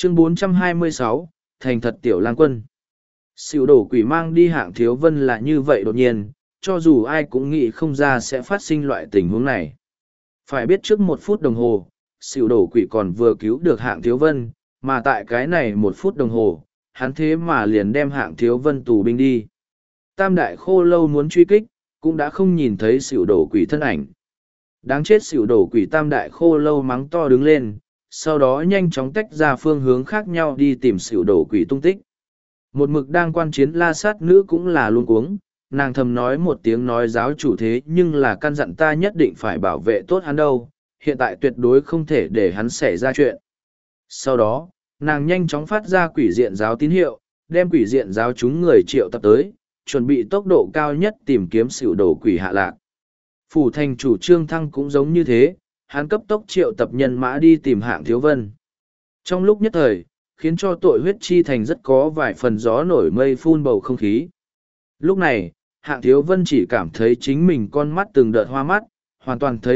Chương 426, thành thật tiểu lang quân. Xỉu đổ quỷ mang đi Hạng Thiếu Vân là như vậy đột nhiên, cho dù ai cũng nghĩ không ra sẽ phát sinh loại tình huống này. Phải biết trước 1 phút đồng hồ, xỉu đổ quỷ còn vừa cứu được Hạng Thiếu Vân, mà tại cái này 1 phút đồng hồ, hắn thế mà liền đem Hạng Thiếu Vân tù binh đi. Tam đại khô lâu muốn truy kích, cũng đã không nhìn thấy xỉu đổ quỷ thân ảnh. Đáng chết, xỉu đổ quỷ tam đại khô lâu mắng to đứng lên, sau đó nhanh chóng tách ra phương hướng khác nhau đi tìm xỉu đổ quỷ tung tích. Một mực đang quan chiến la sát nữ cũng là luôn cuống, nàng thầm nói một tiếng nói giáo chủ thế nhưng là căn dặn ta nhất định phải bảo vệ tốt hắn đâu, hiện tại tuyệt đối không thể để hắn xảy ra chuyện. Sau đó, nàng nhanh chóng phát ra quỷ diện giáo tín hiệu, đem quỷ diện giáo chúng người triệu tập tới, chuẩn bị tốc độ cao nhất tìm kiếm xỉu đổ quỷ hạ lạc. Phủ thành chủ Trương Thăng cũng giống như thế, hắn cấp tốc triệu tập nhân mã đi tìm Hạng Thiếu Vân. Trong lúc nhất thời, khiến cho tội huyết chi thành rất có vài phần gió nổi mây phun bầu không khí. Lúc này, Hạng Thiếu Vân chỉ cảm thấy chính mình con mắt từng đợt hoa mắt, hoàn toàn thấy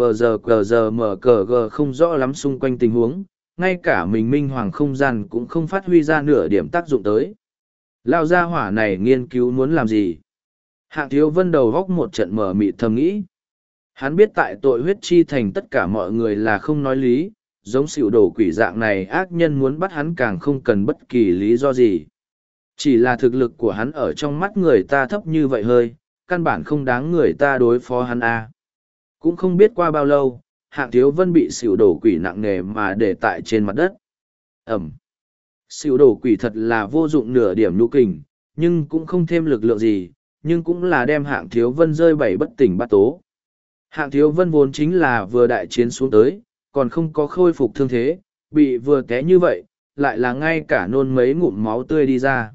giờ mở cờ gờ không rõ lắm xung quanh tình huống, ngay cả mình minh hoàng không gian cũng không phát huy ra nửa điểm tác dụng tới. Lao gia hỏa này nghiên cứu muốn làm gì? Hạng Thiếu Vân đầu góc một trận mở mịt thầm nghĩ. Hắn biết tại tội huyết chi thành tất cả mọi người là không nói lý, giống xỉu đổ quỷ dạng này ác nhân muốn bắt hắn càng không cần bất kỳ lý do gì. Chỉ là thực lực của hắn ở trong mắt người ta thấp như vậy hơi, căn bản không đáng người ta đối phó hắn a. Cũng không biết qua bao lâu, Hạng Thiếu Vân bị xỉu đổ quỷ nặng nề mà để tại trên mặt đất. Ẩm. Xỉu đổ quỷ thật là vô dụng nửa điểm nhu kình, nhưng cũng không thêm lực lượng gì, nhưng cũng là đem Hạng Thiếu Vân rơi bảy bất tỉnh bắt tố. Hạng Thiếu Vân vốn chính là vừa đại chiến xuống tới, còn không có khôi phục thương thế, bị vừa té như vậy, lại là ngay cả nôn mấy ngụm máu tươi đi ra.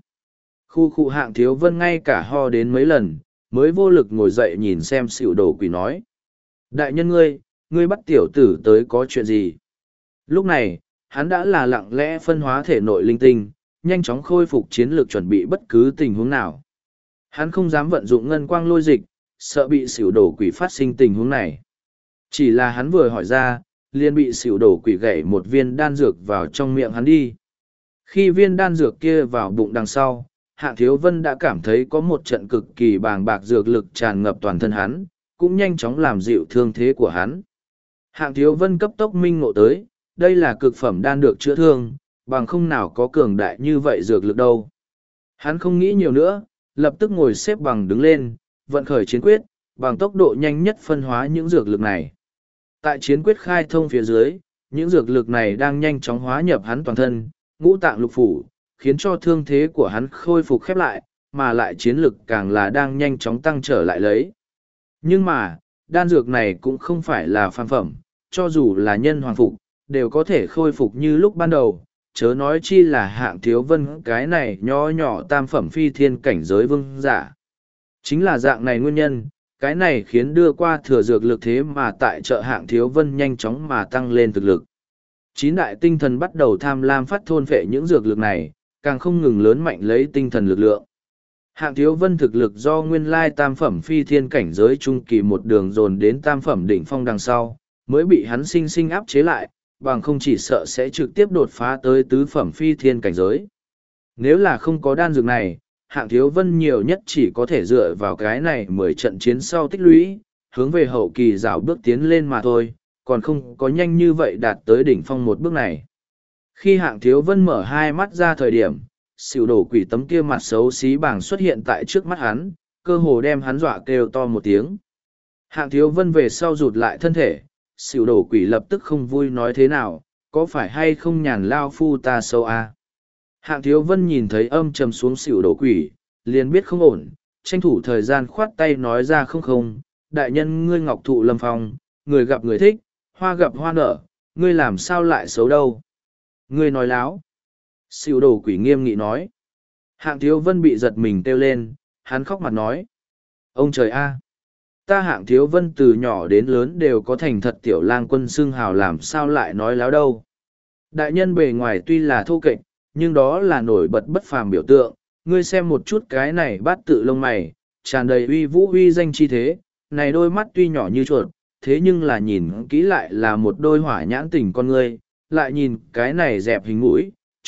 Khu Hạng Thiếu Vân ngay cả ho đến mấy lần, mới vô lực ngồi dậy nhìn xem xỉu đổ quỷ nói. Đại nhân ngươi bắt tiểu tử tới có chuyện gì? Lúc này, hắn đã là lặng lẽ phân hóa thể nội linh tinh, nhanh chóng khôi phục chiến lược chuẩn bị bất cứ tình huống nào. Hắn không dám vận dụng ngân quang lôi dịch, sợ bị xỉu đổ quỷ phát sinh tình huống này. Chỉ là hắn vừa hỏi ra, liền bị xỉu đổ quỷ gãy một viên đan dược vào trong miệng hắn đi. Khi viên đan dược kia vào bụng đằng sau, Hạng Thiếu Vân đã cảm thấy có một trận cực kỳ bàng bạc dược lực tràn ngập toàn thân hắn, cũng nhanh chóng làm dịu thương thế của hắn. Hạng Thiếu Vân cấp tốc minh ngộ tới, đây là cực phẩm đan được chữa thương, bằng không nào có cường đại như vậy dược lực đâu. Hắn không nghĩ nhiều nữa, lập tức ngồi xếp bằng đứng lên, vận khởi chiến quyết, bằng tốc độ nhanh nhất phân hóa những dược lực này. Tại chiến quyết khai thông phía dưới, những dược lực này đang nhanh chóng hóa nhập hắn toàn thân, ngũ tạng lục phủ, khiến cho thương thế của hắn khôi phục khép lại, mà lại chiến lực càng là đang nhanh chóng tăng trở lại lấy. Nhưng mà, đan dược này cũng không phải là phàm phẩm, cho dù là nhân hoàng phục, đều có thể khôi phục như lúc ban đầu, chớ nói chi là Hạng Thiếu Vân cái này nho nhỏ tam phẩm phi thiên cảnh giới vương giả. Chính là dạng này nguyên nhân, cái này khiến đưa qua thừa dược lực thế mà tại chợ Hạng Thiếu Vân nhanh chóng mà tăng lên thực lực. 9 đại tinh thần bắt đầu tham lam phát thôn phệ những dược lực này, càng không ngừng lớn mạnh lấy tinh thần lực lượng. Hạng Thiếu Vân thực lực do nguyên lai tam phẩm phi thiên cảnh giới trung kỳ một đường dồn đến tam phẩm đỉnh phong đằng sau, mới bị hắn sinh sinh áp chế lại, bằng không chỉ sợ sẽ trực tiếp đột phá tới tứ phẩm phi thiên cảnh giới. Nếu là không có đan dược này, Hạng Thiếu Vân nhiều nhất chỉ có thể dựa vào cái này 10 trận chiến sau tích lũy, hướng về hậu kỳ rảo bước tiến lên mà thôi, còn không có nhanh như vậy đạt tới đỉnh phong một bước này. Khi Hạng Thiếu Vân mở hai mắt ra thời điểm, xỉu đổ quỷ tấm kia mặt xấu xí bảng xuất hiện tại trước mắt hắn, cơ hồ đem hắn dọa kêu to một tiếng. Hạng Thiếu Vân về sau rụt lại thân thể, xỉu đổ quỷ lập tức không vui nói thế nào, có phải hay không nhàn lao phu ta sâu à? Hạng Thiếu Vân nhìn thấy âm trầm xuống xỉu đổ quỷ, liền biết không ổn, tranh thủ thời gian khoát tay nói ra không, đại nhân ngươi ngọc thụ lâm phong, người gặp người thích, hoa gặp hoa nở, ngươi làm sao lại xấu đâu. Ngươi nói láo. Xỉu đổ quỷ nghiêm nghị nói. Hạng Thiếu Vân bị giật mình kêu lên, hắn khóc mặt nói. Ông trời a, ta Hạng Thiếu Vân từ nhỏ đến lớn đều có thành thật tiểu lang quân xưng hào làm sao lại nói láo đâu. Đại nhân bề ngoài tuy là thô kệch, nhưng đó là nổi bật bất phàm biểu tượng, ngươi xem một chút cái này bát tự lông mày, tràn đầy uy vũ uy danh chi thế, này đôi mắt tuy nhỏ như chuột, thế nhưng là nhìn kỹ lại là một đôi hỏa nhãn tình con ngươi, lại nhìn cái này dẹp hình mũi,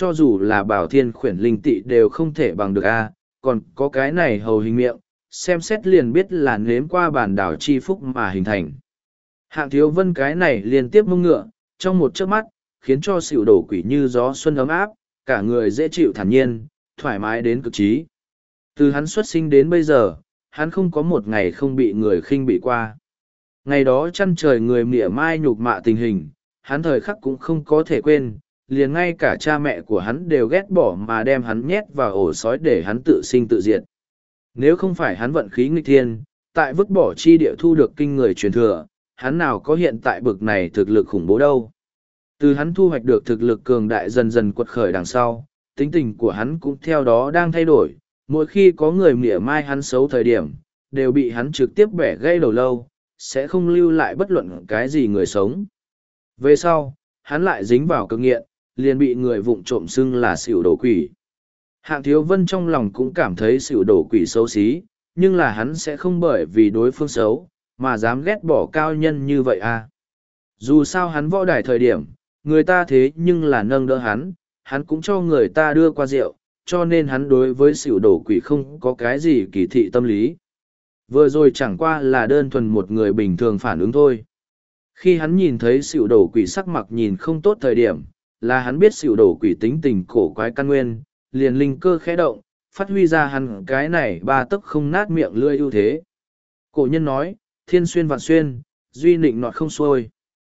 cho dù là bảo thiên khuyển linh tị đều không thể bằng được a. Còn có cái này hầu hình miệng, xem xét liền biết là nếm qua bản đảo chi phúc mà hình thành. Hạng Thiếu Vân cái này liên tiếp mông ngựa, trong một chớp mắt, khiến cho xỉu đổ quỷ như gió xuân ấm áp, cả người dễ chịu thản nhiên, thoải mái đến cực trí. Từ hắn xuất sinh đến bây giờ, hắn không có một ngày không bị người khinh bị qua. Ngày đó chăn trời người mỉa mai nhục mạ tình hình, hắn thời khắc cũng không có thể quên, liền ngay cả cha mẹ của hắn đều ghét bỏ mà đem hắn nhét vào ổ sói để hắn tự sinh tự diệt. Nếu không phải hắn vận khí nghịch thiên, tại vứt bỏ chi địa thu được kinh người truyền thừa, hắn nào có hiện tại bực này thực lực khủng bố đâu. Từ hắn thu hoạch được thực lực cường đại dần dần quật khởi đằng sau, tính tình của hắn cũng theo đó đang thay đổi, mỗi khi có người mỉa mai hắn xấu thời điểm, đều bị hắn trực tiếp bẻ gãy đầu lâu, sẽ không lưu lại bất luận cái gì người sống. Về sau, hắn lại dính vào cực nghiện, liền bị người vụng trộm xưng là xỉu đổ quỷ. Hạng Thiếu Vân trong lòng cũng cảm thấy xỉu đổ quỷ xấu xí, nhưng là hắn sẽ không bởi vì đối phương xấu, mà dám ghét bỏ cao nhân như vậy à. Dù sao hắn võ đài thời điểm, người ta thế nhưng là nâng đỡ hắn cũng cho người ta đưa qua rượu, cho nên hắn đối với xỉu đổ quỷ không có cái gì kỳ thị tâm lý. Vừa rồi chẳng qua là đơn thuần một người bình thường phản ứng thôi. Khi hắn nhìn thấy xỉu đổ quỷ sắc mặt nhìn không tốt thời điểm, là hắn biết xỉu đổ quỷ tính tình cổ quái căn nguyên, liền linh cơ khẽ động, phát huy ra hắn cái này ba tấc không nát miệng lươi ưu thế. Cổ nhân nói, thiên xuyên vạn xuyên, duy nịnh nọt không xuôi.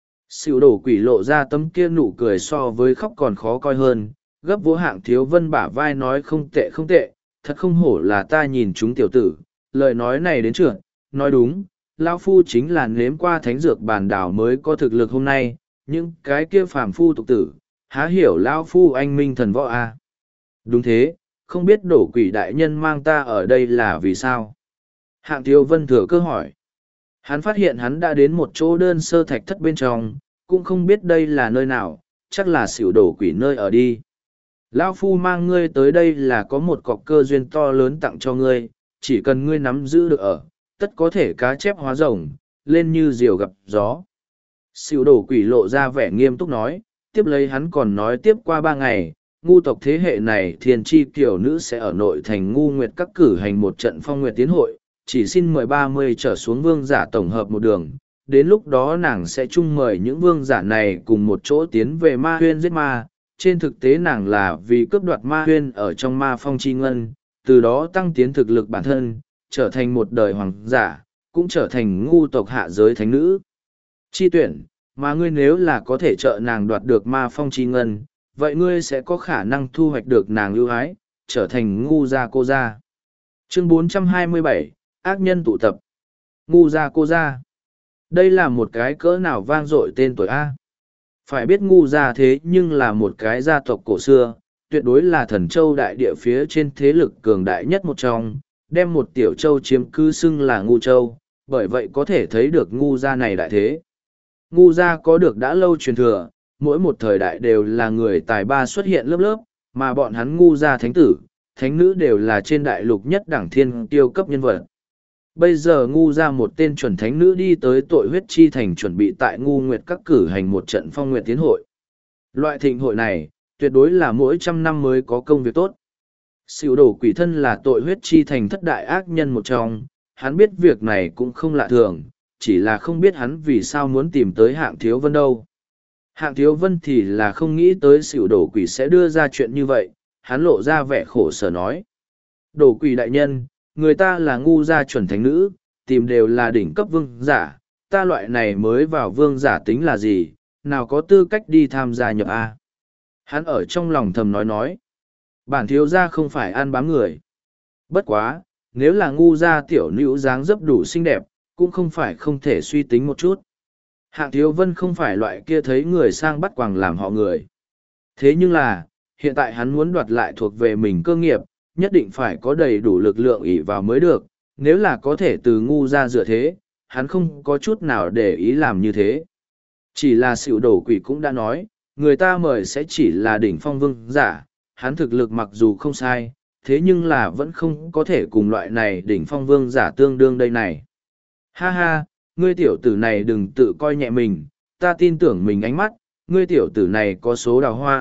Xỉu đổ quỷ lộ ra tấm kia nụ cười so với khóc còn khó coi hơn, gấp vỗ Hạng Thiếu Vân bả vai nói không tệ không tệ, thật không hổ là ta nhìn chúng tiểu tử, lời nói này đến trượt, nói đúng, lão phu chính là nếm qua thánh dược bản đảo mới có thực lực hôm nay, những cái kia phàm phu tục tử, há hiểu lão phu anh minh thần võ à. Đúng thế, không biết đổ quỷ đại nhân mang ta ở đây là vì sao? Hạng Thiếu Vân thừa cơ hỏi. Hắn phát hiện hắn đã đến một chỗ đơn sơ thạch thất bên trong, cũng không biết đây là nơi nào, chắc là xỉu đổ quỷ nơi ở đi. Lão phu mang ngươi tới đây là có một cọc cơ duyên to lớn tặng cho ngươi, chỉ cần ngươi nắm giữ được ở, tất có thể cá chép hóa rồng, lên như diều gặp gió. Xỉu đổ quỷ lộ ra vẻ nghiêm túc nói, tiếp lấy hắn còn nói tiếp qua 3 ngày, ngu tộc thế hệ này thiên tri kiểu nữ sẽ ở nội thành ngu nguyệt các cử hành một trận phong nguyệt tiến hội, chỉ xin mời 30 trở xuống vương giả tổng hợp một đường, đến lúc đó nàng sẽ chung mời những vương giả này cùng một chỗ tiến về ma huyên giết ma. Trên thực tế nàng là vì cướp đoạt ma huyên ở trong ma phong chi ngân, từ đó tăng tiến thực lực bản thân, trở thành một đời hoàng giả, cũng trở thành ngu tộc hạ giới thánh nữ. Chi tuyển, mà ngươi nếu là có thể trợ nàng đoạt được ma phong chi ngân, vậy ngươi sẽ có khả năng thu hoạch được nàng ưu ái, trở thành ngu gia cô gia. Chương 427, ác nhân tụ tập. Ngu gia cô gia. Đây là một cái cỡ nào vang dội tên tuổi A. Phải biết ngu gia thế nhưng là một cái gia tộc cổ xưa, tuyệt đối là thần châu đại địa phía trên thế lực cường đại nhất một trong, đem một tiểu châu chiếm cứ xưng là ngu châu, bởi vậy có thể thấy được ngu gia này đại thế. Ngu gia có được đã lâu truyền thừa, mỗi một thời đại đều là người tài ba xuất hiện lớp lớp, mà bọn hắn ngu gia thánh tử, thánh nữ đều là trên đại lục nhất đẳng thiên tiêu cấp nhân vật. Bây giờ ngu ra một tên chuẩn thánh nữ đi tới tội huyết chi thành chuẩn bị tại ngu nguyệt các cử hành một trận phong nguyệt tiến hội. Loại thịnh hội này, tuyệt đối là mỗi 100 năm mới có công việc tốt. Xỉu đổ quỷ thân là tội huyết chi thành thất đại ác nhân một trong, hắn biết việc này cũng không lạ thường, chỉ là không biết hắn vì sao muốn tìm tới Hạng Thiếu Vân đâu. Hạng Thiếu Vân thì là không nghĩ tới xỉu đổ quỷ sẽ đưa ra chuyện như vậy, hắn lộ ra vẻ khổ sở nói. Đổ quỷ đại nhân, người ta là ngu gia chuẩn thánh nữ, tìm đều là đỉnh cấp vương giả, ta loại này mới vào vương giả tính là gì, nào có tư cách đi tham gia nhập A. Hắn ở trong lòng thầm nói. Bản thiếu gia không phải ăn bám người. Bất quá, nếu là ngu gia tiểu nữ dáng dấp đủ xinh đẹp, cũng không phải không thể suy tính một chút. Hạng Thiếu Vân không phải loại kia thấy người sang bắt quàng làm họ người. Thế nhưng là, hiện tại hắn muốn đoạt lại thuộc về mình cơ nghiệp, nhất định phải có đầy đủ lực lượng ỷ vào mới được, nếu là có thể từ ngu ra dựa thế, hắn không có chút nào để ý làm như thế. Chỉ là xỉu đổ quỷ cũng đã nói, người ta mời sẽ chỉ là đỉnh phong vương giả, hắn thực lực mặc dù không sai, thế nhưng là vẫn không có thể cùng loại này đỉnh phong vương giả tương đương đây này. Ha ha, ngươi tiểu tử này đừng tự coi nhẹ mình, ta tin tưởng mình ánh mắt, ngươi tiểu tử này có số đào hoa,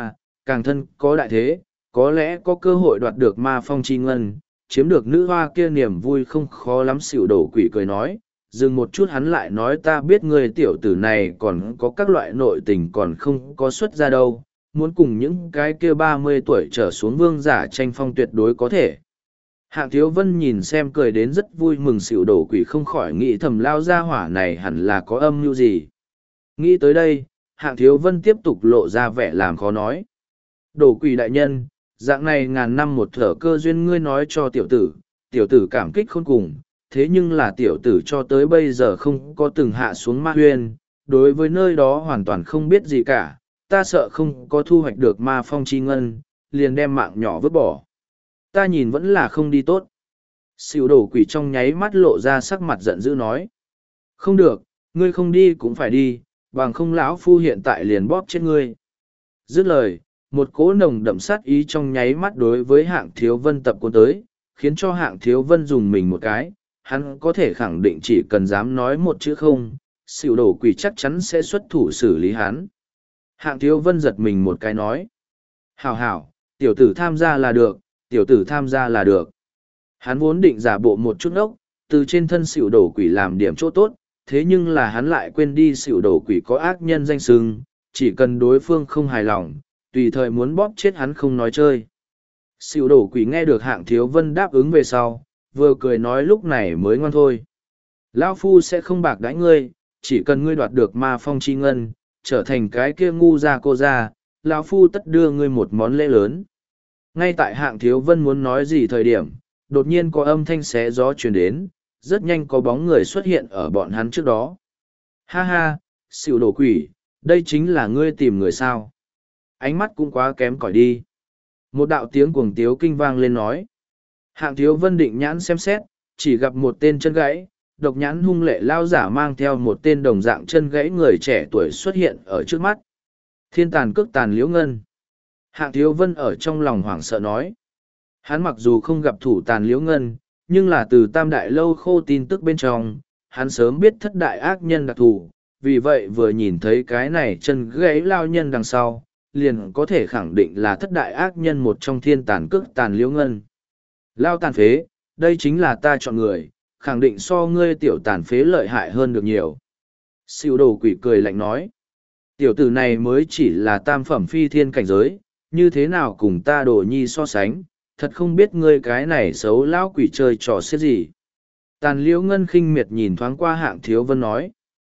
càng thân có đại thế, có lẽ có cơ hội đoạt được ma phong chi ngân, chiếm được nữ hoa kia niềm vui không khó lắm. Xỉu đổ quỷ cười nói, dừng một chút hắn lại nói ta biết người tiểu tử này còn có các loại nội tình còn không có xuất ra đâu, muốn cùng những cái kia 30 tuổi trở xuống vương giả tranh phong tuyệt đối có thể. Hạng Thiếu Vân nhìn xem cười đến rất vui mừng. Xỉu đổ quỷ không khỏi nghĩ thầm lao ra hỏa này hẳn là có âm mưu gì. Nghĩ tới đây, Hạng Thiếu Vân tiếp tục lộ ra vẻ làm khó nói. Đổ quỷ đại nhân, dạng này ngàn năm một thở cơ duyên ngươi nói cho tiểu tử cảm kích khôn cùng, thế nhưng là tiểu tử cho tới bây giờ không có từng hạ xuống ma huyên, đối với nơi đó hoàn toàn không biết gì cả, ta sợ không có thu hoạch được ma phong chi ngân, liền đem mạng nhỏ vứt bỏ. Ta nhìn vẫn là không đi tốt. Xỉu đổ quỷ trong nháy mắt lộ ra sắc mặt giận dữ nói. Không được, ngươi không đi cũng phải đi, bằng không lão phu hiện tại liền bóp chết ngươi. Dứt lời, một cỗ nồng đậm sát ý trong nháy mắt đối với Hạng Thiếu Vân tập cuốn tới, khiến cho Hạng Thiếu Vân dùng mình một cái, hắn có thể khẳng định chỉ cần dám nói một chữ không, xỉu đổ quỷ chắc chắn sẽ xuất thủ xử lý hắn. Hạng Thiếu Vân giật mình một cái nói. Hảo hảo, tiểu tử tham gia là được, tiểu tử tham gia là được. Hắn vốn định giả bộ một chút ốc, từ trên thân xỉu đổ quỷ làm điểm chỗ tốt, thế nhưng là hắn lại quên đi xỉu đổ quỷ có ác nhân danh xưng, chỉ cần đối phương không hài lòng, tùy thời muốn bóp chết hắn không nói chơi. Xỉu đổ quỷ nghe được Hạng Thiếu Vân đáp ứng về sau, vừa cười nói lúc này mới ngoan thôi. Lão phu sẽ không bạc đãi ngươi, chỉ cần ngươi đoạt được ma phong chi ngân, trở thành cái kia ngu ra cô ra, lão phu tất đưa ngươi một món lễ lớn. Ngay tại Hạng Thiếu Vân muốn nói gì thời điểm, đột nhiên có âm thanh xé gió truyền đến, rất nhanh có bóng người xuất hiện ở bọn hắn trước đó. Ha ha, xỉu đổ quỷ, đây chính là ngươi tìm người sao. Ánh mắt cũng quá kém cỏi đi. Một đạo tiếng cuồng tiếu kinh vang lên nói. Hạng Thiếu Vân định nhãn xem xét, chỉ gặp một tên chân gãy, độc nhãn hung lệ lao giả mang theo một tên đồng dạng chân gãy người trẻ tuổi xuất hiện ở trước mắt. Thiên tàn cước tàn liễu ngân. Hạng Thiếu Vân ở trong lòng hoảng sợ nói. Hắn mặc dù không gặp thủ tàn liễu ngân, nhưng là từ tam đại lâu khô tin tức bên trong, hắn sớm biết thất đại ác nhân đặc thù, vì vậy vừa nhìn thấy cái này chân gãy lao nhân đằng sau, liền có thể khẳng định là thất đại ác nhân một trong thiên tàn cước tàn liễu ngân. Lao tàn phế, đây chính là ta chọn người, khẳng định so ngươi tiểu tàn phế lợi hại hơn được nhiều. Xỉu đồ quỷ cười lạnh nói, tiểu tử này mới chỉ là tam phẩm phi thiên cảnh giới, như thế nào cùng ta đồ nhi so sánh, thật không biết ngươi cái này xấu lão quỷ chơi trò xiết gì. Tàn liễu ngân khinh miệt nhìn thoáng qua Hạng Thiếu Vân nói.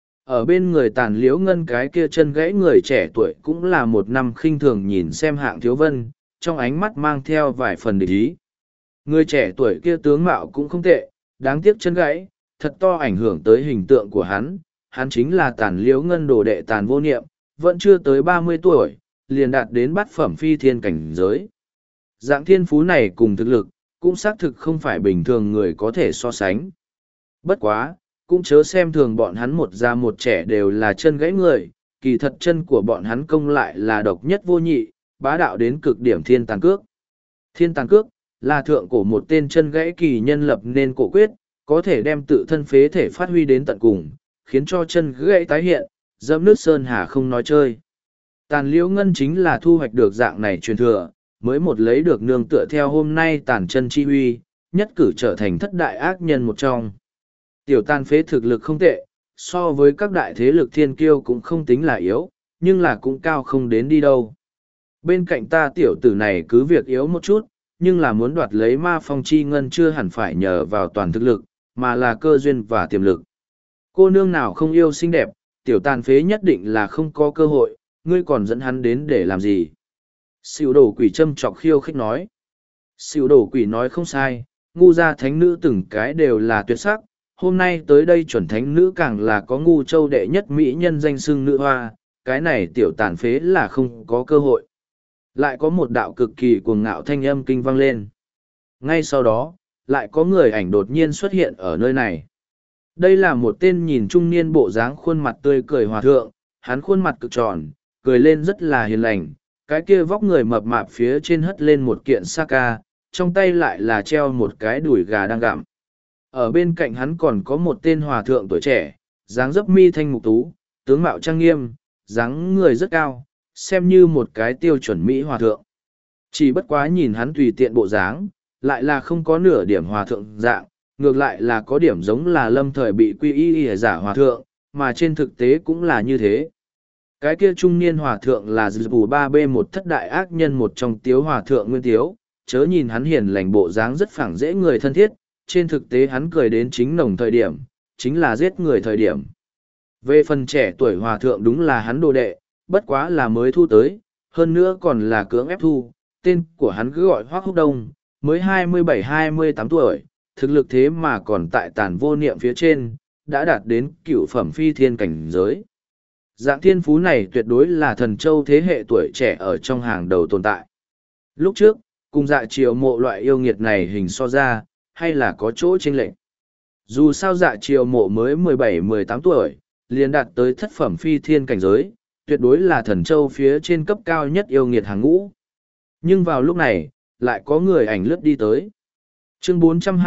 Ở bên người tàn liễu ngân cái kia chân gãy người trẻ tuổi cũng là một năm khinh thường nhìn xem Hạng Thiếu Vân, trong ánh mắt mang theo vài phần địch ý. Người trẻ tuổi kia tướng mạo cũng không tệ, đáng tiếc chân gãy, thật to ảnh hưởng tới hình tượng của hắn. Hắn chính là tàn liễu ngân đồ đệ tàn vô niệm, vẫn chưa tới 30 tuổi, liền đạt đến bát phẩm phi thiên cảnh giới. Dạng thiên phú này cùng thực lực, cũng xác thực không phải bình thường người có thể so sánh. Bất quá, cũng chớ xem thường bọn hắn một già một trẻ đều là chân gãy người, kỳ thật chân của bọn hắn công lại là độc nhất vô nhị, bá đạo đến cực điểm thiên tàn cước. Thiên tàn cước, là thượng cổ một tên chân gãy kỳ nhân lập nên cổ quyết, có thể đem tự thân phế thể phát huy đến tận cùng, khiến cho chân gãy tái hiện, dẫm nước sơn hà không nói chơi. Tàn liễu ngân chính là thu hoạch được dạng này truyền thừa, mới một lấy được nương tựa theo hôm nay tàn chân chi huy, nhất cử trở thành thất đại ác nhân một trong. Tiểu tàn phế thực lực không tệ, so với các đại thế lực thiên kiêu cũng không tính là yếu, nhưng là cũng cao không đến đi đâu. Bên cạnh ta tiểu tử này cứ việc yếu một chút, nhưng là muốn đoạt lấy ma phong chi ngân chưa hẳn phải nhờ vào toàn thực lực, mà là cơ duyên và tiềm lực. Cô nương nào không yêu xinh đẹp, tiểu tàn phế nhất định là không có cơ hội, ngươi còn dẫn hắn đến để làm gì? Xỉu đồ quỷ châm chọc khiêu khích nói. Xỉu đồ quỷ nói không sai, ngu gia thánh nữ từng cái đều là tuyệt sắc, hôm nay tới đây chuẩn thánh nữ càng là có ngu châu đệ nhất mỹ nhân danh xưng nữ hoa, cái này tiểu tàn phế là không có cơ hội. Lại có một đạo cực kỳ cuồng ngạo thanh âm kinh vang lên. Ngay sau đó, lại có người ảnh đột nhiên xuất hiện ở nơi này. Đây là một tên nhìn trung niên bộ dáng khuôn mặt tươi cười hòa thượng, hắn khuôn mặt cực tròn, cười lên rất là hiền lành, cái kia vóc người mập mạp phía trên hất lên một kiện sa ca, trong tay lại là treo một cái đùi gà đang gặm. Ở bên cạnh hắn còn có một tên hòa thượng tuổi trẻ, dáng dấp mi thanh mục tú, tướng mạo trang nghiêm, dáng người rất cao, xem như một cái tiêu chuẩn Mỹ hòa thượng. Chỉ bất quá nhìn hắn tùy tiện bộ dáng, lại là không có nửa điểm hòa thượng dạng, ngược lại là có điểm giống là lâm thời bị quy y giả hòa thượng, mà trên thực tế cũng là như thế. Cái kia trung niên hòa thượng là Dư Ba B một thất đại ác nhân một trong Tiếu hòa thượng Nguyên Tiếu, chớ nhìn hắn hiền lành bộ dáng rất phẳng dễ người thân thiết, trên thực tế hắn cười đến chính nồng thời điểm, chính là giết người thời điểm. Về phần trẻ tuổi hòa thượng đúng là hắn đồ đệ, bất quá là mới thu tới, hơn nữa còn là cưỡng ép thu, tên của hắn cứ gọi Hoác Húc Đông, mới 27-28 tuổi, thực lực thế mà còn tại tàn vô niệm phía trên, đã đạt đến cựu phẩm phi thiên cảnh giới. Dạng thiên phú này tuyệt đối là thần châu thế hệ tuổi trẻ ở trong hàng đầu tồn tại. Lúc trước, cùng dạ triều mộ loại yêu nghiệt này hình so ra, hay là có chỗ chênh lệch. Dù sao dạ triều mộ mới 17-18 tuổi, liền đạt tới thất phẩm phi thiên cảnh giới, tuyệt đối là thần châu phía trên cấp cao nhất yêu nghiệt hàng ngũ. Nhưng vào lúc này, lại có người ảnh lướt đi tới. Chương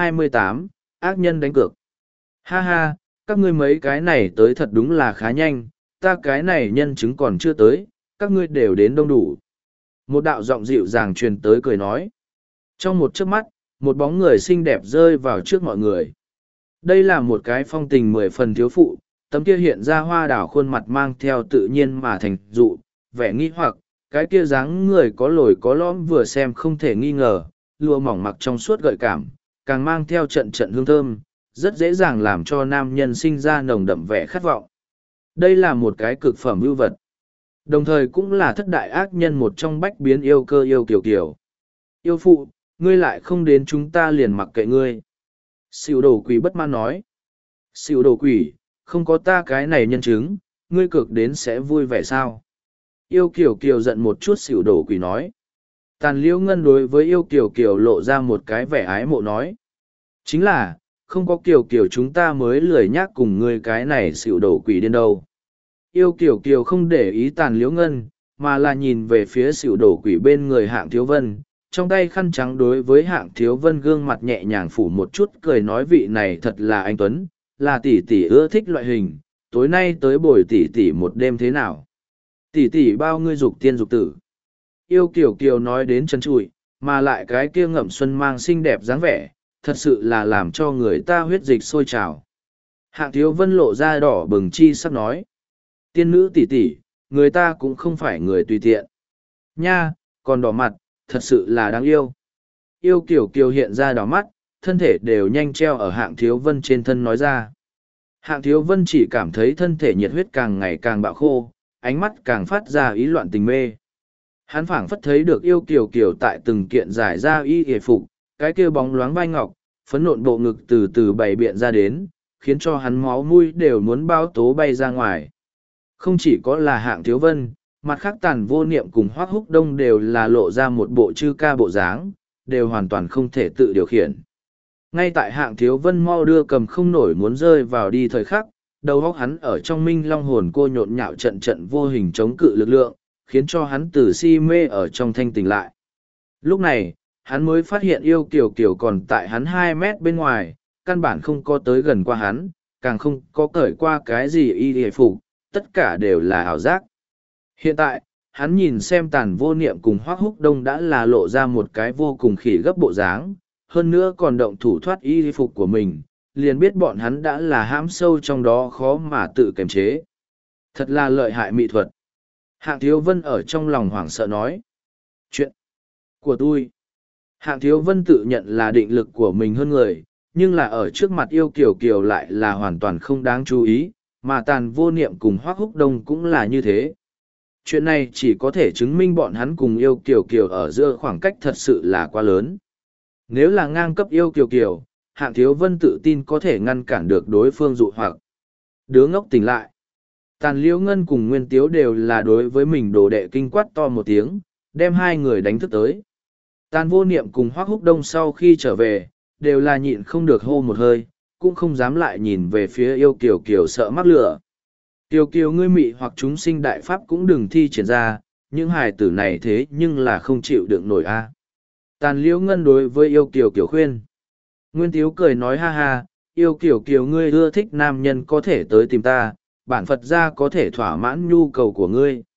428, ác nhân đánh cược. Ha ha, các ngươi mấy cái này tới thật đúng là khá nhanh, ta cái này nhân chứng còn chưa tới, các ngươi đều đến đông đủ. Một đạo giọng dịu dàng truyền tới cười nói. Trong một chớp mắt, một bóng người xinh đẹp rơi vào trước mọi người. Đây là một cái phong tình 10 phần thiếu phụ, tấm kia hiện ra hoa đảo khuôn mặt mang theo tự nhiên mà thành dụ, vẻ nghi hoặc, cái kia dáng người có lồi có lõm vừa xem không thể nghi ngờ, lụa mỏng mặc trong suốt gợi cảm, càng mang theo trận trận hương thơm, rất dễ dàng làm cho nam nhân sinh ra nồng đậm vẻ khát vọng. Đây là một cái cực phẩm ưu vật. Đồng thời cũng là thất đại ác nhân một trong bách biến yêu cơ yêu kiều kiều. Yêu phụ, ngươi lại không đến chúng ta liền mặc kệ ngươi. Xỉu đồ quỷ bất mãn nói. Xỉu đồ quỷ, không có ta cái này nhân chứng, ngươi cực đến sẽ vui vẻ sao? Yêu kiều kiều giận một chút xỉu đồ quỷ nói. Tàn liễu ngân đối với yêu kiều kiều lộ ra một cái vẻ ái mộ nói. Chính là, không có kiều kiều chúng ta mới lười nhác cùng ngươi cái này xỉu đồ quỷ điên đâu. Yêu kiều kiều không để ý tàn liễu ngân, mà là nhìn về phía xỉu đồ quỷ bên người hạng thiếu vân. Trong tay khăn trắng đối với hạng thiếu vân gương mặt nhẹ nhàng phủ một chút cười nói vị này thật là anh Tuấn, là tỷ tỷ ưa thích loại hình, tối nay tới bồi tỷ tỷ một đêm thế nào? Tỷ tỷ bao ngươi dục tiên dục tử. Yêu kiều kiều nói đến chân trụi, mà lại cái kia ngậm xuân mang xinh đẹp dáng vẻ, thật sự là làm cho người ta huyết dịch sôi trào. Hạng thiếu vân lộ ra đỏ bừng chi sắp nói. Tiên nữ tỷ tỷ, người ta cũng không phải người tùy tiện. Nha, còn đỏ mặt, thật sự là đáng yêu. Yêu kiều kiều hiện ra đỏ mắt, thân thể đều nhanh treo ở hạng thiếu vân trên thân nói ra. Hạng thiếu vân chỉ cảm thấy thân thể nhiệt huyết càng ngày càng bạo khô, ánh mắt càng phát ra ý loạn tình mê. Hắn phảng phất thấy được yêu kiều kiều tại từng kiện giải ra y hề phục, cái kia bóng loáng vai ngọc, phấn nộn bộ ngực từ từ bày biện ra đến, khiến cho hắn máu mũi đều muốn bao tố bay ra ngoài. Không chỉ có là hạng thiếu vân, mặt khác tàn vô niệm cùng hoác húc đông đều là lộ ra một bộ chư ca bộ dáng, đều hoàn toàn không thể tự điều khiển. Ngay tại hạng thiếu vân mau đưa cầm không nổi muốn rơi vào đi thời khắc, đầu óc hắn ở trong minh long hồn cô nhộn nhạo trận trận vô hình chống cự lực lượng, khiến cho hắn từ si mê ở trong thanh tỉnh lại. Lúc này, hắn mới phát hiện yêu kiều kiều còn tại hắn 2 mét bên ngoài, căn bản không có tới gần qua hắn, càng không có cởi qua cái gì y hề phục, tất cả đều là ảo giác. Hiện tại, hắn nhìn xem tàn vô niệm cùng hoác húc đông đã là lộ ra một cái vô cùng khỉ gấp bộ dáng, hơn nữa còn động thủ thoát y phục của mình, liền biết bọn hắn đã là hãm sâu trong đó khó mà tự kiềm chế. Thật là lợi hại mỹ thuật. Hạng thiếu vân ở trong lòng hoảng sợ nói. Chuyện của tôi. Hạng thiếu vân tự nhận là định lực của mình hơn người, nhưng là ở trước mặt yêu kiều kiều lại là hoàn toàn không đáng chú ý, mà tàn vô niệm cùng hoác húc đông cũng là như thế. Chuyện này chỉ có thể chứng minh bọn hắn cùng yêu kiều kiều ở giữa khoảng cách thật sự là quá lớn. Nếu là ngang cấp yêu kiều kiều, hạng thiếu vân tự tin có thể ngăn cản được đối phương dụ hoặc. Đứa ngốc tỉnh lại. Tàn liễu ngân cùng nguyên tiếu đều là đối với mình đồ đệ kinh quát to một tiếng, đem hai người đánh thức tới. Tàn vô niệm cùng hoác húc đông sau khi trở về, đều là nhịn không được hô một hơi, cũng không dám lại nhìn về phía yêu kiều kiều sợ mắc lửa. Kiều kiều ngươi mị hoặc chúng sinh đại pháp cũng đừng thi triển ra, những hài tử này thế nhưng là không chịu đựng nổi a. Tàn liễu ngân đối với yêu kiều kiều khuyên. Nguyên tiếu cười nói ha ha, yêu kiều kiều ngươi ưa thích nam nhân có thể tới tìm ta, bản Phật gia có thể thỏa mãn nhu cầu của ngươi.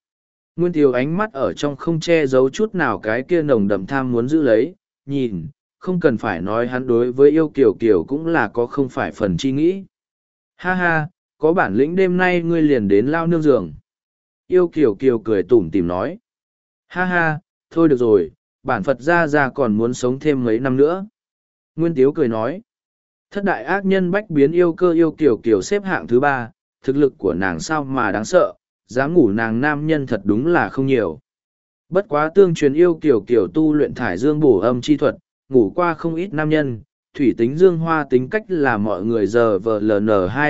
Nguyên Tiếu ánh mắt ở trong không che giấu chút nào cái kia nồng đậm tham muốn giữ lấy, nhìn, không cần phải nói hắn đối với yêu kiều kiều cũng là có không phải phần chi nghĩ. Ha ha, có bản lĩnh đêm nay ngươi liền đến lao nương giường. Yêu kiều kiều cười tủm tỉm nói. Ha ha, thôi được rồi, bản Phật ra còn muốn sống thêm mấy năm nữa. Nguyên Tiếu cười nói. Thất đại ác nhân bách biến yêu cơ yêu kiều kiều xếp hạng thứ 3, thực lực của nàng sao mà đáng sợ, dám ngủ nàng nam nhân thật đúng là không nhiều. Bất quá tương truyền yêu kiều kiều tu luyện thải dương bổ âm chi thuật, ngủ qua không ít nam nhân, thủy tính dương hoa tính cách là mọi người giờ VLN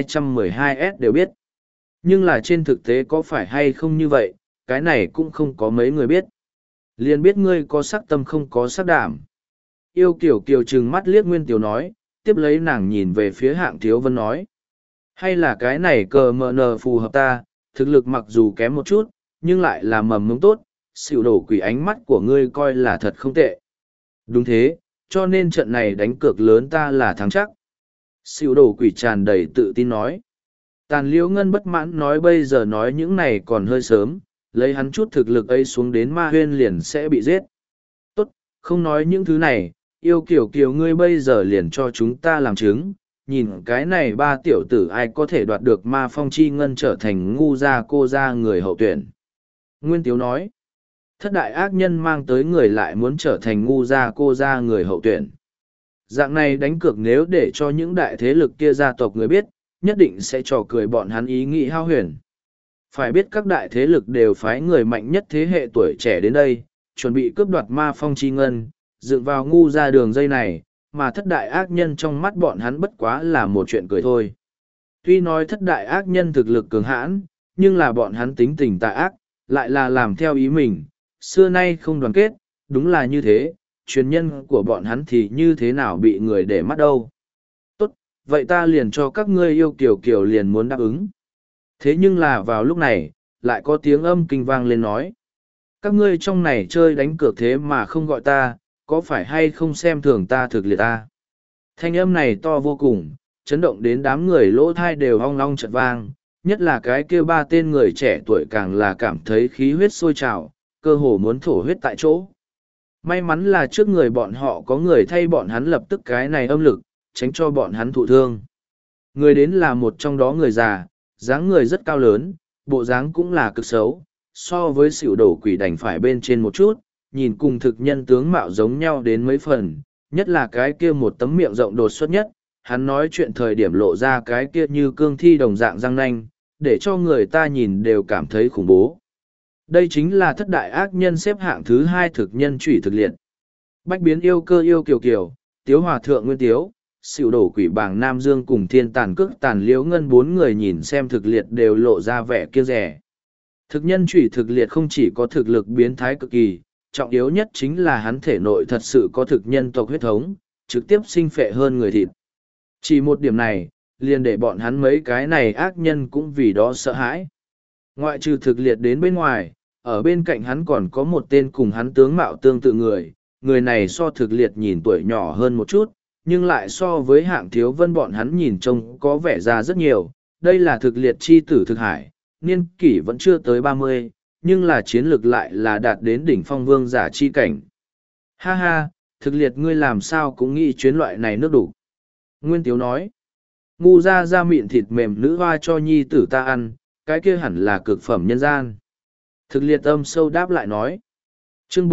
212S đều biết. Nhưng là trên thực tế có phải hay không như vậy, cái này cũng không có mấy người biết. Liền biết ngươi có sắc tâm không có sắc đảm. Yêu kiều kiều trừng mắt liếc Nguyên Tiếu nói, tiếp lấy nàng nhìn về phía Hạng Thiếu Vân nói. Hay là cái này cờ mờ nờ phù hợp ta, thực lực mặc dù kém một chút, nhưng lại là mầm mống tốt, xỉu đổ quỷ ánh mắt của ngươi coi là thật không tệ. Đúng thế, cho nên trận này đánh cược lớn ta là thắng chắc. Xỉu đổ quỷ tràn đầy tự tin nói. Tàn Liễu Ngân bất mãn nói bây giờ nói những này còn hơi sớm, lấy hắn chút thực lực ấy xuống đến ma huyên liền sẽ bị giết. Tốt, không nói những thứ này, yêu kiểu kiều ngươi bây giờ liền cho chúng ta làm chứng, nhìn cái này ba tiểu tử ai có thể đoạt được ma phong chi ngân trở thành ngu gia cô gia người hậu tuyển. Nguyên Tiếu nói, thất đại ác nhân mang tới người lại muốn trở thành ngu gia cô gia người hậu tuyển. Dạng này đánh cược nếu để cho những đại thế lực kia gia tộc người biết, nhất định sẽ trò cười bọn hắn ý nghĩ hao huyền. Phải biết các đại thế lực đều phái người mạnh nhất thế hệ tuổi trẻ đến đây, chuẩn bị cướp đoạt ma phong chi ngân, dựng vào ngu ra đường dây này, mà thất đại ác nhân trong mắt bọn hắn bất quá là một chuyện cười thôi. Tuy nói thất đại ác nhân thực lực cường hãn, nhưng là bọn hắn tính tình tà ác, lại là làm theo ý mình, xưa nay không đoàn kết, đúng là như thế, truyền nhân của bọn hắn thì như thế nào bị người để mắt đâu. Tốt, vậy ta liền cho các ngươi yêu kiều kiều liền muốn đáp ứng. Thế nhưng là vào lúc này, lại có tiếng âm kinh vang lên nói. Các ngươi trong này chơi đánh cược thế mà không gọi ta, có phải hay không xem thường ta thực liệt ta. Thanh âm này to vô cùng, chấn động đến đám người lỗ thai đều hong long chật vang, nhất là cái kia ba tên người trẻ tuổi càng là cảm thấy khí huyết sôi trào, cơ hồ muốn thổ huyết tại chỗ. May mắn là trước người bọn họ có người thay bọn hắn lập tức cái này âm lực, tránh cho bọn hắn thụ thương. Người đến là một trong đó người già, dáng người rất cao lớn, bộ dáng cũng là cực xấu, so với xỉu đổ quỷ đành phải bên trên một chút, nhìn cùng thực nhân tướng mạo giống nhau đến mấy phần, nhất là cái kia một tấm miệng rộng đột xuất nhất, hắn nói chuyện thời điểm lộ ra cái kia như cương thi đồng dạng răng nanh, để cho người ta nhìn đều cảm thấy khủng bố. Đây chính là thất đại ác nhân xếp hạng thứ 2 thực nhân chủy thực liệt. Bách biến yêu cơ yêu kiều kiều, tiếu hòa thượng nguyên tiếu, xỉu đổ quỷ bảng Nam Dương cùng thiên tàn cước tàn liễu ngân 4 người nhìn xem thực liệt đều lộ ra vẻ kiêng rẻ. Thực nhân chủy thực liệt không chỉ có thực lực biến thái cực kỳ, trọng yếu nhất chính là hắn thể nội thật sự có thực nhân tộc huyết thống, trực tiếp sinh phệ hơn người thịt. Chỉ một điểm này, liền để bọn hắn mấy cái này ác nhân cũng vì đó sợ hãi. Ngoại trừ thực liệt đến bên ngoài, ở bên cạnh hắn còn có một tên cùng hắn tướng mạo tương tự người này so thực liệt nhìn tuổi nhỏ hơn một chút, nhưng lại so với Hạng Thiếu Vân bọn hắn nhìn trông có vẻ già rất nhiều. Đây là thực liệt chi tử thực hải, niên kỷ vẫn chưa tới 30, nhưng là chiến lược lại là đạt đến đỉnh phong vương giả chi cảnh. Ha ha, thực liệt ngươi làm sao cũng nghĩ chuyến loại này nước đủ. Nguyên Tiếu nói, ngu ra mịn thịt mềm nữ hoa cho nhi tử ta ăn, cái kia hẳn là cực phẩm nhân gian. Thực liệt âm sâu đáp lại nói. Chương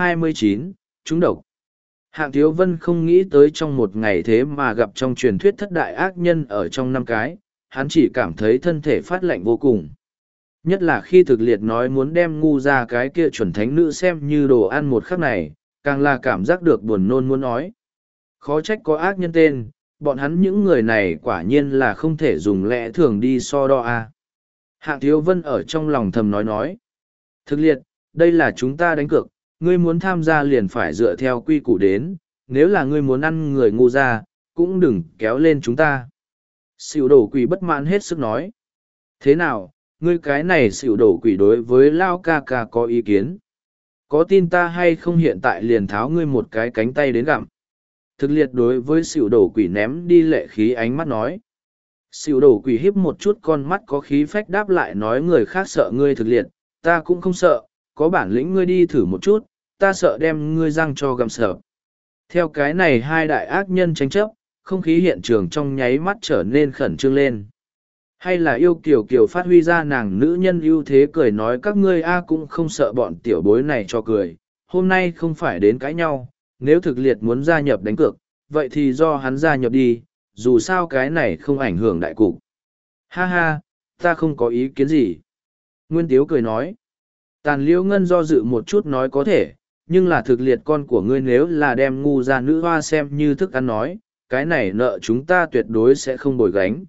429, trúng độc. Hạng Thiếu Vân không nghĩ tới trong một ngày thế mà gặp trong truyền thuyết thất đại ác nhân ở trong 5 cái, hắn chỉ cảm thấy thân thể phát lạnh vô cùng. Nhất là khi thực liệt nói muốn đem ngu ra cái kia chuẩn thánh nữ xem như đồ ăn một khắc này, càng là cảm giác được buồn nôn muốn nói. Khó trách có ác nhân tên, bọn hắn những người này quả nhiên là không thể dùng lẽ thường đi so đo a. Hạng Thiếu Vân ở trong lòng thầm nói. Thực liệt, đây là chúng ta đánh cược, ngươi muốn tham gia liền phải dựa theo quy củ đến, nếu là ngươi muốn ăn người ngu ra, cũng đừng kéo lên chúng ta. Xỉu đổ quỷ bất mãn hết sức nói. Thế nào, ngươi cái này xỉu đổ quỷ đối với Lao ca ca có ý kiến? Có tin ta hay không hiện tại liền tháo ngươi một cái cánh tay đến gặm? Thực liệt đối với xỉu đổ quỷ ném đi lệ khí ánh mắt nói. Xỉu đổ quỷ híp một chút con mắt có khí phách đáp lại nói người khác sợ ngươi thực liệt, ta cũng không sợ, có bản lĩnh ngươi đi thử một chút, ta sợ đem ngươi răng cho gặm sợ. Theo cái này hai đại ác nhân tranh chấp, không khí hiện trường trong nháy mắt trở nên khẩn trương lên. Hay là yêu kiều kiều phát huy ra nàng nữ nhân ưu thế cười nói các ngươi a cũng không sợ bọn tiểu bối này cho cười, hôm nay không phải đến cãi nhau, nếu thực liệt muốn gia nhập đánh cược, vậy thì do hắn gia nhập đi, dù sao cái này không ảnh hưởng đại cục. Ha ha, ta không có ý kiến gì. Nguyên Tiếu cười nói. Tàn Liễu Ngân do dự một chút nói có thể, nhưng là thực liệt con của ngươi nếu là đem ngu ra nữ hoa xem như thức ăn nói, cái này nợ chúng ta tuyệt đối sẽ không bồi gánh.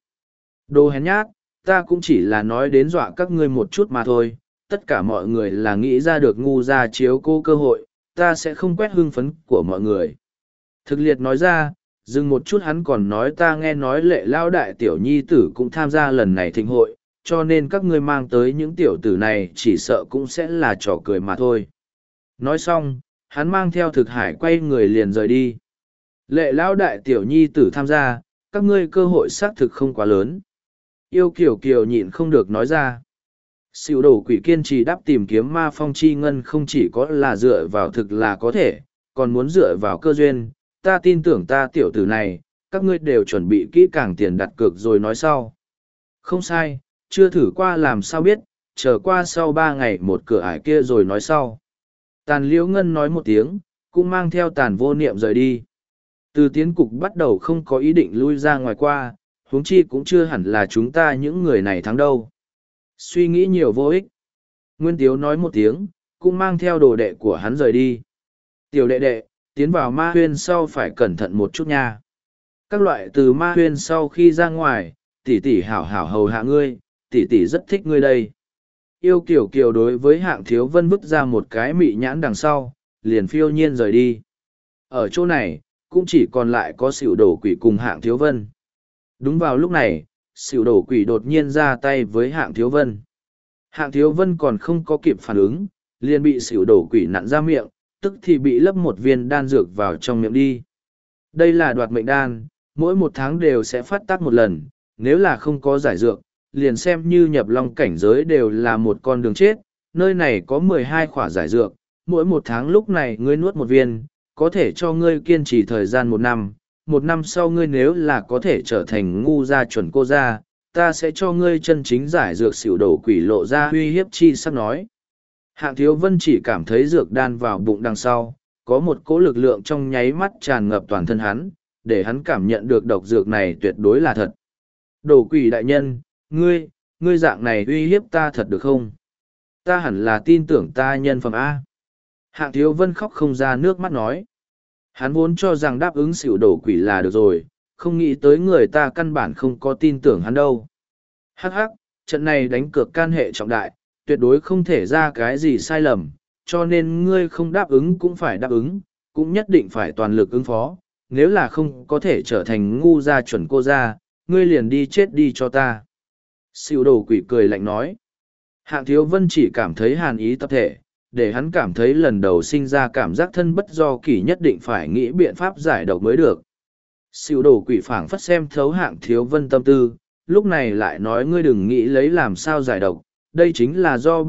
Đồ hèn nhát, ta cũng chỉ là nói đến dọa các ngươi một chút mà thôi, tất cả mọi người là nghĩ ra được ngu ra chiếu cô cơ hội, ta sẽ không quét hưng phấn của mọi người. Thực liệt nói ra, dừng một chút hắn còn nói ta nghe nói lệ lao đại tiểu nhi tử cũng tham gia lần này thịnh hội, cho nên các ngươi mang tới những tiểu tử này chỉ sợ cũng sẽ là trò cười mà thôi. Nói xong, hắn mang theo thực hải quay người liền rời đi. Lệ lao đại tiểu nhi tử tham gia, các ngươi cơ hội xác thực không quá lớn. Yêu Kiều Kiều nhịn không được nói ra. Xỉu đổ quỷ kiên trì đáp tìm kiếm ma phong chi ngân không chỉ có là dựa vào thực là có thể, còn muốn dựa vào cơ duyên. Ta tin tưởng ta tiểu tử này, các ngươi đều chuẩn bị kỹ càng tiền đặt cược rồi nói sau. Không sai, chưa thử qua làm sao biết, chờ qua sau 3 ngày một cửa ải kia rồi nói sau. Tàn Liễu Ngân nói một tiếng, cũng mang theo Tàn Vô Niệm rời đi. Từ tiến cục bắt đầu không có ý định lui ra ngoài qua, huống chi cũng chưa hẳn là chúng ta những người này thắng đâu. Suy nghĩ nhiều vô ích. Nguyên Tiếu nói một tiếng, cũng mang theo đồ đệ của hắn rời đi. Tiểu đệ đệ, tiến vào ma huyên sau phải cẩn thận một chút nha. Các loại từ ma huyên sau khi ra ngoài, tỷ tỷ hảo hảo hầu hạ ngươi, tỷ tỷ rất thích ngươi đây. Yêu Kiều Kiều đối với Hạng Thiếu Vân vứt ra một cái mị nhãn đằng sau, liền phiêu nhiên rời đi. Ở chỗ này, cũng chỉ còn lại có xỉu đổ quỷ cùng Hạng Thiếu Vân. Đúng vào lúc này, xỉu đổ quỷ đột nhiên ra tay với Hạng Thiếu Vân. Hạng Thiếu Vân còn không có kịp phản ứng, liền bị xỉu đổ quỷ nặn ra miệng, tức thì bị lấp một viên đan dược vào trong miệng đi. Đây là đoạt mệnh đan, mỗi 1 tháng đều sẽ phát tác một lần, nếu là không có giải dược, liền xem như nhập long cảnh giới đều là một con đường chết. Nơi này có 12 khỏa giải dược, mỗi 1 tháng lúc này ngươi nuốt một viên, có thể cho ngươi kiên trì thời gian 1 năm. 1 năm sau ngươi nếu là có thể trở thành ngu gia chuẩn cô gia, ta sẽ cho ngươi chân chính giải dược. Xỉu đổ quỷ lộ ra uy hiếp chi sắp nói. Hạng Thiếu Vân chỉ cảm thấy dược đan vào bụng đằng sau, có một cỗ lực lượng trong nháy mắt tràn ngập toàn thân hắn, để hắn cảm nhận được độc dược này tuyệt đối là thật. Đổ quỷ đại nhân, ngươi dạng này uy hiếp ta thật được không? Ta hẳn là tin tưởng ta nhân phẩm A. Hạng Thiếu Vân khóc không ra nước mắt nói. Hắn vốn cho rằng đáp ứng xỉu đổ quỷ là được rồi, không nghĩ tới người ta căn bản không có tin tưởng hắn đâu. Hắc hắc, trận này đánh cược can hệ trọng đại, tuyệt đối không thể ra cái gì sai lầm, cho nên ngươi không đáp ứng cũng phải đáp ứng, cũng nhất định phải toàn lực ứng phó, nếu là không có thể trở thành ngu gia chuẩn cô gia, ngươi liền đi chết đi cho ta. Xỉu đổ quỷ cười lạnh nói. Hạng Thiếu Vân chỉ cảm thấy hàn ý tập thể, để hắn cảm thấy lần đầu sinh ra cảm giác thân bất do kỷ, nhất định phải nghĩ biện pháp giải độc mới được. Xỉu đổ quỷ phảng phất xem thấu Hạng Thiếu Vân tâm tư, lúc này lại nói ngươi đừng nghĩ lấy làm sao giải độc, đây chính là do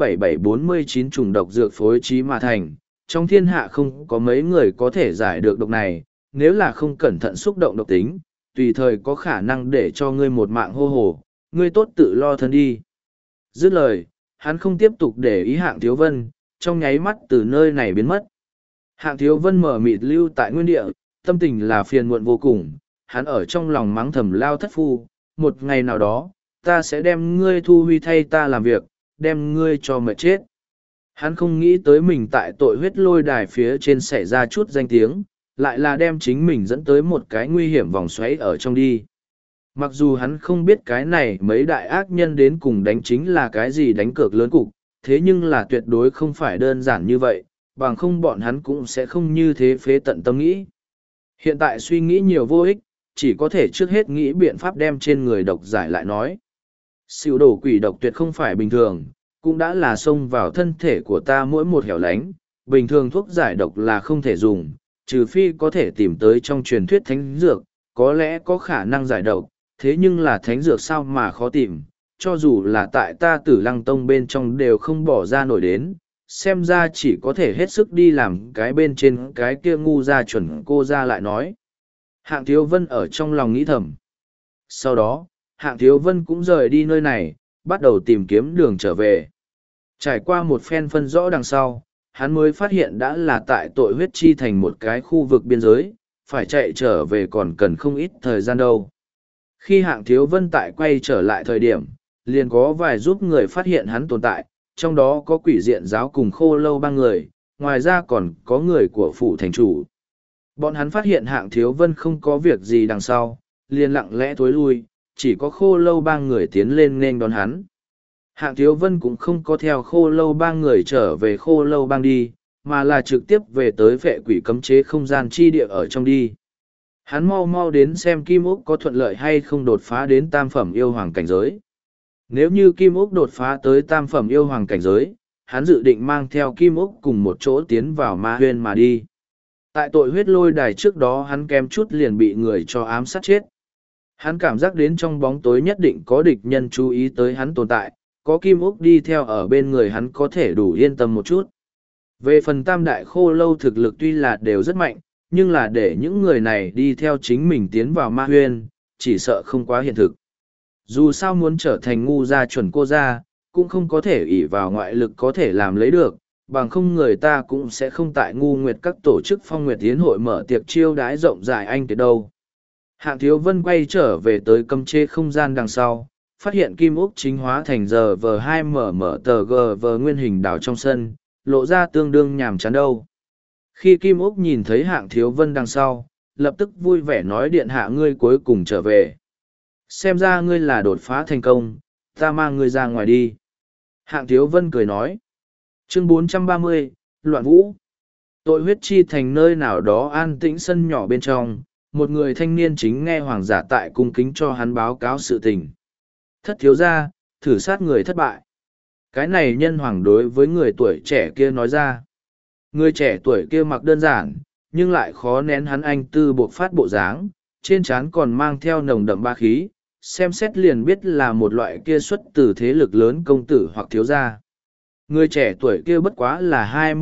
7749 chủng độc dược phối trí mà thành, trong thiên hạ không có mấy người có thể giải được độc này, nếu là không cẩn thận xúc động độc tính, tùy thời có khả năng để cho ngươi một mạng hô hồ, ngươi tốt tự lo thân đi. Dứt lời, hắn không tiếp tục để ý Hạng Thiếu Vân, trong nháy mắt từ nơi này biến mất. Hạng Thiếu Vân mở mịt lưu tại nguyên địa, tâm tình là phiền muộn vô cùng, hắn ở trong lòng mắng thầm Lao thất phu, một ngày nào đó, ta sẽ đem ngươi thu huy thay ta làm việc, đem ngươi cho mệt chết. Hắn không nghĩ tới mình tại tội huyết lôi đài phía trên xảy ra chút danh tiếng, lại là đem chính mình dẫn tới một cái nguy hiểm vòng xoáy ở trong đi. Mặc dù hắn không biết cái này mấy đại ác nhân đến cùng đánh chính là cái gì đánh cược lớn cục, thế nhưng là tuyệt đối không phải đơn giản như vậy, bằng không bọn hắn cũng sẽ không như thế phế tận tâm nghĩ. Hiện tại suy nghĩ nhiều vô ích, chỉ có thể trước hết nghĩ biện pháp đem trên người độc giải lại nói. Xỉu đổ quỷ độc tuyệt không phải bình thường, cũng đã là xông vào thân thể của ta mỗi một hẻo lánh, bình thường thuốc giải độc là không thể dùng, trừ phi có thể tìm tới trong truyền thuyết thánh dược, có lẽ có khả năng giải độc, thế nhưng là thánh dược sao mà khó tìm, cho dù là tại ta Tử Lăng Tông bên trong đều không bỏ ra nổi đến, xem ra chỉ có thể hết sức đi làm cái bên trên cái kia ngu ra chuẩn cô ra lại nói. Hạng Thiếu Vân ở trong lòng nghĩ thầm. Sau đó, Hạng Thiếu Vân cũng rời đi nơi này, bắt đầu tìm kiếm đường trở về. Trải qua một phen phân rõ đằng sau, hắn mới phát hiện đã là tại tội huyết chi thành một cái khu vực biên giới, phải chạy trở về còn cần không ít thời gian đâu. Khi Hạng Thiếu Vân tại quay trở lại thời điểm, liền có vài giúp người phát hiện hắn tồn tại, trong đó có Quỷ Diện giáo cùng Khô Lâu ba người, ngoài ra còn có người của phủ thành chủ. Bọn hắn phát hiện Hạng Thiếu Vân không có việc gì đằng sau, liền lặng lẽ thối lui, chỉ có Khô Lâu ba người tiến lên nên đón hắn. Hạng Thiếu Vân cũng không có theo Khô Lâu ba người trở về Khô Lâu bang đi, mà là trực tiếp về tới Vệ Quỷ cấm chế không gian chi địa ở trong đi. Hắn mau mau đến xem Kim Úc có thuận lợi hay không đột phá đến tam phẩm yêu hoàng cảnh giới. Nếu như Kim Úc đột phá tới tam phẩm yêu hoàng cảnh giới, hắn dự định mang theo Kim Úc cùng một chỗ tiến vào ma huyên mà đi. Tại tội huyết lôi đài trước đó hắn kém chút liền bị người cho ám sát chết. Hắn cảm giác đến trong bóng tối nhất định có địch nhân chú ý tới hắn tồn tại, có Kim Úc đi theo ở bên người hắn có thể đủ yên tâm một chút. Về phần tam đại khô lâu thực lực tuy là đều rất mạnh, nhưng là để những người này đi theo chính mình tiến vào ma huyên, chỉ sợ không quá hiện thực. Dù sao muốn trở thành ngu gia chuẩn cô gia, cũng không có thể ỷ vào ngoại lực có thể làm lấy được, bằng không người ta cũng sẽ không tại ngu nguyệt các tổ chức phong nguyệt tiến hội mở tiệc chiêu đãi rộng rãi anh tới đâu. Hạng Thiếu Vân quay trở về tới cấm chế không gian đằng sau, phát hiện Kim Úc chính hóa thành giờ GV2 tờ GV nguyên hình đảo trong sân, lộ ra tương đương nhàm chán đâu. Khi Kim Úc nhìn thấy Hạng Thiếu Vân đằng sau, lập tức vui vẻ nói điện hạ ngươi cuối cùng trở về. Xem ra ngươi là đột phá thành công, ta mang ngươi ra ngoài đi. Hạng Thiếu Vân cười nói. Chương 430, Loạn Vũ. Tội huyết chi thành nơi nào đó an tĩnh sân nhỏ bên trong, một người thanh niên chính nghe hoàng giả tại cung kính cho hắn báo cáo sự tình. Thất thiếu gia, thử sát người thất bại. Cái này nhân hoàng đối với người tuổi trẻ kia nói ra. Người trẻ tuổi kia mặc đơn giản, nhưng lại khó nén hắn anh tư buộc phát bộ dáng, trên trán còn mang theo nồng đậm ba khí, xem xét liền biết là một loại kia xuất từ thế lực lớn công tử hoặc thiếu gia. Người trẻ tuổi kia bất quá là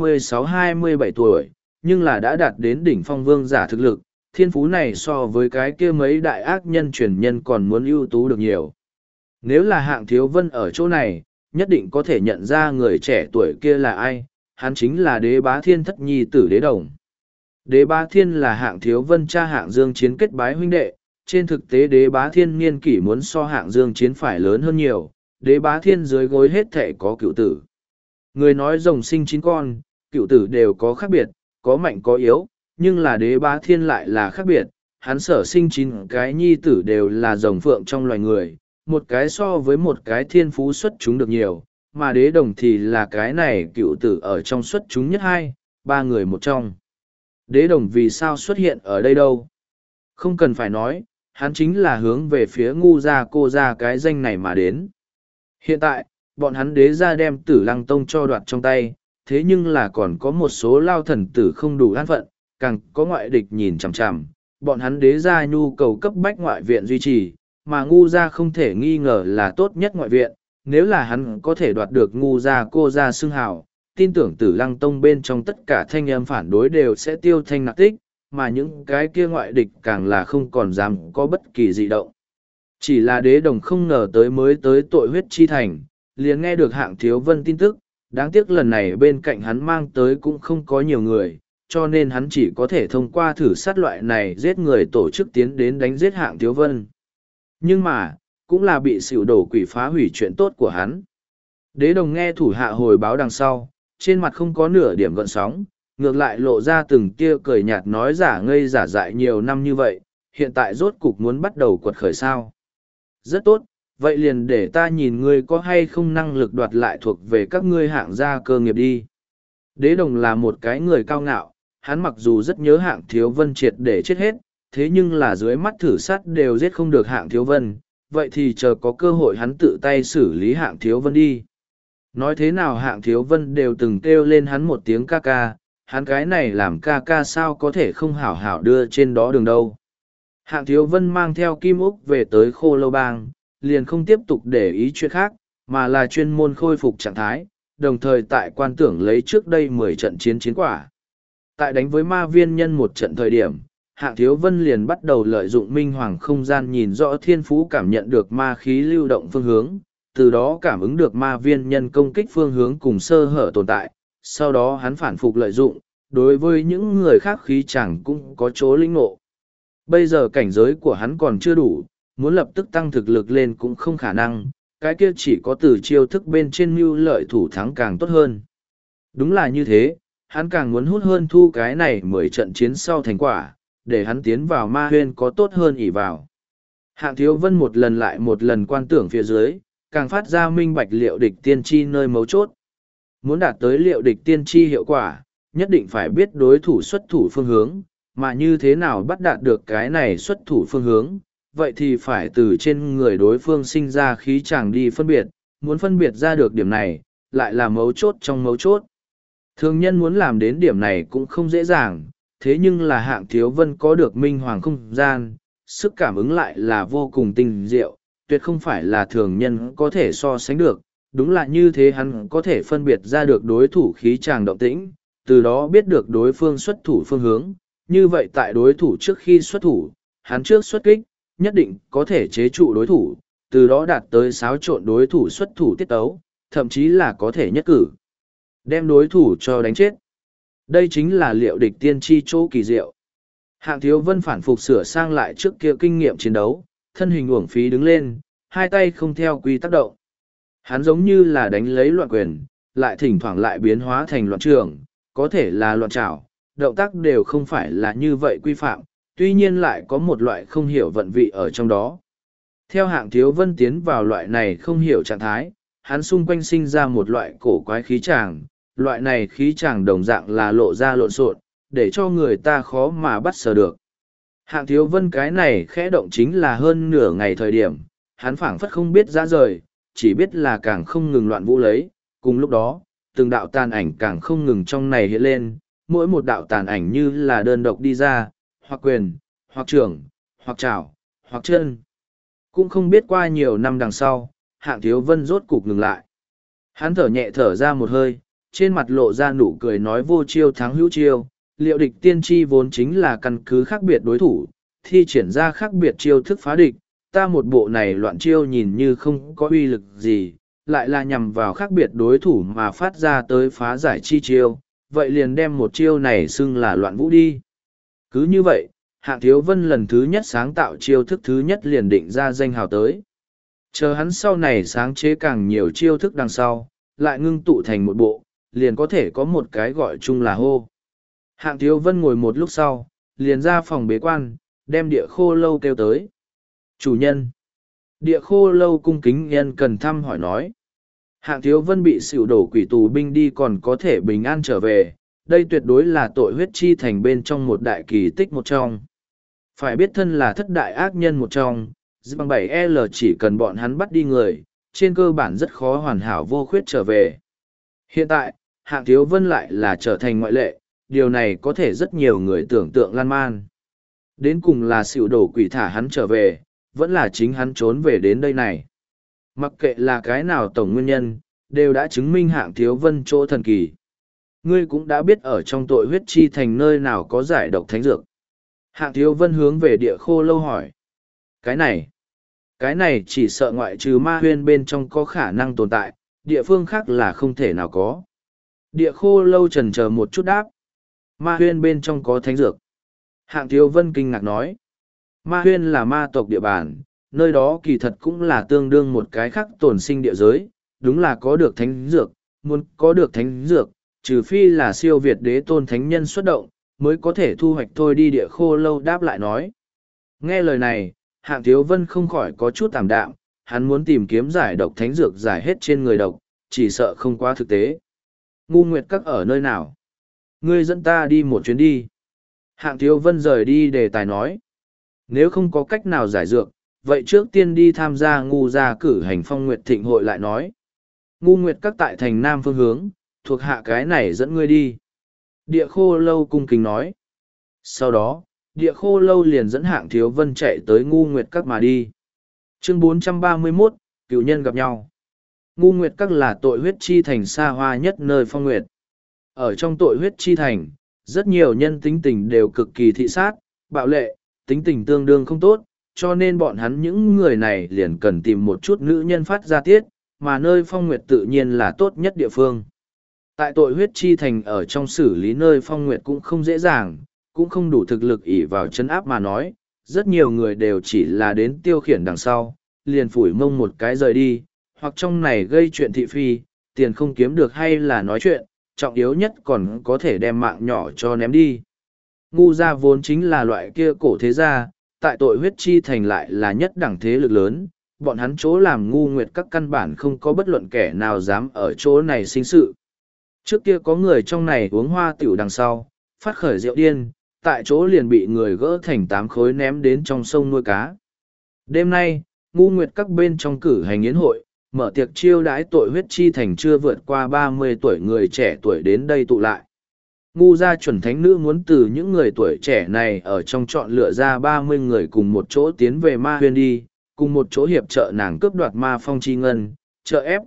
26-27 tuổi, nhưng là đã đạt đến đỉnh phong vương giả thực lực, thiên phú này so với cái kia mấy đại ác nhân truyền nhân còn muốn ưu tú được nhiều. Nếu là Hạng Thiếu Vân ở chỗ này, nhất định có thể nhận ra người trẻ tuổi kia là ai, hắn chính là Đế Bá Thiên thất nhi tử Đế Đồng. Đế Bá Thiên là Hạng Thiếu Vân cha Hạng Dương Chiến kết bái huynh đệ, trên thực tế Đế Bá Thiên niên kỷ muốn so Hạng Dương Chiến phải lớn hơn nhiều, Đế Bá Thiên dưới gối hết thể có cựu tử. Người nói rồng sinh 9 con, cựu tử đều có khác biệt, có mạnh có yếu, nhưng là Đế Bá Thiên lại là khác biệt, hắn sở sinh 9 cái nhi tử đều là rồng phượng trong loài người, một cái so với một cái thiên phú xuất chúng được nhiều, mà Đế Đồng thì là cái này cựu tử ở trong xuất chúng nhất 2-3 người một trong. Đế Đồng vì sao xuất hiện ở đây đâu? Không cần phải nói, hắn chính là hướng về phía ngu gia cô gia cái danh này mà đến. Hiện tại, bọn hắn Đế gia đem Tử Lăng Tông cho đoạt trong tay, thế nhưng là còn có một số lao thần tử không đủ an phận, càng có ngoại địch nhìn chằm chằm, bọn hắn Đế gia nhu cầu cấp bách ngoại viện duy trì, mà ngu gia không thể nghi ngờ là tốt nhất ngoại viện, nếu là hắn có thể đoạt được ngu gia cô gia xưng hào, tin tưởng Tử Lăng Tông bên trong tất cả thanh âm phản đối đều sẽ tiêu thanh nạp tích, mà những cái kia ngoại địch càng là không còn dám có bất kỳ dị động. Chỉ là Đế Đồng không ngờ tới mới tới tội huyết chi thành, liền nghe được Hạng Thiếu Vân tin tức, đáng tiếc lần này bên cạnh hắn mang tới cũng không có nhiều người, cho nên hắn chỉ có thể thông qua thử sát loại này giết người tổ chức tiến đến đánh giết Hạng Thiếu Vân. Nhưng mà, cũng là bị xỉu đổ quỷ phá hủy chuyện tốt của hắn. Đế Đồng nghe thủ hạ hồi báo đằng sau, trên mặt không có nửa điểm gợn sóng, ngược lại lộ ra từng tia cười nhạt nói giả ngây giả dại nhiều năm như vậy, hiện tại rốt cục muốn bắt đầu quật khởi sao. Rất tốt, vậy liền để ta nhìn ngươi có hay không năng lực đoạt lại thuộc về các ngươi hạng gia cơ nghiệp đi. Đế Đồng là một cái người cao ngạo, hắn mặc dù rất nhớ Hạng Thiếu Vân triệt để chết hết, thế nhưng là dưới mắt thử sát đều giết không được Hạng Thiếu Vân, vậy thì chờ có cơ hội hắn tự tay xử lý Hạng Thiếu Vân đi. Nói thế nào Hạng Thiếu Vân đều từng kêu lên hắn một tiếng ca ca, hắn cái này làm ca ca sao có thể không hảo hảo đưa trên đó đường đâu. Hạng Thiếu Vân mang theo Kim Úc về tới Khô Lâu Bang, liền không tiếp tục để ý chuyện khác, mà là chuyên môn khôi phục trạng thái, đồng thời tại quan tưởng lấy trước đây 10 trận chiến quả. Tại đánh với ma viên nhân một trận thời điểm, Hạng Thiếu Vân liền bắt đầu lợi dụng minh hoàng không gian nhìn rõ thiên phú, cảm nhận được ma khí lưu động phương hướng, từ đó cảm ứng được ma viên nhân công kích phương hướng cùng sơ hở tồn tại, sau đó hắn phản phục lợi dụng, đối với những người khác khí chẳng cũng có chỗ linh ngộ. Bây giờ cảnh giới của hắn còn chưa đủ, muốn lập tức tăng thực lực lên cũng không khả năng, cái kia chỉ có từ chiêu thức bên trên mưu lợi thủ thắng càng tốt hơn. Đúng là như thế, hắn càng muốn hút hơn thu cái này 10 trận chiến sau thành quả, để hắn tiến vào ma huyên có tốt hơn ỷ vào. Hạng Thiếu Vân một lần lại một lần quan tưởng phía dưới, càng phát ra minh bạch liệu địch tiên tri nơi mấu chốt. Muốn đạt tới liệu địch tiên tri hiệu quả, nhất định phải biết đối thủ xuất thủ phương hướng, mà như thế nào bắt đạt được cái này xuất thủ phương hướng, vậy thì phải từ trên người đối phương sinh ra khí chàng đi phân biệt, muốn phân biệt ra được điểm này, lại là mấu chốt trong mấu chốt. Thường nhân muốn làm đến điểm này cũng không dễ dàng, thế nhưng là Hạng Thiếu Vân có được minh hoàng không gian, sức cảm ứng lại là vô cùng tinh diệu, tuyệt không phải là thường nhân có thể so sánh được. Đúng là như thế, hắn có thể phân biệt ra được đối thủ khí tràng động tĩnh, từ đó biết được đối phương xuất thủ phương hướng. Như vậy tại đối thủ trước khi xuất thủ, hắn trước xuất kích, nhất định có thể chế trụ đối thủ, từ đó đạt tới xáo trộn đối thủ xuất thủ tiết tấu, thậm chí là có thể nhất cử đem đối thủ cho đánh chết. Đây chính là liệu địch tiên tri chỗ kỳ diệu. Hạng Thiếu Vân phản phục sửa sang lại trước kia kinh nghiệm chiến đấu, thân hình uổng phí đứng lên, hai tay không theo quy tắc động. Hắn giống như là đánh lấy loạn quyền, lại thỉnh thoảng lại biến hóa thành loạn trường, có thể là loạn trảo, động tác đều không phải là như vậy quy phạm, tuy nhiên lại có một loại không hiểu vận vị ở trong đó. Theo Hạng Thiếu Vân tiến vào loại này không hiểu trạng thái, hắn xung quanh sinh ra một loại cổ quái khí tràng, loại này khí tràng đồng dạng là lộ ra lộn xộn, để cho người ta khó mà bắt sờ được. Hạng Thiếu Vân cái này khẽ động chính là hơn nửa ngày thời điểm, hắn phảng phất không biết ra rời, chỉ biết là càng không ngừng loạn vũ lấy, cùng lúc đó, từng đạo tàn ảnh càng không ngừng trong này hiện lên, mỗi một đạo tàn ảnh như là đơn độc đi ra, hoặc quyền, hoặc trưởng, hoặc chảo, hoặc chân. Cũng không biết qua nhiều năm đằng sau, Hạng Thiếu Vân rốt cục ngừng lại. Hắn thở nhẹ thở ra một hơi, trên mặt lộ ra nụ cười nói vô chiêu thắng hữu chiêu, liệu địch tiên tri vốn chính là căn cứ khác biệt đối thủ, thi triển ra khác biệt chiêu thức phá địch, ta một bộ này loạn chiêu nhìn như không có uy lực gì, lại là nhằm vào khác biệt đối thủ mà phát ra tới phá giải chi chiêu, vậy liền đem một chiêu này xưng là loạn vũ đi. Cứ như vậy, Hạng Thiếu Vân lần thứ nhất sáng tạo chiêu thức thứ nhất liền định ra danh hào tới. Chờ hắn sau này sáng chế càng nhiều chiêu thức đằng sau, lại ngưng tụ thành một bộ, liền có thể có một cái gọi chung là hô. Hạng Thiếu Vân ngồi một lúc sau, liền ra phòng bế quan, đem Địa Khô Lâu kêu tới. Chủ nhân. Địa Khô Lâu cung kính nhân cần thăm hỏi nói. Hạng Thiếu Vân bị xỉu đổ quỷ tù binh đi còn có thể bình an trở về, đây tuyệt đối là tội huyết chi thành bên trong một đại kỳ tích một trong. Phải biết thân là thất đại ác nhân một trong, bằng 7L chỉ cần bọn hắn bắt đi người, trên cơ bản rất khó hoàn hảo vô khuyết trở về. Hiện tại, Hạng Thiếu Vân lại là trở thành ngoại lệ, điều này có thể rất nhiều người tưởng tượng lan man. Đến cùng là xỉu đổ quỷ thả hắn trở về, vẫn là chính hắn trốn về đến đây này. Mặc kệ là cái nào tổng nguyên nhân, đều đã chứng minh Hạng Thiếu Vân chỗ thần kỳ. Ngươi cũng đã biết ở trong tội huyết chi thành nơi nào có giải độc thánh dược. Hạng Thiếu Vân hướng về Địa Khô Lâu hỏi. Cái này chỉ sợ ngoại trừ ma huyên bên trong có khả năng tồn tại, địa phương khác là không thể nào có. Địa Khô Lâu chần chờ một chút đáp. Ma huyên bên trong có thánh dược. Hạng Thiếu Vân kinh ngạc nói. Ma huyên là ma tộc địa bàn, nơi đó kỳ thật cũng là tương đương một cái khác tồn sinh địa giới, đúng là có được thánh dược, muốn có được thánh dược, trừ phi là siêu việt đế tôn thánh nhân xuất động, mới có thể thu hoạch thôi đi. Địa Khô Lâu đáp lại nói. Nghe lời này, Hạng Thiếu Vân không khỏi có chút tạm đạm, hắn muốn tìm kiếm giải độc thánh dược giải hết trên người độc, chỉ sợ không quá thực tế. Ngu Nguyệt Các ở nơi nào? Ngươi dẫn ta đi một chuyến đi. Hạng Thiếu Vân rời đi đề tài nói. Nếu không có cách nào giải dược, vậy trước tiên đi tham gia ngu gia cử hành phong nguyệt thịnh hội lại nói. Ngu Nguyệt Các tại thành Nam phương hướng, thuộc hạ cái này dẫn ngươi đi. Địa Khô Lâu cung kính nói. Sau đó, Địa Khô Lâu liền dẫn Hạng Thiếu Vân chạy tới Ngu Nguyệt Các mà đi. Chương 431, cựu nhân gặp nhau. Ngu Nguyệt Các là tội huyết chi thành xa hoa nhất nơi phong nguyệt. Ở trong tội huyết chi thành, rất nhiều nhân tính tình đều cực kỳ thị sát, bạo lệ, tính tình tương đương không tốt, cho nên bọn hắn những người này liền cần tìm một chút nữ nhân phát ra tiết, mà nơi phong nguyệt tự nhiên là tốt nhất địa phương. Tại tội huyết chi thành ở trong xử lý nơi phong nguyệt cũng không dễ dàng, cũng không đủ thực lực ỷ vào chân áp mà nói, rất nhiều người đều chỉ là đến tiêu khiển đằng sau, liền phủi mông một cái rời đi, hoặc trong này gây chuyện thị phi, tiền không kiếm được hay là nói chuyện, trọng yếu nhất còn có thể đem mạng nhỏ cho ném đi. Ngu gia vốn chính là loại kia cổ thế gia, tại tội huyết chi thành lại là nhất đẳng thế lực lớn, bọn hắn chỗ làm ngu nguyệt các căn bản không có bất luận kẻ nào dám ở chỗ này sinh sự. Trước kia có người trong này uống hoa tiểu đằng sau, phát khởi rượu điên, tại chỗ liền bị người gỡ thành 8 khối ném đến trong sông nuôi cá. Đêm nay, ngu nguyệt các bên trong cử hành yến hội, mở tiệc chiêu đãi tội huyết chi thành chưa vượt qua 30 tuổi người trẻ tuổi đến đây tụ lại. Ngu gia chuẩn thánh nữ muốn từ những người tuổi trẻ này ở trong chọn lựa ra 30 người cùng một chỗ tiến về ma huyên đi, cùng một chỗ hiệp trợ nàng cướp đoạt ma phong chi ngân, trợ ép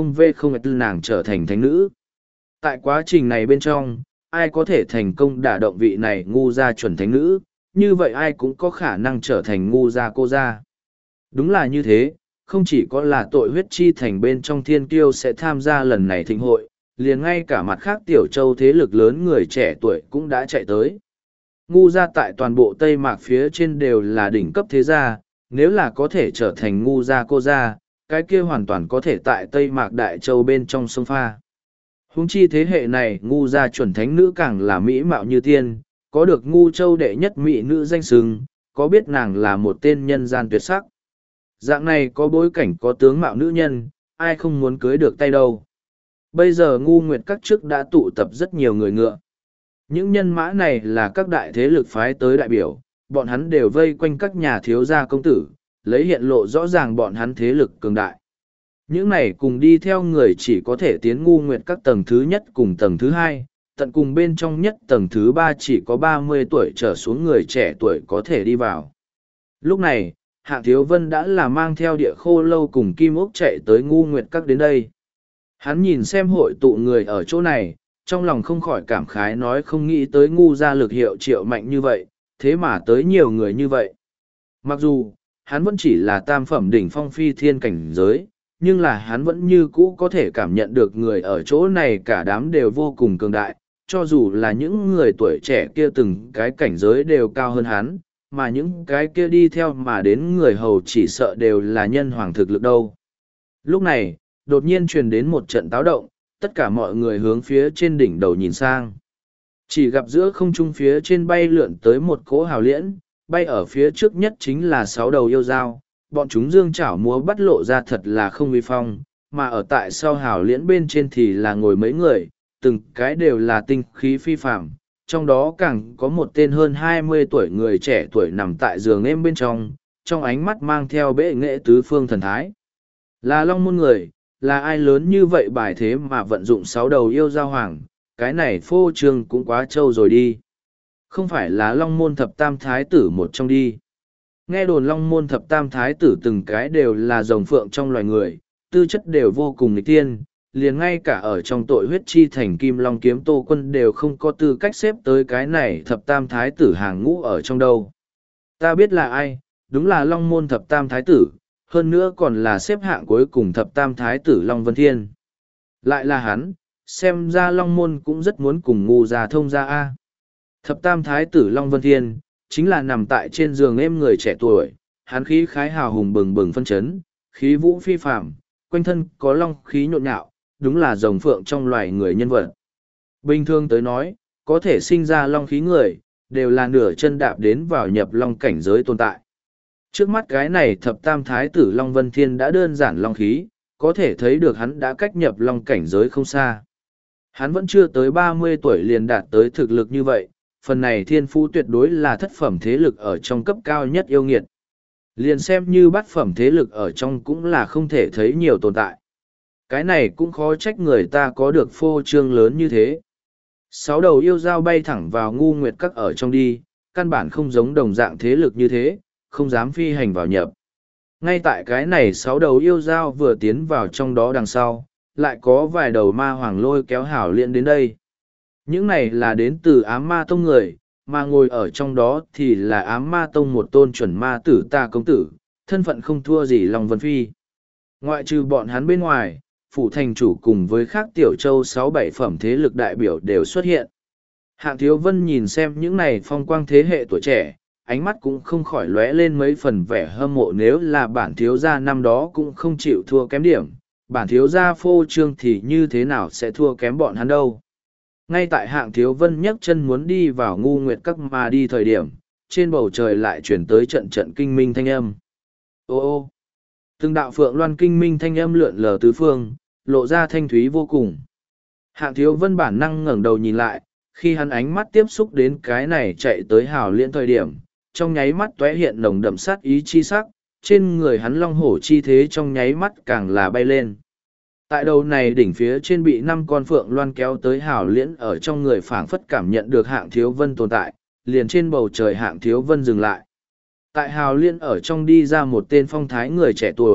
G0V0 nàng trở thành thánh nữ. Tại quá trình này bên trong, ai có thể thành công đả động vị này ngu gia chuẩn thánh nữ, như vậy ai cũng có khả năng trở thành ngu gia cô gia. Đúng là như thế, không chỉ có là tội huyết chi thành bên trong thiên kiêu sẽ tham gia lần này thịnh hội, liền ngay cả mặt khác tiểu châu thế lực lớn người trẻ tuổi cũng đã chạy tới. Ngu gia tại toàn bộ Tây Mạc phía trên đều là đỉnh cấp thế gia, nếu là có thể trở thành ngu gia cô gia, cái kia hoàn toàn có thể tại Tây Mạc Đại Châu bên trong sông pha. Huống chi thế hệ này ngu gia chuẩn thánh nữ càng là mỹ mạo như tiên, có được ngu châu đệ nhất mỹ nữ danh xưng, có biết nàng là một tên nhân gian tuyệt sắc. Dạng này có bối cảnh có tướng mạo nữ nhân, ai không muốn cưới được tay đâu. Bây giờ ngu nguyệt các trước đã tụ tập rất nhiều người ngựa. Những nhân mã này là các đại thế lực phái tới đại biểu, bọn hắn đều vây quanh các nhà thiếu gia công tử, lấy hiện lộ rõ ràng bọn hắn thế lực cường đại. Những này cùng đi theo người chỉ có thể tiến ngu nguyệt các tầng thứ nhất cùng tầng thứ hai, tận cùng bên trong nhất tầng thứ ba chỉ có 30 tuổi trở xuống người trẻ tuổi có thể đi vào. Lúc này, Hạng Thiếu Vân đã là mang theo địa khô lâu cùng Kim Ốc chạy tới ngu nguyệt các đến đây. Hắn nhìn xem hội tụ người ở chỗ này, trong lòng không khỏi cảm khái nói không nghĩ tới ngu gia lực hiệu triệu mạnh như vậy, thế mà tới nhiều người như vậy. Mặc dù, hắn vẫn chỉ là tam phẩm đỉnh phong phi thiên cảnh giới, nhưng là hắn vẫn như cũ có thể cảm nhận được người ở chỗ này cả đám đều vô cùng cường đại, cho dù là những người tuổi trẻ kia từng cái cảnh giới đều cao hơn hắn, mà những cái kia đi theo mà đến người hầu chỉ sợ đều là nhân hoàng thực lực đâu. Lúc này, đột nhiên truyền đến một trận táo động, tất cả mọi người hướng phía trên đỉnh đầu nhìn sang. Chỉ gặp giữa không trung phía trên bay lượn tới một cỗ hào liễn, bay ở phía trước nhất chính là 6 đầu yêu dao, bọn chúng dương chảo múa bắt lộ ra thật là không uy phong, mà ở tại sau hào liễn bên trên thì là ngồi mấy người, từng cái đều là tinh khí phi phạm, trong đó càng có một tên hơn 20 tuổi người trẻ tuổi nằm tại giường êm bên trong ánh mắt mang theo bệ nghệ tứ phương thần thái. Là Long Môn người, là ai lớn như vậy bài thế mà vận dụng 6 đầu yêu giao hoàng, cái này phô trương cũng quá trâu rồi đi. Không phải là Long Môn thập tam thái tử một trong đi. Nghe đồn Long Môn thập tam thái tử từng cái đều là rồng phượng trong loài người, tư chất đều vô cùng nghịch tiên, liền ngay cả ở trong tội huyết chi thành Kim Long Kiếm Tô Quân đều không có tư cách xếp tới cái này thập tam thái tử hàng ngũ ở trong đâu. Ta biết là ai, đúng là Long Môn thập tam thái tử, hơn nữa còn là xếp hạng cuối cùng thập tam thái tử Long Vân Thiên. Lại là hắn, xem ra Long Môn cũng rất muốn cùng ngu già thông ra A. Thập tam thái tử Long Vân Thiên, chính là nằm tại trên giường êm người trẻ tuổi, hắn khí khái hào hùng bừng bừng phân chấn, khí vũ phi phạm, quanh thân có long khí nhộn nhạo, đúng là rồng phượng trong loài người nhân vật. Bình thường tới nói, có thể sinh ra long khí người, đều là nửa chân đạp đến vào nhập long cảnh giới tồn tại. Trước mắt cái này thập tam thái tử Long Vân Thiên đã đơn giản long khí, có thể thấy được hắn đã cách nhập long cảnh giới không xa. Hắn vẫn chưa tới 30 tuổi liền đạt tới thực lực như vậy, phần này thiên phú tuyệt đối là thất phẩm thế lực ở trong cấp cao nhất yêu nghiệt. Liền xem như bát phẩm thế lực ở trong cũng là không thể thấy nhiều tồn tại. Cái này cũng khó trách người ta có được phô trương lớn như thế. 6 đầu yêu dao bay thẳng vào ngu nguyệt các ở trong đi, căn bản không giống đồng dạng thế lực như thế, không dám phi hành vào nhập. Ngay tại cái này 6 đầu yêu dao vừa tiến vào trong đó đằng sau, lại có vài đầu ma hoàng lôi kéo Hảo Liên đến đây. Những này là đến từ ám ma tông người, mà ngồi ở trong đó thì là ám ma tông một tôn chuẩn ma tử ta công tử, thân phận không thua gì Long Vân Phi. Ngoại trừ bọn hắn bên ngoài, phủ thành chủ cùng với các tiểu châu 6-7 phẩm thế lực đại biểu đều xuất hiện. Hạng Thiếu Vân nhìn xem những này phong quang thế hệ tuổi trẻ, ánh mắt cũng không khỏi lóe lên mấy phần vẻ hâm mộ, nếu là bản thiếu gia năm đó cũng không chịu thua kém điểm, bản thiếu gia phô trương thì như thế nào sẽ thua kém bọn hắn đâu. Ngay tại Hạng Thiếu Vân nhấc chân muốn đi vào ngu nguyệt các mà đi thời điểm, trên bầu trời lại chuyển tới trận trận kinh minh thanh âm. Ô ô! Từng đạo phượng loan kinh minh thanh âm lượn lờ tứ phương, lộ ra thanh thúy vô cùng. Hạng Thiếu Vân bản năng ngẩng đầu nhìn lại, khi hắn ánh mắt tiếp xúc đến cái này chạy tới Hảo Liên thời điểm, trong nháy mắt tóe hiện nồng đậm sát ý chi sắc, trên người hắn long hổ chi thế trong nháy mắt càng là bay lên. Tại đầu này đỉnh phía trên bị 5 con phượng loan kéo tới Hảo Liên ở trong người phảng phất cảm nhận được Hạng Thiếu Vân tồn tại, liền trên bầu trời Hạng Thiếu Vân dừng lại. Tại Hào Liên ở trong đi ra một tên phong thái người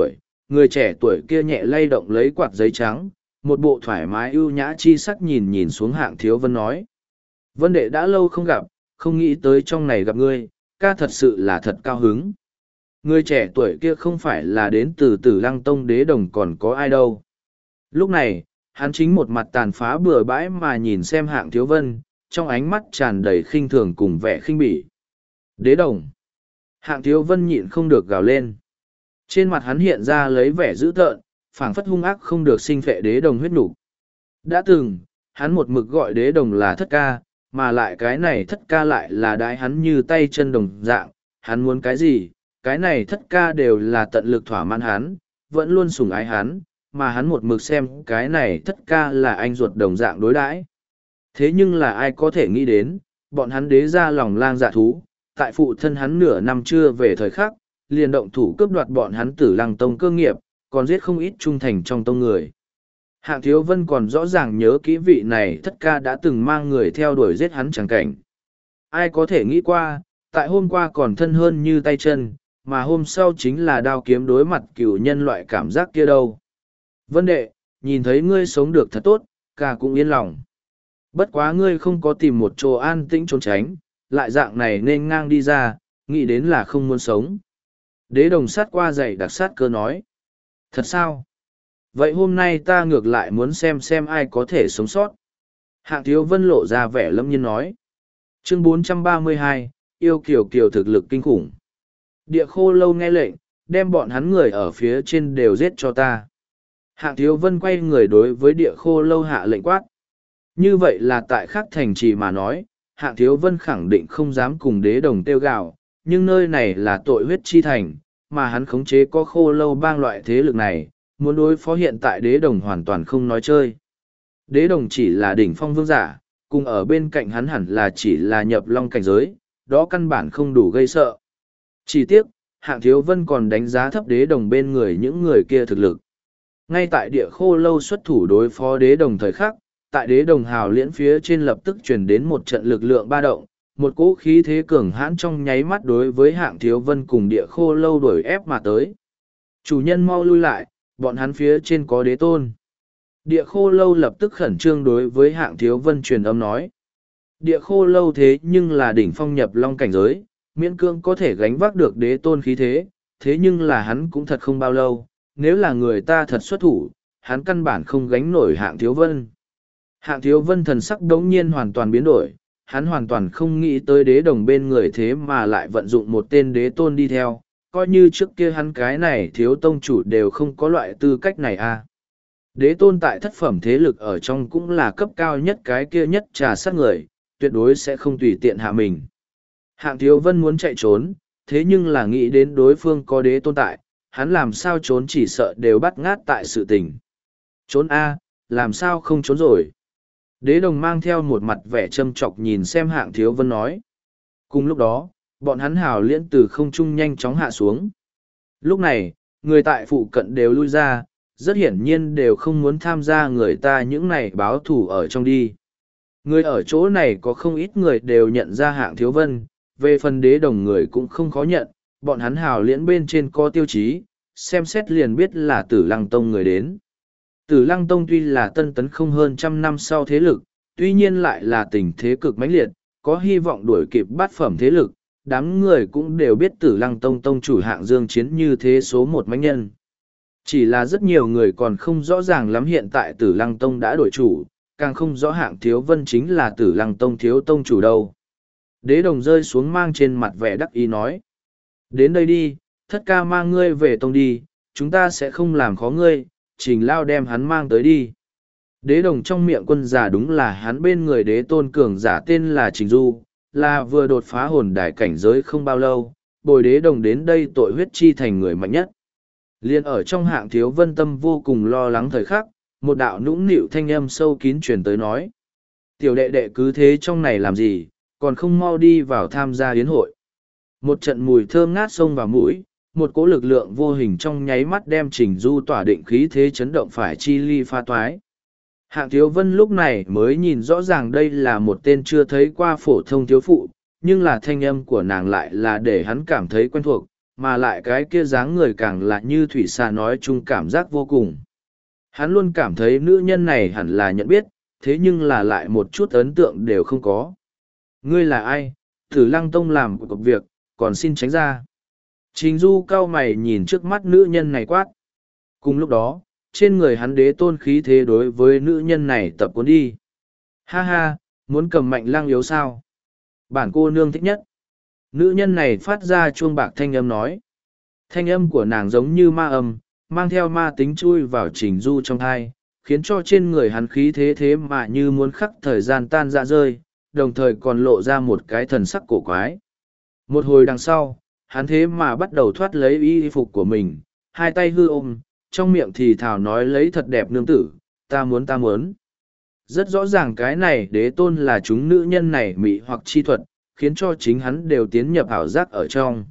trẻ tuổi kia nhẹ lay động lấy quạt giấy trắng, một bộ thoải mái ưu nhã chi sắc nhìn xuống Hạng Thiếu Vân nói. Vân đệ đã lâu không gặp, không nghĩ tới trong này gặp ngươi, ca thật sự là thật cao hứng. Người trẻ tuổi kia không phải là đến từ Tử Lăng Tông Đế Đồng còn có ai đâu. Lúc này, hắn chính một mặt tàn phá bừa bãi mà nhìn xem Hạng Thiếu Vân, trong ánh mắt tràn đầy khinh thường cùng vẻ khinh bỉ. Đế Đồng. Hạng Thiếu Vân nhịn không được gào lên. Trên mặt hắn hiện ra lấy vẻ dữ tợn, phảng phất hung ác không được sinh phệ Đế Đồng huyết nục. Đã từng, hắn một mực gọi Đế Đồng là thất ca, mà lại cái này thất ca lại là đái hắn như tay chân đồng dạng, hắn muốn cái gì, cái này thất ca đều là tận lực thỏa mãn hắn, vẫn luôn sủng ái hắn, mà hắn một mực xem cái này thất ca là anh ruột đồng dạng đối đãi. Thế nhưng là ai có thể nghĩ đến, bọn hắn đế ra lòng lang dạ thú, tại phụ thân hắn nửa năm chưa về thời khắc, liền động thủ cướp đoạt bọn hắn Tử Lăng Tông cơ nghiệp, còn giết không ít trung thành trong tông người. Hạng Thiếu Vân còn rõ ràng nhớ kỹ vị này thất ca đã từng mang người theo đuổi giết hắn chẳng cảnh. Ai có thể nghĩ qua, tại hôm qua còn thân hơn như tay chân, mà hôm sau chính là đao kiếm đối mặt cựu nhân loại cảm giác kia đâu. Vân đệ, nhìn thấy ngươi sống được thật tốt, ca cũng yên lòng. Bất quá ngươi không có tìm một chỗ an tĩnh trốn tránh, lại dạng này nên ngang đi ra, nghĩ đến là không muốn sống. Đế Đồng sát qua dạy đặc sát cơ nói. Thật sao? Vậy hôm nay ta ngược lại muốn xem ai có thể sống sót. Hạng Thiếu Vân lộ ra vẻ lâm nhiên nói. Chương 432, yêu kiều kiều thực lực kinh khủng. Địa Khô Lâu nghe lệnh, đem bọn hắn người ở phía trên đều giết cho ta. Hạng Thiếu Vân quay người đối với Địa Khô Lâu hạ lệnh quát. Như vậy là tại khắc thành trì mà nói, Hạng Thiếu Vân khẳng định không dám cùng Đế Đồng tiêu gạo, nhưng nơi này là tội huyết chi thành, mà hắn khống chế có Khô Lâu bang loại thế lực này, muốn đối phó hiện tại Đế Đồng hoàn toàn không nói chơi. Đế Đồng chỉ là đỉnh phong vương giả, cùng ở bên cạnh hắn hẳn là chỉ là nhập long cảnh giới, đó căn bản không đủ gây sợ. Chỉ tiếc, Hạng Thiếu Vân còn đánh giá thấp Đế Đồng bên người những người kia thực lực. Ngay tại Địa Khô Lâu xuất thủ đối phó Đế Đồng thời khắc, tại Đế Đồng hào liễn phía trên lập tức truyền đến một trận lực lượng ba động, một cỗ khí thế cường hãn trong nháy mắt đối với Hạng Thiếu Vân cùng Địa Khô Lâu đuổi ép mà tới. Chủ nhân mau lui lại, bọn hắn phía trên có đế tôn. Địa Khô Lâu lập tức khẩn trương đối với Hạng Thiếu Vân truyền âm nói. Địa Khô Lâu thế nhưng là đỉnh phong nhập long cảnh giới, miễn cương có thể gánh vác được đế tôn khí thế, thế nhưng là hắn cũng thật không bao lâu, nếu là người ta thật xuất thủ, hắn căn bản không gánh nổi Hạng Thiếu Vân. Hạng Thiếu Vân thần sắc đống nhiên hoàn toàn biến đổi, hắn hoàn toàn không nghĩ tới Đế Đồng bên người thế mà lại vận dụng một tên đế tôn đi theo, coi như trước kia hắn cái này thiếu tông chủ đều không có loại tư cách này à. Đế tôn tại thất phẩm thế lực ở trong cũng là cấp cao nhất cái kia nhất trà sát người, tuyệt đối sẽ không tùy tiện hạ mình. Hạng Thiếu Vân muốn chạy trốn, thế nhưng là nghĩ đến đối phương có đế tôn tại, hắn làm sao trốn chỉ sợ đều bắt ngát tại sự tình. Trốn a, làm sao không trốn rồi. Đế Đồng mang theo một mặt vẻ châm chọc nhìn xem Hạng Thiếu Vân nói. Cùng lúc đó, bọn hắn hào liễn từ không trung nhanh chóng hạ xuống. Lúc này, người tại phụ cận đều lui ra, rất hiển nhiên đều không muốn tham gia người ta những này báo thủ ở trong đi. Người ở chỗ này có không ít người đều nhận ra Hạng Thiếu Vân, về phần Đế Đồng người cũng không khó nhận, bọn hắn hào liễn bên trên có tiêu chí, xem xét liền biết là Tử Lăng Tông người đến. Tử Lăng Tông tuy là tân tấn không hơn trăm năm sau thế lực, tuy nhiên lại là tình thế cực mãnh liệt, có hy vọng đuổi kịp bát phẩm thế lực, đám người cũng đều biết Tử Lăng Tông tông chủ hạng Dương Chiến như thế số một mãnh nhân. Chỉ là rất nhiều người còn không rõ ràng lắm hiện tại Tử Lăng Tông đã đổi chủ, càng không rõ hạng Thiếu Vân chính là Tử Lăng Tông thiếu tông chủ đâu. Đế Đồng rơi xuống mang trên mặt vẻ đắc ý nói. Đến đây đi, thất ca mang ngươi về tông đi, chúng ta sẽ không làm khó ngươi, Trình Lao đem hắn mang tới đi. Đế Đồng trong miệng quân giả đúng là hắn bên người đế tôn cường giả tên là Trình Du, là vừa đột phá hồn đài cảnh giới không bao lâu, bồi Đế Đồng đến đây tội huyết chi thành người mạnh nhất. Liên ở trong hạng Thiếu Vân tâm vô cùng lo lắng thời khắc, một đạo nũng nịu thanh âm sâu kín truyền tới nói. Tiểu đệ đệ cứ thế trong này làm gì, còn không mau đi vào tham gia yến hội. Một trận mùi thơm ngát xông vào mũi, một cỗ lực lượng vô hình trong nháy mắt đem Trình Du tỏa định khí thế chấn động phải chi ly pha toái. Hạng Thiếu Vân lúc này mới nhìn rõ ràng đây là một tên chưa thấy qua phổ thông thiếu phụ, nhưng là thanh âm của nàng lại là để hắn cảm thấy quen thuộc, mà lại cái kia dáng người càng là như thủy xà nói chung cảm giác vô cùng. Hắn luôn cảm thấy nữ nhân này hẳn là nhận biết, thế nhưng là lại một chút ấn tượng đều không có. Ngươi là ai? Tử Lăng Tông làm cuộc việc, còn xin tránh ra. Trình Du cau mày nhìn trước mắt nữ nhân này quát. Cùng lúc đó, trên người hắn đế tôn khí thế đối với nữ nhân này tập cuốn đi. Ha ha, muốn cầm mạnh lang yếu sao? Bản cô nương thích nhất. Nữ nhân này phát ra chuông bạc thanh âm nói. Thanh âm của nàng giống như ma âm, mang theo ma tính chui vào Trình Du trong thai, khiến cho trên người hắn khí thế thế mà như muốn khắc thời gian tan ra rơi, đồng thời còn lộ ra một cái thần sắc cổ quái. Một hồi đằng sau, hắn thế mà bắt đầu thoát lấy y phục của mình, hai tay hư ôm, trong miệng thì thào nói lấy thật đẹp nương tử, ta muốn ta muốn. Rất rõ ràng cái này đế tôn là chúng nữ nhân này mị hoặc chi thuật, khiến cho chính hắn đều tiến nhập ảo giác ở trong.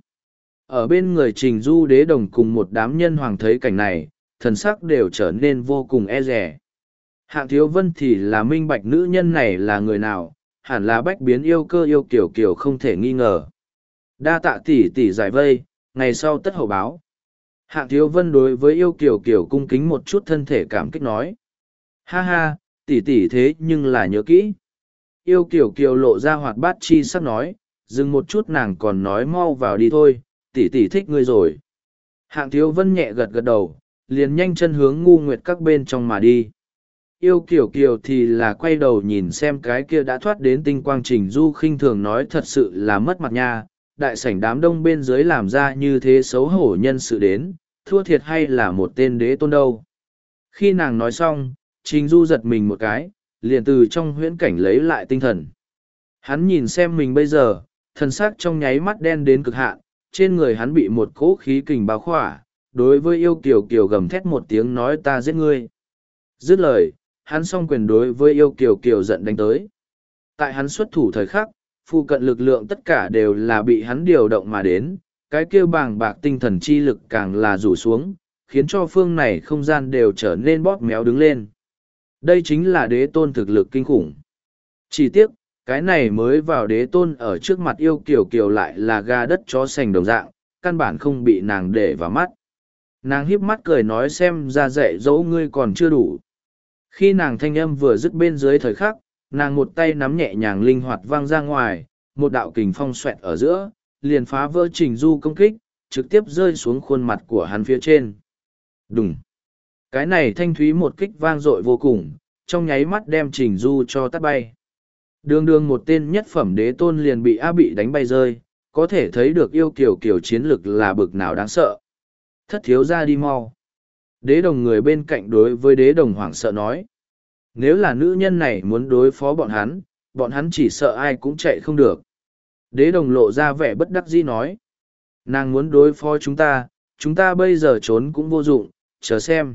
Ở bên người Trình Du Đế Đồng cùng một đám nhân hoàng thấy cảnh này, thần sắc đều trở nên vô cùng e rẻ. Hạng Thiếu Vân thì là minh bạch nữ nhân này là người nào, hẳn là bách biến yêu cơ yêu kiểu kiểu không thể nghi ngờ. Đa tạ tỷ tỷ giải vây, ngày sau tất hậu báo. Hạng Thiếu Vân đối với yêu kiểu kiểu cung kính một chút thân thể cảm kích nói. Ha ha, tỷ tỷ thế nhưng là nhớ kỹ. Yêu kiểu kiểu lộ ra hoạt bát chi sắc nói, dừng một chút nàng còn nói mau vào đi thôi, tỷ tỷ thích ngươi rồi. Hạng Thiếu Vân nhẹ gật gật đầu, liền nhanh chân hướng ngu nguyệt các bên trong mà đi. Yêu kiểu kiểu thì là quay đầu nhìn xem cái kia đã thoát đến tinh quang Trình Du khinh thường nói thật sự là mất mặt nha, đại sảnh đám đông bên dưới làm ra như thế xấu hổ nhân sự đến, thua thiệt hay là một tên đế tôn đâu. Khi nàng nói xong, Trình Du giật mình một cái, liền từ trong huyễn cảnh lấy lại tinh thần. Hắn nhìn xem mình bây giờ, thần sắc trong nháy mắt đen đến cực hạn, trên người hắn bị một cỗ khí kình bao khỏa, đối với yêu kiều kiều gầm thét một tiếng nói ta giết ngươi. Dứt lời, hắn song quyền đối với yêu kiều kiều giận đánh tới. Tại hắn xuất thủ thời khắc, phụ cận lực lượng tất cả đều là bị hắn điều động mà đến, cái kêu bàng bạc tinh thần chi lực càng là rủ xuống, khiến cho phương này không gian đều trở nên bóp méo đứng lên. Đây chính là đế tôn thực lực kinh khủng. Chỉ tiếc, cái này mới vào đế tôn ở trước mặt yêu kiều kiều lại là ga đất chó sành đồng dạng, căn bản không bị nàng để vào mắt. Nàng híp mắt cười nói xem ra dạy dỗ ngươi còn chưa đủ. Khi nàng thanh âm vừa dứt bên dưới thời khắc, nàng một tay nắm nhẹ nhàng linh hoạt vang ra ngoài, một đạo kình phong xoẹt ở giữa, liền phá vỡ Trình Du công kích, trực tiếp rơi xuống khuôn mặt của hắn phía trên. Đùng! Cái này thanh thúy một kích vang dội vô cùng, trong nháy mắt đem Trình Du cho tát bay. Đường đường một tên nhất phẩm đế tôn liền bị bị đánh bay rơi, có thể thấy được yêu kiều kiều chiến lực là bực nào đáng sợ. Thất thiếu ra đi mau. Đế đồng người bên cạnh đối với đế đồng hoảng sợ nói. Nếu là nữ nhân này muốn đối phó bọn hắn chỉ sợ ai cũng chạy không được. Đế đồng lộ ra vẻ bất đắc dĩ nói. Nàng muốn đối phó chúng ta bây giờ trốn cũng vô dụng, chờ xem.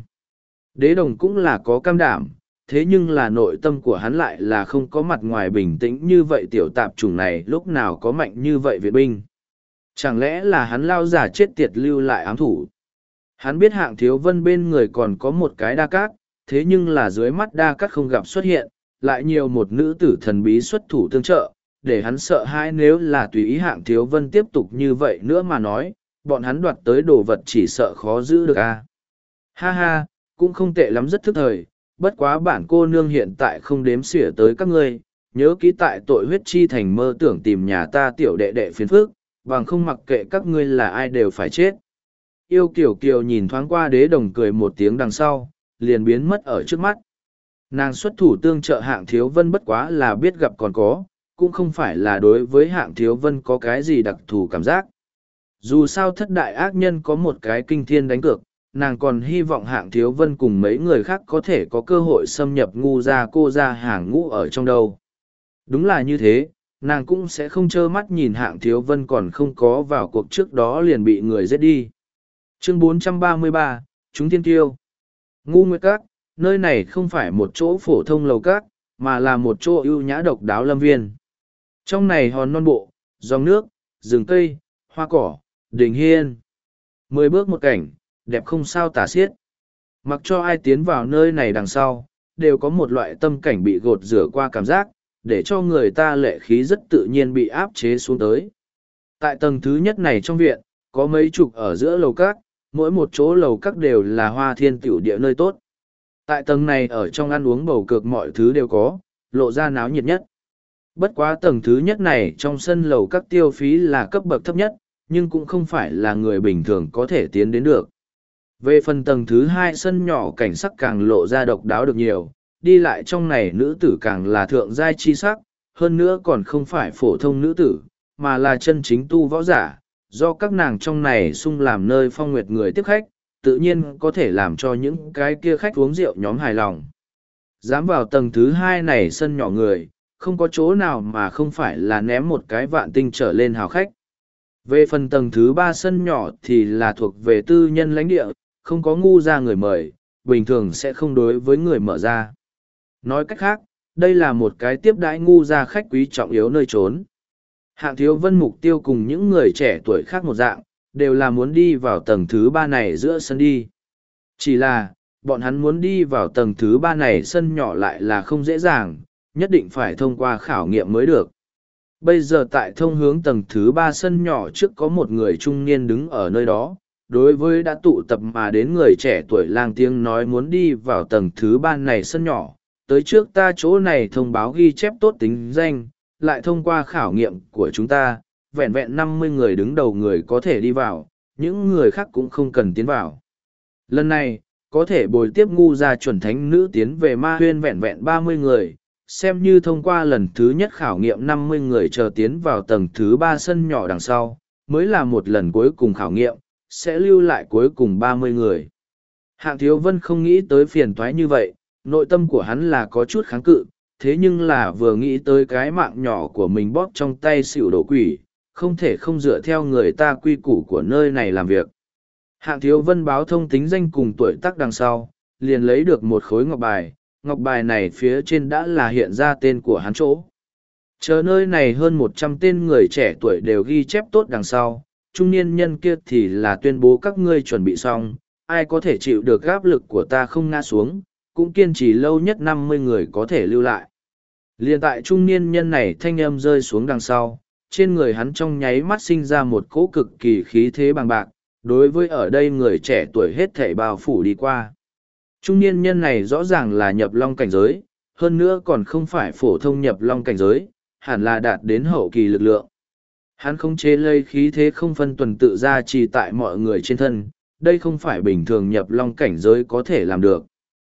Đế đồng cũng là có cam đảm, thế nhưng là nội tâm của hắn lại là không có mặt ngoài bình tĩnh như vậy tiểu tạp chủng này lúc nào có mạnh như vậy viện binh. Chẳng lẽ là hắn lao giả chết tiệt lưu lại ám thủ. Hắn biết hạng thiếu vân bên người còn có một cái đa cát, thế nhưng là dưới mắt đa cát không gặp xuất hiện, lại nhiều một nữ tử thần bí xuất thủ tương trợ, để hắn sợ hãi nếu là tùy ý hạng thiếu vân tiếp tục như vậy nữa mà nói, Bọn hắn đoạt tới đồ vật chỉ sợ khó giữ được a. Ha ha, cũng không tệ lắm, rất thức thời, bất quá bản cô nương hiện tại không đếm xỉa tới các ngươi, nhớ kỹ tại tội huyết chi thành mơ tưởng tìm nhà ta tiểu đệ đệ phiền phước, bằng không mặc kệ các ngươi là ai đều phải chết. Yêu Kiều Kiều nhìn thoáng qua Đế Đồng cười một tiếng đằng sau, liền biến mất ở trước mắt. Nàng xuất thủ tương trợ Hạng Thiếu Vân bất quá là biết gặp còn có, cũng không phải là đối với Hạng Thiếu Vân có cái gì đặc thù cảm giác. Dù sao thất đại ác nhân có một cái kinh thiên đánh cược, nàng còn hy vọng Hạng Thiếu Vân cùng mấy người khác có thể có cơ hội xâm nhập ngu gia cô gia hàng ngũ ở trong đâu. Đúng là như thế, nàng cũng sẽ không trơ mắt nhìn Hạng Thiếu Vân còn không có vào cuộc trước đó liền bị người giết đi. Chương 433, Chúng Thiên Kiêu. Ngu Nguyệt Các, nơi này không phải một chỗ phổ thông lầu các, mà là một chỗ ưu nhã độc đáo lâm viên. Trong này hòn non bộ, dòng nước, rừng cây, hoa cỏ, đình hiên. 10 bước một cảnh, đẹp không sao tả xiết. Mặc cho ai tiến vào nơi này đằng sau, đều có một loại tâm cảnh bị gột rửa qua cảm giác, để cho người ta lệ khí rất tự nhiên bị áp chế xuống tới. Tại tầng thứ nhất này trong viện, có mấy chục ở giữa lầu các, mỗi một chỗ lầu các đều là hoa thiên tiểu địa nơi tốt. Tại tầng này ở trong ăn uống bầu cược mọi thứ đều có, lộ ra náo nhiệt nhất. Bất quá tầng thứ nhất này trong sân lầu các tiêu phí là cấp bậc thấp nhất, nhưng cũng không phải là người bình thường có thể tiến đến được. Về phần tầng thứ hai sân nhỏ cảnh sắc càng lộ ra độc đáo được nhiều, đi lại trong này nữ tử càng là thượng giai chi sắc, hơn nữa còn không phải phổ thông nữ tử, mà là chân chính tu võ giả, do các nàng trong này sung làm nơi phong nguyệt người tiếp khách, tự nhiên có thể làm cho những cái kia khách uống rượu nhóm hài lòng. Dám vào tầng thứ hai này sân nhỏ người, không có chỗ nào mà không phải là ném một cái vạn tinh trở lên hào khách. Về phần tầng thứ ba sân nhỏ thì là thuộc về tư nhân lãnh địa, không có ngu ra người mời, bình thường sẽ không đối với người mở ra. Nói cách khác, đây là một cái tiếp đãi ngu ra khách quý trọng yếu nơi trốn. Hạng Thiếu Vân mục tiêu cùng những người trẻ tuổi khác một dạng, đều là muốn đi vào tầng thứ ba này giữa sân đi. Chỉ là, bọn hắn muốn đi vào tầng thứ ba này sân nhỏ lại là không dễ dàng, nhất định phải thông qua khảo nghiệm mới được. Bây giờ tại thông hướng tầng thứ ba sân nhỏ trước có một người trung niên đứng ở nơi đó, đối với đã tụ tập mà đến người trẻ tuổi lang tiếng nói muốn đi vào tầng thứ ba này sân nhỏ, tới trước ta chỗ này thông báo ghi chép tốt tính danh, lại thông qua khảo nghiệm của chúng ta, vẹn vẹn 50 người đứng đầu người có thể đi vào, những người khác cũng không cần tiến vào. Lần này, có thể bồi tiếp ngu gia chuẩn thánh nữ tiến về ma huyên vẹn vẹn 30 người, xem như thông qua lần thứ nhất khảo nghiệm 50 người chờ tiến vào tầng thứ ba sân nhỏ đằng sau, mới là một lần cuối cùng khảo nghiệm, sẽ lưu lại cuối cùng 30 người. Hạng Thiếu Vân không nghĩ tới phiền toái như vậy, nội tâm của hắn là có chút kháng cự, thế nhưng là vừa nghĩ tới cái mạng nhỏ của mình bóp trong tay xỉu đổ quỷ, không thể không dựa theo người ta quy củ của nơi này làm việc. Hạng Thiếu Vân báo thông tính danh cùng tuổi tác đằng sau, liền lấy được một khối ngọc bài này phía trên đã là hiện ra tên của hắn chỗ. Chờ nơi này hơn 100 tên người trẻ tuổi đều ghi chép tốt đằng sau, trung niên nhân kia thì là tuyên bố các ngươi chuẩn bị xong, ai có thể chịu được áp lực của ta không ngã xuống, cũng kiên trì lâu nhất 50 người có thể lưu lại. Liên tại trung niên nhân này thanh âm rơi xuống đằng sau, trên người hắn trong nháy mắt sinh ra một cỗ cực kỳ khí thế bằng bạc, đối với ở đây người trẻ tuổi hết thảy bao phủ đi qua. Trung niên nhân này rõ ràng là nhập long cảnh giới, hơn nữa còn không phải phổ thông nhập long cảnh giới, hẳn là đạt đến hậu kỳ lực lượng. Hắn không chế lây khí thế không phân tuần tự ra trì tại mọi người trên thân, đây không phải bình thường nhập long cảnh giới có thể làm được.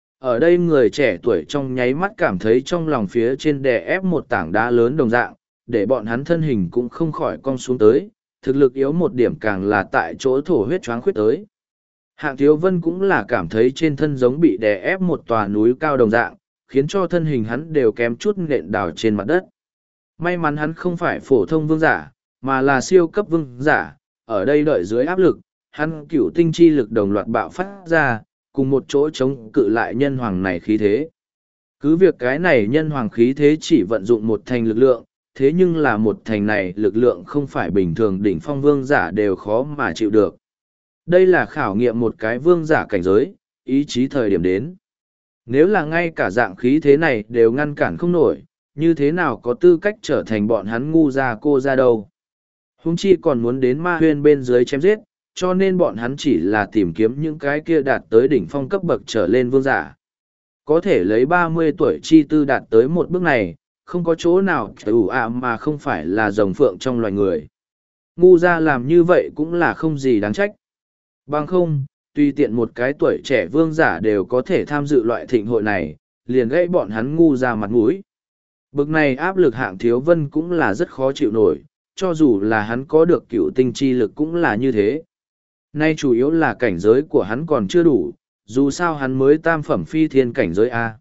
Ở đây người trẻ tuổi trong nháy mắt cảm thấy trong lòng phía trên đè ép một tảng đá lớn đồng dạng, để bọn hắn thân hình cũng không khỏi cong xuống tới, thực lực yếu một điểm càng là tại chỗ thổ huyết choáng khuyết tới. Hạng Thiếu Vân cũng là cảm thấy trên thân giống bị đè ép một tòa núi cao đồng dạng, khiến cho thân hình hắn đều kém chút nện đào trên mặt đất. May mắn hắn không phải phổ thông vương giả, mà là siêu cấp vương giả, ở đây đợi dưới áp lực, hắn cửu tinh chi lực đồng loạt bạo phát ra, cùng một chỗ chống cự lại nhân hoàng này khí thế. Cứ việc cái này nhân hoàng khí thế chỉ vận dụng một thành lực lượng, thế nhưng là một thành này lực lượng không phải bình thường đỉnh phong vương giả đều khó mà chịu được. Đây là khảo nghiệm một cái vương giả cảnh giới, ý chí thời điểm đến. Nếu là ngay cả dạng khí thế này đều ngăn cản không nổi, như thế nào có tư cách trở thành bọn hắn ngu ra cô ra đâu. Huống chi còn muốn đến ma huyên bên dưới chém giết, cho nên bọn hắn chỉ là tìm kiếm những cái kia đạt tới đỉnh phong cấp bậc trở lên vương giả. Có thể lấy 30 tuổi chi tư đạt tới một bước này, không có chỗ nào ủ mà không phải là rồng phượng trong loài người. Ngu ra làm như vậy cũng là không gì đáng trách. Bằng không, tùy tiện một cái tuổi trẻ vương giả đều có thể tham dự loại thịnh hội này, liền gãy bọn hắn ngu ra mặt mũi. Bực này áp lực Hạng Thiếu Vân cũng là rất khó chịu nổi, cho dù là hắn có được cựu tinh chi lực cũng là như thế. Nay chủ yếu là cảnh giới của hắn còn chưa đủ, dù sao hắn mới tam phẩm phi thiên cảnh giới A.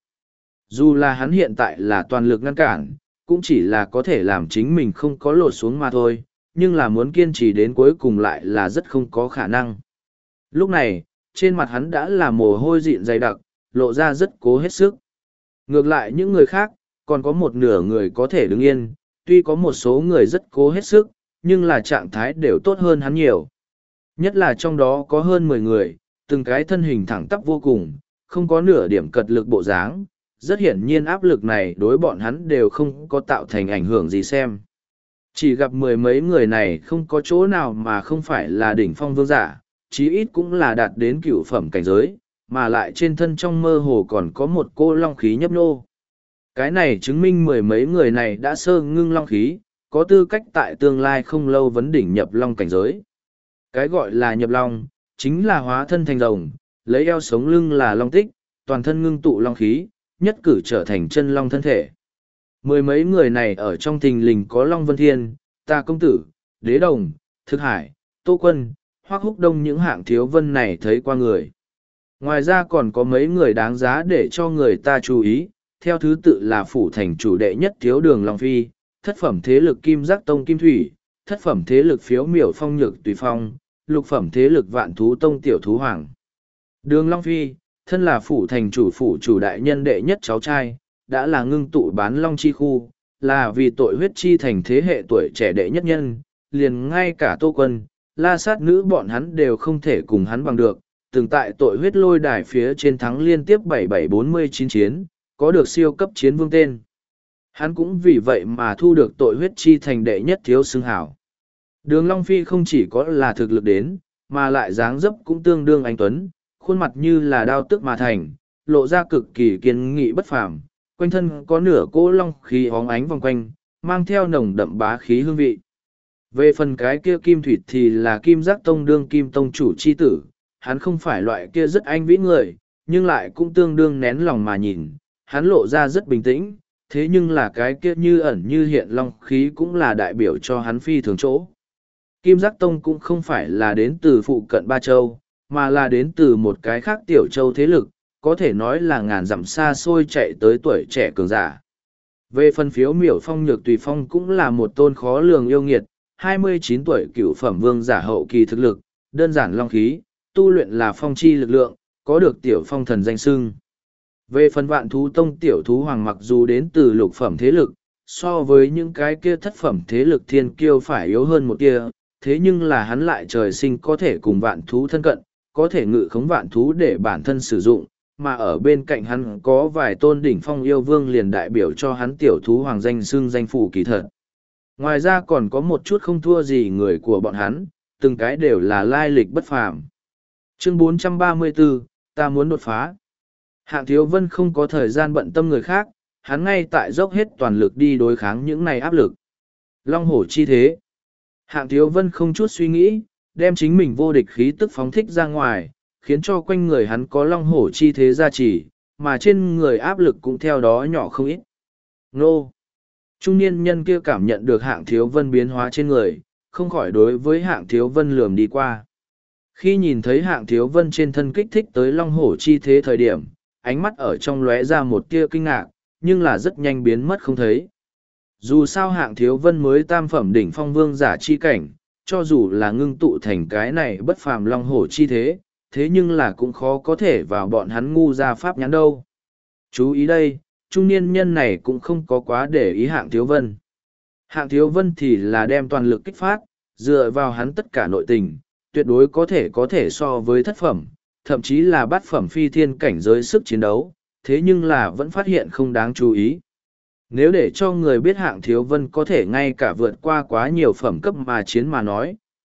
Dù là hắn hiện tại là toàn lực ngăn cản, cũng chỉ là có thể làm chính mình không có lột xuống mà thôi, nhưng là muốn kiên trì đến cuối cùng lại là rất không có khả năng. Lúc này, trên mặt hắn đã là mồ hôi dịn dày đặc, lộ ra rất cố hết sức. Ngược lại những người khác, còn có một nửa người có thể đứng yên, tuy có một số người rất cố hết sức, nhưng là trạng thái đều tốt hơn hắn nhiều. Nhất là trong đó có hơn 10 người, từng cái thân hình thẳng tắp vô cùng, không có nửa điểm cật lực bộ dáng, rất hiển nhiên áp lực này đối bọn hắn đều không có tạo thành ảnh hưởng gì xem. Chỉ gặp mười mấy người này không có chỗ nào mà không phải là đỉnh phong vương giả, chí ít cũng là đạt đến cửu phẩm cảnh giới, mà lại trên thân trong mơ hồ còn có một cô long khí nhấp nhô. Cái này chứng minh mười mấy người này đã sơ ngưng long khí, có tư cách tại tương lai không lâu vấn đỉnh nhập long cảnh giới. Cái gọi là nhập long, chính là hóa thân thành rồng, lấy eo sống lưng là long tích, toàn thân ngưng tụ long khí, nhất cử trở thành chân long thân thể. Mười mấy người này ở trong thình lình có Long Vân Thiên, Ta Công Tử, Đế Đồng, Thực Hải, Tô Quân, Hoắc Húc Đông những hạng thiếu vân này thấy qua người. Ngoài ra còn có mấy người đáng giá để cho người ta chú ý, theo thứ tự là phủ thành chủ đệ nhất thiếu đường Long Phi, thất phẩm thế lực Kim Giác Tông Kim Thủy, thất phẩm thế lực Phiếu Miểu Phong Nhược Tùy Phong, lục phẩm thế lực Vạn Thú Tông Tiểu Thú Hoàng. Đường Long Phi, thân là phủ thành chủ phủ chủ đại nhân đệ nhất cháu trai, đã là ngưng tụ bán long chi khu, là vì tội huyết chi thành thế hệ tuổi trẻ đệ nhất nhân, liền ngay cả Tô Quân, La Sát Nữ bọn hắn đều không thể cùng hắn bằng được, từng tại tội huyết lôi đài phía trên thắng liên tiếp 7749 chiến, có được siêu cấp chiến vương tên. Hắn cũng vì vậy mà thu được tội huyết chi thành đệ nhất thiếu xưng hảo. Đường Long Phi không chỉ có là thực lực đến, mà lại dáng dấp cũng tương đương anh tuấn, khuôn mặt như là đao tức mà thành, lộ ra cực kỳ kiên nghị bất phàm, quanh thân có nửa cỗ long khí óng ánh vòng quanh, mang theo nồng đậm bá khí hương vị. Về phần cái kia Kim Thủy thì là Kim Giác Tông đương Kim Tông chủ chi tử, hắn không phải loại kia rất anh vĩ người, nhưng lại cũng tương đương nén lòng mà nhìn, hắn lộ ra rất bình tĩnh, thế nhưng là cái kia như ẩn như hiện long khí cũng là đại biểu cho hắn phi thường chỗ. Kim Giác Tông cũng không phải là đến từ phụ cận Ba Châu, mà là đến từ một cái khác tiểu châu thế lực, có thể nói là ngàn dặm xa xôi chạy tới tuổi trẻ cường giả. Về phần Phiếu Miểu Phong Nhược Tùy Phong cũng là một tôn khó lường yêu nghiệt, 29 tuổi cửu phẩm vương giả hậu kỳ thực lực, đơn giản long khí, tu luyện là phong chi lực lượng, có được tiểu phong thần danh xưng. Về phần Vạn Thú Tông Tiểu Thú Hoàng mặc dù đến từ lục phẩm thế lực, so với những cái kia thất phẩm thế lực thiên kiêu phải yếu hơn một kia, thế nhưng là hắn lại trời sinh có thể cùng vạn thú thân cận, có thể ngự khống vạn thú để bản thân sử dụng, mà ở bên cạnh hắn có vài tôn đỉnh phong yêu vương liền đại biểu cho hắn Tiểu Thú Hoàng danh xưng danh phủ kỳ thật. Ngoài ra còn có một chút không thua gì người của bọn hắn, từng cái đều là lai lịch bất phàm. Chương 434, ta muốn đột phá. Hạng Thiếu Vân không có thời gian bận tâm người khác, hắn ngay tại dốc hết toàn lực đi đối kháng những này áp lực. Long hổ chi thế. Hạng Thiếu Vân không chút suy nghĩ, đem chính mình vô địch khí tức phóng thích ra ngoài, khiến cho quanh người hắn có long hổ chi thế gia trì, mà trên người áp lực cũng theo đó nhỏ không ít. Nô! Trung niên nhân kia cảm nhận được Hạng Thiếu Vân biến hóa trên người, không khỏi đối với Hạng Thiếu Vân lườm đi qua. Khi nhìn thấy Hạng Thiếu Vân trên thân kích thích tới long hổ chi thế thời điểm, ánh mắt ở trong lóe ra một tia kinh ngạc, nhưng là rất nhanh biến mất không thấy. Dù sao Hạng Thiếu Vân mới tam phẩm đỉnh phong vương giả chi cảnh, cho dù là ngưng tụ thành cái này bất phàm long hổ chi thế, thế nhưng là cũng khó có thể vào bọn hắn ngu ra pháp nhãn đâu. Chú ý đây, trung niên nhân này cũng không có quá để ý Hạng Thiếu Vân. Hạng Thiếu Vân thì là đem toàn lực kích phát, dựa vào hắn tất cả nội tình, tuyệt đối có thể so với thất phẩm, thậm chí là bát phẩm phi thiên cảnh giới sức chiến đấu, thế nhưng là vẫn phát hiện không đáng chú ý. Nếu để cho người biết Hạng Thiếu Vân có thể ngay cả vượt qua quá nhiều phẩm cấp mà chiến mà nói,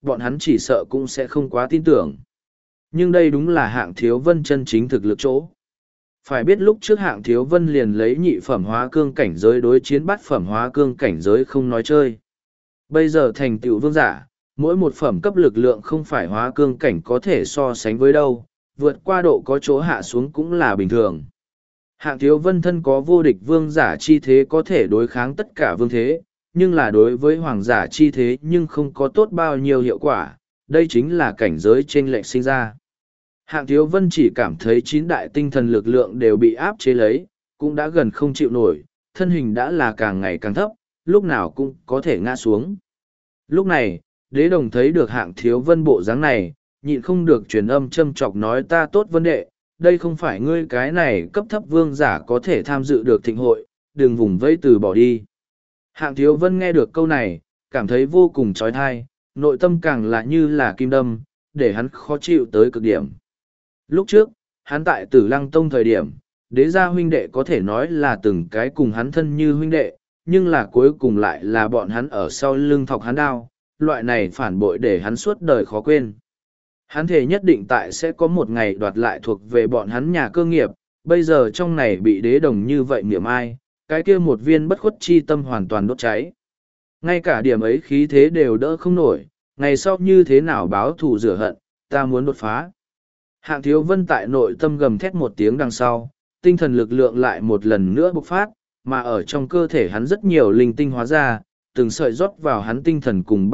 bọn hắn chỉ sợ cũng sẽ không quá tin tưởng. Nhưng đây đúng là Hạng Thiếu Vân chân chính thực lực chỗ. Phải biết lúc trước Hạng Thiếu Vân liền lấy nhị phẩm hóa cương cảnh giới đối chiến bát phẩm hóa cương cảnh giới không nói chơi. Bây giờ thành tựu vương giả, mỗi một phẩm cấp lực lượng không phải hóa cương cảnh có thể so sánh với đâu, vượt qua độ có chỗ hạ xuống cũng là bình thường. Hạng Thiếu Vân thân có vô địch vương giả chi thế có thể đối kháng tất cả vương thế, nhưng là đối với hoàng giả chi thế nhưng không có tốt bao nhiêu hiệu quả, đây chính là cảnh giới chênh lệch sinh ra. Hạng Thiếu Vân chỉ cảm thấy 9 đại tinh thần lực lượng đều bị áp chế lấy, cũng đã gần không chịu nổi, thân hình đã là càng ngày càng thấp, lúc nào cũng có thể ngã xuống. Lúc này, Đế Đồng thấy được Hạng Thiếu Vân bộ dáng này, nhịn không được truyền âm châm chọc nói ta tốt vấn đề, đây không phải ngươi cái này cấp thấp vương giả có thể tham dự được thịnh hội, đừng vùng vẫy từ bỏ đi. Hạng Thiếu Vân nghe được câu này, cảm thấy vô cùng trói thai, nội tâm càng là như là kim đâm, để hắn khó chịu tới cực điểm. Lúc trước, hắn tại Tử Lăng Tông thời điểm, đế gia huynh đệ có thể nói là từng cái cùng hắn thân như huynh đệ, nhưng là cuối cùng lại là bọn hắn ở sau lưng thọc hắn đao, loại này phản bội để hắn suốt đời khó quên. Hắn thề nhất định tại sẽ có một ngày đoạt lại thuộc về bọn hắn nhà cơ nghiệp, bây giờ trong này bị Đế Đồng như vậy niệm ai, cái kia một viên bất khuất chi tâm hoàn toàn đốt cháy. Ngay cả điểm ấy khí thế đều đỡ không nổi, ngày sau như thế nào báo thù rửa hận, ta muốn đột phá. Hạng Thiếu Vân tại nội tâm gầm thét một tiếng đằng sau, tinh thần lực lượng lại một lần nữa bộc phát, mà ở trong cơ thể hắn rất nhiều linh tinh hóa ra, từng sợi rót vào hắn tinh thần cùng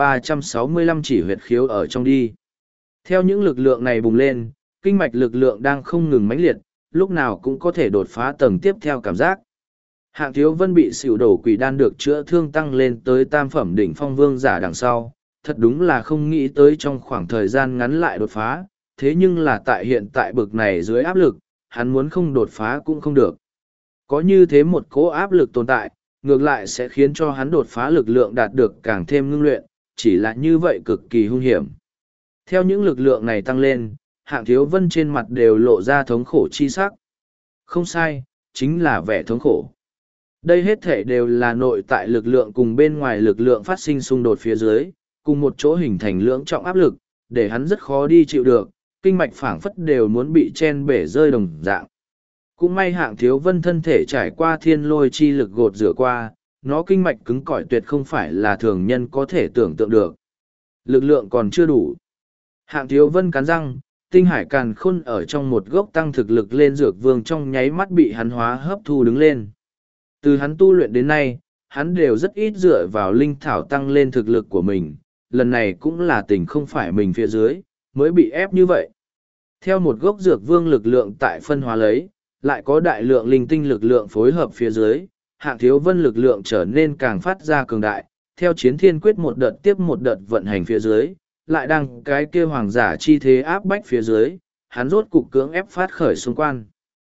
365 chỉ huyệt khiếu ở trong đi. Theo những lực lượng này bùng lên, kinh mạch lực lượng đang không ngừng mãnh liệt, lúc nào cũng có thể đột phá tầng tiếp theo cảm giác. Hạng Thiếu Vân bị xỉu đổ quỷ đan được chữa thương tăng lên tới tam phẩm đỉnh phong vương giả đằng sau, thật đúng là không nghĩ tới trong khoảng thời gian ngắn lại đột phá, thế nhưng là tại hiện tại bực này dưới áp lực, hắn muốn không đột phá cũng không được. Có như thế một cỗ áp lực tồn tại, ngược lại sẽ khiến cho hắn đột phá lực lượng đạt được càng thêm ngưng luyện, chỉ là như vậy cực kỳ hung hiểm. Theo những lực lượng này tăng lên, Hạng Thiếu Vân trên mặt đều lộ ra thống khổ chi sắc. Không sai, chính là vẻ thống khổ. Đây hết thể đều là nội tại lực lượng cùng bên ngoài lực lượng phát sinh xung đột phía dưới, cùng một chỗ hình thành lưỡng trọng áp lực, để hắn rất khó đi chịu được, kinh mạch phảng phất đều muốn bị chen bể rơi đồng dạng. Cũng may Hạng Thiếu Vân thân thể trải qua thiên lôi chi lực gột rửa qua, nó kinh mạch cứng cỏi tuyệt không phải là thường nhân có thể tưởng tượng được. Lực lượng còn chưa đủ. Hạng Thiếu Vân cắn răng, tinh hải càn khôn ở trong một gốc tăng thực lực lên dược vương trong nháy mắt bị hắn hóa hấp thu đứng lên. Từ hắn tu luyện đến nay, hắn đều rất ít dựa vào linh thảo tăng lên thực lực của mình, lần này cũng là tình không phải mình phía dưới, mới bị ép như vậy. Theo một gốc dược vương lực lượng tại phân hóa lấy, lại có đại lượng linh tinh lực lượng phối hợp phía dưới, Hạng Thiếu Vân lực lượng trở nên càng phát ra cường đại, theo chiến thiên quyết một đợt tiếp một đợt vận hành phía dưới, lại đang cái kia hoàng giả chi thế áp bách phía dưới, hắn rốt cục cưỡng ép phát khởi xung quanh.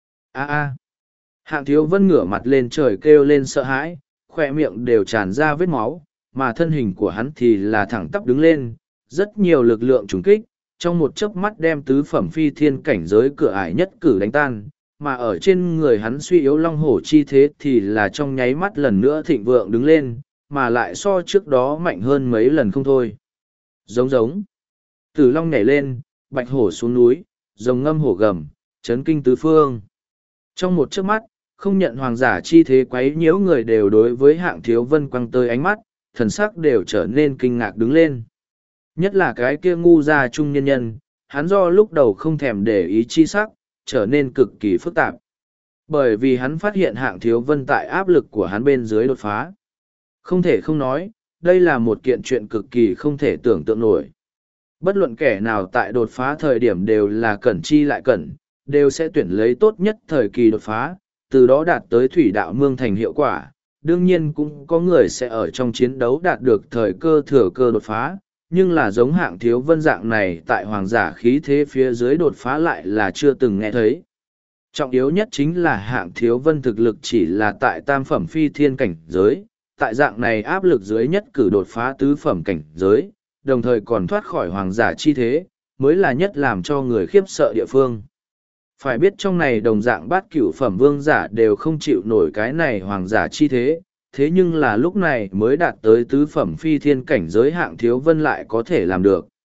Hạng Thiếu Vân ngửa mặt lên trời kêu lên sợ hãi, khỏe miệng đều tràn ra vết máu, mà thân hình của hắn thì là thẳng tắp đứng lên, rất nhiều lực lượng trùng kích, trong một chớp mắt đem tứ phẩm phi thiên cảnh giới cửa ải nhất cử đánh tan, mà ở trên người hắn suy yếu long hổ chi thế thì là trong nháy mắt lần nữa thịnh vượng đứng lên, mà lại so trước đó mạnh hơn mấy lần không thôi. Giống giống. Tử long nhảy lên, bạch hổ xuống núi, rồng ngâm hổ gầm, chấn kinh tứ phương. Trong một chớp mắt, không nhận hoàng giả chi thế quấy nhiễu người đều đối với Hạng Thiếu Vân quăng tới ánh mắt, thần sắc đều trở nên kinh ngạc đứng lên. Nhất là cái kia ngu gia trung nhân nhân, hắn do lúc đầu không thèm để ý chi sắc, trở nên cực kỳ phức tạp. Bởi vì hắn phát hiện Hạng Thiếu Vân tại áp lực của hắn bên dưới đột phá. Không thể không nói, đây là một kiện chuyện cực kỳ không thể tưởng tượng nổi. Bất luận kẻ nào tại đột phá thời điểm đều là cẩn chi lại cẩn, đều sẽ tuyển lấy tốt nhất thời kỳ đột phá, từ đó đạt tới thủy đạo mương thành hiệu quả. Đương nhiên cũng có người sẽ ở trong chiến đấu đạt được thời cơ thừa cơ đột phá, nhưng là giống Hạng Thiếu Vân dạng này tại hoàng giả khí thế phía dưới đột phá lại là chưa từng nghe thấy. Trọng yếu nhất chính là Hạng Thiếu Vân thực lực chỉ là tại tam phẩm phi thiên cảnh giới, tại dạng này áp lực dưới nhất cử đột phá tứ phẩm cảnh giới, đồng thời còn thoát khỏi hoàng giả chi thế, mới là nhất làm cho người khiếp sợ địa phương. Phải biết trong này đồng dạng bát cửu phẩm vương giả đều không chịu nổi cái này hoàng giả chi thế, thế nhưng là lúc này mới đạt tới tứ phẩm phi thiên cảnh giới Hạng Thiếu Vân lại có thể làm được.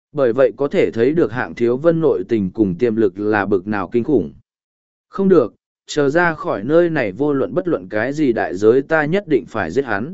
Bởi vậy có thể thấy được Hạng Thiếu Vân nội tình cùng tiềm lực là bực nào kinh khủng. Không được, chờ ra khỏi nơi này vô luận bất luận cái gì đại giới ta nhất định phải giết hắn.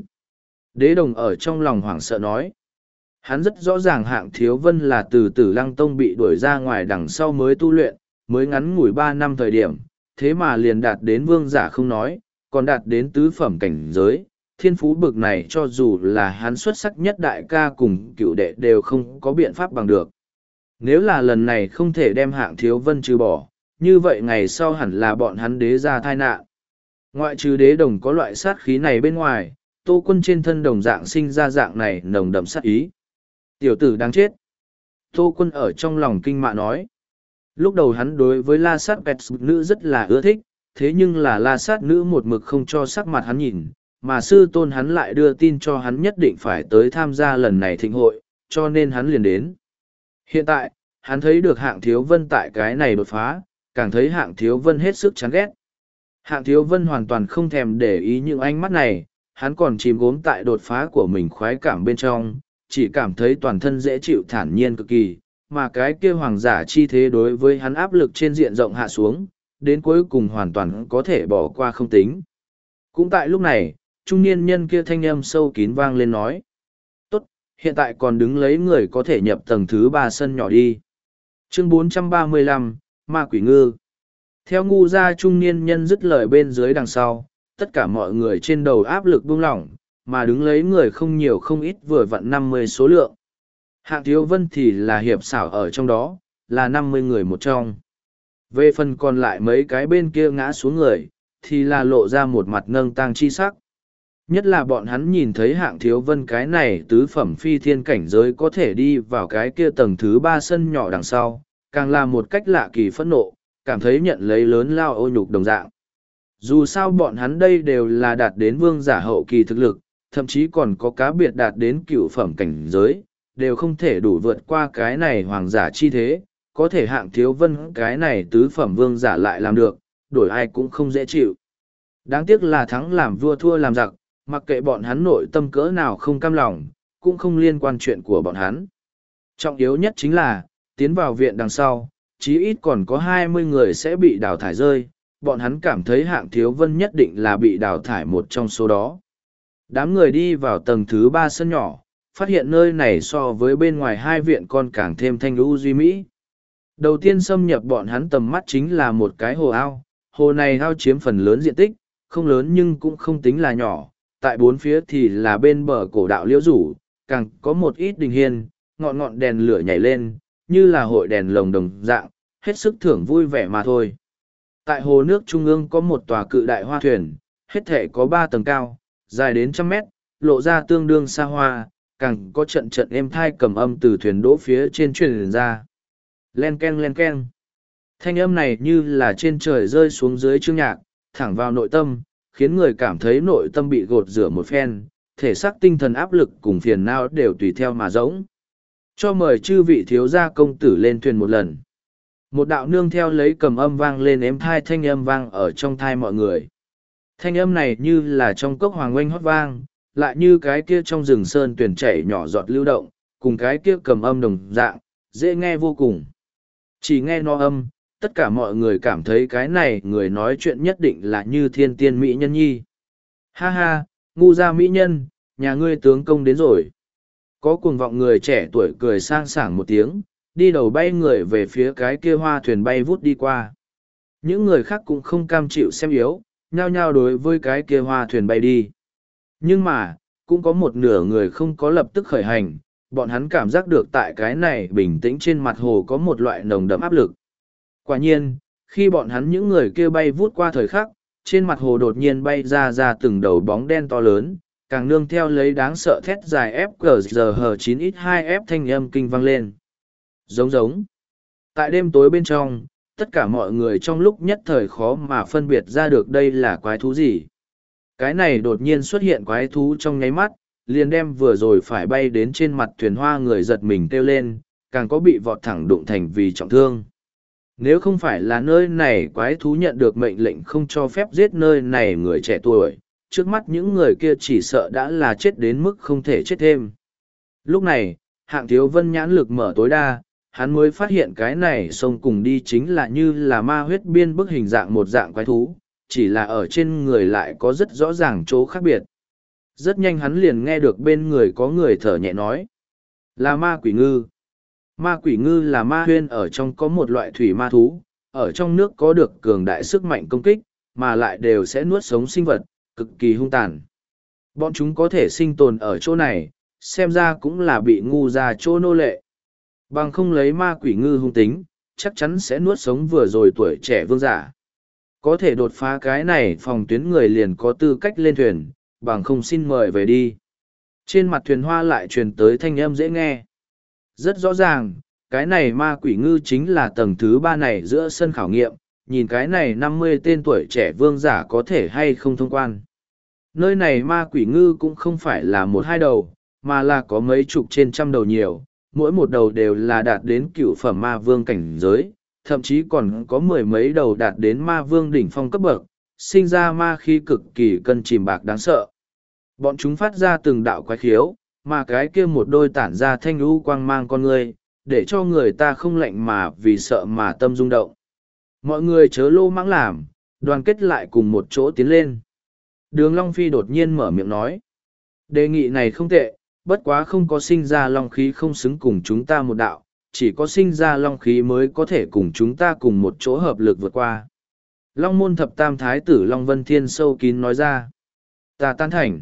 Đế Đồng ở trong lòng hoảng sợ nói. Hắn rất rõ ràng Hạng Thiếu Vân là từ Tử Lăng Tông bị đuổi ra ngoài đằng sau mới tu luyện, mới ngắn ngủi 3 năm thời điểm, thế mà liền đạt đến vương giả không nói, còn đạt đến tứ phẩm cảnh giới. Thiên phú bực này cho dù là hắn xuất sắc nhất đại ca cùng cựu đệ đều không có biện pháp bằng được. Nếu là lần này không thể đem Hạng Thiếu Vân trừ bỏ, như vậy ngày sau hẳn là bọn hắn đế ra tai nạn. Ngoại trừ Đế Đồng có loại sát khí này bên ngoài, Tô Quân trên thân đồng dạng sinh ra dạng này nồng đậm sát ý. Tiểu tử đáng chết. Tô Quân ở trong lòng kinh mạ nói. Lúc đầu hắn đối với la sát pet nữ rất là ưa thích, thế nhưng là la sát nữ một mực không cho sắc mặt hắn nhìn, mà sư tôn hắn lại đưa tin cho hắn nhất định phải tới tham gia lần này thịnh hội, cho nên hắn liền đến. Hiện tại, hắn thấy được Hạng Thiếu Vân tại cái này đột phá, càng thấy Hạng Thiếu Vân hết sức chán ghét. Hạng Thiếu Vân hoàn toàn không thèm để ý những ánh mắt này, hắn còn chìm gốm tại đột phá của mình khoái cảm bên trong, chỉ cảm thấy toàn thân dễ chịu thản nhiên cực kỳ, mà cái kia hoàng giả chi thế đối với hắn áp lực trên diện rộng hạ xuống, đến cuối cùng hoàn toàn có thể bỏ qua không tính. Cũng tại lúc này, trung niên nhân kia thanh âm sâu kín vang lên nói. Tốt, hiện tại còn đứng lấy người có thể nhập tầng thứ 3 sân nhỏ đi. Chương 435, Ma Quỷ Ngư. Theo ngu gia trung niên nhân dứt lời bên dưới đằng sau, tất cả mọi người trên đầu áp lực buông lỏng, mà đứng lấy người không nhiều không ít vừa vặn 50 số lượng. Hạng Thiếu Vân thì là hiệp xảo ở trong đó, là 50 người một trong. Về phần còn lại mấy cái bên kia ngã xuống người, thì là lộ ra một mặt nâng tang chi sắc. Nhất là bọn hắn nhìn thấy Hạng Thiếu Vân cái này tứ phẩm phi thiên cảnh giới có thể đi vào cái kia tầng thứ 3 sân nhỏ đằng sau, càng là một cách lạ kỳ phẫn nộ, cảm thấy nhận lấy lớn lao ô nhục đồng dạng. Dù sao bọn hắn đây đều là đạt đến vương giả hậu kỳ thực lực, thậm chí còn có cá biệt đạt đến cựu phẩm cảnh giới, đều không thể đủ vượt qua cái này hoàng giả chi thế, có thể Hạng Thiếu Vân cái này tứ phẩm vương giả lại làm được, đổi ai cũng không dễ chịu. Đáng tiếc là thắng làm vua thua làm giặc, mặc kệ bọn hắn nội tâm cỡ nào không cam lòng, cũng không liên quan chuyện của bọn hắn. Trọng yếu nhất chính là, tiến vào viện đằng sau, chí ít còn có 20 người sẽ bị đào thải rơi, bọn hắn cảm thấy Hạng Thiếu Vân nhất định là bị đào thải một trong số đó. Đám người đi vào tầng thứ 3 sân nhỏ, phát hiện nơi này so với bên ngoài hai viện con càng thêm thanh lũ duy mỹ. Đầu tiên xâm nhập bọn hắn tầm mắt chính là một cái hồ ao, hồ này ao chiếm phần lớn diện tích, không lớn nhưng cũng không tính là nhỏ, tại bốn phía thì là bên bờ cổ đạo liễu rủ, càng có một ít đình hiên, ngọn ngọn đèn lửa nhảy lên, như là hội đèn lồng đồng dạng, hết sức thưởng vui vẻ mà thôi. Tại hồ nước trung ương có một tòa cự đại hoa thuyền, hết thể có 3 tầng cao, dài đến 100 mét, lộ ra tương đương xa hoa, càng có trận trận êm thai cầm âm từ thuyền đỗ phía trên truyền ra. Len ken len ken. Thanh âm này như là trên trời rơi xuống dưới chương nhạc, thẳng vào nội tâm, khiến người cảm thấy nội tâm bị gột rửa một phen, thể xác tinh thần áp lực cùng phiền não đều tùy theo mà rỗng. Cho mời chư vị thiếu gia công tử lên thuyền một lần. Một đạo nương theo lấy cầm âm vang lên êm thai thanh âm vang ở trong thai mọi người. Thanh âm này như là trong cốc hoàng oanh hót vang, lại như cái kia trong rừng sơn tuyển chảy nhỏ giọt lưu động, cùng cái kia cầm âm đồng dạng, dễ nghe vô cùng. Chỉ nghe no âm, tất cả mọi người cảm thấy cái này người nói chuyện nhất định là như thiên tiên mỹ nhân nhi. Ha ha, ngu gia mỹ nhân, nhà ngươi tướng công đến rồi. Có cuồng vọng người trẻ tuổi cười sang sảng một tiếng, đi đầu bay người về phía cái kia hoa thuyền bay vút đi qua. Những người khác cũng không cam chịu xem yếu, nhao nhao đối với cái kia hoa thuyền bay đi. Nhưng mà, cũng có một nửa người không có lập tức khởi hành, bọn hắn cảm giác được tại cái này bình tĩnh trên mặt hồ có một loại nồng đậm áp lực. Quả nhiên, khi bọn hắn những người kia bay vút qua thời khắc, trên mặt hồ đột nhiên bay ra từng đầu bóng đen to lớn, càng nương theo lấy đáng sợ thét dài FGZH9X2F thanh âm kinh vang lên. Giống giống. Tại đêm tối bên trong, tất cả mọi người trong lúc nhất thời khó mà phân biệt ra được đây là quái thú gì. Cái này đột nhiên xuất hiện quái thú trong nháy mắt, liền đem vừa rồi phải bay đến trên mặt thuyền hoa người giật mình kêu lên, càng có bị vọt thẳng đụng thành vì trọng thương. Nếu không phải là nơi này quái thú nhận được mệnh lệnh không cho phép giết nơi này người trẻ tuổi, trước mắt những người kia chỉ sợ đã là chết đến mức không thể chết thêm. Lúc này, Hạng Thiếu Vân nhãn lực mở tối đa, hắn mới phát hiện cái này sông cùng đi chính là như là ma huyết biên bức hình dạng một dạng quái thú, chỉ là ở trên người lại có rất rõ ràng chỗ khác biệt. Rất nhanh hắn liền nghe được bên người có người thở nhẹ nói. Là ma quỷ ngư. Ma quỷ ngư là ma huyên ở trong có một loại thủy ma thú, ở trong nước có được cường đại sức mạnh công kích, mà lại đều sẽ nuốt sống sinh vật, cực kỳ hung tàn. Bọn chúng có thể sinh tồn ở chỗ này, xem ra cũng là bị ngu ra chỗ nô lệ. Bằng không lấy ma quỷ ngư hung tính, chắc chắn sẽ nuốt sống vừa rồi tuổi trẻ vương giả. Có thể đột phá cái này phòng tuyến người liền có tư cách lên thuyền, bằng không xin mời về đi. Trên mặt thuyền hoa lại truyền tới thanh âm dễ nghe. Rất rõ ràng, cái này ma quỷ ngư chính là tầng thứ 3 này giữa sân khảo nghiệm, nhìn cái này 50 tên tuổi trẻ vương giả có thể hay không thông quan. Nơi này ma quỷ ngư cũng không phải là một hai đầu, mà là có mấy chục trên trăm đầu nhiều, mỗi một đầu đều là đạt đến cựu phẩm ma vương cảnh giới, thậm chí còn có mười mấy đầu đạt đến ma vương đỉnh phong cấp bậc, sinh ra ma khí cực kỳ cân chìm bạc đáng sợ. Bọn chúng phát ra từng đạo quái khiếu, mà cái kia một đôi tản ra thanh lũ quang mang con người, để cho người ta không lạnh mà vì sợ mà tâm rung động. Mọi người chớ lô mãng làm, đoàn kết lại cùng một chỗ tiến lên. Đường Long Phi đột nhiên mở miệng nói. Đề nghị này không tệ, bất quá không có sinh ra long khí không xứng cùng chúng ta một đạo, chỉ có sinh ra long khí mới có thể cùng chúng ta cùng một chỗ hợp lực vượt qua. Long môn thập tam thái tử Long Vân Thiên sâu kín nói ra. Ta tán thành.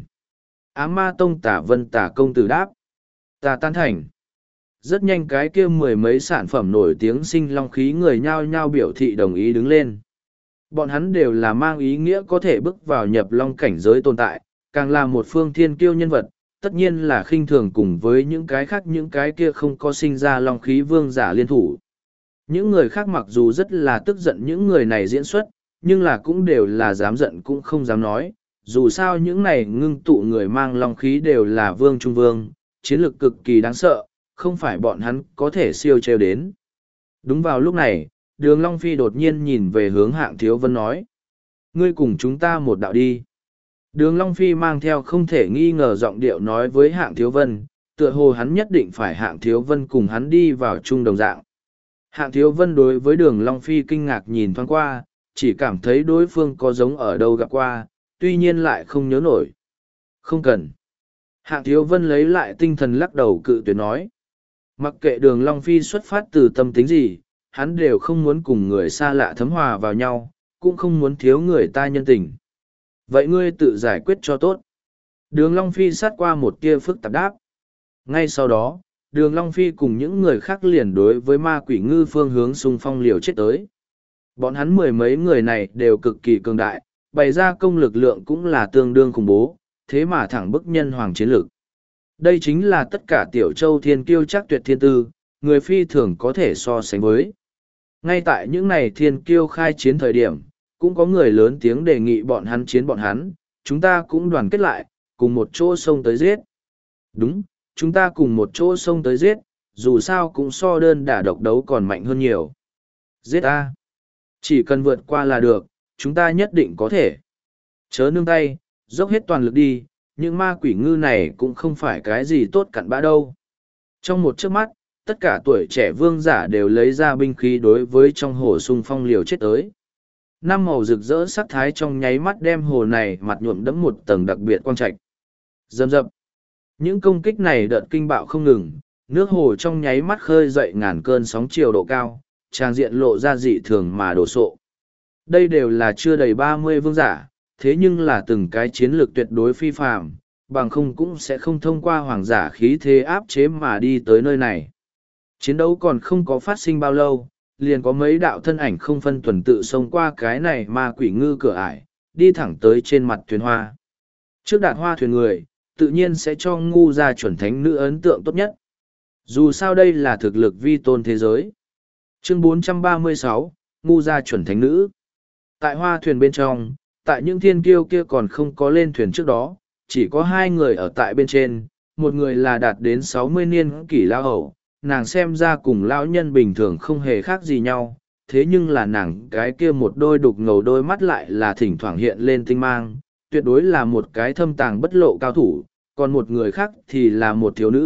Ám ma tông Tả Vân Tả công tử đáp. Ta tán thành. Rất nhanh cái kia mười mấy sản phẩm nổi tiếng sinh long khí người nhao nhao biểu thị đồng ý đứng lên. Bọn hắn đều là mang ý nghĩa có thể bước vào nhập long cảnh giới tồn tại, càng là một phương thiên kiêu nhân vật, tất nhiên là khinh thường cùng với những cái khác những cái kia không có sinh ra long khí vương giả liên thủ. Những người khác mặc dù rất là tức giận những người này diễn xuất, nhưng là cũng đều là dám giận cũng không dám nói, dù sao những này ngưng tụ người mang long khí đều là vương trung vương, chiến lược cực kỳ đáng sợ, không phải bọn hắn có thể siêu treo đến. Đúng vào lúc này, Đường Long Phi đột nhiên nhìn về hướng Hạng Thiếu Vân nói. Ngươi cùng chúng ta một đạo đi. Đường Long Phi mang theo không thể nghi ngờ giọng điệu nói với Hạng Thiếu Vân, tựa hồ hắn nhất định phải Hạng Thiếu Vân cùng hắn đi vào chung đồng dạng. Hạng Thiếu Vân đối với Đường Long Phi kinh ngạc nhìn thoáng qua, chỉ cảm thấy đối phương có giống ở đâu gặp qua, tuy nhiên lại không nhớ nổi. Không cần. Hạng Thiếu Vân lấy lại tinh thần lắc đầu cự tuyệt nói. Mặc kệ Đường Long Phi xuất phát từ tâm tính gì, hắn đều không muốn cùng người xa lạ thấm hòa vào nhau, cũng không muốn thiếu người ta nhân tình. Vậy ngươi tự giải quyết cho tốt. Đường Long Phi sát qua một tia phức tạp đáp. Ngay sau đó, Đường Long Phi cùng những người khác liền đối với ma quỷ ngư phương hướng xung phong liều chết tới. Bọn hắn mười mấy người này đều cực kỳ cường đại, bày ra công lực lượng cũng là tương đương khủng bố, thế mà thẳng bức nhân hoàng chiến lực. Đây chính là tất cả tiểu châu thiên kiêu chắc tuyệt thiên tư, người phi thường có thể so sánh với. Ngay tại những này thiên kiêu khai chiến thời điểm, cũng có người lớn tiếng đề nghị bọn hắn chiến bọn hắn, chúng ta cũng đoàn kết lại, cùng một chỗ xông tới giết. Đúng, chúng ta cùng một chỗ xông tới giết, dù sao cũng so đơn đả độc đấu còn mạnh hơn nhiều. Giết ta! Chỉ cần vượt qua là được, chúng ta nhất định có thể. Chớ nương tay, dốc hết toàn lực đi, những ma quỷ ngư này cũng không phải cái gì tốt cặn bã đâu. Trong một chớp mắt, tất cả tuổi trẻ vương giả đều lấy ra binh khí đối với trong hồ xung phong liều chết tới. Năm màu rực rỡ sắc thái trong nháy mắt đem hồ này mặt nhuộm đẫm một tầng đặc biệt quang trạch. Rầm rập. Những công kích này đợt kinh bạo không ngừng, nước hồ trong nháy mắt khơi dậy ngàn cơn sóng chiều độ cao, trang diện lộ ra dị thường mà đổ sộ. Đây đều là chưa đầy 30 vương giả, thế nhưng là từng cái chiến lược tuyệt đối phi phàm, bằng không cũng sẽ không thông qua hoàng giả khí thế áp chế mà đi tới nơi này. Chiến đấu còn không có phát sinh bao lâu, liền có mấy đạo thân ảnh không phân tuần tự xông qua cái này ma quỷ ngư cửa ải, đi thẳng tới trên mặt thuyền hoa. Trước đạt hoa thuyền người, tự nhiên sẽ cho ngu ra chuẩn thánh nữ ấn tượng tốt nhất. Dù sao đây là thực lực vi tôn thế giới. Chương 436, ngu ra chuẩn thánh nữ. Tại hoa thuyền bên trong, tại những thiên kiêu kia còn không có lên thuyền trước đó, chỉ có hai người ở tại bên trên, một người là đạt đến 60 niên kỷ lao hậu, nàng xem ra cùng lão nhân bình thường không hề khác gì nhau, thế nhưng là nàng cái kia một đôi đục ngầu đôi mắt lại là thỉnh thoảng hiện lên tinh mang, tuyệt đối là một cái thâm tàng bất lộ cao thủ, còn một người khác thì là một thiếu nữ,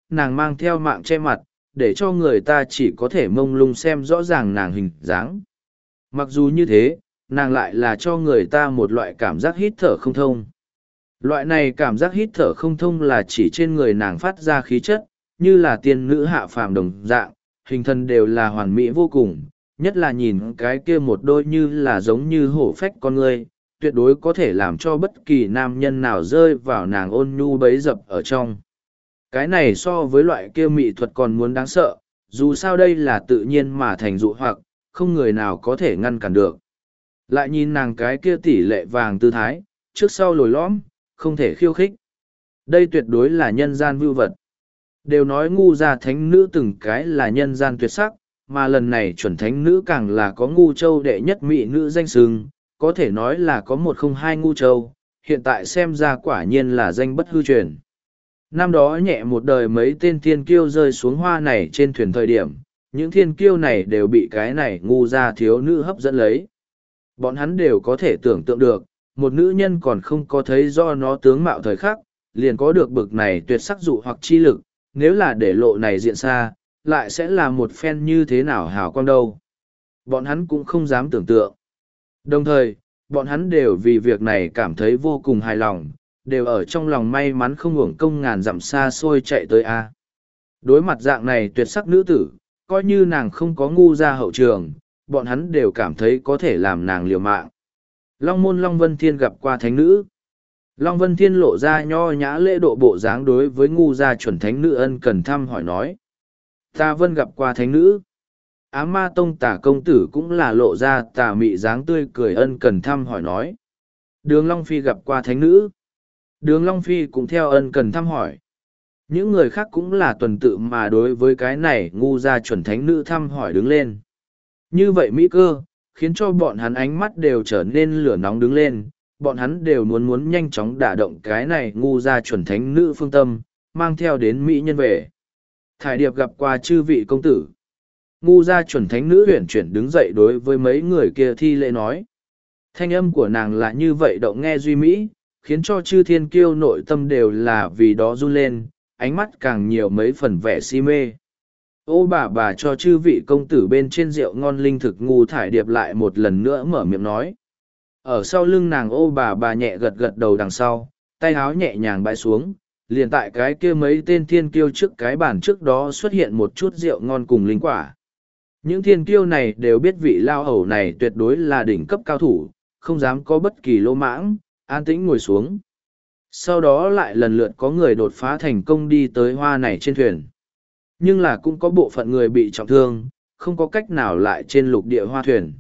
nàng mang theo mạng che mặt, để cho người ta chỉ có thể mông lung xem rõ ràng nàng hình dáng. Mặc dù như thế, nàng lại là cho người ta một loại cảm giác hít thở không thông. Loại này cảm giác hít thở không thông là chỉ trên người nàng phát ra khí chất, như là tiên nữ hạ phàm đồng dạng, hình thân đều là hoàn mỹ vô cùng, nhất là nhìn cái kia một đôi như là giống như hổ phách con người, tuyệt đối có thể làm cho bất kỳ nam nhân nào rơi vào nàng ôn nhu bấy dập ở trong. Cái này so với loại kia mỹ thuật còn muốn đáng sợ, dù sao đây là tự nhiên mà thành dụ hoặc, không người nào có thể ngăn cản được. Lại nhìn nàng cái kia tỷ lệ vàng tư thái, trước sau lồi lõm, không thể khiêu khích. Đây tuyệt đối là nhân gian vưu vật. Đều nói ngu gia thánh nữ từng cái là nhân gian tuyệt sắc, mà lần này chuẩn thánh nữ càng là có ngu châu đệ nhất mỹ nữ danh sừng, có thể nói là có một không hai ngu châu, hiện tại xem ra quả nhiên là danh bất hư truyền. Năm đó nhẹ một đời mấy tên thiên kiêu rơi xuống hoa này trên thuyền thời điểm, những thiên kiêu này đều bị cái này ngu gia thiếu nữ hấp dẫn lấy. Bọn hắn đều có thể tưởng tượng được, một nữ nhân còn không có thấy do nó tướng mạo thời khắc, liền có được bực này tuyệt sắc dụ hoặc chi lực, nếu là để lộ này diện xa, lại sẽ là một phen như thế nào hào quang đâu. Bọn hắn cũng không dám tưởng tượng. Đồng thời, bọn hắn đều vì việc này cảm thấy vô cùng hài lòng, đều ở trong lòng may mắn không uổng công ngàn dặm xa xôi chạy tới A. Đối mặt dạng này tuyệt sắc nữ tử, coi như nàng không có ngu ra hậu trường, bọn hắn đều cảm thấy có thể làm nàng liều mạng. Long môn Long Vân Thiên gặp qua thánh nữ. Long Vân Thiên lộ ra nho nhã lễ độ bộ dáng đối với ngu gia chuẩn thánh nữ ân cần thăm hỏi nói. Ta Vân gặp qua thánh nữ. Ám ma tông tả công tử cũng là lộ ra tà mị dáng tươi cười ân cần thăm hỏi nói. Đường Long Phi gặp qua thánh nữ. Đường Long Phi cũng theo ân cần thăm hỏi. Những người khác cũng là tuần tự mà đối với cái này ngu gia chuẩn thánh nữ thăm hỏi đứng lên. Như vậy mỹ cơ, khiến cho bọn hắn ánh mắt đều trở nên lửa nóng đứng lên, bọn hắn đều muốn nhanh chóng đả động cái này ngu gia chuẩn thánh nữ phương tâm, mang theo đến mỹ nhân về. Thải Điệp gặp qua chư vị công tử. Ngu gia chuẩn thánh nữ huyển chuyển đứng dậy đối với mấy người kia thi lễ nói. Thanh âm của nàng là như vậy động nghe duy mỹ, khiến cho chư thiên kiêu nội tâm đều là vì đó run lên, ánh mắt càng nhiều mấy phần vẻ si mê. Ô bà cho chư vị công tử bên trên rượu ngon linh thực ngu Thải Điệp lại một lần nữa mở miệng nói. Ở sau lưng nàng ô bà nhẹ gật gật đầu đằng sau, tay áo nhẹ nhàng bãi xuống, liền tại cái kia mấy tên thiên kiêu trước cái bàn trước đó xuất hiện một chút rượu ngon cùng linh quả. Những thiên kiêu này đều biết vị lao hầu này tuyệt đối là đỉnh cấp cao thủ, không dám có bất kỳ lỗ mãng, an tĩnh ngồi xuống. Sau đó lại lần lượt có người đột phá thành công đi tới hoa này trên thuyền. Nhưng là cũng có bộ phận người bị trọng thương, không có cách nào lại trên lục địa hoa thuyền.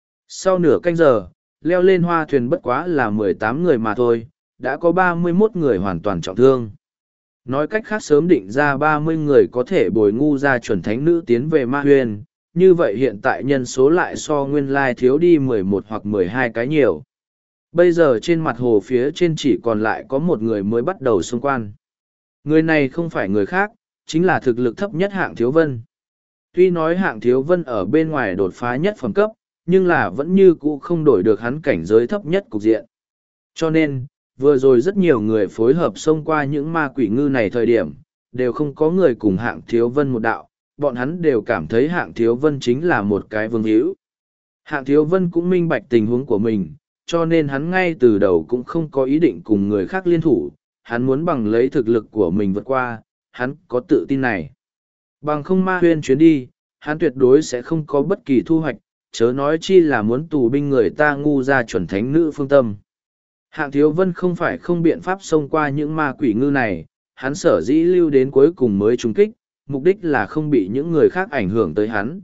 Sau nửa canh giờ, leo lên hoa thuyền bất quá là 18 người mà thôi, đã có 31 người hoàn toàn trọng thương. Nói cách khác sớm định ra 30 người có thể bồi ngu ra chuẩn thánh nữ tiến về ma huyền, như vậy hiện tại nhân số lại so nguyên lai thiếu đi 11 hoặc 12 cái nhiều. Bây giờ trên mặt hồ phía trên chỉ còn lại có một người mới bắt đầu xung quan. Người này không phải người khác, chính là thực lực thấp nhất Hạng Thiếu Vân. Tuy nói Hạng Thiếu Vân ở bên ngoài đột phá nhất phẩm cấp, nhưng là vẫn như cũ không đổi được hắn cảnh giới thấp nhất cục diện. Cho nên, vừa rồi rất nhiều người phối hợp xông qua những ma quỷ ngư này thời điểm, đều không có người cùng Hạng Thiếu Vân một đạo, bọn hắn đều cảm thấy Hạng Thiếu Vân chính là một cái vương hữu. Hạng Thiếu Vân cũng minh bạch tình huống của mình, cho nên hắn ngay từ đầu cũng không có ý định cùng người khác liên thủ, hắn muốn bằng lấy thực lực của mình vượt qua, hắn có tự tin này. Bằng không ma huyên chuyến đi, hắn tuyệt đối sẽ không có bất kỳ thu hoạch, chớ nói chi là muốn tù binh người ta ngu ra chuẩn thánh nữ phương tâm. Hạng Thiếu Vân không phải không biện pháp xông qua những ma quỷ ngư này, hắn sở dĩ lưu đến cuối cùng mới trúng kích, mục đích là không bị những người khác ảnh hưởng tới hắn.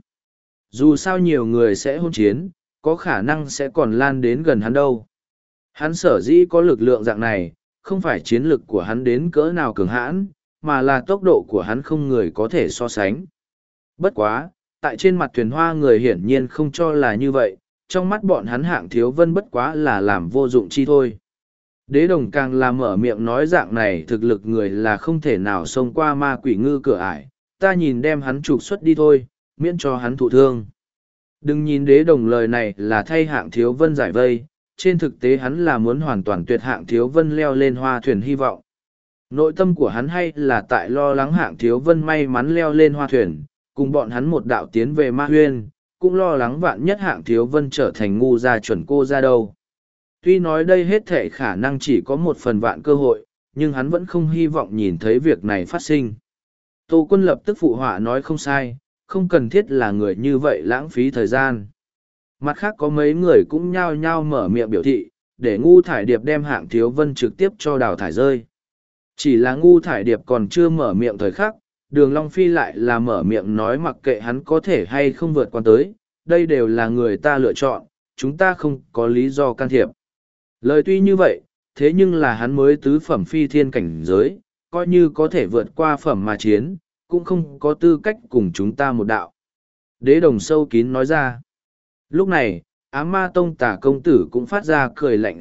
Dù sao nhiều người sẽ hôn chiến, có khả năng sẽ còn lan đến gần hắn đâu. Hắn sở dĩ có lực lượng dạng này, không phải chiến lực của hắn đến cỡ nào cường hãn, mà là tốc độ của hắn không người có thể so sánh. Bất quá, tại trên mặt thuyền hoa người hiển nhiên không cho là như vậy, trong mắt bọn hắn Hạng Thiếu Vân bất quá là làm vô dụng chi thôi. Đế Đồng càng là mở miệng nói dạng này thực lực người là không thể nào xông qua ma quỷ ngư cửa ải, ta nhìn đem hắn trục xuất đi thôi, miễn cho hắn thụ thương. Đừng nhìn Đế Đồng lời này là thay Hạng Thiếu Vân giải vây, trên thực tế hắn là muốn hoàn toàn tuyệt Hạng Thiếu Vân leo lên hoa thuyền hy vọng. Nội tâm của hắn hay là tại lo lắng Hạng Thiếu Vân may mắn leo lên hoa thuyền, cùng bọn hắn một đạo tiến về Ma Huyên, cũng lo lắng vạn nhất Hạng Thiếu Vân trở thành ngu gia chuẩn cô ra đâu. Tuy nói đây hết thể khả năng chỉ có một phần vạn cơ hội, nhưng hắn vẫn không hy vọng nhìn thấy việc này phát sinh. Tô Quân lập tức phụ họa nói không sai, không cần thiết là người như vậy lãng phí thời gian. Mặt khác có mấy người cũng nhao nhao mở miệng biểu thị, để Ngu Thải Điệp đem Hạng Thiếu Vân trực tiếp cho đào thải rơi. Chỉ là Ngu Thải Điệp còn chưa mở miệng thời khắc, Đường Long Phi lại là mở miệng nói mặc kệ hắn có thể hay không vượt qua tới, đây đều là người ta lựa chọn, chúng ta không có lý do can thiệp. Lời tuy như vậy, thế nhưng là hắn mới tứ phẩm phi thiên cảnh giới, coi như có thể vượt qua phẩm mà chiến, cũng không có tư cách cùng chúng ta một đạo. Đế Đồng sâu kín nói ra. Lúc này, Ám Ma Tông Tả công tử cũng phát ra cười lạnh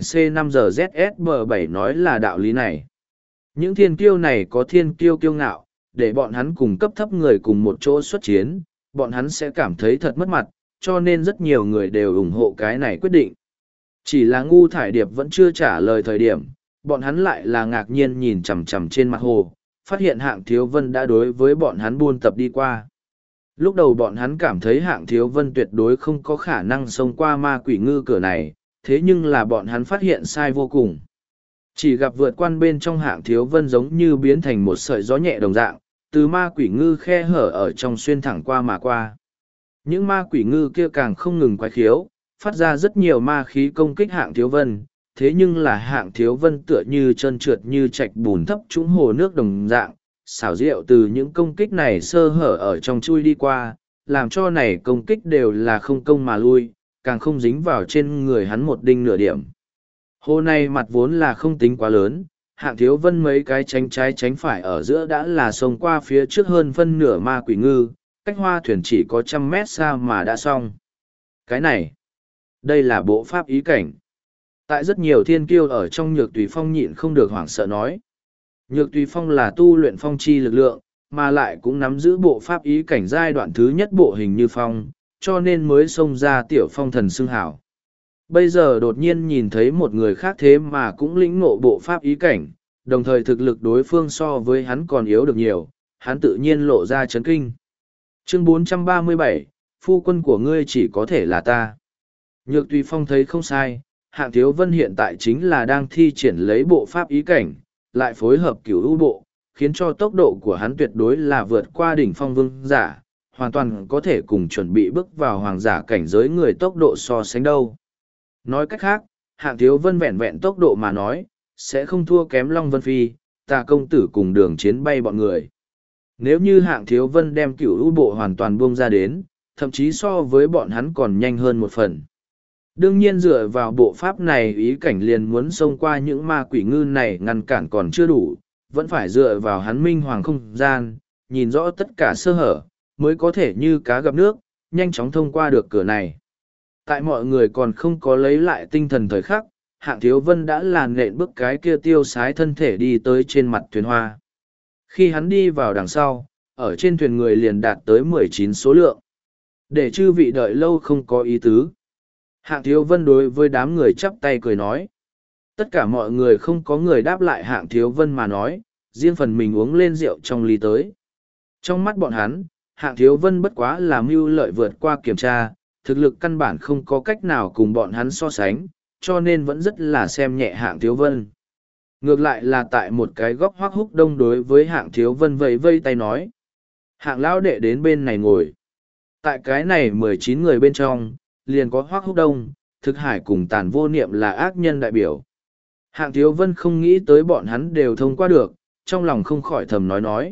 C5GZSB7 nói là đạo lý này. Những thiên kiêu này có thiên kiêu kiêu ngạo, để bọn hắn cùng cấp thấp người cùng một chỗ xuất chiến, bọn hắn sẽ cảm thấy thật mất mặt, cho nên rất nhiều người đều ủng hộ cái này quyết định. Chỉ là Ngu Thải Điệp vẫn chưa trả lời thời điểm, bọn hắn lại là ngạc nhiên nhìn chằm chằm trên mặt hồ, phát hiện Hạng Thiếu Vân đã đối với bọn hắn buôn tập đi qua. Lúc đầu bọn hắn cảm thấy Hạng Thiếu Vân tuyệt đối không có khả năng xông qua ma quỷ ngư cửa này, thế nhưng là bọn hắn phát hiện sai vô cùng. Chỉ gặp vượt quan bên trong Hạng Thiếu Vân giống như biến thành một sợi gió nhẹ đồng dạng, từ ma quỷ ngư khe hở ở trong xuyên thẳng qua mà qua. Những ma quỷ ngư kia càng không ngừng quái khiếu, phát ra rất nhiều ma khí công kích Hạng Thiếu Vân, thế nhưng là Hạng Thiếu Vân tựa như trơn trượt như trạch bùn thấp trũng hồ nước đồng dạng, xảo diệu từ những công kích này sơ hở ở trong chui đi qua, làm cho này công kích đều là không công mà lui, càng không dính vào trên người hắn một đinh nửa điểm. Hồ này mặt vốn là không tính quá lớn, Hạng Thiếu Vân mấy cái tránh trái tránh phải ở giữa đã là xông qua phía trước hơn phân nửa ma quỷ ngư, cách hoa thuyền chỉ có 100 mét xa mà đã xong. Cái này, đây là bộ pháp ý cảnh. Tại rất nhiều thiên kiêu ở trong Nhược Tùy Phong nhịn không được hoảng sợ nói. Nhược Tùy Phong là tu luyện phong chi lực lượng, mà lại cũng nắm giữ bộ pháp ý cảnh giai đoạn thứ nhất bộ hình như phong, cho nên mới xông ra tiểu phong thần xưng hảo. Bây giờ đột nhiên nhìn thấy một người khác thế mà cũng lĩnh ngộ bộ pháp ý cảnh, đồng thời thực lực đối phương so với hắn còn yếu được nhiều, hắn tự nhiên lộ ra chấn kinh. Chương 437, phu quân của ngươi chỉ có thể là ta. Nhược Tùy Phong thấy không sai, Hạng Thiếu Vân hiện tại chính là đang thi triển lấy bộ pháp ý cảnh, lại phối hợp cửu u bộ, khiến cho tốc độ của hắn tuyệt đối là vượt qua đỉnh phong vương giả, hoàn toàn có thể cùng chuẩn bị bước vào hoàng giả cảnh giới người tốc độ so sánh đâu. Nói cách khác, Hạng Thiếu Vân vẹn vẹn tốc độ mà nói, sẽ không thua kém Long Vân Phi, Tà công tử cùng Đường Chiến bay bọn người. Nếu như Hạng Thiếu Vân đem cửu u bộ hoàn toàn buông ra đến, thậm chí so với bọn hắn còn nhanh hơn một phần. Đương nhiên dựa vào bộ pháp này ý cảnh liền muốn xông qua những ma quỷ ngư này ngăn cản còn chưa đủ, vẫn phải dựa vào hắn minh hoàng không gian, nhìn rõ tất cả sơ hở, mới có thể như cá gặp nước, nhanh chóng thông qua được cửa này. Tại mọi người còn không có lấy lại tinh thần thời khắc, Hạng Thiếu Vân đã làn nện bước cái kia tiêu sái thân thể đi tới trên mặt thuyền hoa. Khi hắn đi vào đằng sau, ở trên thuyền người liền đạt tới 19 số lượng. Để chư vị đợi lâu không có ý tứ. Hạng Thiếu Vân đối với đám người chắp tay cười nói. Tất cả mọi người không có người đáp lại Hạng Thiếu Vân mà nói, riêng phần mình uống lên rượu trong ly tới. Trong mắt bọn hắn, Hạng Thiếu Vân bất quá là mưu lợi vượt qua kiểm tra, thực lực căn bản không có cách nào cùng bọn hắn so sánh, cho nên vẫn rất là xem nhẹ Hạng Thiếu Vân. Ngược lại là tại một cái góc Hoắc Húc Đông đối với Hạng Thiếu Vân vẫy vây tay nói. Hạng lão đệ đến bên này ngồi. Tại cái này 19 người bên trong, liền có Hoắc Húc Đông, Thực Hải cùng Tàn Vô Niệm là ác nhân đại biểu. Hạng Thiếu Vân không nghĩ tới bọn hắn đều thông qua được, trong lòng không khỏi thầm nói.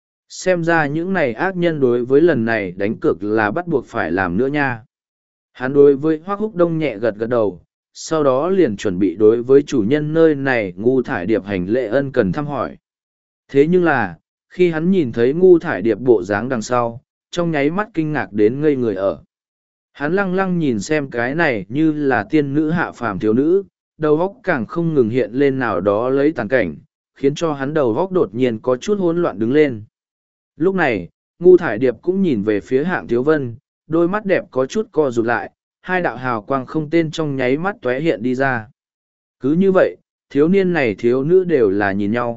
Xem ra những này ác nhân đối với lần này đánh cược là bắt buộc phải làm nữa nha. Hắn đối với Hoắc Húc Đông nhẹ gật gật đầu, sau đó liền chuẩn bị đối với chủ nhân nơi này Ngu Thải Điệp hành lễ ân cần thăm hỏi. Thế nhưng là, khi hắn nhìn thấy Ngu Thải Điệp bộ dáng đằng sau, trong nháy mắt kinh ngạc đến ngây người ở. Hắn lăng lăng nhìn xem cái này như là tiên nữ hạ phàm thiếu nữ, đầu óc càng không ngừng hiện lên nào đó lấy tàn cảnh, khiến cho hắn đầu óc đột nhiên có chút hỗn loạn đứng lên. Lúc này, Ngu Thải Điệp cũng nhìn về phía Hạng Thiếu Vân, đôi mắt đẹp có chút co rụt lại, hai đạo hào quang không tên trong nháy mắt tóe hiện đi ra. Cứ như vậy, thiếu niên này thiếu nữ đều là nhìn nhau,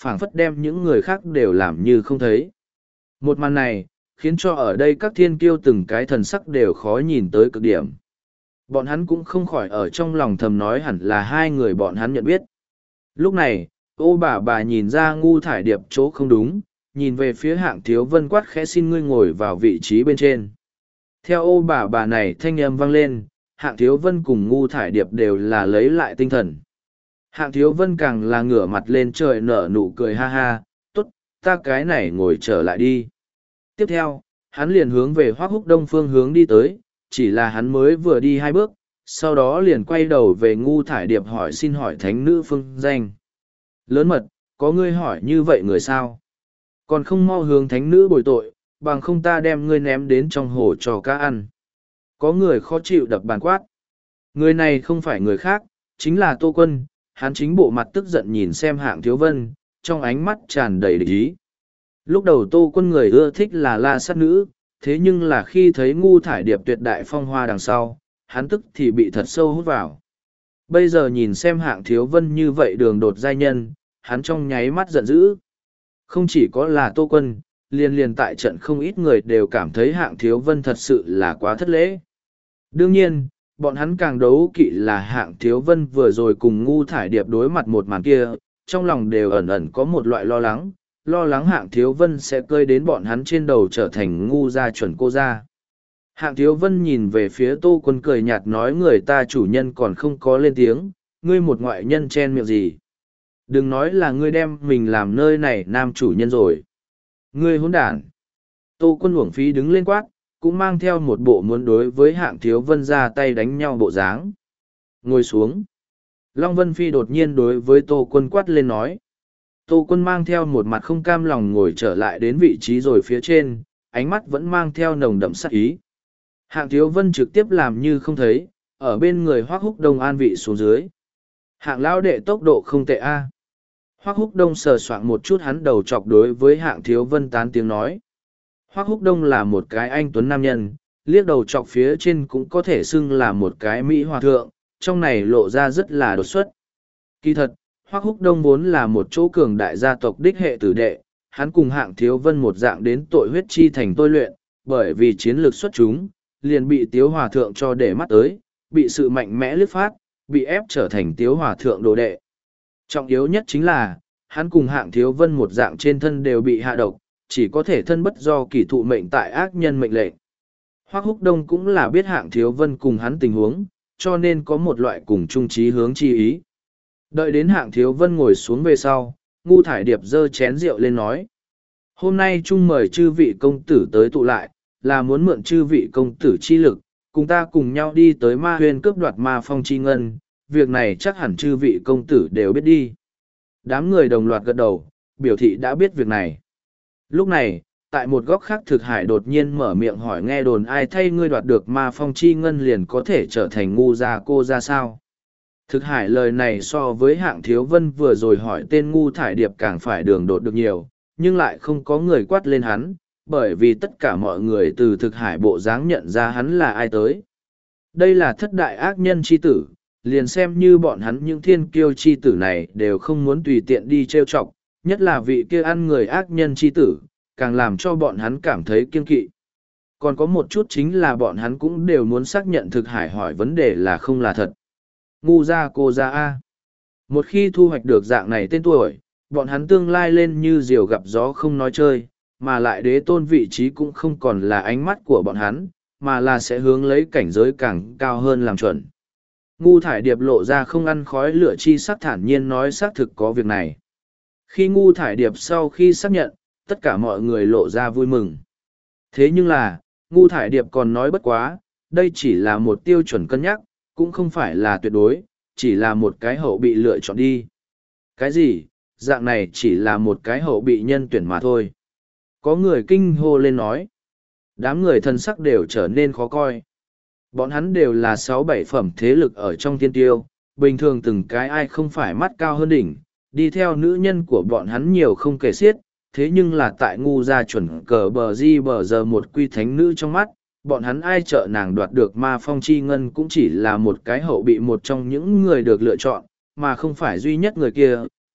phảng phất đem những người khác đều làm như không thấy. Một màn này, khiến cho ở đây các thiên kiêu từng cái thần sắc đều khó nhìn tới cực điểm. Bọn hắn cũng không khỏi ở trong lòng thầm nói hẳn là hai người bọn hắn nhận biết. Lúc này, ô bà nhìn ra Ngu Thải Điệp chỗ không đúng, nhìn về phía Hạng Thiếu Vân quát khẽ xin ngươi ngồi vào vị trí bên trên. Theo ô bà này thanh âm vang lên, Hạng Thiếu Vân cùng Ngu Thải Điệp đều là lấy lại tinh thần. Hạng Thiếu Vân càng là ngửa mặt lên trời nở nụ cười ha ha, tốt, ta cái này ngồi trở lại đi. Tiếp theo, hắn liền hướng về Hoắc Húc Đông phương hướng đi tới, chỉ là hắn mới vừa đi 2 bước, sau đó liền quay đầu về Ngu Thải Điệp hỏi xin hỏi thánh nữ phương danh. Lớn mật, có ngươi hỏi như vậy người sao? Còn không mau hướng thánh nữ bồi tội, bằng không ta đem ngươi ném đến trong hồ cho cá ăn. Có người khó chịu đập bàn quát. Người này không phải người khác, chính là Tô Quân, hắn chính bộ mặt tức giận nhìn xem Hạng Thiếu Vân, trong ánh mắt tràn đầy địch ý. Lúc đầu Tô Quân người ưa thích là La Sát Nữ, thế nhưng là khi thấy Ngu Thải Điệp tuyệt đại phong hoa đằng sau, hắn tức thì bị thật sâu hút vào. Bây giờ nhìn xem Hạng Thiếu Vân như vậy đường đột giai nhân, hắn trong nháy mắt giận dữ. Không chỉ có là Tô Quân, liền tại trận không ít người đều cảm thấy Hạng Thiếu Vân thật sự là quá thất lễ. Đương nhiên, bọn hắn càng đấu kỵ là Hạng Thiếu Vân vừa rồi cùng Ngu Thải Điệp đối mặt một màn kia, trong lòng đều ẩn ẩn có một loại lo lắng Hạng Thiếu Vân sẽ cơi đến bọn hắn trên đầu trở thành ngu gia chuẩn cô gia. Hạng Thiếu Vân nhìn về phía Tô Quân cười nhạt nói người ta chủ nhân còn không có lên tiếng, ngươi một ngoại nhân chen miệng gì. Đừng nói là ngươi đem mình làm nơi này nam chủ nhân rồi. Ngươi hỗn đản. Tô Quân uổng phí đứng lên quát, cũng mang theo một bộ muốn đối với Hạng Thiếu Vân ra tay đánh nhau bộ dáng. Ngồi xuống. Long Vân Phi đột nhiên đối với Tô Quân quát lên nói. Tô Quân mang theo một mặt không cam lòng ngồi trở lại đến vị trí rồi phía trên, ánh mắt vẫn mang theo nồng đậm sát ý. Hạng Thiếu Vân trực tiếp làm như không thấy, ở bên người Hoắc Húc Đông an vị xuống dưới. Hạng lão đệ tốc độ không tệ a. Hoắc Húc Đông sờ soạng một chút hắn đầu chọc đối với Hạng Thiếu Vân tán tiếng nói. Hoắc Húc Đông là một cái anh tuấn nam nhân, liếc đầu chọc phía trên cũng có thể xưng là một cái mỹ hòa thượng, trong này lộ ra rất là đột xuất. Kỳ thật, Hoắc Húc Đông vốn là một chỗ cường đại gia tộc đích hệ tử đệ, hắn cùng Hạng Thiếu Vân một dạng đến tội huyết chi thành tôi luyện, bởi vì chiến lược xuất chúng, liền bị Tiếu Hòa Thượng cho để mắt tới, bị sự mạnh mẽ liếc phát, bị ép trở thành Tiếu Hòa Thượng đồ đệ. Trọng yếu nhất chính là, hắn cùng Hạng Thiếu Vân một dạng trên thân đều bị hạ độc, chỉ có thể thân bất do kỳ thụ mệnh tại ác nhân mệnh lệnh. Hoắc Húc Đông cũng là biết Hạng Thiếu Vân cùng hắn tình huống, cho nên có một loại cùng chung chí hướng chi ý. Đợi đến Hạng Thiếu Vân ngồi xuống về sau, Ngu Thải Điệp giơ chén rượu lên nói. Hôm nay chung mời chư vị công tử tới tụ lại, là muốn mượn chư vị công tử chi lực, cùng ta cùng nhau đi tới ma huyên cướp đoạt ma phong chi ngân, việc này chắc hẳn chư vị công tử đều biết đi. Đám người đồng loạt gật đầu, biểu thị đã biết việc này. Lúc này, tại một góc khác Thực Hải đột nhiên mở miệng hỏi nghe đồn ai thay ngươi đoạt được ma phong chi ngân liền có thể trở thành ngu gia cô ra sao. Thực Hải lời này so với Hạng Thiếu Vân vừa rồi hỏi tên Ngu Thải Điệp càng phải đường đột được nhiều, nhưng lại không có người quát lên hắn, bởi vì tất cả mọi người từ Thực Hải bộ dáng nhận ra hắn là ai tới. Đây là thất đại ác nhân chi tử, liền xem như bọn hắn những thiên kiêu chi tử này đều không muốn tùy tiện đi trêu chọc, nhất là vị kia ăn người ác nhân chi tử, càng làm cho bọn hắn cảm thấy kiêng kỵ. Còn có một chút chính là bọn hắn cũng đều muốn xác nhận Thực Hải hỏi vấn đề là không là thật. Ngu gia cô gia A. Một khi thu hoạch được dạng này tên tuổi, bọn hắn tương lai lên như diều gặp gió không nói chơi, mà lại đế tôn vị trí cũng không còn là ánh mắt của bọn hắn, mà là sẽ hướng lấy cảnh giới càng cao hơn làm chuẩn. Ngu Thải Điệp lộ ra không ăn khói lửa chi sắc thản nhiên nói xác thực có việc này. Khi Ngu Thải Điệp sau khi xác nhận, tất cả mọi người lộ ra vui mừng. Thế nhưng là, Ngu Thải Điệp còn nói bất quá, đây chỉ là một tiêu chuẩn cân nhắc, cũng không phải là tuyệt đối, chỉ là một cái hậu bị lựa chọn đi. Cái gì, dạng này chỉ là một cái hậu bị nhân tuyển mà thôi. Có người kinh hô lên nói. Đám người thân sắc đều trở nên khó coi. Bọn hắn đều là 6-7 phẩm thế lực ở trong thiên tiêu, bình thường từng cái ai không phải mắt cao hơn đỉnh, đi theo nữ nhân của bọn hắn nhiều không kể xiết, thế nhưng là tại ngu gia chuẩn cờ bờ di bờ giờ một quy thánh nữ trong mắt, bọn hắn ai trợ nàng đoạt được ma phong chi ngân cũng chỉ là một cái hậu bị một trong những người được lựa chọn, mà không phải duy nhất người kia,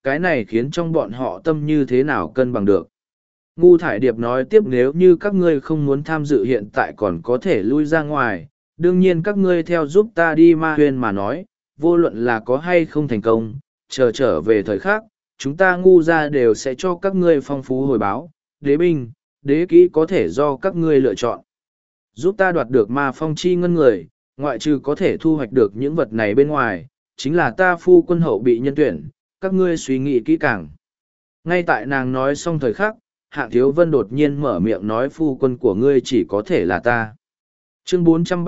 cái này khiến trong bọn họ tâm như thế nào cân bằng được. Ngu Thải Điệp nói tiếp, nếu như các ngươi không muốn tham dự hiện tại còn có thể lui ra ngoài, đương nhiên các ngươi theo giúp ta đi ma huyên mà nói, vô luận là có hay không thành công, chờ trở về thời khắc, chúng ta ngu ra đều sẽ cho các ngươi phong phú hồi báo, đế binh, đế kỹ có thể do các ngươi lựa chọn. Giúp ta đoạt được ma phong chi ngân người, ngoại trừ có thể thu hoạch được những vật này bên ngoài, chính là ta phu quân hậu bị nhân tuyển, các ngươi suy nghĩ kỹ càng. Ngay tại nàng nói xong thời khắc, Hạng Thiếu Vân đột nhiên mở miệng nói, phu quân của ngươi chỉ có thể là ta. Chương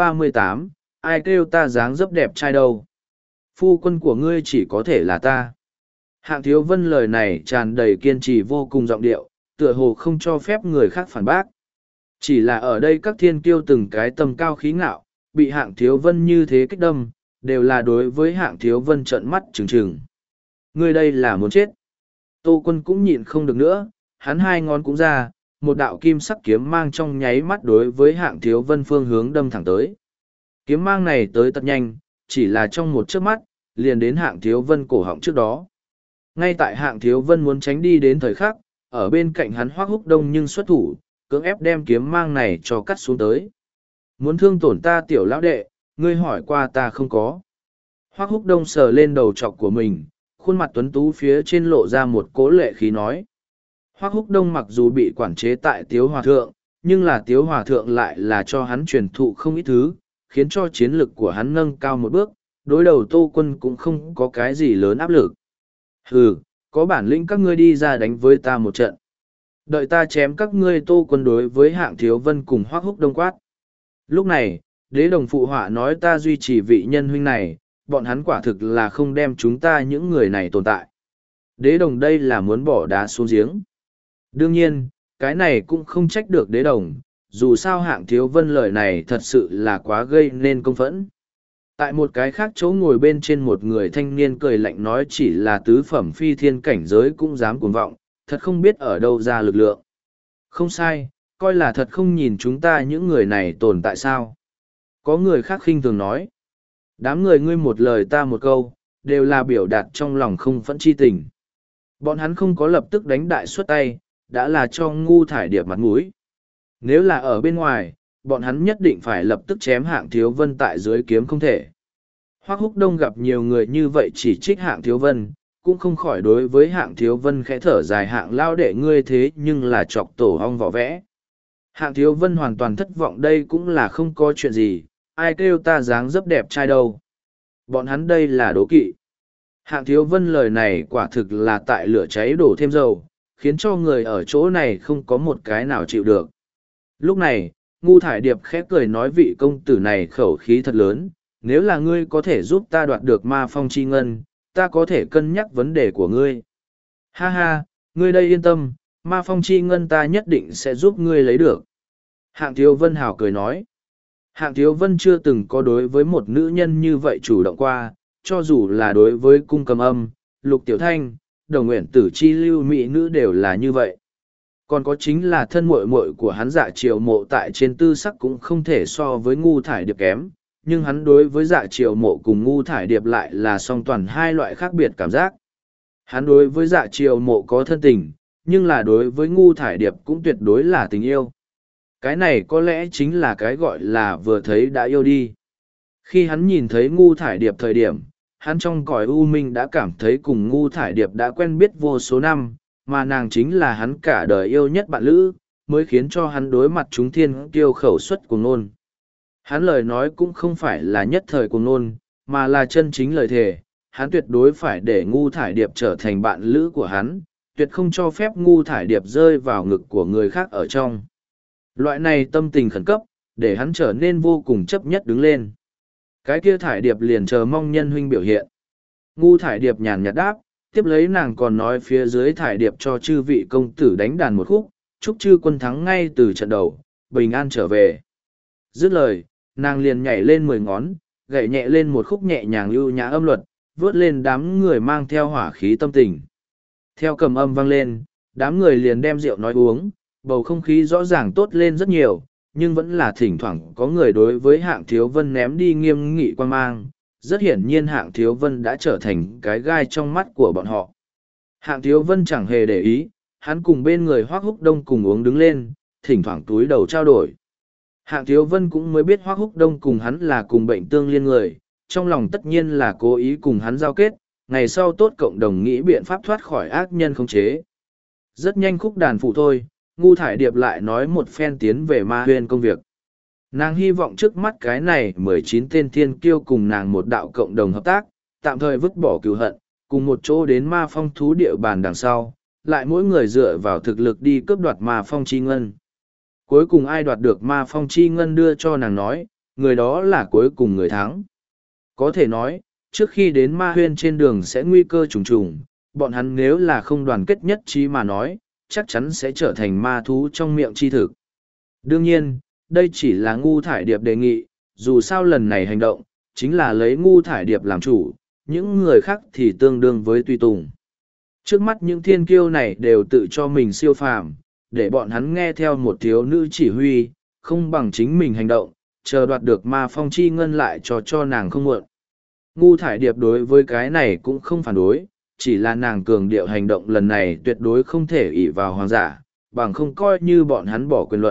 438, ai kêu ta dáng dấp đẹp trai đâu. Phu quân của ngươi chỉ có thể là ta. Hạng Thiếu Vân lời này tràn đầy kiên trì vô cùng giọng điệu, tựa hồ không cho phép người khác phản bác. Chỉ là ở đây các thiên kiêu từng cái tầm cao khí ngạo, bị Hạng Thiếu Vân như thế kích đâm, đều là đối với Hạng Thiếu Vân trợn mắt trừng trừng. Ngươi đây là muốn chết. Tô Quân cũng nhịn không được nữa, hắn hai ngón cũng ra, một đạo kim sắc kiếm mang trong nháy mắt đối với Hạng Thiếu Vân phương hướng đâm thẳng tới. Kiếm mang này tới tật nhanh, chỉ là trong một chớp mắt, liền đến Hạng Thiếu Vân cổ họng trước đó. Ngay tại Hạng Thiếu Vân muốn tránh đi đến thời khắc, ở bên cạnh hắn Hoắc Húc Đông nhưng xuất thủ, cưỡng ép đem kiếm mang này cho cắt xuống tới. Muốn thương tổn ta tiểu lão đệ, ngươi hỏi qua ta không có. Hoắc Húc Đông sờ lên đầu trọc của mình, khuôn mặt tuấn tú phía trên lộ ra một cố lệ khí nói. Hoắc Húc Đông mặc dù bị quản chế tại Tiếu Hòa Thượng, nhưng là Tiếu Hòa Thượng lại là cho hắn truyền thụ không ít thứ, khiến cho chiến lực của hắn nâng cao một bước, đối đầu Tô Quân cũng không có cái gì lớn áp lực. Hừ, có bản lĩnh các ngươi đi ra đánh với ta một trận. Đợi ta chém các ngươi. Tô Quân đối với Hạng Thiếu Vân cùng Hoắc Húc Đông quát. Lúc này, đế đồng phụ họa nói, ta duy trì vị nhân huynh này, bọn hắn quả thực là không đem chúng ta những người này tồn tại. Đế đồng đây là muốn bỏ đá xuống giếng. Đương nhiên, cái này cũng không trách được đế đồng, dù sao Hạng Thiếu Vân lời này thật sự là quá gây nên công phẫn. Tại một cái khác chỗ ngồi bên trên một người thanh niên cười lạnh nói, chỉ là tứ phẩm phi thiên cảnh giới cũng dám cuồng vọng, thật không biết ở đâu ra lực lượng. Không sai, coi là thật không nhìn chúng ta những người này tồn tại sao. Có người khác khinh thường nói. Đám người ngươi một lời ta một câu, đều là biểu đạt trong lòng không phẫn chi tình. Bọn hắn không có lập tức đánh đại xuất tay, đã là cho Ngu Thải Điệp mặt mũi. Nếu là ở bên ngoài, bọn hắn nhất định phải lập tức chém Hạng Thiếu Vân tại dưới kiếm không thể. Hoắc Húc Đông gặp nhiều người như vậy chỉ trích Hạng Thiếu Vân, cũng không khỏi đối với Hạng Thiếu Vân khẽ thở dài, Hạng lao đệ ngươi thế nhưng là chọc tổ hong vỏ vẽ. Hạng Thiếu Vân hoàn toàn thất vọng, đây cũng là không có chuyện gì, ai kêu ta dáng dấp đẹp trai đâu. Bọn hắn đây là đố kỵ. Hạng Thiếu Vân lời này quả thực là tại lửa cháy đổ thêm dầu, khiến cho người ở chỗ này không có một cái nào chịu được. Lúc này, Ngu Thải Điệp khẽ cười nói, vị công tử này khẩu khí thật lớn, nếu là ngươi có thể giúp ta đoạt được ma phong chi ngân, ta có thể cân nhắc vấn đề của ngươi. Ha ha, ngươi đây yên tâm, ma phong chi ngân ta nhất định sẽ giúp ngươi lấy được. Hạng Thiếu Vân hào cười nói. Hạng Thiếu Vân chưa từng có đối với một nữ nhân như vậy chủ động qua, cho dù là đối với cung cầm âm, lục tiểu thanh, đồng nguyện tử chi lưu mỹ nữ đều là như vậy. Còn có chính là thân muội muội của hắn Dạ Triều Mộ tại trên tư sắc cũng không thể so với Ngu Thải Điệp kém, nhưng hắn đối với Dạ Triều Mộ cùng Ngu Thải Điệp lại là song toàn hai loại khác biệt cảm giác. Hắn đối với Dạ Triều Mộ có thân tình, nhưng là đối với Ngu Thải Điệp cũng tuyệt đối là tình yêu. Cái này có lẽ chính là cái gọi là vừa thấy đã yêu đi. Khi hắn nhìn thấy Ngu Thải Điệp thời điểm, hắn trong cõi u minh đã cảm thấy cùng Ngu Thải Điệp đã quen biết vô số năm, mà nàng chính là hắn cả đời yêu nhất bạn lữ, mới khiến cho hắn đối mặt chúng thiên kiêu khẩu xuất cuồng nôn. Hắn lời nói cũng không phải là nhất thời cuồng nôn, mà là chân chính lời thề, hắn tuyệt đối phải để Ngu Thải Điệp trở thành bạn lữ của hắn, tuyệt không cho phép Ngu Thải Điệp rơi vào ngực của người khác ở trong. Loại này tâm tình khẩn cấp, để hắn trở nên vô cùng chấp nhất đứng lên. Cái kia Thải Điệp liền chờ mong nhân huynh biểu hiện. Ngu Thải Điệp nhàn nhạt đáp, tiếp lấy nàng còn nói phía dưới Thải Điệp cho chư vị công tử đánh đàn một khúc, chúc chư quân thắng ngay từ trận đầu, bình an trở về. Dứt lời, nàng liền nhảy lên 10 ngón, gậy nhẹ lên một khúc nhẹ nhàng ưu nhã âm luật, vớt lên đám người mang theo hỏa khí tâm tình. Theo cầm âm vang lên, đám người liền đem rượu nói uống, bầu không khí rõ ràng tốt lên rất nhiều, nhưng vẫn là thỉnh thoảng có người đối với Hạng Thiếu Vân ném đi nghiêm nghị quan mang. Rất hiển nhiên Hạng Thiếu Vân đã trở thành cái gai trong mắt của bọn họ. Hạng Thiếu Vân chẳng hề để ý, hắn cùng bên người Hoác Húc Đông cùng uống đứng lên, thỉnh thoảng túi đầu trao đổi. Hạng Thiếu Vân cũng mới biết Hoác Húc Đông cùng hắn là cùng bệnh tương liên người, trong lòng tất nhiên là cố ý cùng hắn giao kết, ngày sau tốt cộng đồng nghĩ biện pháp thoát khỏi ác nhân khống chế. Rất nhanh khúc đàn phụ thôi, Ngu Thải Điệp lại nói một phen tiến về Ma Huyên công việc. Nàng hy vọng trước mắt cái này 19 tên thiên kiêu cùng nàng một đạo cộng đồng hợp tác, tạm thời vứt bỏ cừu hận, cùng một chỗ đến ma phong thú địa bàn đằng sau, lại mỗi người dựa vào thực lực đi cướp đoạt ma phong chi ngân. Cuối cùng ai đoạt được ma phong chi ngân đưa cho nàng nói, người đó là cuối cùng người thắng. Có thể nói, trước khi đến ma huyên trên đường sẽ nguy cơ trùng trùng, bọn hắn nếu là không đoàn kết nhất trí mà nói, chắc chắn sẽ trở thành ma thú trong miệng chi thực. Đương nhiên, đây chỉ là Ngu Thải Điệp đề nghị, dù sao lần này hành động, chính là lấy Ngu Thải Điệp làm chủ, những người khác thì tương đương với tùy tùng. Trước mắt những thiên kiêu này đều tự cho mình siêu phàm, để bọn hắn nghe theo một thiếu nữ chỉ huy, không bằng chính mình hành động, chờ đoạt được ma phong chi ngân lại cho nàng không muộn. Ngu Thải Điệp đối với cái này cũng không phản đối, chỉ là nàng cường điệu hành động lần này tuyệt đối không thể ỷ vào hoàng giả, bằng không coi như bọn hắn bỏ quyền luận.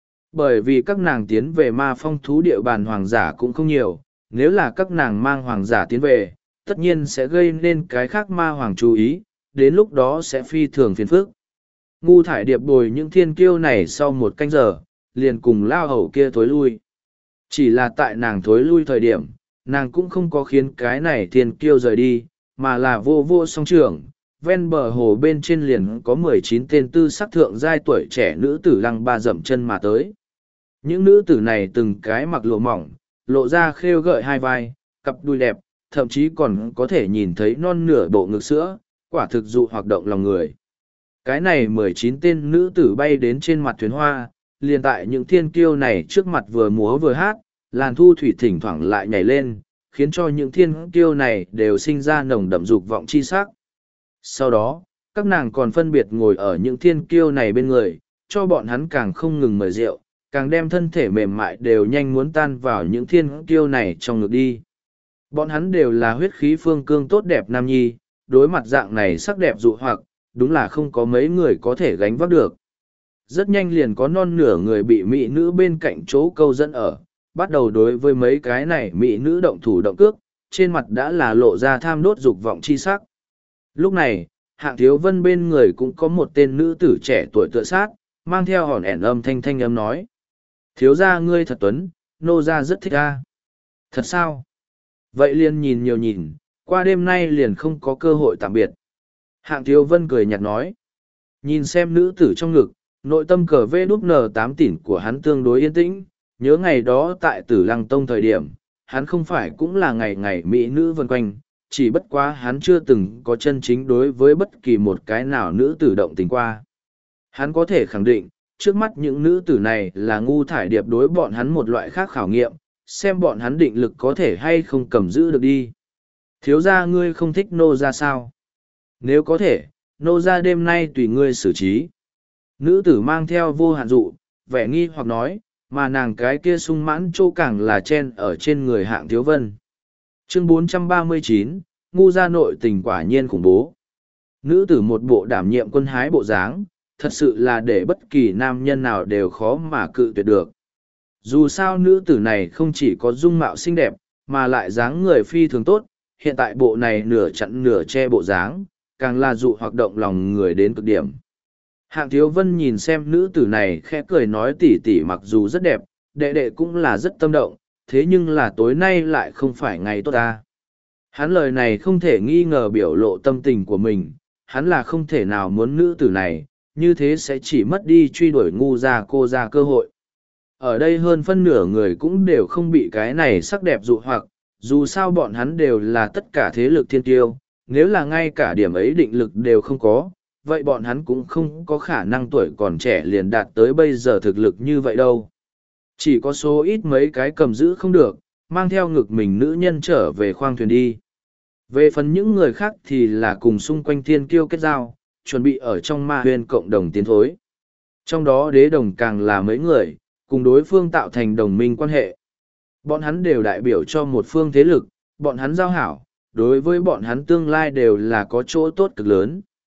Bởi vì các nàng tiến về ma phong thú địa bàn hoàng giả cũng không nhiều, nếu là các nàng mang hoàng giả tiến về, tất nhiên sẽ gây nên cái khác ma hoàng chú ý, đến lúc đó sẽ phi thường phiền phức. Ngu Thải Điệp bồi những thiên kiêu này sau một canh giờ, liền cùng lao hầu kia thối lui. Chỉ là tại nàng thối lui thời điểm, nàng cũng không có khiến cái này thiên kiêu rời đi, mà là vô vô song trường. Ven bờ hồ bên trên liền có 19 tên tư sắc thượng giai tuổi trẻ nữ tử lăng ba dậm chân mà tới. Những nữ tử này từng cái mặc lụa mỏng, lộ ra khêu gợi hai vai, cặp đuôi đẹp, thậm chí còn có thể nhìn thấy non nửa bộ ngực sữa, quả thực dụ hoạt động lòng người. Cái này 19 tên nữ tử bay đến trên mặt thuyền hoa, liền tại những thiên kiêu này trước mặt vừa múa vừa hát, làn thu thủy thỉnh thoảng lại nhảy lên, khiến cho những thiên kiêu này đều sinh ra nồng đậm dục vọng chi sắc. Sau đó, các nàng còn phân biệt ngồi ở những thiên kiêu này bên người, cho bọn hắn càng không ngừng mời rượu, càng đem thân thể mềm mại đều nhanh muốn tan vào những thiên kiêu này trong ngực đi. Bọn hắn đều là huyết khí phương cương tốt đẹp nam nhi, đối mặt dạng này sắc đẹp dụ hoặc, đúng là không có mấy người có thể gánh vác được. Rất nhanh liền có non nửa người bị mỹ nữ bên cạnh chỗ câu dẫn ở, bắt đầu đối với mấy cái này mỹ nữ động thủ động cước, trên mặt đã là lộ ra tham đốt dục vọng chi sắc. Lúc này, Hạng Thiếu Vân bên người cũng có một tên nữ tử trẻ tuổi tựa sát, mang theo hòn ẻn âm thanh thanh âm nói. Thiếu gia ngươi thật tuấn, nô gia rất thích a. Thật sao? Vậy liền nhìn nhiều nhìn, qua đêm nay liền không có cơ hội tạm biệt. Hạng Thiếu Vân cười nhạt nói. Nhìn xem nữ tử trong ngực, nội tâm cờ vê đúp N8 tỉn của hắn tương đối yên tĩnh, nhớ ngày đó tại Tử Lăng Tông thời điểm, hắn không phải cũng là ngày ngày mỹ nữ vần quanh, chỉ bất quá hắn chưa từng có chân chính đối với bất kỳ một cái nào nữ tử động tình qua. Hắn có thể khẳng định, trước mắt những nữ tử này là Ngu Thải Điệp đối bọn hắn một loại khác khảo nghiệm, xem bọn hắn định lực có thể hay không cầm giữ được đi. Thiếu gia ngươi không thích nô ra sao? Nếu có thể, nô ra đêm nay tùy ngươi xử trí. Nữ tử mang theo vô hạn dụ, vẻ nghi hoặc nói, mà nàng cái kia sung mãn chỗ càng là chen ở trên người Hạng Thiếu Vân. Chương 439, Ngu gia nội tình quả nhiên khủng bố. Nữ tử một bộ đảm nhiệm quân hái bộ dáng, thật sự là để bất kỳ nam nhân nào đều khó mà cự tuyệt được. Dù sao nữ tử này không chỉ có dung mạo xinh đẹp, mà lại dáng người phi thường tốt, hiện tại bộ này nửa chặn nửa che bộ dáng, càng là dụ hoạt động lòng người đến cực điểm. Hạng Thiếu Vân nhìn xem nữ tử này khẽ cười nói tỉ tỉ mặc dù rất đẹp, đệ đệ cũng là rất tâm động, thế nhưng là tối nay lại không phải ngày tốt ta. Hắn lời này không thể nghi ngờ biểu lộ tâm tình của mình, hắn là không thể nào muốn nữ tử này, như thế sẽ chỉ mất đi truy đuổi Ngu gia cô gia cơ hội. Ở đây hơn phân nửa người cũng đều không bị cái này sắc đẹp dụ hoặc, dù sao bọn hắn đều là tất cả thế lực thiên tiêu, nếu là ngay cả điểm ấy định lực đều không có, vậy bọn hắn cũng không có khả năng tuổi còn trẻ liền đạt tới bây giờ thực lực như vậy đâu. Chỉ có số ít mấy cái cầm giữ không được, mang theo ngực mình nữ nhân trở về khoang thuyền đi. Về phần những người khác thì là cùng xung quanh thiên kiêu kết giao, chuẩn bị ở trong ma huyên cộng đồng tiến thối. Trong đó đế đồng càng là mấy người, cùng đối phương tạo thành đồng minh quan hệ. Bọn hắn đều đại biểu cho một phương thế lực, bọn hắn giao hảo, đối với bọn hắn tương lai đều là có chỗ tốt cực lớn.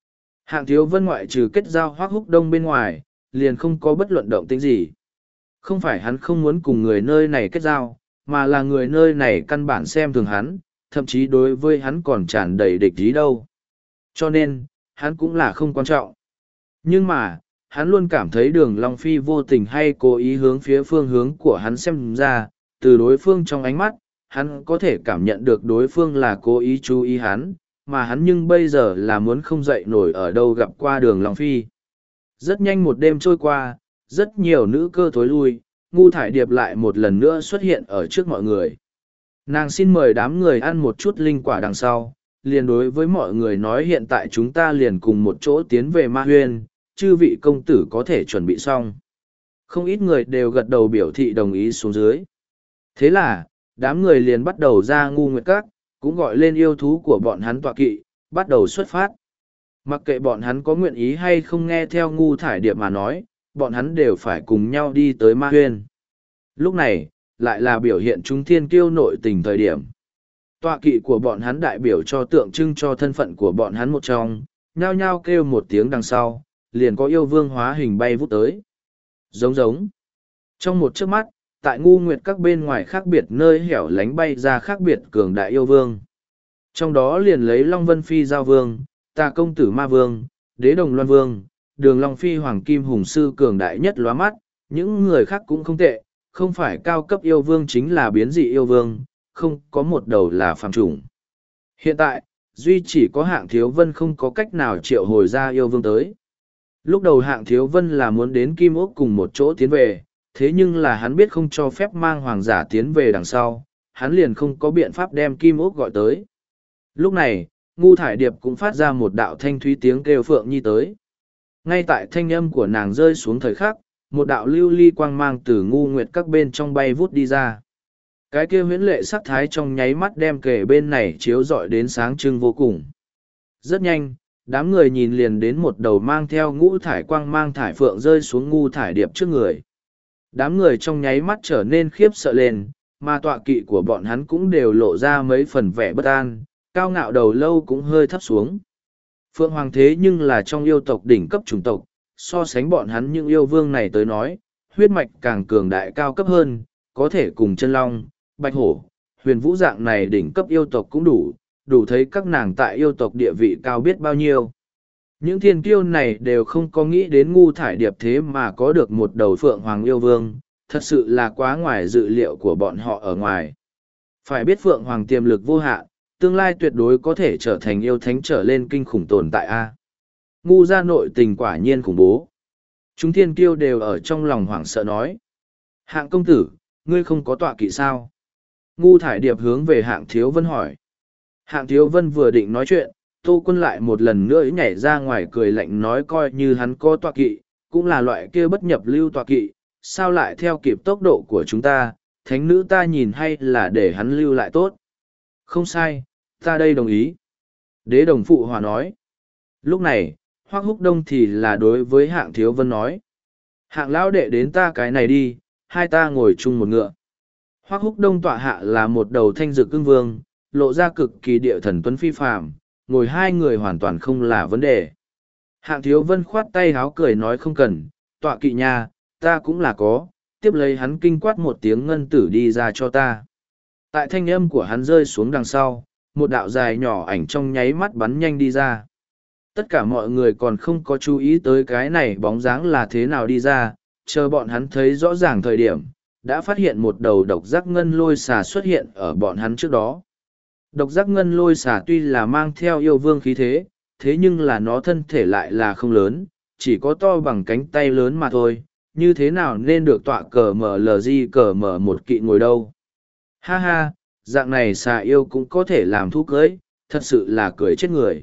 Hạng Thiếu Vân ngoại trừ kết giao Hoắc Húc Đông bên ngoài, liền không có bất luận động tĩnh gì. Không phải hắn không muốn cùng người nơi này kết giao, mà là người nơi này căn bản xem thường hắn, thậm chí đối với hắn còn tràn đầy địch ý đâu. Cho nên, hắn cũng là không quan trọng. Nhưng mà, hắn luôn cảm thấy Đường Long Phi vô tình hay cố ý hướng phía phương hướng của hắn xem ra, từ đối phương trong ánh mắt, hắn có thể cảm nhận được đối phương là cố ý chú ý hắn, mà hắn nhưng bây giờ là muốn không dậy nổi ở đâu gặp qua Đường Long Phi. Rất nhanh một đêm trôi qua, rất nhiều nữ cơ thối lui, Ngu Thải Điệp lại một lần nữa xuất hiện ở trước mọi người. Nàng xin mời đám người ăn một chút linh quả đằng sau, liền đối với mọi người nói hiện tại chúng ta liền cùng một chỗ tiến về Ma Huyên, chư vị công tử có thể chuẩn bị xong. Không ít người đều gật đầu biểu thị đồng ý xuống dưới. Thế là, đám người liền bắt đầu ra Ngu Nguyệt Các, cũng gọi lên yêu thú của bọn hắn tọa kỵ, bắt đầu xuất phát. Mặc kệ bọn hắn có nguyện ý hay không nghe theo Ngu Thải Điệp mà nói, bọn hắn đều phải cùng nhau đi tới Ma Huyên. Lúc này, lại là biểu hiện chúng thiên kiêu nội tình thời điểm. Tọa kỵ của bọn hắn đại biểu cho tượng trưng cho thân phận của bọn hắn một trong, nhao nhao kêu một tiếng đằng sau, liền có yêu vương hóa hình bay vút tới. Giống giống. Trong một chớp mắt, tại Ngu Nguyệt Các bên ngoài khác biệt nơi hẻo lánh bay ra khác biệt cường đại yêu vương. Trong đó liền lấy Long Vân Phi Giao Vương, Tà Công Tử Ma Vương, Đế Đồng Loan Vương, Đường Long Phi Hoàng Kim Hùng Sư cường đại nhất lóa mắt, những người khác cũng không tệ, không phải cao cấp yêu vương chính là biến dị yêu vương, không có một đầu là phàm chủng. Hiện tại, duy chỉ có Hạng Thiếu Vân không có cách nào triệu hồi ra yêu vương tới. Lúc đầu Hạng Thiếu Vân là muốn đến Kim Ốc cùng một chỗ tiến về, thế nhưng là hắn biết không cho phép mang hoàng giả tiến về đằng sau, hắn liền không có biện pháp đem Kim Ốc gọi tới. Lúc này, Ngu Thải Điệp cũng phát ra một đạo thanh thúy tiếng kêu Phượng Nhi tới. Ngay tại thanh âm của nàng rơi xuống thời khắc, một đạo lưu ly quang mang từ Ngu Nguyệt Các bên trong bay vút đi ra. Cái kia huyễn lệ sắc thái trong nháy mắt đem kể bên này chiếu rọi đến sáng trưng vô cùng. Rất nhanh, đám người nhìn liền đến một đầu mang theo ngũ thải quang mang thải phượng rơi xuống Ngu Thải Điệp trước người. Đám người trong nháy mắt trở nên khiếp sợ lên, mà tọa kỵ của bọn hắn cũng đều lộ ra mấy phần vẻ bất an, cao ngạo đầu lâu cũng hơi thấp xuống. Phượng Hoàng thế nhưng là trong yêu tộc đỉnh cấp chủng tộc, so sánh bọn hắn những yêu vương này tới nói, huyết mạch càng cường đại cao cấp hơn, có thể cùng chân long, bạch hổ, huyền vũ dạng này đỉnh cấp yêu tộc cũng đủ thấy các nàng tại yêu tộc địa vị cao biết bao nhiêu. Những thiên kiêu này đều không có nghĩ đến Ngu Thải Điệp thế mà có được một đầu Phượng Hoàng yêu vương, thật sự là quá ngoài dự liệu của bọn họ ở ngoài. Phải biết Phượng Hoàng tiềm lực vô hạn, tương lai tuyệt đối có thể trở thành yêu thánh trở lên kinh khủng tồn tại a. Ngu gia nội tình quả nhiên khủng bố. Chúng thiên kiêu đều ở trong lòng hoảng sợ nói. Hạng công tử, ngươi không có tọa kỵ sao? Ngu Thải Điệp hướng về Hạng Thiếu Vân hỏi. Hạng Thiếu Vân vừa định nói chuyện, Tô Quân lại một lần nữa nhảy ra ngoài cười lạnh nói coi như hắn có tọa kỵ, cũng là loại kia bất nhập lưu tọa kỵ, sao lại theo kịp tốc độ của chúng ta, thánh nữ ta nhìn hay là để hắn lưu lại tốt. Không sai, ta đây đồng ý. Đế Đồng phụ hòa nói. Lúc này, Hoắc Húc Đông thì là đối với Hạng Thiếu Vân nói. Hạng lão đệ đến ta cái này đi, hai ta ngồi chung một ngựa. Hoắc Húc Đông tọa hạ là một đầu thanh dược cương vương, lộ ra cực kỳ địa thần tuấn phi phàm, ngồi hai người hoàn toàn không là vấn đề. Hạng Thiếu Vân khoát tay háo cười nói không cần, tọa kỵ nha, ta cũng là có, tiếp lấy hắn kinh quát một tiếng ngân tử đi ra cho ta. Tại thanh âm của hắn rơi xuống đằng sau, một đạo dài nhỏ ảnh trong nháy mắt bắn nhanh đi ra. Tất cả mọi người còn không có chú ý tới cái này bóng dáng là thế nào đi ra, chờ bọn hắn thấy rõ ràng thời điểm, đã phát hiện một đầu độc giác ngân lôi xà xuất hiện ở bọn hắn trước đó. Độc giác ngân lôi xà tuy là mang theo yêu vương khí thế, thế nhưng là nó thân thể lại là không lớn, chỉ có to bằng cánh tay lớn mà thôi, như thế nào nên được tọa cờ mở lờ di cờ mở một kỵ ngồi đâu. Ha ha, dạng này xà yêu cũng có thể làm thú cưới, thật sự là cười chết người.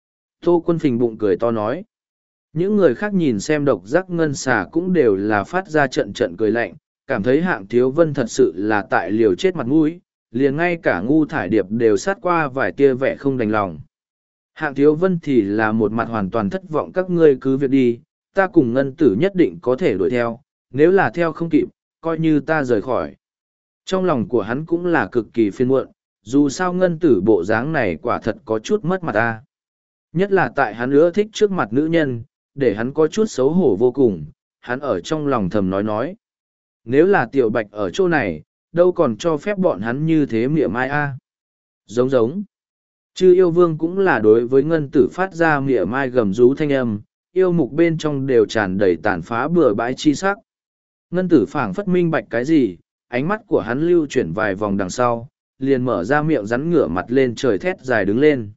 Tô Quân phình bụng cười to nói. Những người khác nhìn xem độc giác ngân xà cũng đều là phát ra trận trận cười lạnh, cảm thấy Hạng Thiếu Vân thật sự là tại liều chết mặt mũi, liền ngay cả Ngu Thải Điệp đều sát qua vài tia vẻ không đành lòng. Hạng Thiếu Vân thì là một mặt hoàn toàn thất vọng các ngươi cứ việc đi, ta cùng ngân tử nhất định có thể đuổi theo, nếu là theo không kịp, coi như ta rời khỏi. Trong lòng của hắn cũng là cực kỳ phiền muộn, dù sao ngân tử bộ dáng này quả thật có chút mất mặt ta. Nhất là tại hắn ưa thích trước mặt nữ nhân, để hắn có chút xấu hổ vô cùng, hắn ở trong lòng thầm nói. Nếu là Tiểu Bạch ở chỗ này, đâu còn cho phép bọn hắn như thế mỉa mai a. Giống. Chư yêu vương cũng là đối với ngân tử phát ra mỉa mai gầm rú thanh âm, yêu mục bên trong đều tràn đầy tàn phá bừa bãi chi sắc. Ngân tử phảng phất minh bạch cái gì, ánh mắt của hắn lưu chuyển vài vòng đằng sau, liền mở ra miệng rắn ngửa mặt lên trời thét dài đứng lên.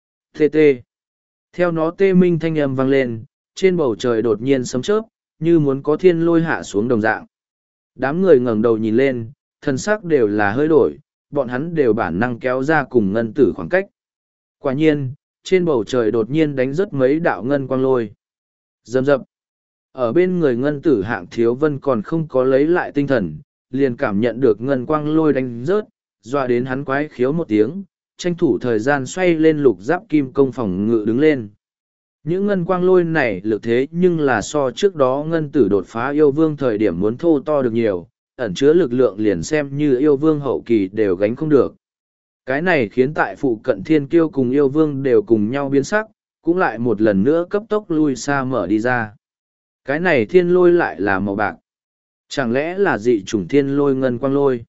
Tê. Theo nó tê minh thanh âm vang lên, trên bầu trời đột nhiên sấm chớp, như muốn có thiên lôi hạ xuống đồng dạng. Đám người ngẩng đầu nhìn lên, thân sắc đều là hơi đổi, bọn hắn đều bản năng kéo ra cùng ngân tử khoảng cách. Quả nhiên, trên bầu trời đột nhiên đánh rớt mấy đạo ngân quang lôi. Rầm rập. Ở bên người ngân tử Hạng Thiếu Vân còn không có lấy lại tinh thần, liền cảm nhận được ngân quang lôi đánh rớt, dọa đến hắn quái khiếu một tiếng, tranh thủ thời gian xoay lên lục giáp kim công phòng ngự đứng lên. Những ngân quang lôi này lực thế nhưng là so trước đó ngân tử đột phá yêu vương thời điểm muốn thô to được nhiều, ẩn chứa lực lượng liền xem như yêu vương hậu kỳ đều gánh không được. Cái này khiến tại phụ cận thiên kiêu cùng yêu vương đều cùng nhau biến sắc, cũng lại một lần nữa cấp tốc lui xa mở đi ra. Cái này thiên lôi lại là màu bạc. Chẳng lẽ là dị chủng thiên lôi ngân quang lôi?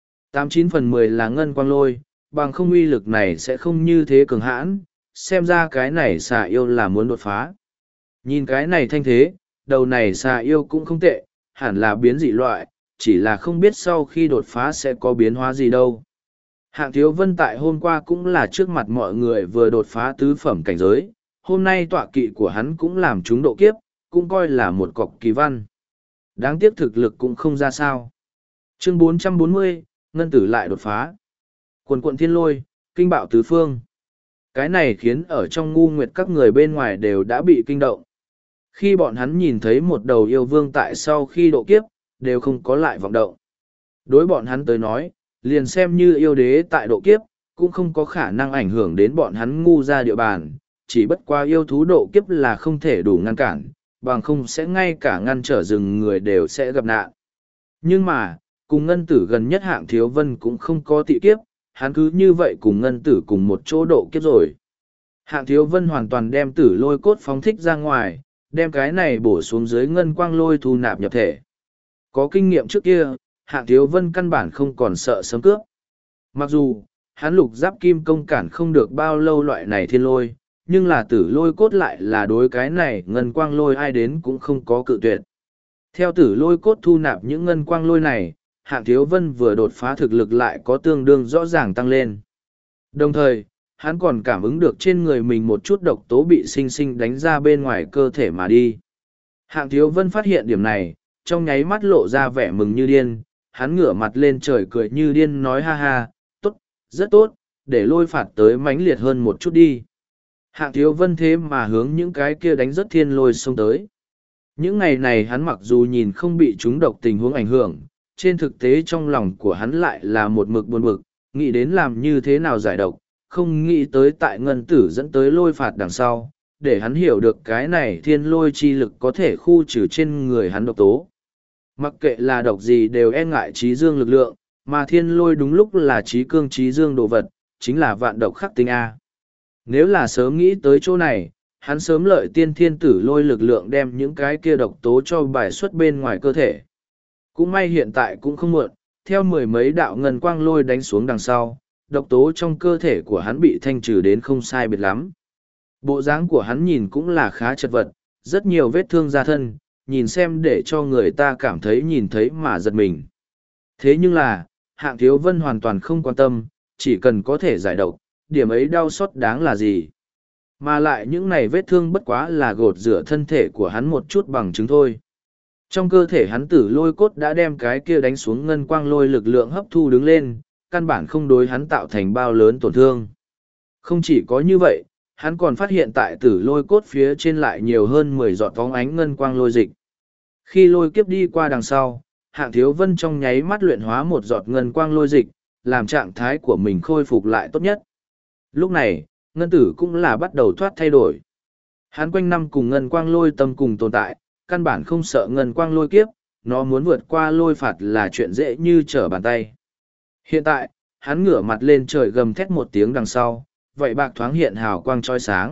89/10 là ngân quang lôi, bằng không uy lực này sẽ không như thế cường hãn, xem ra cái này xà yêu là muốn đột phá. Nhìn cái này thanh thế, đầu này xà yêu cũng không tệ, hẳn là biến dị loại, chỉ là không biết sau khi đột phá sẽ có biến hóa gì đâu. Hạng Thiếu Vân tại hôm qua cũng là trước mặt mọi người vừa đột phá tứ phẩm cảnh giới, hôm nay tọa kỵ của hắn cũng làm trúng độ kiếp, cũng coi là một cọc kỳ văn. Đáng tiếc thực lực cũng không ra sao. Chương 440, Ngân Tử lại đột phá. Quần quận thiên lôi, kinh bạo tứ phương. Cái này khiến ở trong ngu nguyệt các người bên ngoài đều đã bị kinh động. Khi bọn hắn nhìn thấy một đầu yêu vương tại sau khi độ kiếp, đều không có lại vọng động. Đối bọn hắn tới nói, liền xem như yêu đế tại độ kiếp, cũng không có khả năng ảnh hưởng đến bọn hắn ngu ra địa bàn, chỉ bất qua yêu thú độ kiếp là không thể đủ ngăn cản, bằng không sẽ ngay cả ngăn trở rừng người đều sẽ gặp nạn. Nhưng mà, cùng ngân tử gần nhất Hạng Thiếu Vân cũng không có tị kiếp, hắn cứ như vậy cùng ngân tử cùng một chỗ độ kiếp rồi. Hạng Thiếu Vân hoàn toàn đem tử lôi cốt phóng thích ra ngoài, đem cái này bổ xuống dưới ngân quang lôi thu nạp nhập thể. Có kinh nghiệm trước kia, Hạng Thiếu Vân căn bản không còn sợ sấm cướp. Mặc dù, hắn lục giáp kim công cản không được bao lâu loại này thiên lôi, nhưng là tử lôi cốt lại là đối cái này ngân quang lôi ai đến cũng không có cự tuyệt. Theo tử lôi cốt thu nạp những ngân quang lôi này, Hạng Thiếu Vân vừa đột phá thực lực lại có tương đương rõ ràng tăng lên. Đồng thời, hắn còn cảm ứng được trên người mình một chút độc tố bị sinh sinh đánh ra bên ngoài cơ thể mà đi. Hạng Thiếu Vân phát hiện điểm này, trong nháy mắt lộ ra vẻ mừng như điên, hắn ngửa mặt lên trời cười như điên nói ha ha, tốt, rất tốt, để lôi phạt tới mãnh liệt hơn một chút đi. Hạng Thiếu Vân thế mà hướng những cái kia đánh rất thiên lôi xông tới. Những ngày này hắn mặc dù nhìn không bị chúng độc tình huống ảnh hưởng, trên thực tế trong lòng của hắn lại là một mực buồn bực, nghĩ đến làm như thế nào giải độc, không nghĩ tới tại ngân tử dẫn tới lôi phạt đằng sau, để hắn hiểu được cái này thiên lôi chi lực có thể khu trừ trên người hắn độc tố. Mặc kệ là độc gì đều e ngại trí dương lực lượng, mà thiên lôi đúng lúc là trí cương trí dương đồ vật, chính là vạn độc khắc tinh A. Nếu là sớm nghĩ tới chỗ này, hắn sớm lợi tiên thiên tử lôi lực lượng đem những cái kia độc tố cho bài xuất bên ngoài cơ thể. Cũng may hiện tại cũng không muộn, theo mười mấy đạo ngân quang lôi đánh xuống đằng sau, độc tố trong cơ thể của hắn bị thanh trừ đến không sai biệt lắm. Bộ dáng của hắn nhìn cũng là khá chật vật, rất nhiều vết thương da thân, nhìn xem để cho người ta cảm thấy nhìn thấy mà giật mình. Thế nhưng là, Hạng Thiếu Vân hoàn toàn không quan tâm, chỉ cần có thể giải độc, điểm ấy đau xót đáng là gì. Mà lại những này vết thương bất quá là gột rửa thân thể của hắn một chút bằng chứng thôi. Trong cơ thể hắn tử lôi cốt đã đem cái kia đánh xuống ngân quang lôi lực lượng hấp thu đứng lên, căn bản không đối hắn tạo thành bao lớn tổn thương. Không chỉ có như vậy, hắn còn phát hiện tại tử lôi cốt phía trên lại nhiều hơn 10 giọt phóng ánh ngân quang lôi dịch. Khi lôi kiếp đi qua đằng sau, Hạng Thiếu Vân trong nháy mắt luyện hóa một giọt ngân quang lôi dịch, làm trạng thái của mình khôi phục lại tốt nhất. Lúc này, ngân tử cũng là bắt đầu thoát thay đổi. Hắn quanh năm cùng ngân quang lôi tâm cùng tồn tại, căn bản không sợ ngân quang lôi kiếp, nó muốn vượt qua lôi phạt là chuyện dễ như trở bàn tay. Hiện tại, hắn ngửa mặt lên trời gầm thét một tiếng đằng sau, vậy bạc thoáng hiện hào quang trói sáng,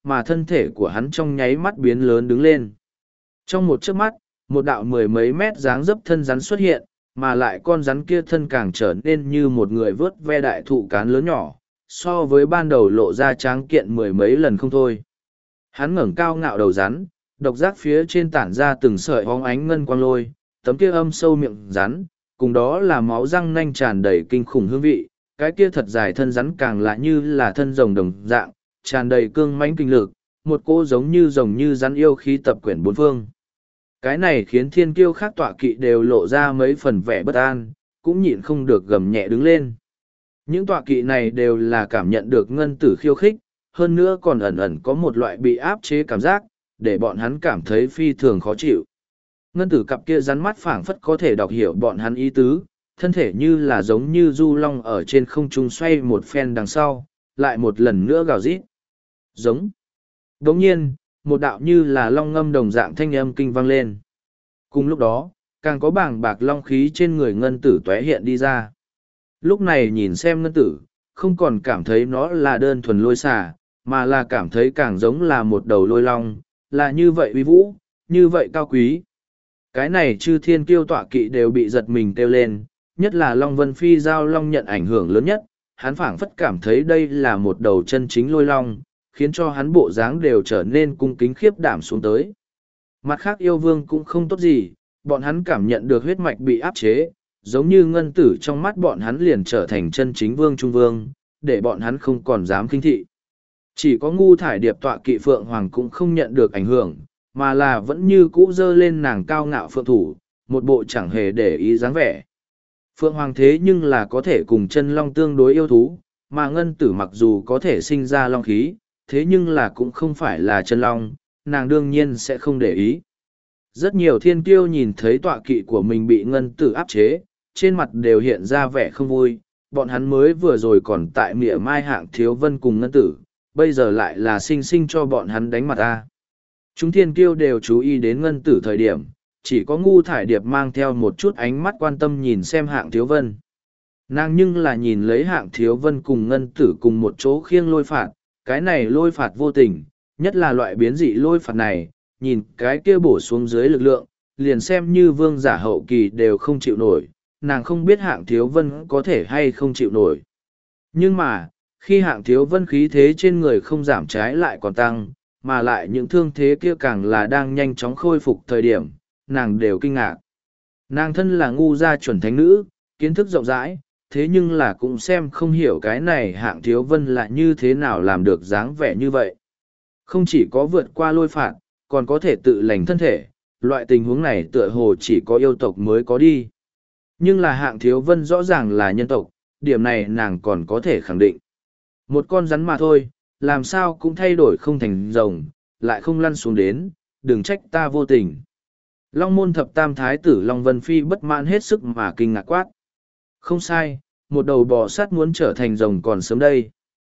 mà thân thể của hắn trong nháy mắt biến lớn đứng lên. Trong một chớp mắt, một đạo mười mấy mét dáng dấp thân rắn xuất hiện, mà lại con rắn kia thân càng trở nên như một người vớt ve đại thụ cán lớn nhỏ, so với ban đầu lộ ra tráng kiện mười mấy lần không thôi. Hắn ngẩng cao ngạo đầu rắn, độc giác phía trên tản ra từng sợi hóng ánh ngân quang lôi, tấm kia âm sâu miệng rắn, cùng đó là máu răng nanh tràn đầy kinh khủng hương vị, cái kia thật dài thân rắn càng lạ như là thân rồng đồng dạng, tràn đầy cương mãnh kinh lực, một cô giống như rồng như rắn yêu khí tập quyển bốn phương. Cái này khiến thiên kiêu khác tọa kỵ đều lộ ra mấy phần vẻ bất an, cũng nhịn không được gầm nhẹ đứng lên. Những tọa kỵ này đều là cảm nhận được ngân tử khiêu khích, hơn nữa còn ẩn ẩn có một loại bị áp chế cảm giác, để bọn hắn cảm thấy phi thường khó chịu. Ngân tử cặp kia rắn mắt phảng phất có thể đọc hiểu bọn hắn ý tứ, thân thể như là giống như du long ở trên không trung xoay một phen đằng sau, lại một lần nữa gào rít. Giống. Đồng nhiên, một đạo như là long ngâm đồng dạng thanh âm kinh vang lên. Cùng lúc đó, càng có bảng bạc long khí trên người ngân tử tóe hiện đi ra. Lúc này nhìn xem ngân tử, không còn cảm thấy nó là đơn thuần lôi xà, mà là cảm thấy càng giống là một đầu lôi long, là như vậy uy vũ, như vậy cao quý. Cái này chư thiên kiêu tọa kỵ đều bị giật mình kêu lên, nhất là Long Vân Phi giao long nhận ảnh hưởng lớn nhất, hắn phảng phất cảm thấy đây là một đầu chân chính lôi long, khiến cho hắn bộ dáng đều trở nên cung kính khiếp đảm xuống tới. Mặt khác yêu vương cũng không tốt gì, bọn hắn cảm nhận được huyết mạch bị áp chế, giống như ngân tử trong mắt bọn hắn liền trở thành chân chính vương trung vương, để bọn hắn không còn dám khinh thị. Chỉ có ngu thải điệp tọa kỵ phượng hoàng cũng không nhận được ảnh hưởng, mà là vẫn như cũ dơ lên nàng cao ngạo phượng thủ, một bộ chẳng hề để ý dáng vẻ. Phượng hoàng thế nhưng là có thể cùng chân long tương đối yêu thú, mà ngân tử mặc dù có thể sinh ra long khí, thế nhưng là cũng không phải là chân long, nàng đương nhiên sẽ không để ý. Rất nhiều thiên kiêu nhìn thấy tọa kỵ của mình bị ngân tử áp chế, trên mặt đều hiện ra vẻ không vui, bọn hắn mới vừa rồi còn tại mỉa mai Hạng Thiếu Vân cùng ngân tử, bây giờ lại là sinh sinh cho bọn hắn đánh mặt ta. Chúng thiên kiêu đều chú ý đến ngân tử thời điểm, chỉ có ngu thải điệp mang theo một chút ánh mắt quan tâm nhìn xem Hạng Thiếu Vân. Nàng nhưng là nhìn lấy Hạng Thiếu Vân cùng ngân tử cùng một chỗ khiêng lôi phạt, cái này lôi phạt vô tình, nhất là loại biến dị lôi phạt này, nhìn cái kia bổ xuống dưới lực lượng, liền xem như vương giả hậu kỳ đều không chịu nổi, nàng không biết Hạng Thiếu Vân có thể hay không chịu nổi. Nhưng mà, khi Hạng Thiếu Vân khí thế trên người không giảm trái lại còn tăng, mà lại những thương thế kia càng là đang nhanh chóng khôi phục thời điểm, nàng đều kinh ngạc. Nàng thân là ngu gia chuẩn thánh nữ, kiến thức rộng rãi, thế nhưng là cũng xem không hiểu cái này Hạng Thiếu Vân là như thế nào làm được dáng vẻ như vậy. Không chỉ có vượt qua lôi phạt, còn có thể tự lành thân thể, loại tình huống này tựa hồ chỉ có yêu tộc mới có đi. Nhưng là Hạng Thiếu Vân rõ ràng là nhân tộc, điểm này nàng còn có thể khẳng định. Một con rắn mà thôi, làm sao cũng thay đổi không thành rồng, lại không lăn xuống đến, đừng trách ta vô tình. Long môn thập tam thái tử Long Vân Phi bất mãn hết sức mà kinh ngạc quát. Không sai, một đầu bò sát muốn trở thành rồng còn sớm đây.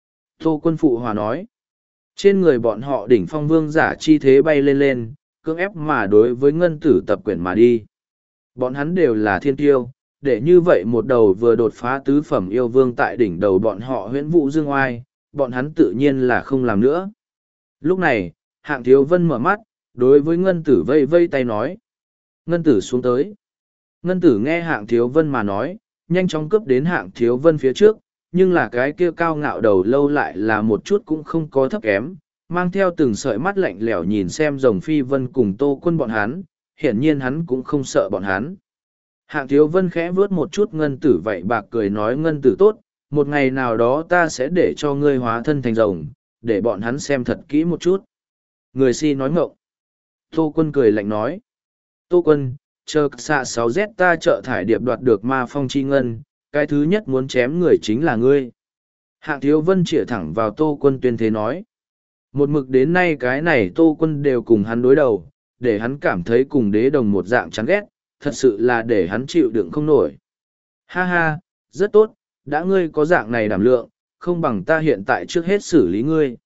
Tô Quân Phụ Hòa nói. Trên người bọn họ đỉnh phong vương giả chi thế bay lên lên, cưỡng ép mà đối với ngân tử tập quyển mà đi. Bọn hắn đều là thiên tiêu, để như vậy một đầu vừa đột phá tứ phẩm yêu vương tại đỉnh đầu bọn họ huyễn vũ dương oai, bọn hắn tự nhiên là không làm nữa. Lúc này, Hạng Thiếu Vân mở mắt, đối với ngân tử vây vây tay nói. Ngân tử xuống tới. Ngân tử nghe Hạng Thiếu Vân mà nói, nhanh chóng cướp đến Hạng Thiếu Vân phía trước, nhưng là cái kia cao ngạo đầu lâu lại là một chút cũng không có thấp kém, mang theo từng sợi mắt lạnh lẽo nhìn xem rồng Phi Vân cùng Tô Quân bọn hắn, hiển nhiên hắn cũng không sợ bọn hắn. Hạng Thiếu Vân khẽ vớt một chút ngân tử vậy bạc cười nói ngân tử tốt, một ngày nào đó ta sẽ để cho ngươi hóa thân thành rồng, để bọn hắn xem thật kỹ một chút. Người si nói ngộng. Tô Quân cười lạnh nói. Tô Quân, chờ xạ 6Z ta trợ thải điệp đoạt được ma phong chi ngân, cái thứ nhất muốn chém người chính là ngươi. Hạng Thiếu Vân chĩa thẳng vào Tô Quân tuyên thế nói. Một mực đến nay cái này Tô Quân đều cùng hắn đối đầu, để hắn cảm thấy cùng đế đồng một dạng chán ghét, thật sự là để hắn chịu đựng không nổi. Ha ha, rất tốt, đã ngươi có dạng này đảm lượng, không bằng ta hiện tại trước hết xử lý ngươi.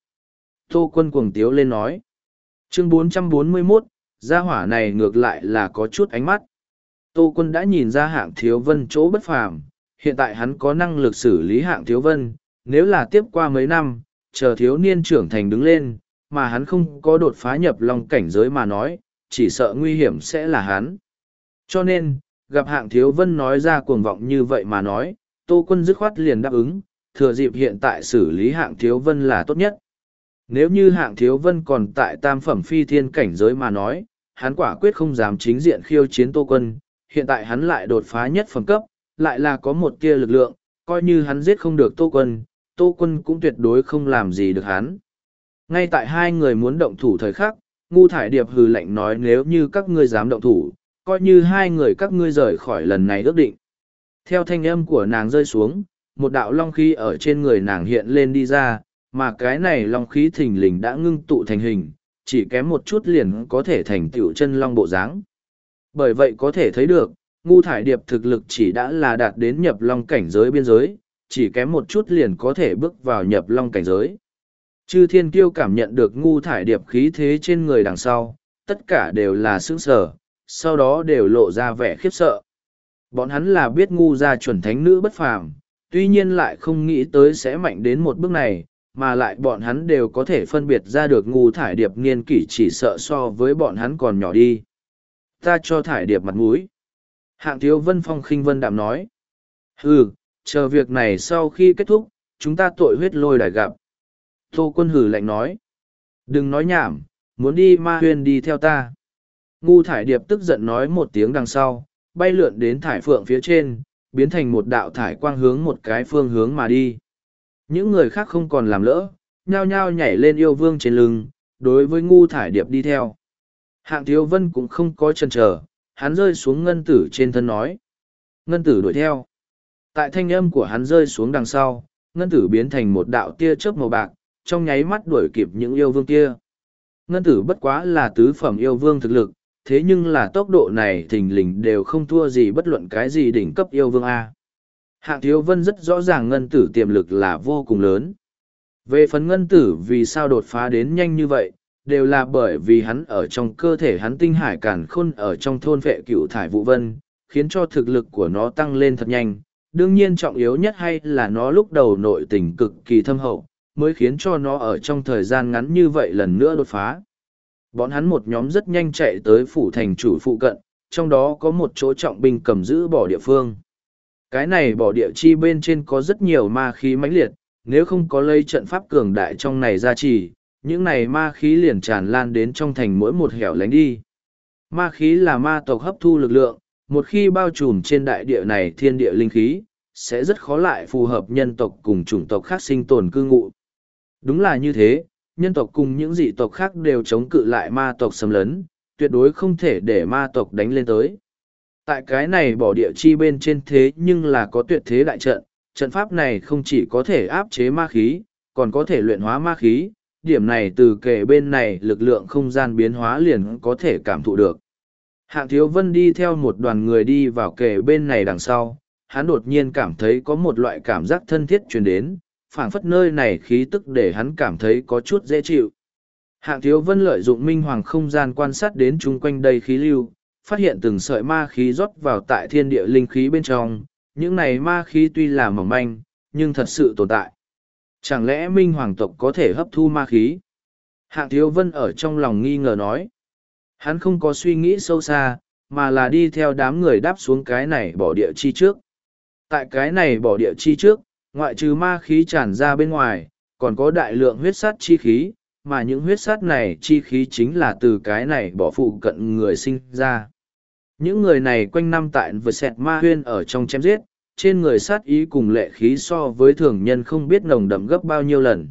Tô Quân cuồng tiếu lên nói. Chương 441, gia hỏa này ngược lại là có chút ánh mắt. Tô Quân đã nhìn ra Hạng Thiếu Vân chỗ bất phàm, hiện tại hắn có năng lực xử lý Hạng Thiếu Vân, nếu là tiếp qua mấy năm, chờ thiếu niên trưởng thành đứng lên, mà hắn không có đột phá nhập long cảnh giới mà nói, chỉ sợ nguy hiểm sẽ là hắn. Cho nên, gặp Hạng Thiếu Vân nói ra cuồng vọng như vậy mà nói, Tô Quân dứt khoát liền đáp ứng, thừa dịp hiện tại xử lý Hạng Thiếu Vân là tốt nhất. Nếu như Hạng Thiếu Vân còn tại tam phẩm phi thiên cảnh giới mà nói, hắn quả quyết không dám chính diện khiêu chiến Tô Quân, hiện tại hắn lại đột phá nhất phẩm cấp, lại là có một tia lực lượng, coi như hắn giết không được Tô Quân cũng tuyệt đối không làm gì được hắn. Ngay tại hai người muốn động thủ thời khắc, Ngu Thải Điệp hừ lạnh nói nếu như các ngươi dám động thủ, coi như hai người các ngươi rời khỏi lần này ước định. Theo thanh âm của nàng rơi xuống, một đạo long khí ở trên người nàng hiện lên đi ra, mà cái này long khí thình lình đã ngưng tụ thành hình, chỉ kém một chút liền có thể thành tựu chân long bộ dáng. Bởi vậy có thể thấy được, Ngu Thải Điệp thực lực chỉ đã là đạt đến nhập long cảnh giới biên giới, chỉ kém một chút liền có thể bước vào nhập long cảnh giới. Chư Thiên Kiêu cảm nhận được Ngu Thải Điệp khí thế trên người đằng sau, tất cả đều là sững sờ, sau đó đều lộ ra vẻ khiếp sợ. Bọn hắn là biết Ngu gia chuẩn thánh nữ bất phàm, tuy nhiên lại không nghĩ tới sẽ mạnh đến một bước này, mà lại bọn hắn đều có thể phân biệt ra được Ngu Thải Điệp niên kỷ chỉ sợ so với bọn hắn còn nhỏ đi. Ta cho Thải Điệp mặt mũi. Hạng Thiếu Vân phong khinh vân đạm nói. Chờ việc này sau khi kết thúc, chúng ta tội huyết lôi đài gặp. Tô Quân hử lạnh nói. Đừng nói nhảm, muốn đi Ma Huyên đi theo ta. Ngu Thải Điệp tức giận nói một tiếng đằng sau, bay lượn đến thải phượng phía trên, biến thành một đạo thải quang hướng một cái phương hướng mà đi. Những người khác không còn làm lỡ, nhao nhao nhảy lên yêu vương trên lưng, đối với Ngu Thải Điệp đi theo. Hạng Thiếu Vân cũng không có chần chờ, hắn rơi xuống ngân tử trên thân nói. Ngân tử đuổi theo. Tại thanh âm của hắn rơi xuống đằng sau, ngân tử biến thành một đạo tia chớp màu bạc, trong nháy mắt đuổi kịp những yêu vương kia. Ngân tử bất quá là tứ phẩm yêu vương thực lực, thế nhưng là tốc độ này thình lình đều không thua gì bất luận cái gì đỉnh cấp yêu vương A. Hạng Thiếu Vân rất rõ ràng ngân tử tiềm lực là vô cùng lớn. Về phần ngân tử vì sao đột phá đến nhanh như vậy, đều là bởi vì hắn ở trong cơ thể hắn tinh hải càn khôn ở trong thôn vệ cựu thải vụ vân, khiến cho thực lực của nó tăng lên thật nhanh. Đương nhiên trọng yếu nhất hay là nó lúc đầu nội tình cực kỳ thâm hậu, mới khiến cho nó ở trong thời gian ngắn như vậy lần nữa đột phá. Bọn hắn một nhóm rất nhanh chạy tới phủ thành chủ phụ cận, trong đó có một chỗ trọng binh cầm giữ bỏ địa phương. Cái này bỏ địa chi bên trên có rất nhiều ma khí mãnh liệt, nếu không có lây trận pháp cường đại trong này gia trì, những này ma khí liền tràn lan đến trong thành mỗi một hẻo lánh đi. Ma khí là ma tộc hấp thu lực lượng, một khi bao trùm trên đại địa này thiên địa linh khí, sẽ rất khó lại phù hợp nhân tộc cùng chủng tộc khác sinh tồn cư ngụ. Đúng là như thế, nhân tộc cùng những dị tộc khác đều chống cự lại ma tộc xâm lấn, tuyệt đối không thể để ma tộc đánh lên tới. Tại cái này bỏ địa chi bên trên thế nhưng là có tuyệt thế đại trận, trận pháp này không chỉ có thể áp chế ma khí, còn có thể luyện hóa ma khí, điểm này từ kề bên này lực lượng không gian biến hóa liền có thể cảm thụ được. Hạng Thiếu Vân đi theo một đoàn người đi vào kề bên này đằng sau, hắn đột nhiên cảm thấy có một loại cảm giác thân thiết truyền đến, phảng phất nơi này khí tức để hắn cảm thấy có chút dễ chịu. Hạng Thiếu Vân lợi dụng minh hoàng không gian quan sát đến chung quanh đây khí lưu, phát hiện từng sợi ma khí rót vào tại thiên địa linh khí bên trong, những này ma khí tuy là mỏng manh, nhưng thật sự tồn tại. Chẳng lẽ minh hoàng tộc có thể hấp thu ma khí? Hạng Thiếu Vân ở trong lòng nghi ngờ nói. Hắn không có suy nghĩ sâu xa, mà là đi theo đám người đáp xuống cái này bỏ địa chi trước. Tại cái này bỏ địa chi trước, ngoại trừ ma khí tràn ra bên ngoài, còn có đại lượng huyết sát chi khí, mà những huyết sát này chi khí chính là từ cái này bỏ phụ cận người sinh ra. Những người này quanh năm tại vừa xẹt ma huyên ở trong chém giết, trên người sát ý cùng lệ khí so với thường nhân không biết nồng đậm gấp bao nhiêu lần.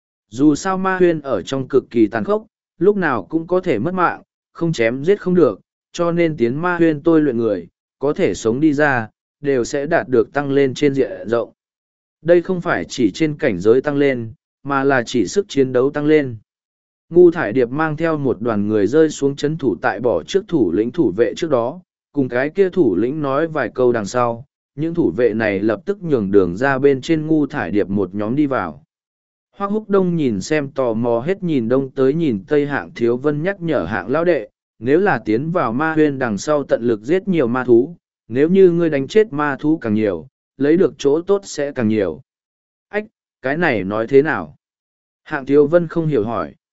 Dù sao ma huyên ở trong cực kỳ tàn khốc, lúc nào cũng có thể mất mạng, không chém giết không được, cho nên tiến ma huyên tôi luyện người, có thể sống đi ra, đều sẽ đạt được tăng lên trên diện rộng. Đây không phải chỉ trên cảnh giới tăng lên, mà là chỉ sức chiến đấu tăng lên. Ngu Thải Điệp mang theo một đoàn người rơi xuống chấn thủ tại bỏ trước thủ lĩnh thủ vệ trước đó, cùng cái kia thủ lĩnh nói vài câu đằng sau, những thủ vệ này lập tức nhường đường ra bên trên Ngu Thải Điệp một nhóm đi vào. Hoắc Húc Đông nhìn xem tò mò hết nhìn đông tới nhìn tây. Hạng Thiếu Vân nhắc nhở Hạng lão đệ, nếu là tiến vào ma huyên đằng sau tận lực giết nhiều ma thú, nếu như ngươi đánh chết ma thú càng nhiều, lấy được chỗ tốt sẽ càng nhiều. Ách, cái này nói thế nào? Hạng Thiếu Vân không hiểu hỏi.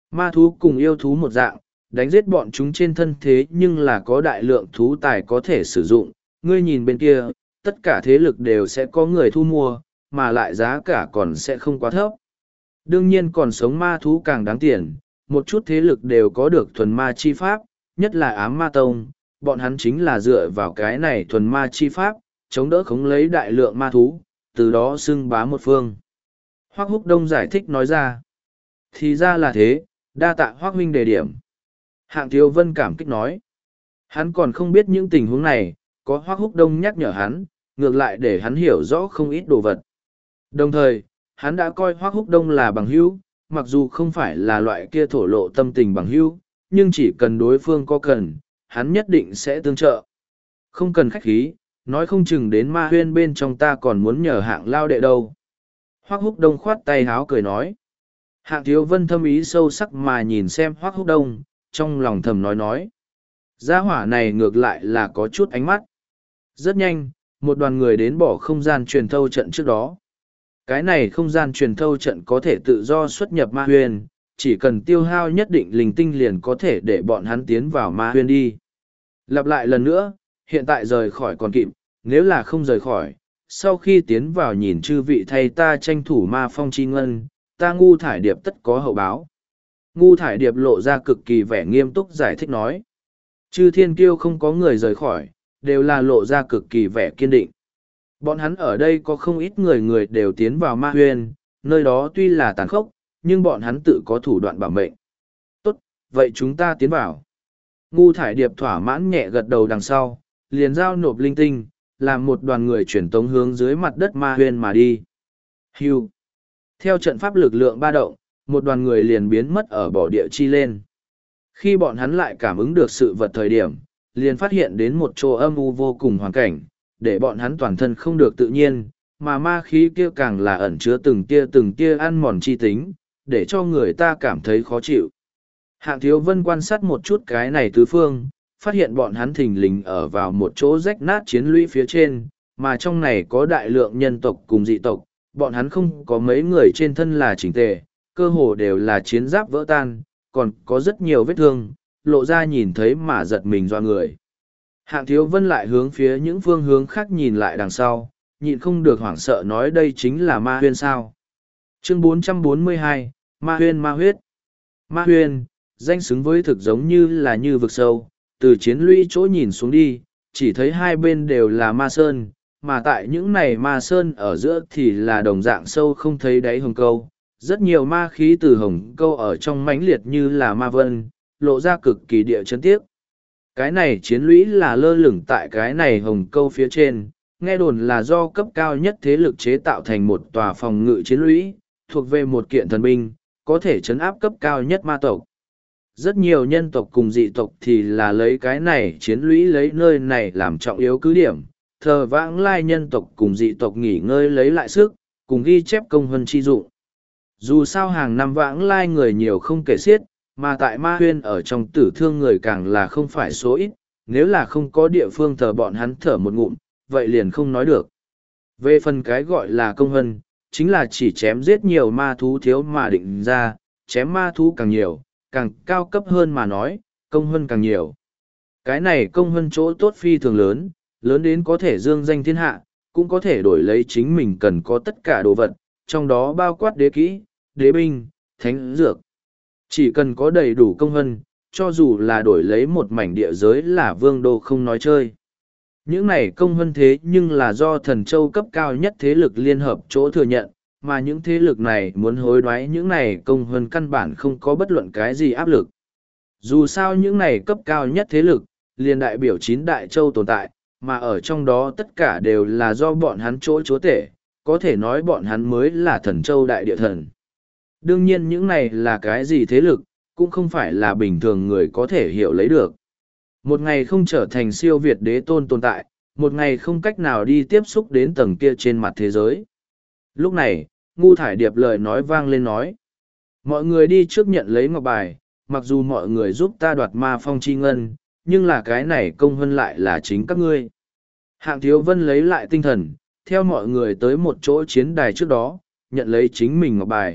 Ma thú cùng yêu thú một dạng, đánh giết bọn chúng trên thân thế nhưng là có đại lượng thú tài có thể sử dụng. Ngươi nhìn bên kia, tất cả thế lực đều sẽ có người thu mua, mà lại giá cả còn sẽ không quá thấp. Đương nhiên còn sống ma thú càng đáng tiền, một chút thế lực đều có được thuần ma chi pháp, nhất là ám ma tông, bọn hắn chính là dựa vào cái này thuần ma chi pháp, chống đỡ khống lấy đại lượng ma thú, từ đó xưng bá một phương. Hoác Húc Đông giải thích nói ra. Thì ra là thế, đa tạ Hoác huynh đề điểm. Hạng Thiếu Vân cảm kích nói. Hắn còn không biết những tình huống này, có Hoác Húc Đông nhắc nhở hắn, ngược lại để hắn hiểu rõ không ít đồ vật. Đồng thời, hắn đã coi Hoác Húc Đông là bằng hữu, mặc dù không phải là loại kia thổ lộ tâm tình bằng hữu, nhưng chỉ cần đối phương có cần, hắn nhất định sẽ tương trợ. Không cần khách khí, nói không chừng đến ma huyên bên trong ta còn muốn nhờ hạng lao đệ đâu. Hoác Húc Đông khoát tay háo cười nói. Hạng Thiếu Vân thâm ý sâu sắc mà nhìn xem Hoác Húc Đông, trong lòng thầm nói. Gia hỏa này ngược lại là có chút ánh mắt. Rất nhanh, một đoàn người đến bỏ không gian truyền thâu trận trước đó. Cái này không gian truyền thâu trận có thể tự do xuất nhập ma huyên, chỉ cần tiêu hao nhất định linh tinh liền có thể để bọn hắn tiến vào ma huyên đi. Lặp lại lần nữa, hiện tại rời khỏi còn kịp, nếu là không rời khỏi, sau khi tiến vào nhìn chư vị thay ta tranh thủ ma phong chi ngân, ta Ngu Thải Điệp tất có hậu báo. Ngu Thải Điệp lộ ra cực kỳ vẻ nghiêm túc giải thích nói. Chư thiên kiêu không có người rời khỏi, đều là lộ ra cực kỳ vẻ kiên định. Bọn hắn ở đây có không ít người đều tiến vào ma huyên, nơi đó tuy là tàn khốc, nhưng bọn hắn tự có thủ đoạn bảo mệnh. Tốt, vậy chúng ta tiến vào. Ngu Thải Điệp thỏa mãn nhẹ gật đầu đằng sau, liền giao nộp linh tinh, làm một đoàn người chuyển tống hướng dưới mặt đất ma huyên mà đi. Hưu. Theo trận pháp lực lượng ba động, một đoàn người liền biến mất ở bỏ địa chi lên. Khi bọn hắn lại cảm ứng được sự vật thời điểm, liền phát hiện đến một chỗ âm u vô cùng hoàn cảnh, để bọn hắn toàn thân không được tự nhiên, mà ma khí kia càng là ẩn chứa từng tia ăn mòn chi tính, để cho người ta cảm thấy khó chịu. Hạng Thiếu Vân quan sát một chút cái này tứ phương, phát hiện bọn hắn thình lình ở vào một chỗ rách nát chiến lũy phía trên, mà trong này có đại lượng nhân tộc cùng dị tộc, bọn hắn không có mấy người trên thân là chỉnh tề, cơ hồ đều là chiến giáp vỡ tan, còn có rất nhiều vết thương, lộ ra nhìn thấy mà giật mình doa người. Hạng Thiếu Vân lại hướng phía những phương hướng khác nhìn lại đằng sau, nhịn không được hoảng sợ nói đây chính là ma huyên sao. Chương 442, Ma huyên ma huyết. Ma huyên, danh xứng với thực giống như vực sâu, từ chiến lũy chỗ nhìn xuống đi, chỉ thấy hai bên đều là ma sơn, mà tại những này ma sơn ở giữa thì là đồng dạng sâu không thấy đáy hồng câu. Rất nhiều ma khí từ hồng câu ở trong mãnh liệt như là ma vân, lộ ra cực kỳ địa chấn tiếc. Cái này chiến lũy là lơ lửng tại cái này hồng câu phía trên, nghe đồn là do cấp cao nhất thế lực chế tạo thành một tòa phòng ngự chiến lũy, thuộc về một kiện thần binh, có thể chấn áp cấp cao nhất ma tộc. Rất nhiều nhân tộc cùng dị tộc thì là lấy cái này chiến lũy lấy nơi này làm trọng yếu cứ điểm, thờ vãng lai nhân tộc cùng dị tộc nghỉ ngơi lấy lại sức, cùng ghi chép công huân chi dụng. Dù sao hàng năm vãng lai người nhiều không kể xiết, mà tại ma huyên ở trong tử thương người càng là không phải số ít, nếu là không có địa phương thờ bọn hắn thở một ngụm, vậy liền không nói được. Về phần cái gọi là công huân, chính là chỉ chém giết nhiều ma thú thiếu mà định ra, chém ma thú càng nhiều, càng cao cấp hơn mà nói, công huân càng nhiều. Cái này công huân chỗ tốt phi thường lớn, lớn đến có thể dương danh thiên hạ, cũng có thể đổi lấy chính mình cần có tất cả đồ vật, trong đó bao quát đế kỹ, đế binh, thánh dược. Chỉ cần có đầy đủ công huân, cho dù là đổi lấy một mảnh địa giới là vương đô không nói chơi. Những này công huân thế nhưng là do thần châu cấp cao nhất thế lực liên hợp chỗ thừa nhận, mà những thế lực này muốn hối đoái những này công huân căn bản không có bất luận cái gì áp lực. Dù sao những này cấp cao nhất thế lực, liền đại biểu 9 đại châu tồn tại, mà ở trong đó tất cả đều là do bọn hắn chỗ chúa tể, có thể nói bọn hắn mới là thần châu đại địa thần. Đương nhiên những này là cái gì thế lực, cũng không phải là bình thường người có thể hiểu lấy được. Một ngày không trở thành siêu việt đế tôn tồn tại, một ngày không cách nào đi tiếp xúc đến tầng kia trên mặt thế giới. Lúc này, Ngu Thải Điệp lời nói vang lên nói. Mọi người đi trước nhận lấy ngọc bài, mặc dù mọi người giúp ta đoạt ma phong chi ngân, nhưng là cái này công hơn lại là chính các ngươi. Hạng Thiếu Vân lấy lại tinh thần, theo mọi người tới một chỗ chiến đài trước đó, nhận lấy chính mình ngọc bài,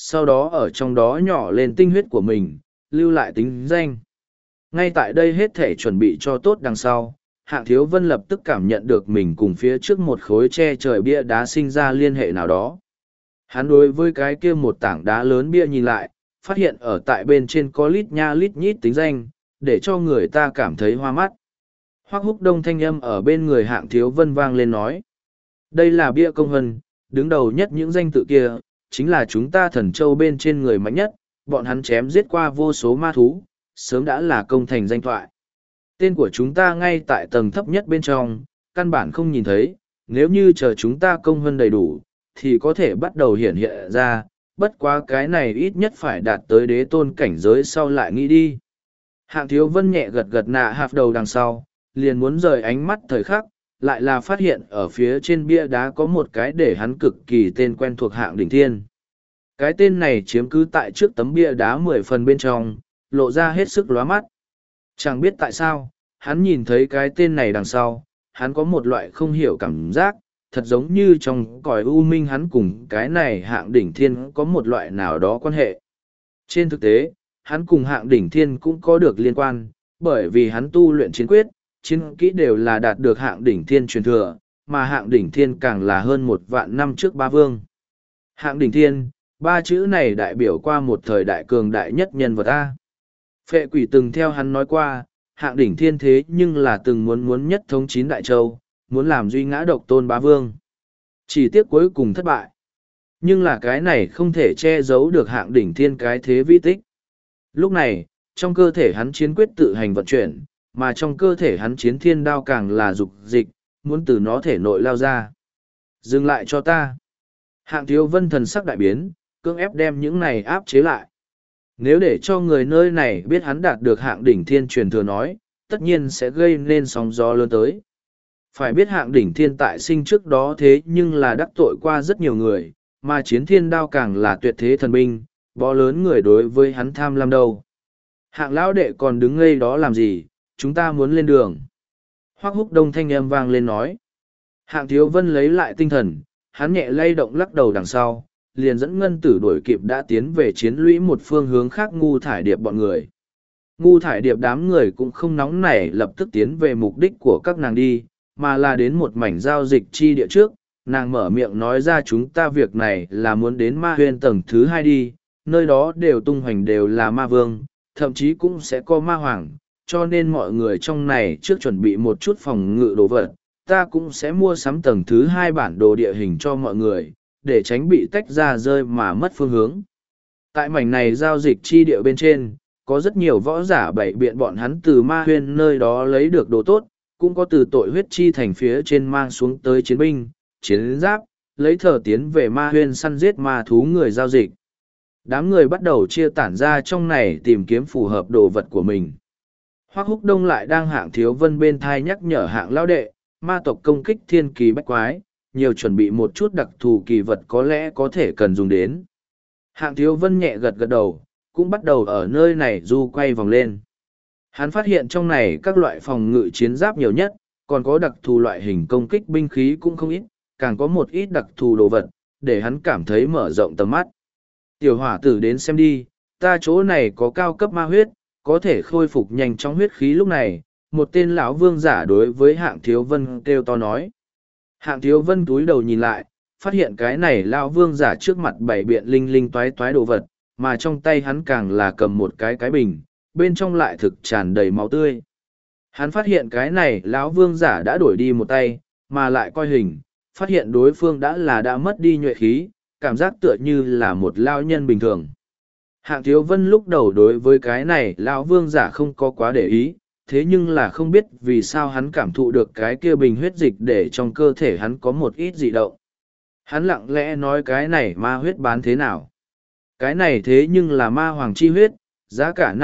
sau đó ở trong đó nhỏ lên tinh huyết của mình, lưu lại tính danh. Ngay tại đây hết thể chuẩn bị cho tốt đằng sau, Hạng Thiếu Vân lập tức cảm nhận được mình cùng phía trước một khối che trời bia đá sinh ra liên hệ nào đó. Hắn đối với cái kia một tảng đá lớn bia nhìn lại, phát hiện ở tại bên trên có lít nha lít nhít tính danh, để cho người ta cảm thấy hoa mắt. Hoắc Húc Đông thanh âm ở bên người Hạng Thiếu Vân vang lên nói. Đây là bia công hân, đứng đầu nhất những danh tự kia, chính là chúng ta Thần Châu bên trên người mạnh nhất, bọn hắn chém giết qua vô số ma thú, sớm đã là công thành danh thoại. Tên của chúng ta ngay tại tầng thấp nhất bên trong, căn bản không nhìn thấy, nếu như chờ chúng ta công hơn đầy đủ, thì có thể bắt đầu hiện hiện ra, bất quá cái này ít nhất phải đạt tới đế tôn cảnh giới sau lại nghĩ đi. Hạng Thiếu Vân nhẹ gật gật nạ hạp đầu đằng sau, liền muốn rời ánh mắt thời khắc, lại là phát hiện ở phía trên bia đá có một cái để hắn cực kỳ tên quen thuộc Hạng Đỉnh Thiên. Cái tên này chiếm cứ tại trước tấm bia đá 10 phần bên trong, lộ ra hết sức lóa mắt. Chẳng biết tại sao, hắn nhìn thấy cái tên này đằng sau, hắn có một loại không hiểu cảm giác, thật giống như trong cõi u minh hắn cùng cái này Hạng Đỉnh Thiên có một loại nào đó quan hệ. Trên thực tế, hắn cùng Hạng Đỉnh Thiên cũng có được liên quan, bởi vì hắn tu luyện chiến quyết, chiến kỹ đều là đạt được Hạng Đỉnh Thiên truyền thừa, mà Hạng Đỉnh Thiên càng là hơn 1.000 năm trước ba vương. Hạng Đỉnh Thiên, ba chữ này đại biểu qua một thời đại cường đại nhất nhân vật A. Phệ Quỷ từng theo hắn nói qua, Hạng Đỉnh Thiên thế nhưng là từng muốn nhất thống 9 đại châu, muốn làm duy ngã độc tôn bá vương. Chỉ tiếc cuối cùng thất bại. Nhưng là cái này không thể che giấu được Hạng Đỉnh Thiên cái thế vi tích. Lúc này, trong cơ thể hắn chiến quyết tự hành vận chuyển, mà trong cơ thể hắn chiến thiên đao càng là dục dịch, muốn từ nó thể nội lao ra. Dừng lại cho ta. Hạng Thiếu Vân thần sắc đại biến, cưỡng ép đem những này áp chế lại. Nếu để cho người nơi này biết hắn đạt được Hạng Đỉnh Thiên truyền thừa nói, tất nhiên sẽ gây nên sóng gió lớn tới. Phải biết Hạng Đỉnh Thiên tại sinh trước đó thế nhưng là đắc tội qua rất nhiều người, mà chiến thiên đao càng là tuyệt thế thần binh, bó lớn người đối với hắn tham lam đâu. Hạng lão đệ còn đứng ngây đó làm gì, chúng ta muốn lên đường. Hoắc Húc Đông thanh âm vang lên nói. Hạng Thiếu Vân lấy lại tinh thần, hắn nhẹ lay động lắc đầu đằng sau, liền dẫn ngân tử đuổi kịp đã tiến về chiến lũy một phương hướng khác Ngu Thải Điệp bọn người. Ngu Thải Điệp đám người cũng không nóng nảy lập tức tiến về mục đích của các nàng đi, mà là đến một mảnh giao dịch chi địa trước, nàng mở miệng nói ra chúng ta việc này là muốn đến ma huyên tầng thứ 2 đi, nơi đó đều tung hoành đều là ma vương, thậm chí cũng sẽ có ma hoàng, cho nên mọi người trong này trước chuẩn bị một chút phòng ngự đồ vật, ta cũng sẽ mua sắm tầng thứ 2 bản đồ địa hình cho mọi người, để tránh bị tách ra rơi mà mất phương hướng. Tại mảnh này giao dịch chi địa bên trên, có rất nhiều võ giả bày biện bọn hắn từ ma huyên nơi đó lấy được đồ tốt, cũng có từ tội huyết chi thành phía trên mang xuống tới chiến binh, chiến giáp, lấy thờ tiến về ma huyên săn giết ma thú người giao dịch. Đám người bắt đầu chia tản ra trong này tìm kiếm phù hợp đồ vật của mình. Hoắc Húc Đông lại đang Hạng Thiếu Vân bên thai nhắc nhở Hạng lão đệ, ma tộc công kích thiên kỳ bách quái, nhiều chuẩn bị một chút đặc thù kỳ vật có lẽ có thể cần dùng đến. Hạng Thiếu Vân nhẹ gật gật đầu, cũng bắt đầu ở nơi này du quay vòng lên. Hắn phát hiện trong này các loại phòng ngự chiến giáp nhiều nhất, còn có đặc thù loại hình công kích binh khí cũng không ít, càng có một ít đặc thù đồ vật, để hắn cảm thấy mở rộng tầm mắt. Tiểu hỏa tử đến xem đi, ta chỗ này có cao cấp ma huyết, có thể khôi phục nhanh trong huyết khí lúc này, một tên lão vương giả đối với Hạng Thiếu Vân kêu to nói. Hạng Thiếu Vân túi đầu nhìn lại, phát hiện cái này lão vương giả trước mặt bảy biện linh linh toái toái đồ vật, mà trong tay hắn càng là cầm một cái bình, bên trong lại thực tràn đầy máu tươi. Hắn phát hiện cái này lão vương giả đã đổi đi một tay, mà lại coi hình, phát hiện đối phương đã mất đi nhuệ khí, cảm giác tựa như là một lao nhân bình thường. Hạng Thiếu Vân lúc đầu đối với cái này lão vương giả không có quá để ý, thế nhưng là không biết vì sao hắn cảm thụ được cái kia bình huyết dịch để trong cơ thể hắn có một ít dị động. Hắn lặng lẽ nói cái này ma huyết bán thế nào. Cái này thế nhưng là ma hoàng chi huyết, giá cả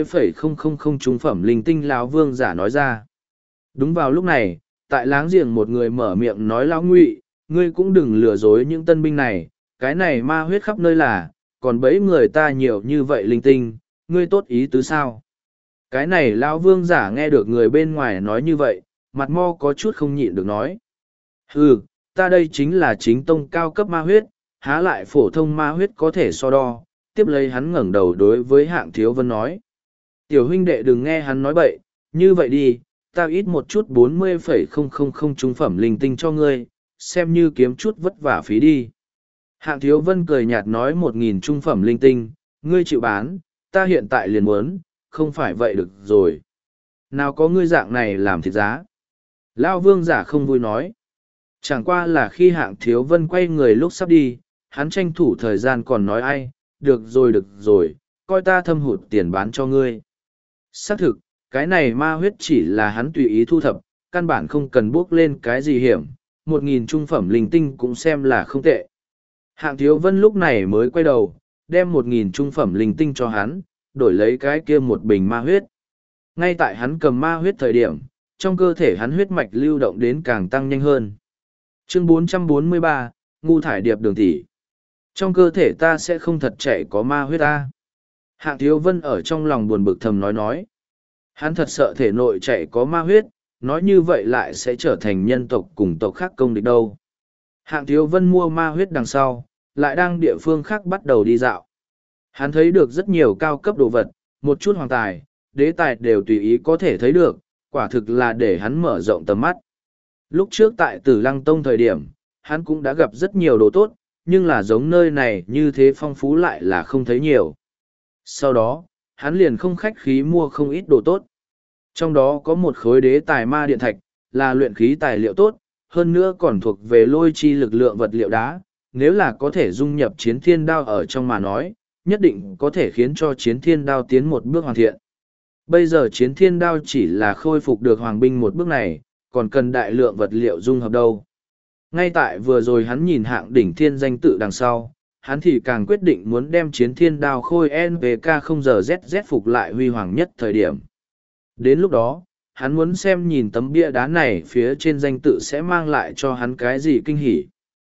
50,000 trung phẩm linh tinh lão vương giả nói ra. Đúng vào lúc này, tại láng giềng một người mở miệng nói lão Ngụy, ngươi cũng đừng lừa dối những tân binh này, cái này ma huyết khắp nơi là, còn bấy người ta nhiều như vậy linh tinh, ngươi tốt ý tứ sao? Cái này lão vương giả nghe được người bên ngoài nói như vậy, mặt mo có chút không nhịn được nói. Ta đây chính là chính tông cao cấp ma huyết, há lại phổ thông ma huyết có thể so đo, tiếp lấy hắn ngẩng đầu đối với Hạng Thiếu Vân nói. Tiểu huynh đệ đừng nghe hắn nói bậy, như vậy đi, ta ít một chút 40,000 trung phẩm linh tinh cho ngươi, xem như kiếm chút vất vả phí đi. Hạng Thiếu Vân cười nhạt nói 1.000 trung phẩm linh tinh, ngươi chịu bán, ta hiện tại liền muốn, không phải vậy được rồi. Nào có ngươi dạng này làm thịt giá. Lão Vương giả không vui nói. Chẳng qua là khi Hạng Thiếu Vân quay người lúc sắp đi, hắn tranh thủ thời gian còn nói ai, được rồi, coi ta thâm hụt tiền bán cho ngươi. Xác thực, cái này ma huyết chỉ là hắn tùy ý thu thập, căn bản không cần bước lên cái gì hiểm, 1.000 trung phẩm linh tinh cũng xem là không tệ. Hạng Thiếu Vân lúc này mới quay đầu, đem 1.000 trung phẩm linh tinh cho hắn, đổi lấy cái kia một bình ma huyết. Ngay tại hắn cầm ma huyết thời điểm, trong cơ thể hắn huyết mạch lưu động đến càng tăng nhanh hơn. Chương 443, Ngu thải điệp đường tỷ. Trong cơ thể ta sẽ không thật chạy có ma huyết ta. Hạng Thiếu Vân ở trong lòng buồn bực thầm nói. Hắn thật sợ thể nội chạy có ma huyết, nói như vậy lại sẽ trở thành nhân tộc cùng tộc khác công địch đâu. Hạng Thiếu Vân mua ma huyết đằng sau, lại đang địa phương khác bắt đầu đi dạo. Hắn thấy được rất nhiều cao cấp đồ vật, một chút hoàng tài, đế tài đều tùy ý có thể thấy được, quả thực là để hắn mở rộng tầm mắt. Lúc trước tại Tử Lăng Tông thời điểm, hắn cũng đã gặp rất nhiều đồ tốt, nhưng là giống nơi này như thế phong phú lại là không thấy nhiều. Sau đó, hắn liền không khách khí mua không ít đồ tốt. Trong đó có một khối đế tài ma điện thạch, là luyện khí tài liệu tốt, hơn nữa còn thuộc về lôi chi lực lượng vật liệu đá. Nếu là có thể dung nhập chiến thiên đao ở trong mà nói, nhất định có thể khiến cho chiến thiên đao tiến một bước hoàn thiện. Bây giờ chiến thiên đao chỉ là khôi phục được hoàng binh một bước này, còn cần đại lượng vật liệu dung hợp đâu. Ngay tại vừa rồi hắn nhìn Hạng đỉnh thiên danh tự đằng sau, hắn thì càng quyết định muốn đem chiến thiên đao khôi NVK 0GZZ phục lại huy hoàng nhất thời điểm. Đến lúc đó, hắn muốn xem nhìn tấm bia đá này phía trên danh tự sẽ mang lại cho hắn cái gì kinh hỉ.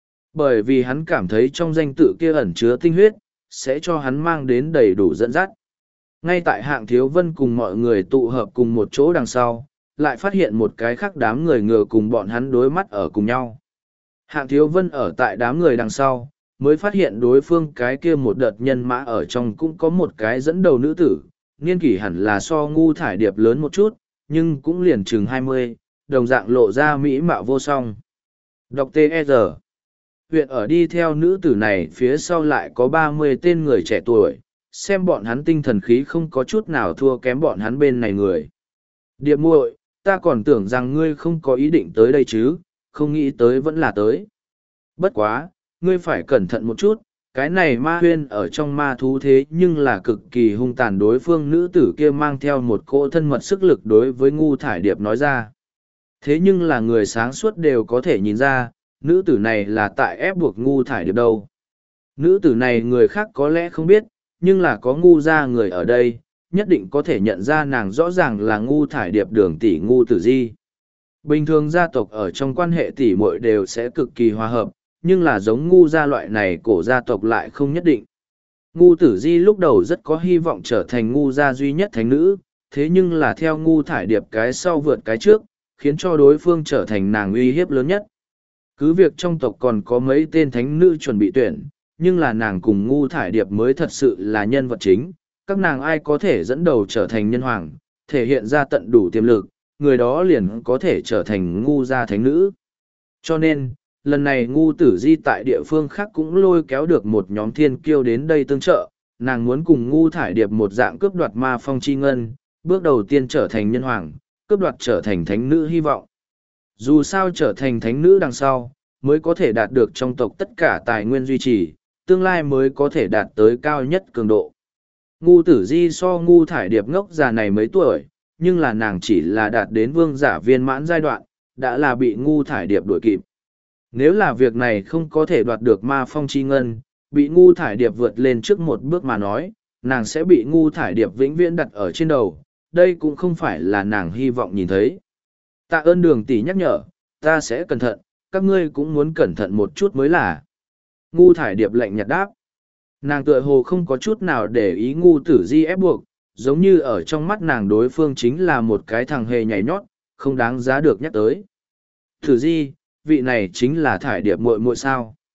Bởi vì hắn cảm thấy trong danh tự kia ẩn chứa tinh huyết, sẽ cho hắn mang đến đầy đủ dẫn dắt. Ngay tại Hạng Thiếu Vân cùng mọi người tụ hợp cùng một chỗ đằng sau, lại phát hiện một cái khác đám người ngựa cùng bọn hắn đối mắt ở cùng nhau. Hạng Thiếu Vân ở tại đám người đằng sau, mới phát hiện đối phương cái kia một đợt nhân mã ở trong cũng có một cái dẫn đầu nữ tử, niên kỷ hẳn là so Ngu thải điệp lớn một chút, nhưng cũng liền chừng 20, đồng dạng lộ ra mỹ mạo vô song. Đọc T.E.R. Huyện ở đi theo nữ tử này phía sau lại có 30 tên người trẻ tuổi, xem bọn hắn tinh thần khí không có chút nào thua kém bọn hắn bên này người. Điệp muội, ta còn tưởng rằng ngươi không có ý định tới đây chứ, không nghĩ tới vẫn là tới. Bất quá, ngươi phải cẩn thận một chút, cái này ma huyên ở trong ma thú thế nhưng là cực kỳ hung tàn. Đối phương nữ tử kia mang theo một cỗ thân mật sức lực đối với Ngu thải điệp nói ra. Thế nhưng là người sáng suốt đều có thể nhìn ra, nữ tử này là tại ép buộc Ngu thải điệp đâu. Nữ tử này người khác có lẽ không biết, nhưng là có Ngu gia người ở đây, nhất định có thể nhận ra nàng rõ ràng là Ngu thải điệp đường tỷ Ngu Tử Di. Bình thường gia tộc ở trong quan hệ tỷ muội đều sẽ cực kỳ hòa hợp, nhưng là giống Ngu gia loại này cổ gia tộc lại không nhất định. Ngu Tử Di lúc đầu rất có hy vọng trở thành Ngu gia duy nhất thánh nữ, thế nhưng là theo Ngu thải điệp cái sau vượt cái trước, khiến cho đối phương trở thành nàng uy hiếp lớn nhất. Cứ việc trong tộc còn có mấy tên thánh nữ chuẩn bị tuyển, nhưng là nàng cùng Ngu thải điệp mới thật sự là nhân vật chính, các nàng ai có thể dẫn đầu trở thành nhân hoàng, thể hiện ra tận đủ tiềm lực, người đó liền có thể trở thành Ngu gia thánh nữ. Cho nên, lần này Ngu Tử Di tại địa phương khác cũng lôi kéo được một nhóm thiên kiêu đến đây tương trợ, nàng muốn cùng Ngu thải điệp một dạng cướp đoạt ma phong chi ngân, bước đầu tiên trở thành nhân hoàng, cướp đoạt trở thành thánh nữ hy vọng. Dù sao trở thành thánh nữ đằng sau, mới có thể đạt được trong tộc tất cả tài nguyên duy trì, tương lai mới có thể đạt tới cao nhất cường độ. Ngu Tử Di so Ngu thải điệp ngốc già này mấy tuổi, nhưng là nàng chỉ là đạt đến vương giả viên mãn giai đoạn, đã là bị Ngu thải điệp đuổi kịp. Nếu là việc này không có thể đoạt được ma phong chi ngân, bị Ngu thải điệp vượt lên trước một bước mà nói, nàng sẽ bị Ngu thải điệp vĩnh viễn đặt ở trên đầu, đây cũng không phải là nàng hy vọng nhìn thấy. Tạ ơn đường tỷ nhắc nhở, ta sẽ cẩn thận, các ngươi cũng muốn cẩn thận một chút mới là. Ngu thải điệp lạnh nhạt đáp. Nàng tựa hồ không có chút nào để ý Ngu Tử Di ép buộc, giống như ở trong mắt nàng đối phương chính là một cái thằng hề nhảy nhót, không đáng giá được nhắc tới. Tử Di, vị này chính là thải điệp muội muội sao?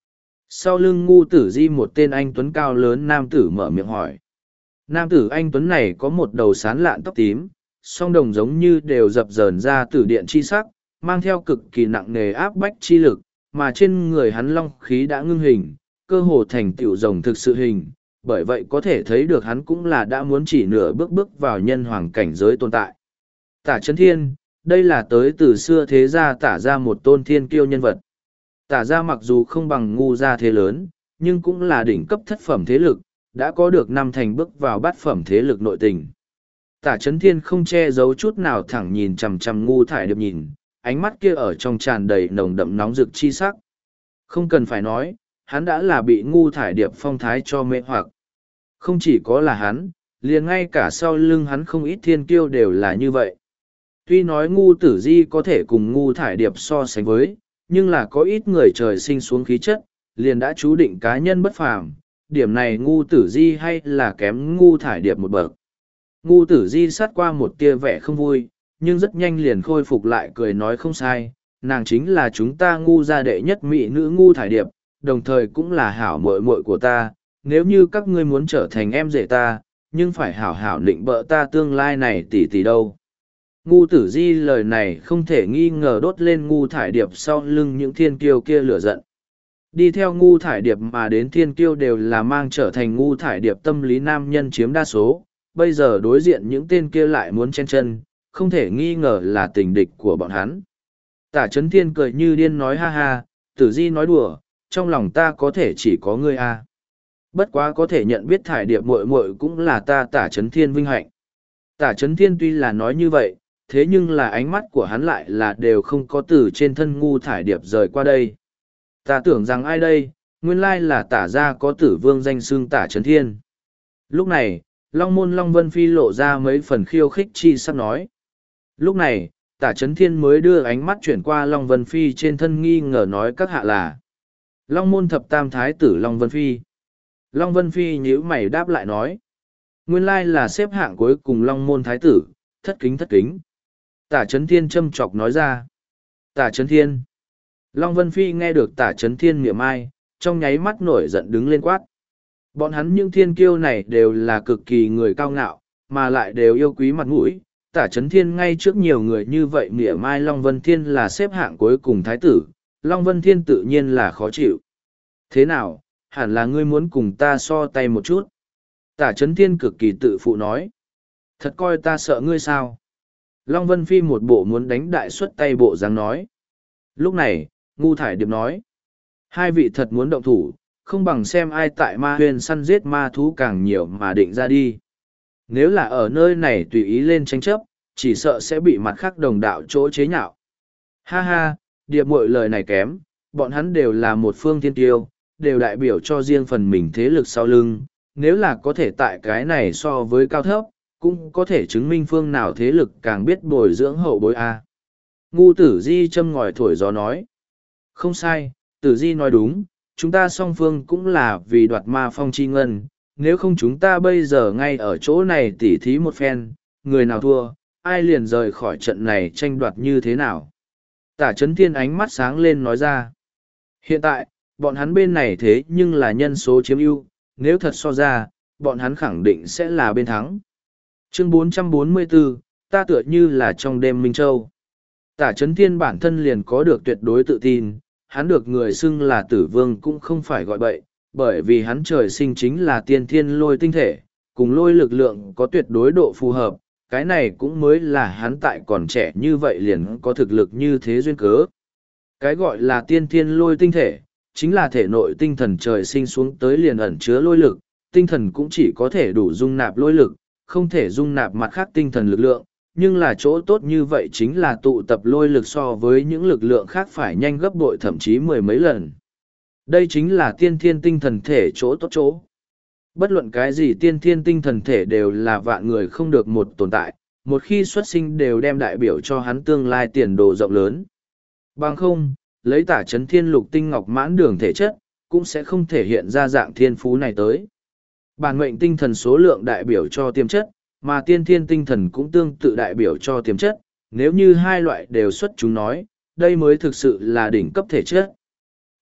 Sau lưng ngu tử di một tên anh tuấn cao lớn nam tử mở miệng hỏi. Nam tử anh tuấn này có một đầu sán lạn tóc tím, song đồng giống như đều dập dờn ra từ điện chi sắc, mang theo cực kỳ nặng nề áp bách chi lực, mà trên người hắn long khí đã ngưng hình, cơ hồ thành tựu rồng thực sự hình, bởi vậy có thể thấy được hắn cũng là đã muốn chỉ nửa bước bước vào nhân hoàng cảnh giới tồn tại. Tả Chấn Thiên, đây là tới từ xưa thế gia Tả ra một tôn thiên kiêu nhân vật. Tả ra mặc dù không bằng ngu gia thế lớn, nhưng cũng là đỉnh cấp thất phẩm thế lực, đã có được năm thành bước vào bát phẩm thế lực nội tình. Tả Chấn Thiên không che giấu chút nào thẳng nhìn chằm chằm ngu thải điệp nhìn, ánh mắt kia ở trong tràn đầy nồng đậm nóng rực chi sắc. Không cần phải nói, hắn đã là bị ngu thải điệp phong thái cho mê hoặc. Không chỉ có là hắn, liền ngay cả sau lưng hắn không ít thiên kiêu đều là như vậy. Tuy nói ngu tử di có thể cùng ngu thải điệp so sánh với, nhưng là có ít người trời sinh xuống khí chất, liền đã chú định cá nhân bất phàm. Điểm này ngu tử di hay là kém ngu thải điệp một bậc. Ngu tử di sát qua một tia vẻ không vui, nhưng rất nhanh liền khôi phục lại cười nói không sai, nàng chính là chúng ta ngu gia đệ nhất mỹ nữ ngu thải điệp, đồng thời cũng là hảo muội muội của ta, nếu như các ngươi muốn trở thành em rể ta, nhưng phải hảo hảo định bợ ta tương lai này tỷ tỷ đâu. Ngu tử di lời này không thể nghi ngờ đốt lên ngu thải điệp sau lưng những thiên kiêu kia lửa giận. Đi theo ngu thải điệp mà đến thiên kiêu đều là mang trở thành ngu thải điệp tâm lý nam nhân chiếm đa số, bây giờ đối diện những tên kia lại muốn chen chân, không thể nghi ngờ là tình địch của bọn hắn. Tả Chấn Thiên cười như điên nói ha ha, tử di nói đùa, trong lòng ta có thể chỉ có ngươi a. Bất quá có thể nhận biết thải điệp muội muội cũng là ta Tả Chấn Thiên vinh hạnh. Tả Chấn Thiên tuy là nói như vậy, thế nhưng là ánh mắt của hắn lại là đều không có từ trên thân ngu thải điệp rời qua đây. Ta tưởng rằng ai đây, nguyên lai là Tả gia có tử vương danh xưng Tả Chấn Thiên. Lúc này, Long Môn Long Vân Phi lộ ra mấy phần khiêu khích chi sắp nói. Lúc này, Tả Chấn Thiên mới đưa ánh mắt chuyển qua Long Vân Phi trên thân nghi ngờ nói các hạ là Long Môn Thập Tam Thái tử Long Vân Phi. Long Vân Phi nhíu mày đáp lại nói. Nguyên lai là xếp hạng cuối cùng Long Môn Thái tử, thất kính thất kính. Tả Chấn Thiên châm chọc nói ra. Tả Chấn Thiên. Long Vân Phi nghe được Tả Chấn Thiên miệng ai, trong nháy mắt nổi giận đứng lên quát. Bọn hắn những thiên kiêu này đều là cực kỳ người cao ngạo, mà lại đều yêu quý mặt mũi. Tả Chấn Thiên ngay trước nhiều người như vậy mỉa mai Long Vân Thiên là xếp hạng cuối cùng thái tử, Long Vân Thiên tự nhiên là khó chịu. Thế nào, hẳn là ngươi muốn cùng ta so tay một chút. Tả Chấn Thiên cực kỳ tự phụ nói. Thật coi ta sợ ngươi sao? Long Vân Phi một bộ muốn đánh đại xuất tay bộ dáng nói. Lúc này, ngu thải điệp nói. Hai vị thật muốn động thủ, không bằng xem ai tại ma huyền săn giết ma thú càng nhiều mà định ra đi. Nếu là ở nơi này tùy ý lên tranh chấp, chỉ sợ sẽ bị mặt khác đồng đạo chỗ chế nhạo. Ha ha, điệp muội lời này kém, bọn hắn đều là một phương thiên tiêu, đều đại biểu cho riêng phần mình thế lực sau lưng. Nếu là có thể tại cái này so với cao thấp, cũng có thể chứng minh phương nào thế lực càng biết bồi dưỡng hậu bối A. Ngu tử di châm ngòi thổi gió nói. Không sai, tử di nói đúng, chúng ta song phương cũng là vì đoạt ma phong chi ngân, nếu không chúng ta bây giờ ngay ở chỗ này tỉ thí một phen, người nào thua, ai liền rời khỏi trận này tranh đoạt như thế nào. Tả Chấn Thiên ánh mắt sáng lên nói ra. Hiện tại, bọn hắn bên này thế nhưng là nhân số chiếm ưu, nếu thật so ra, bọn hắn khẳng định sẽ là bên thắng. Chương 444, ta tựa như là trong đêm Minh Châu. Tả Chấn Thiên bản thân liền có được tuyệt đối tự tin, hắn được người xưng là tử vương cũng không phải gọi bậy, bởi vì hắn trời sinh chính là tiên thiên lôi tinh thể, cùng lôi lực lượng có tuyệt đối độ phù hợp, cái này cũng mới là hắn tại còn trẻ như vậy liền có thực lực như thế duyên cớ. Cái gọi là tiên thiên lôi tinh thể, chính là thể nội tinh thần trời sinh xuống tới liền ẩn chứa lôi lực, tinh thần cũng chỉ có thể đủ dung nạp lôi lực, không thể dung nạp mặt khác tinh thần lực lượng, nhưng là chỗ tốt như vậy chính là tụ tập lôi lực so với những lực lượng khác phải nhanh gấp bội thậm chí mười mấy lần. Đây chính là tiên thiên tinh thần thể chỗ tốt chỗ. Bất luận cái gì tiên thiên tinh thần thể đều là vạn người không được một tồn tại, một khi xuất sinh đều đem đại biểu cho hắn tương lai tiền đồ rộng lớn. Bằng không, lấy Tả Chấn Thiên lục tinh ngọc mãn đường thể chất, cũng sẽ không thể hiện ra dạng thiên phú này tới. Bản mệnh tinh thần số lượng đại biểu cho tiềm chất, mà tiên thiên tinh thần cũng tương tự đại biểu cho tiềm chất, nếu như hai loại đều xuất chúng nói, đây mới thực sự là đỉnh cấp thể chất.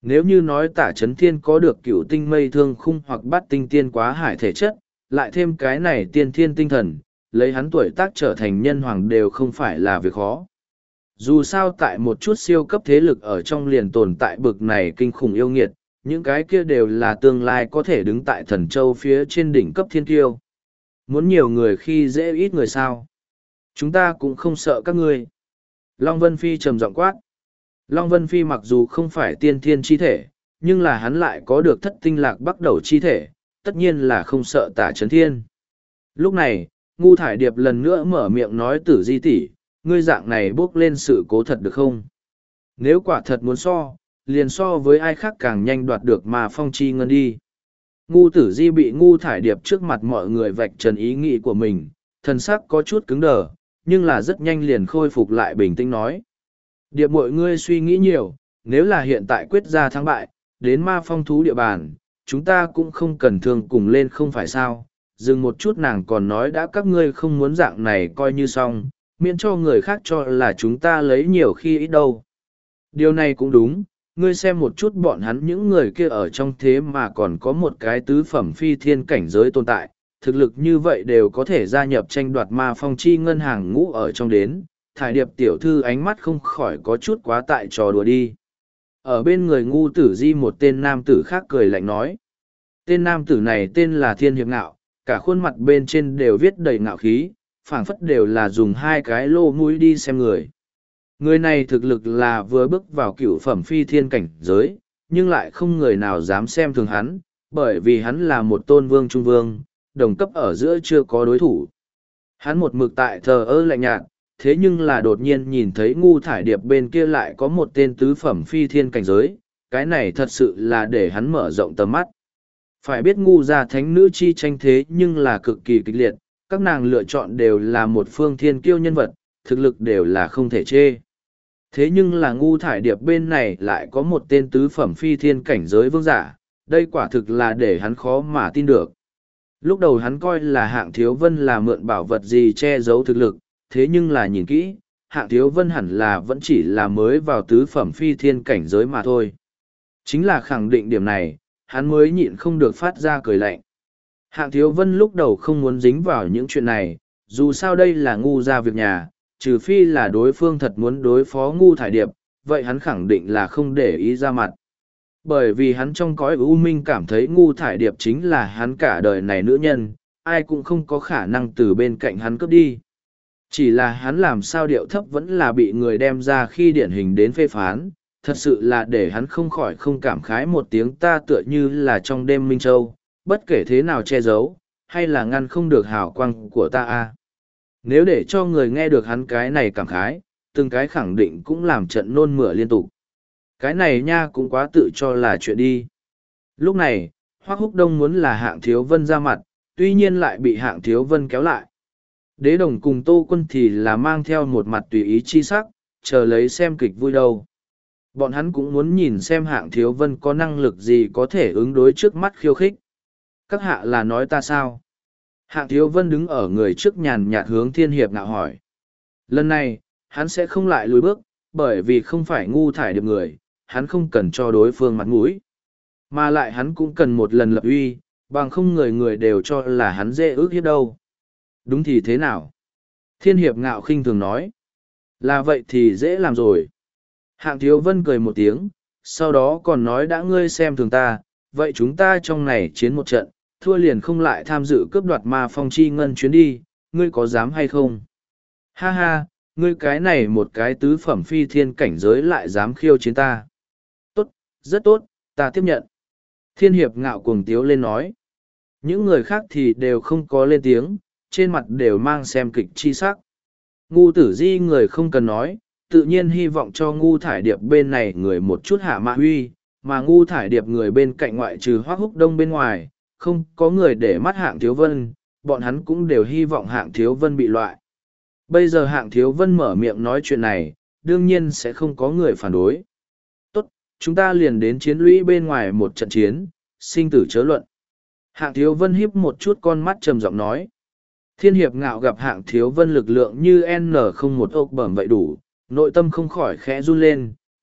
Nếu như nói Tả Chấn Thiên có được cửu tinh mây thương khung hoặc bát tinh tiên quá hải thể chất, lại thêm cái này tiên thiên tinh thần, lấy hắn tuổi tác trở thành nhân hoàng đều không phải là việc khó. Dù sao tại một chút siêu cấp thế lực ở trong liền tồn tại bực này kinh khủng yêu nghiệt, những cái kia đều là tương lai có thể đứng tại thần châu phía trên đỉnh cấp thiên kiêu. Muốn nhiều người khi dễ ít người sao. Chúng ta cũng không sợ các ngươi. Long Vân Phi trầm giọng quát. Long Vân Phi mặc dù không phải tiên thiên chi thể, nhưng là hắn lại có được thất tinh lạc bắt đầu chi thể, tất nhiên là không sợ Tả Chấn Thiên. Lúc này, Ngu Thải Điệp lần nữa mở miệng nói Tử Di tỷ, ngươi dạng này bước lên sự cố thật được không? Nếu quả thật muốn so, liền so với ai khác càng nhanh đoạt được mà phong chi ngân đi. Ngu Tử Di bị Ngu Thải Điệp trước mặt mọi người vạch trần ý nghĩ của mình, thần sắc có chút cứng đờ, nhưng là rất nhanh liền khôi phục lại bình tĩnh nói. Điệp mọi ngươi suy nghĩ nhiều, nếu là hiện tại quyết ra thắng bại, đến ma phong thú địa bàn, chúng ta cũng không cần thương cùng lên không phải sao. Dừng một chút nàng còn nói đã các ngươi không muốn dạng này coi như xong, miễn cho người khác cho là chúng ta lấy nhiều khi ít đâu. Điều này cũng đúng, ngươi xem một chút bọn hắn những người kia ở trong thế mà còn có một cái tứ phẩm phi thiên cảnh giới tồn tại, thực lực như vậy đều có thể gia nhập tranh đoạt ma phong chi ngân hàng ngũ ở trong đến. Thải Điệp tiểu thư ánh mắt không khỏi có chút quá tại trò đùa đi. Ở bên người Ngu Tử Di một tên nam tử khác cười lạnh nói. Tên nam tử này tên là Thiên Hiệp Ngạo, cả khuôn mặt bên trên đều viết đầy ngạo khí, phảng phất đều là dùng hai cái lô mũi đi xem người. Người này thực lực là vừa bước vào cửu phẩm phi thiên cảnh giới, nhưng lại không người nào dám xem thường hắn, bởi vì hắn là một tôn vương trung vương, đồng cấp ở giữa chưa có đối thủ. Hắn một mực tại thờ ơ lạnh nhạt, thế nhưng là đột nhiên nhìn thấy Ngu Thải Điệp bên kia lại có một tên tứ phẩm phi thiên cảnh giới, cái này thật sự là để hắn mở rộng tầm mắt. Phải biết Ngu gia thánh nữ chi tranh thế nhưng là cực kỳ kịch liệt, các nàng lựa chọn đều là một phương thiên kiêu nhân vật, thực lực đều là không thể chê. Thế nhưng là Ngu Thải Điệp bên này lại có một tên tứ phẩm phi thiên cảnh giới vương giả, đây quả thực là để hắn khó mà tin được. Lúc đầu hắn coi là Hạng Thiếu Vân là mượn bảo vật gì che giấu thực lực, thế nhưng là nhìn kỹ, Hạng Thiếu Vân hẳn là vẫn chỉ là mới vào tứ phẩm phi thiên cảnh giới mà thôi. Chính là khẳng định điểm này, hắn mới nhịn không được phát ra cười lạnh. Hạng Thiếu Vân lúc đầu không muốn dính vào những chuyện này, dù sao đây là Ngu gia việc nhà, trừ phi là đối phương thật muốn đối phó Ngu Thải Điệp, vậy hắn khẳng định là không để ý ra mặt. Bởi vì hắn trong cõi u minh cảm thấy Ngu Thải Điệp chính là hắn cả đời này nữ nhân, ai cũng không có khả năng từ bên cạnh hắn cướp đi. Chỉ là hắn làm sao điệu thấp vẫn là bị người đem ra khi điển hình đến phê phán, thật sự là để hắn không khỏi không cảm khái một tiếng ta tựa như là trong đêm Minh Châu, bất kể thế nào che giấu, hay là ngăn không được hào quang của ta a. Nếu để cho người nghe được hắn cái này cảm khái, từng cái khẳng định cũng làm trận nôn mửa liên tục. Cái này nha cũng quá tự cho là chuyện đi. Lúc này, Hoắc Húc Đông muốn là Hạng Thiếu Vân ra mặt, tuy nhiên lại bị Hạng Thiếu Vân kéo lại. Đế Đồng cùng Tô Quân thì là mang theo một mặt tùy ý chi sắc, chờ lấy xem kịch vui đâu. Bọn hắn cũng muốn nhìn xem Hạng Thiếu Vân có năng lực gì có thể ứng đối trước mắt khiêu khích. Các hạ là nói ta sao? Hạng Thiếu Vân đứng ở người trước nhàn nhạt hướng Thiên Hiệp Ngạo hỏi. Lần này, hắn sẽ không lại lùi bước, bởi vì không phải Ngu Thải Điệp người, hắn không cần cho đối phương mặt mũi. Mà lại hắn cũng cần một lần lập uy, bằng không người người đều cho là hắn dễ ước hiếp đâu. Đúng thì thế nào? Thiên Hiệp Ngạo khinh thường nói. Là vậy thì dễ làm rồi. Hạng Thiếu Vân cười một tiếng, sau đó còn nói đã ngươi xem thường ta, vậy chúng ta trong này chiến một trận, thua liền không lại tham dự cướp đoạt ma phong chi ngân chuyến đi, ngươi có dám hay không? Ha ha, ngươi cái này một cái tứ phẩm phi thiên cảnh giới lại dám khiêu chiến ta. Tốt, rất tốt, ta tiếp nhận. Thiên Hiệp Ngạo cuồng tiếu lên nói. Những người khác thì đều không có lên tiếng, trên mặt đều mang xem kịch chi sắc. Ngu Tử Di người không cần nói, tự nhiên hy vọng cho Ngu Thải Điệp bên này người một chút hạ mạ huy, mà Ngu Thải Điệp người bên cạnh ngoại trừ Hoắc Húc Đông bên ngoài, không có người để mắt Hạng Thiếu Vân, bọn hắn cũng đều hy vọng Hạng Thiếu Vân bị loại. Bây giờ Hạng Thiếu Vân mở miệng nói chuyện này, đương nhiên sẽ không có người phản đối. Tốt, chúng ta liền đến chiến lũy bên ngoài một trận chiến, sinh tử chớ luận. Hạng Thiếu Vân híp một chút con mắt trầm giọng nói. Thiên Hiệp Ngạo gặp Hạng Thiếu Vân lực lượng như N không một ốc bẩm vậy đủ, nội tâm không khỏi khẽ run lên,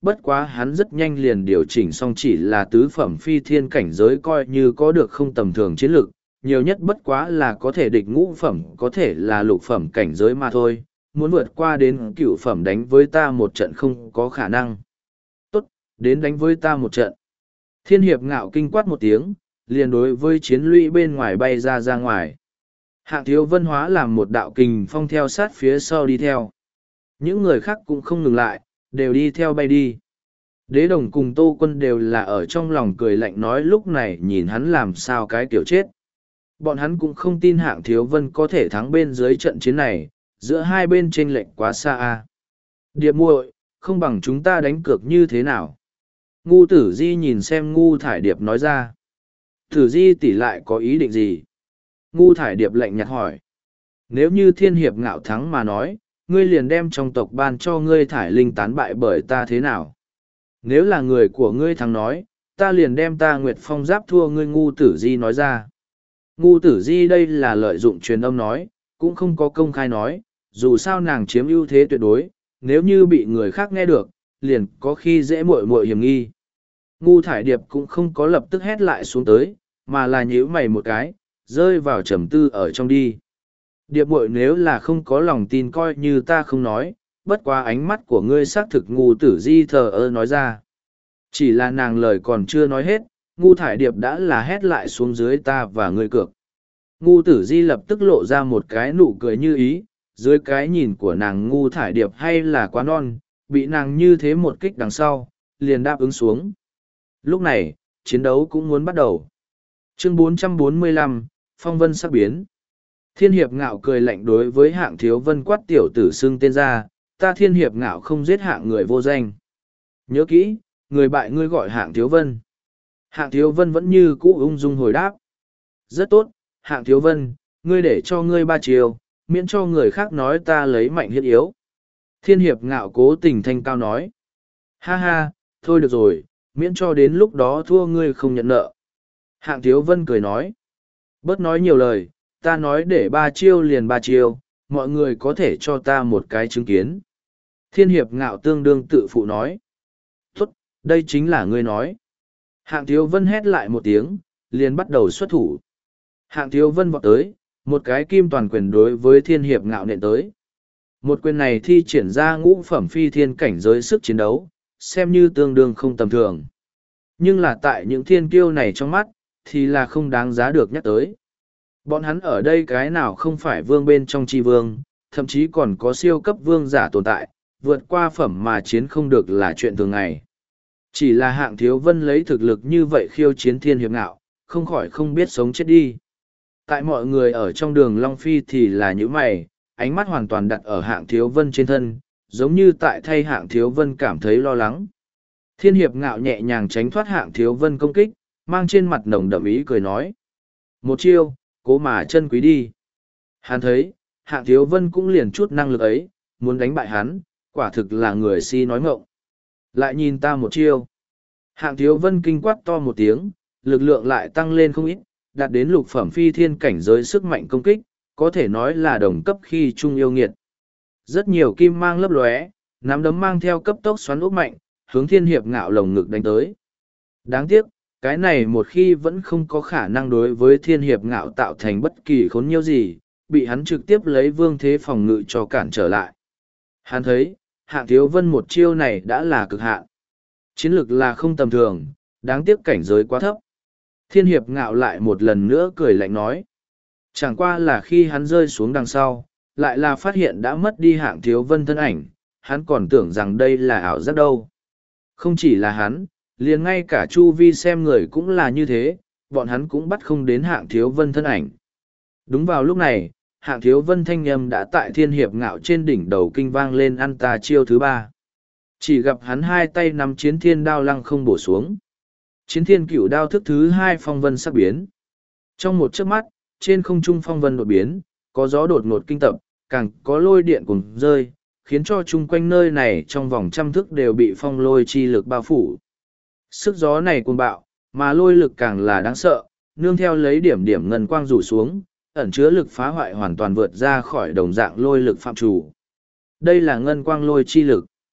bất quá hắn rất nhanh liền điều chỉnh xong, chỉ là tứ phẩm phi thiên cảnh giới coi như có được không tầm thường chiến lực, nhiều nhất bất quá là có thể địch ngũ phẩm, có thể là lục phẩm cảnh giới mà thôi, muốn vượt qua đến cửu phẩm đánh với ta một trận không có khả năng. Tốt, đến đánh với ta một trận. Thiên hiệp ngạo kinh quát một tiếng, liền đối với chiến lũy bên ngoài bay ra ngoài. Hạng Thiếu Vân hóa làm một đạo kình phong theo sát phía sau đi theo. Những người khác cũng không ngừng lại, đều đi theo bay đi. Đế Đồng cùng Tô Quân đều là ở trong lòng cười lạnh nói lúc này nhìn hắn làm sao cái kiểu chết. Bọn hắn cũng không tin Hạng Thiếu Vân có thể thắng bên dưới trận chiến này, giữa hai bên chênh lệch quá xa a. Điệp muội, không bằng chúng ta đánh cược như thế nào? Ngu Tử Di nhìn xem Ngu Thải Điệp nói ra. Tử Di tỷ lại có ý định gì? Ngu Thải Điệp lạnh nhạt hỏi. Nếu như thiên hiệp ngạo thắng mà nói, ngươi liền đem trong tộc ban cho ngươi thải linh tán bại bởi ta thế nào? Nếu là người của ngươi thắng nói, ta liền đem ta Nguyệt Phong giáp thua ngươi. Ngu Tử Di nói ra. Ngu Tử Di đây là lợi dụng truyền âm nói, cũng không có công khai nói, dù sao nàng chiếm ưu thế tuyệt đối, nếu như bị người khác nghe được, liền có khi dễ muội muội hiểm nghi. Ngu Thải Điệp cũng không có lập tức hét lại xuống tới, mà là nhíu mày một cái, rơi vào trầm tư ở trong đi. Điệp muội nếu là không có lòng tin coi như ta không nói, bất quá ánh mắt của ngươi xác thực. Ngu Tử Di thờ ơ nói ra. Chỉ là nàng lời còn chưa nói hết, Ngu Thải Điệp đã là hét lại xuống dưới ta và ngươi cược. Ngu Tử Di lập tức lộ ra một cái nụ cười như ý, dưới cái nhìn của nàng Ngu Thải Điệp hay là quá non, bị nàng như thế một kích đằng sau, liền đáp ứng xuống. Lúc này, chiến đấu cũng muốn bắt đầu. Chương 445, Phong Vân sắc biến. Thiên hiệp ngạo cười lạnh đối với Hạng Thiếu Vân quát tiểu tử xưng tên ra, ta thiên hiệp ngạo không giết hạng người vô danh. Nhớ kỹ, người bại ngươi gọi Hạng Thiếu Vân. Hạng Thiếu Vân vẫn như cũ ung dung hồi đáp. Rất tốt, Hạng Thiếu Vân, ngươi để cho ngươi 3 chiều, miễn cho người khác nói ta lấy mạnh hiết yếu. Thiên hiệp ngạo cố tình thanh cao nói. Ha ha, thôi được rồi, miễn cho đến lúc đó thua ngươi không nhận nợ. Hạng Thiếu Vân cười nói. Bớt nói nhiều lời, ta nói để 3 chiêu liền 3 chiêu, mọi người có thể cho ta một cái chứng kiến. Thiên hiệp ngạo tương đương tự phụ nói. Tốt, đây chính là ngươi nói. Hạng Thiếu Vân hét lại một tiếng, liền bắt đầu xuất thủ. Hạng Thiếu Vân vọt tới, một cái kim toàn quyền đối với thiên hiệp ngạo nện tới. Một quyền này thi triển ra ngũ phẩm phi thiên cảnh giới sức chiến đấu, xem như tương đương không tầm thường. Nhưng là tại những thiên kiêu này trong mắt, thì là không đáng giá được nhắc tới. Bọn hắn ở đây cái nào không phải vương bên trong chi vương, thậm chí còn có siêu cấp vương giả tồn tại, vượt qua phẩm mà chiến không được là chuyện thường ngày. Chỉ là Hạng Thiếu Vân lấy thực lực như vậy khiêu chiến thiên hiệp ngạo, không khỏi không biết sống chết đi. Tại mọi người ở trong đường Long Phi thì là những mày, ánh mắt hoàn toàn đặt ở Hạng Thiếu Vân trên thân, giống như tại thay Hạng Thiếu Vân cảm thấy lo lắng. Thiên hiệp ngạo nhẹ nhàng tránh thoát Hạng Thiếu Vân công kích, mang trên mặt nồng đậm ý cười nói. Một chiêu, cố mà chân quý đi. Hắn thấy, Hạng Thiếu Vân cũng liền chút năng lực ấy, muốn đánh bại hắn, quả thực là người si nói ngọng. Lại nhìn ta một chiêu. Hạng Thiếu Vân kinh quát to một tiếng, lực lượng lại tăng lên không ít, đạt đến lục phẩm phi thiên cảnh giới sức mạnh công kích, có thể nói là đồng cấp khi trung yêu nghiệt. Rất nhiều kim mang lấp lóe, nắm đấm mang theo cấp tốc xoắn úp mạnh, hướng thiên hiệp ngạo lồng ngực đánh tới. Đáng tiếc, cái này một khi vẫn không có khả năng đối với thiên hiệp ngạo tạo thành bất kỳ khốn nhiêu gì, bị hắn trực tiếp lấy vương thế phòng ngự cho cản trở lại. Hắn thấy, Hạng Thiếu Vân một chiêu này đã là cực hạn. Chiến lược là không tầm thường, đáng tiếc cảnh giới quá thấp. Thiên hiệp ngạo lại một lần nữa cười lạnh nói. Chẳng qua là khi hắn rơi xuống đằng sau, lại là phát hiện đã mất đi Hạng Thiếu Vân thân ảnh, hắn còn tưởng rằng đây là ảo giác đâu. Không chỉ là hắn, liền ngay cả chu vi xem người cũng là như thế, bọn hắn cũng bắt không đến Hạng Thiếu Vân thân ảnh. Đúng vào lúc này, Hạng Thiếu Vân thanh âm đã tại thiên hiệp ngạo trên đỉnh đầu kinh vang lên ăn ta chiêu thứ 3. Chỉ gặp hắn hai tay nắm chiến thiên đao lăng không bổ xuống. Chiến thiên cửu đao thức thứ 2 phong vân sắc biến. Trong một chớp mắt, trên không trung phong vân đột biến, có gió đột ngột kinh tập, càng có lôi điện cùng rơi, khiến cho chung quanh nơi này trong vòng 100 thước đều bị phong lôi chi lực bao phủ. Sức gió này cuồng bạo, mà lôi lực càng là đáng sợ, nương theo lấy điểm điểm ngân quang rủ xuống, ẩn chứa lực phá hoại hoàn toàn vượt ra khỏi đồng dạng lôi lực phạm chủ. Đây là ngân quang lôi chi lực.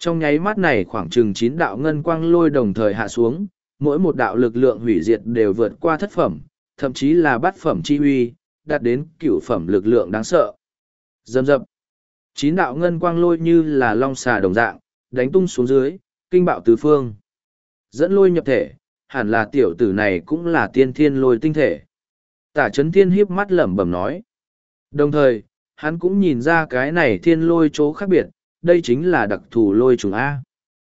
Trong nháy mắt này khoảng chừng 9 đạo ngân quang lôi đồng thời hạ xuống, mỗi một đạo lực lượng hủy diệt đều vượt qua thất phẩm, thậm chí là bát phẩm chi uy, đạt đến cửu phẩm lực lượng đáng sợ. Dầm dập. 9 đạo ngân quang lôi như là long xà đồng dạng, đánh tung xuống dưới, kinh bạo tứ phương. Dẫn lôi nhập thể, hẳn là tiểu tử này cũng là tiên thiên lôi tinh thể. Tả Chấn Thiên híp mắt lẩm bẩm nói. Đồng thời, hắn cũng nhìn ra cái này thiên lôi chỗ khác biệt, đây chính là đặc thù lôi trùng A.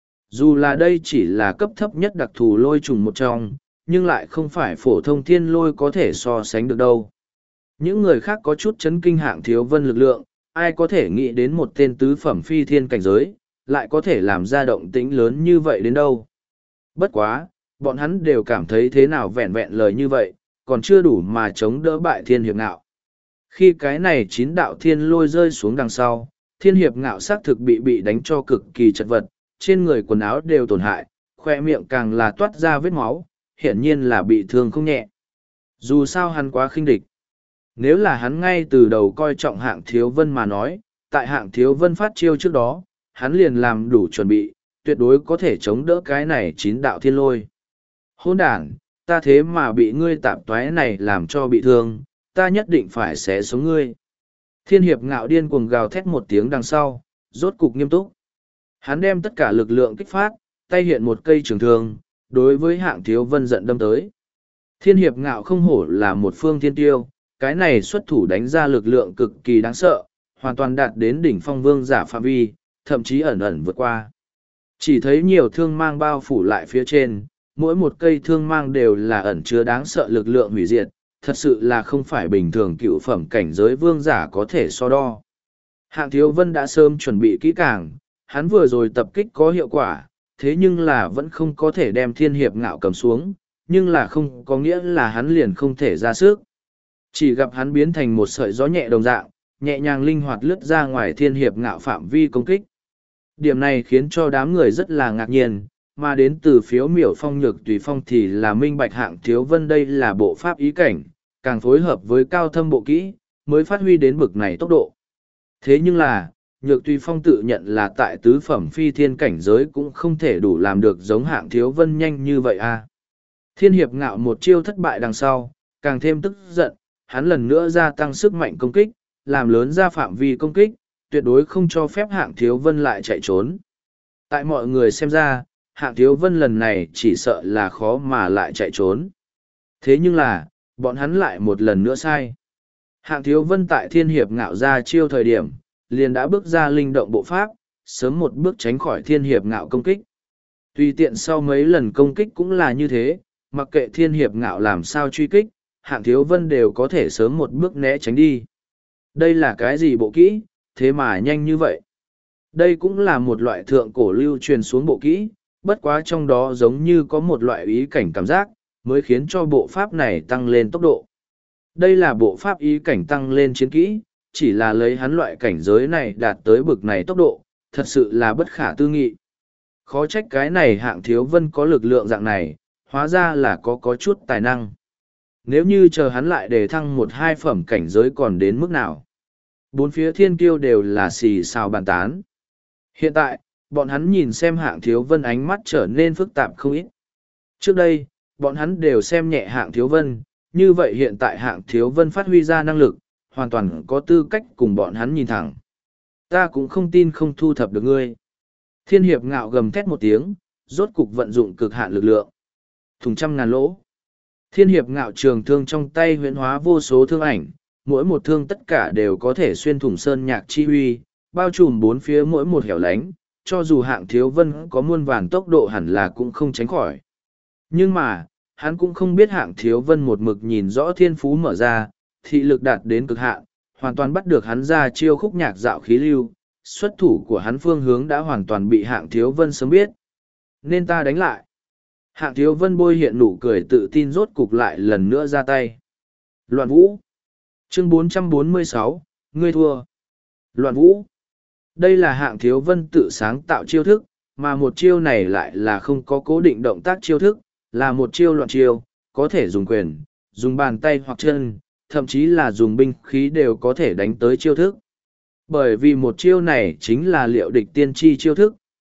Dù là đây chỉ là cấp thấp nhất đặc thù lôi trùng một trong, nhưng lại không phải phổ thông thiên lôi có thể so sánh được đâu. Những người khác có chút chấn kinh Hạng Thiếu Vân lực lượng, ai có thể nghĩ đến một tên tứ phẩm phi thiên cảnh giới, lại có thể làm ra động tĩnh lớn như vậy đến đâu. Bất quá, bọn hắn đều cảm thấy thế nào vẹn vẹn lời như vậy, còn chưa đủ mà chống đỡ bại thiên hiệp ngạo. Khi cái này 9 đạo thiên lôi rơi xuống đằng sau, thiên hiệp ngạo xác thực bị đánh cho cực kỳ chật vật, trên người quần áo đều tổn hại, khoe miệng càng là toát ra vết máu, hiển nhiên là bị thương không nhẹ. Dù sao hắn quá khinh địch. Nếu là hắn ngay từ đầu coi trọng Hạng Thiếu Vân mà nói, tại Hạng Thiếu Vân phát chiêu trước đó, hắn liền làm đủ chuẩn bị, tuyệt đối có thể chống đỡ cái này 9 đạo thiên lôi. Hôn đàn, ta thế mà bị ngươi tạp toái này làm cho bị thương, ta nhất định phải xé sống ngươi. Thiên hiệp ngạo điên cuồng gào thét một tiếng đằng sau, rốt cục nghiêm túc. Hắn đem tất cả lực lượng kích phát, tay hiện một cây trường thương, đối với Hạng Thiếu Vân giận đâm tới. Thiên hiệp ngạo không hổ là một phương thiên tiêu, cái này xuất thủ đánh ra lực lượng cực kỳ đáng sợ, hoàn toàn đạt đến đỉnh phong vương giả phạm vi, thậm chí ẩn ẩn vượt qua. Chỉ thấy nhiều thương mang bao phủ lại phía trên, mỗi một cây thương mang đều là ẩn chứa đáng sợ lực lượng hủy diệt, thật sự là không phải bình thường cựu phẩm cảnh giới vương giả có thể so đo. Hạng Thiếu Vân đã sớm chuẩn bị kỹ càng, hắn vừa rồi tập kích có hiệu quả, thế nhưng là vẫn không có thể đem thiên hiệp ngạo cầm xuống, nhưng là không có nghĩa là hắn liền không thể ra sức. Chỉ gặp hắn biến thành một sợi gió nhẹ đồng dạng, nhẹ nhàng linh hoạt lướt ra ngoài thiên hiệp ngạo phạm vi công kích. Điểm này khiến cho đám người rất là ngạc nhiên, mà đến từ phiếu miểu phong nhược tùy phong thì là minh bạch Hạng Thiếu Vân đây là bộ pháp ý cảnh, càng phối hợp với cao thâm bộ kỹ, mới phát huy đến bực này tốc độ. Thế nhưng là, nhược tùy phong tự nhận là tại tứ phẩm phi thiên cảnh giới cũng không thể đủ làm được giống Hạng Thiếu Vân nhanh như vậy a. Thiên hiệp ngạo một chiêu thất bại đằng sau, càng thêm tức giận, hắn lần nữa gia tăng sức mạnh công kích, làm lớn ra phạm vi công kích, tuyệt đối không cho phép Hạng Thiếu Vân lại chạy trốn. Tại mọi người xem ra, Hạng Thiếu Vân lần này chỉ sợ là khó mà lại chạy trốn. Thế nhưng là, bọn hắn lại một lần nữa sai. Hạng Thiếu Vân tại thiên hiệp ngạo ra chiêu thời điểm, liền đã bước ra linh động bộ pháp, sớm một bước tránh khỏi thiên hiệp ngạo công kích. Tùy tiện sau mấy lần công kích cũng là như thế, mặc kệ thiên hiệp ngạo làm sao truy kích, Hạng Thiếu Vân đều có thể sớm một bước né tránh đi. Đây là cái gì bộ kỹ, thế mà nhanh như vậy? Đây cũng là một loại thượng cổ lưu truyền xuống bộ kỹ, bất quá trong đó giống như có một loại ý cảnh cảm giác, mới khiến cho bộ pháp này tăng lên tốc độ. Đây là bộ pháp ý cảnh tăng lên chiến kỹ, chỉ là lấy hắn loại cảnh giới này đạt tới bực này tốc độ, thật sự là bất khả tư nghị. Khó trách cái này Hạng Thiếu Vân có lực lượng dạng này, hóa ra là có chút tài năng. Nếu như chờ hắn lại để thăng 1-2 phẩm cảnh giới còn đến mức nào? Bốn phía thiên kiêu đều là xì xào bàn tán. Hiện tại, bọn hắn nhìn xem Hạng Thiếu Vân ánh mắt trở nên phức tạp không ít. Trước đây, bọn hắn đều xem nhẹ Hạng Thiếu Vân, như vậy hiện tại Hạng Thiếu Vân phát huy ra năng lực, hoàn toàn có tư cách cùng bọn hắn nhìn thẳng. Ta cũng không tin không thu thập được ngươi. Thiên hiệp ngạo gầm thét một tiếng, rốt cục vận dụng cực hạn lực lượng. Thùng trăm ngàn lỗ. Thiên hiệp ngạo trường thương trong tay huyễn hóa vô số thương ảnh, mỗi một thương tất cả đều có thể xuyên thủng sơn nhạc chi huy, bao trùm bốn phía mỗi một hẻo lánh, cho dù Hạng Thiếu Vân có muôn vàn tốc độ hẳn là cũng không tránh khỏi. Nhưng mà, hắn cũng không biết Hạng Thiếu Vân một mực nhìn rõ thiên phú mở ra, thị lực đạt đến cực hạn, hoàn toàn bắt được hắn ra chiêu khúc nhạc dạo khí lưu, xuất thủ của hắn phương hướng đã hoàn toàn bị Hạng Thiếu Vân sớm biết. Nên ta đánh lại. Hạng Thiếu Vân bôi hiện nụ cười tự tin rốt cục lại lần nữa ra tay. Loạn vũ. Chương 446, ngươi thua. Loạn vũ. Đây là Hạng Thiếu Vân tự sáng tạo chiêu thức, mà một chiêu này lại là không có cố định động tác chiêu thức, là một chiêu loạn chiêu, có thể dùng quyền, dùng bàn tay hoặc chân, thậm chí là dùng binh khí đều có thể đánh tới chiêu thức. Bởi vì một chiêu này chính là liệu địch tiên tri chiêu thức,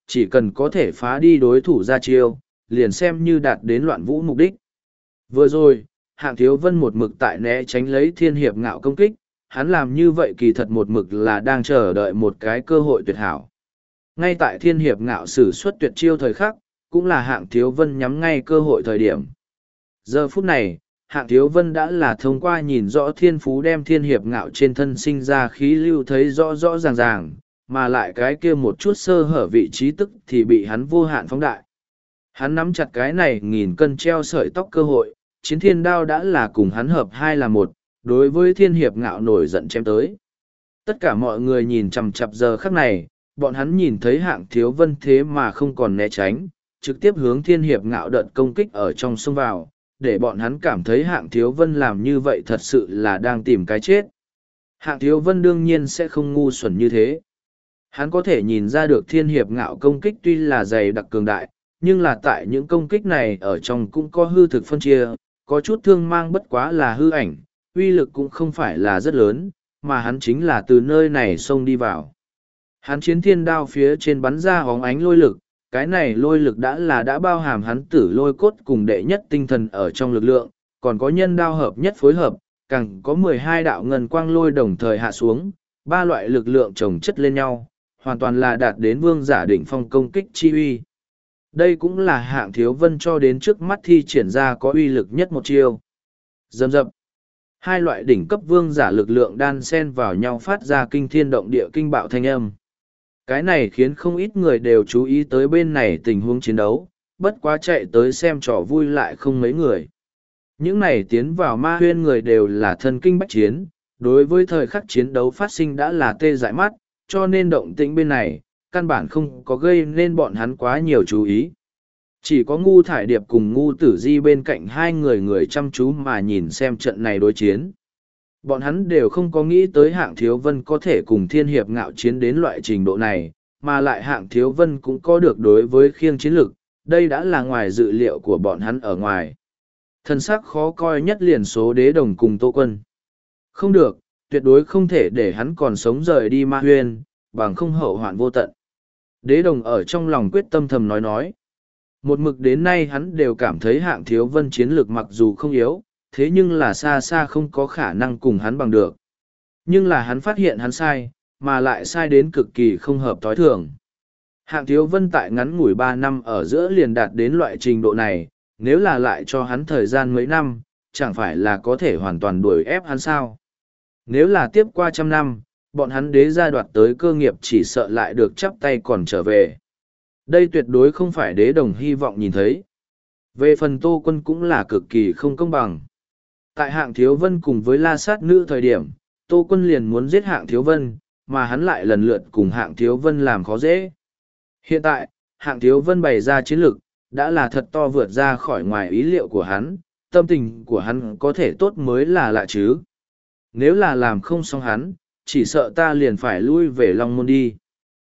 chỉ cần có thể phá đi đối thủ ra chiêu, liền xem như đạt đến loạn vũ mục đích. Vừa rồi, Hạng Thiếu Vân một mực tại né tránh lấy Thiên Hiệp Ngạo công kích, hắn làm như vậy kỳ thật một mực là đang chờ đợi một cái cơ hội tuyệt hảo. Ngay tại Thiên Hiệp Ngạo sử xuất tuyệt chiêu thời khắc, cũng là Hạng Thiếu Vân nhắm ngay cơ hội thời điểm. Giờ phút này, Hạng Thiếu Vân đã là thông qua nhìn rõ thiên phú đem Thiên Hiệp Ngạo trên thân sinh ra khí lưu thấy rõ rõ ràng ràng, mà lại cái kia một chút sơ hở vị trí tức thì bị hắn vô hạn phóng đại. Hắn nắm chặt cái này 1000 cân treo sợi tóc cơ hội, chiến thiên đao đã là cùng hắn hợp hai là một, đối với Thiên Hiệp Ngạo nổi giận chém tới. Tất cả mọi người nhìn chằm chằm giờ khắc này, bọn hắn nhìn thấy Hạng Thiếu Vân thế mà không còn né tránh, trực tiếp hướng Thiên Hiệp Ngạo đợt công kích ở trong sông vào, để bọn hắn cảm thấy Hạng Thiếu Vân làm như vậy thật sự là đang tìm cái chết. Hạng Thiếu Vân đương nhiên sẽ không ngu xuẩn như thế. Hắn có thể nhìn ra được Thiên Hiệp Ngạo công kích tuy là dày đặc cường đại, nhưng là tại những công kích này ở trong cũng có hư thực phân chia, có chút thương mang bất quá là hư ảnh, uy lực cũng không phải là rất lớn, mà hắn chính là từ nơi này xông đi vào. Hắn chiến thiên đao phía trên bắn ra hóng ánh lôi lực, cái này lôi lực đã bao hàm hắn tử lôi cốt cùng đệ nhất tinh thần ở trong lực lượng, còn có nhân đao hợp nhất phối hợp, càng có 12 đạo ngân quang lôi đồng thời hạ xuống, ba loại lực lượng chồng chất lên nhau, hoàn toàn là đạt đến vương giả đỉnh phong công kích chi uy. Đây cũng là Hạng Thiếu Vân cho đến trước mắt thi triển ra có uy lực nhất một chiêu. Dầm dập. Hai loại đỉnh cấp vương giả lực lượng đan xen vào nhau phát ra kinh thiên động địa kinh bạo thanh âm. Cái này khiến không ít người đều chú ý tới bên này tình huống chiến đấu, bất quá chạy tới xem trò vui lại không mấy người. Những này tiến vào ma huyên người đều là thân kinh bách chiến, đối với thời khắc chiến đấu phát sinh đã là tê dại mắt, cho nên động tĩnh bên này, căn bản không có gây nên bọn hắn quá nhiều chú ý. Chỉ có Ngu Thải Điệp cùng Ngu Tử Di bên cạnh hai người chăm chú mà nhìn xem trận này đối chiến. Bọn hắn đều không có nghĩ tới Hạng Thiếu Vân có thể cùng Thiên Hiệp Ngạo chiến đến loại trình độ này, mà lại Hạng Thiếu Vân cũng có được đối với khiêng chiến lực, đây đã là ngoài dự liệu của bọn hắn ở ngoài. Thân sắc khó coi nhất liền số Đế Đồng cùng Tô Quân. Không được, tuyệt đối không thể để hắn còn sống rời đi ma huyên, bằng không hậu hoạn vô tận. Đế Đồng ở trong lòng quyết tâm thầm nói. Một mực đến nay hắn đều cảm thấy Hạng Thiếu Vân chiến lược mặc dù không yếu, thế nhưng là xa xa không có khả năng cùng hắn bằng được. Nhưng là hắn phát hiện hắn sai, mà lại sai đến cực kỳ không hợp thói thường. Hạng Thiếu Vân tại ngắn ngủi 3 năm ở giữa liền đạt đến loại trình độ này, nếu là lại cho hắn thời gian mấy năm, chẳng phải là có thể hoàn toàn đuổi ép hắn sao. Nếu là tiếp qua 100 năm, bọn hắn đế gia đoạt tới cơ nghiệp chỉ sợ lại được chắp tay còn trở về. Đây tuyệt đối không phải Đế Đồng hy vọng nhìn thấy. Về phần Tô Quân cũng là cực kỳ không công bằng. Tại Hạng Thiếu Vân cùng với La Sát Nữ thời điểm, Tô Quân liền muốn giết Hạng Thiếu Vân, mà hắn lại lần lượt cùng Hạng Thiếu Vân làm khó dễ. Hiện tại, Hạng Thiếu Vân bày ra chiến lược, đã là thật to vượt ra khỏi ngoài ý liệu của hắn, tâm tình của hắn có thể tốt mới là lạ chứ. Nếu là làm không xong hắn, chỉ sợ ta liền phải lui về Long Môn đi.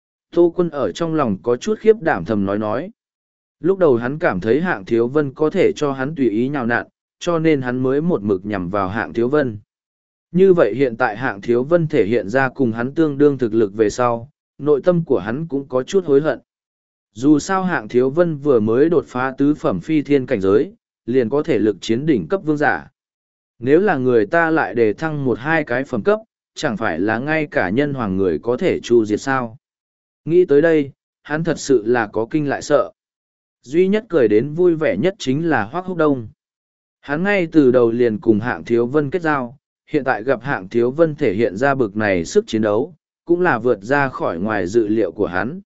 Tô Quân ở trong lòng có chút khiếp đảm thầm nói. Lúc đầu hắn cảm thấy Hạng Thiếu Vân có thể cho hắn tùy ý nhào nặn, cho nên hắn mới một mực nhằm vào Hạng Thiếu Vân. Như vậy hiện tại Hạng Thiếu Vân thể hiện ra cùng hắn tương đương thực lực về sau, nội tâm của hắn cũng có chút hối hận. Dù sao Hạng Thiếu Vân vừa mới đột phá tứ phẩm phi thiên cảnh giới, liền có thể lực chiến đỉnh cấp vương giả. Nếu là người ta lại đề thăng 1-2 cái phẩm cấp, chẳng phải là ngay cả nhân hoàng người có thể tru diệt sao. Nghĩ tới đây, hắn thật sự là có kinh lại sợ. Duy nhất cười đến vui vẻ nhất chính là Hoắc Húc Đông. Hắn ngay từ đầu liền cùng Hạng Thiếu Vân kết giao, hiện tại gặp Hạng Thiếu Vân thể hiện ra bực này sức chiến đấu, cũng là vượt ra khỏi ngoài dự liệu của hắn.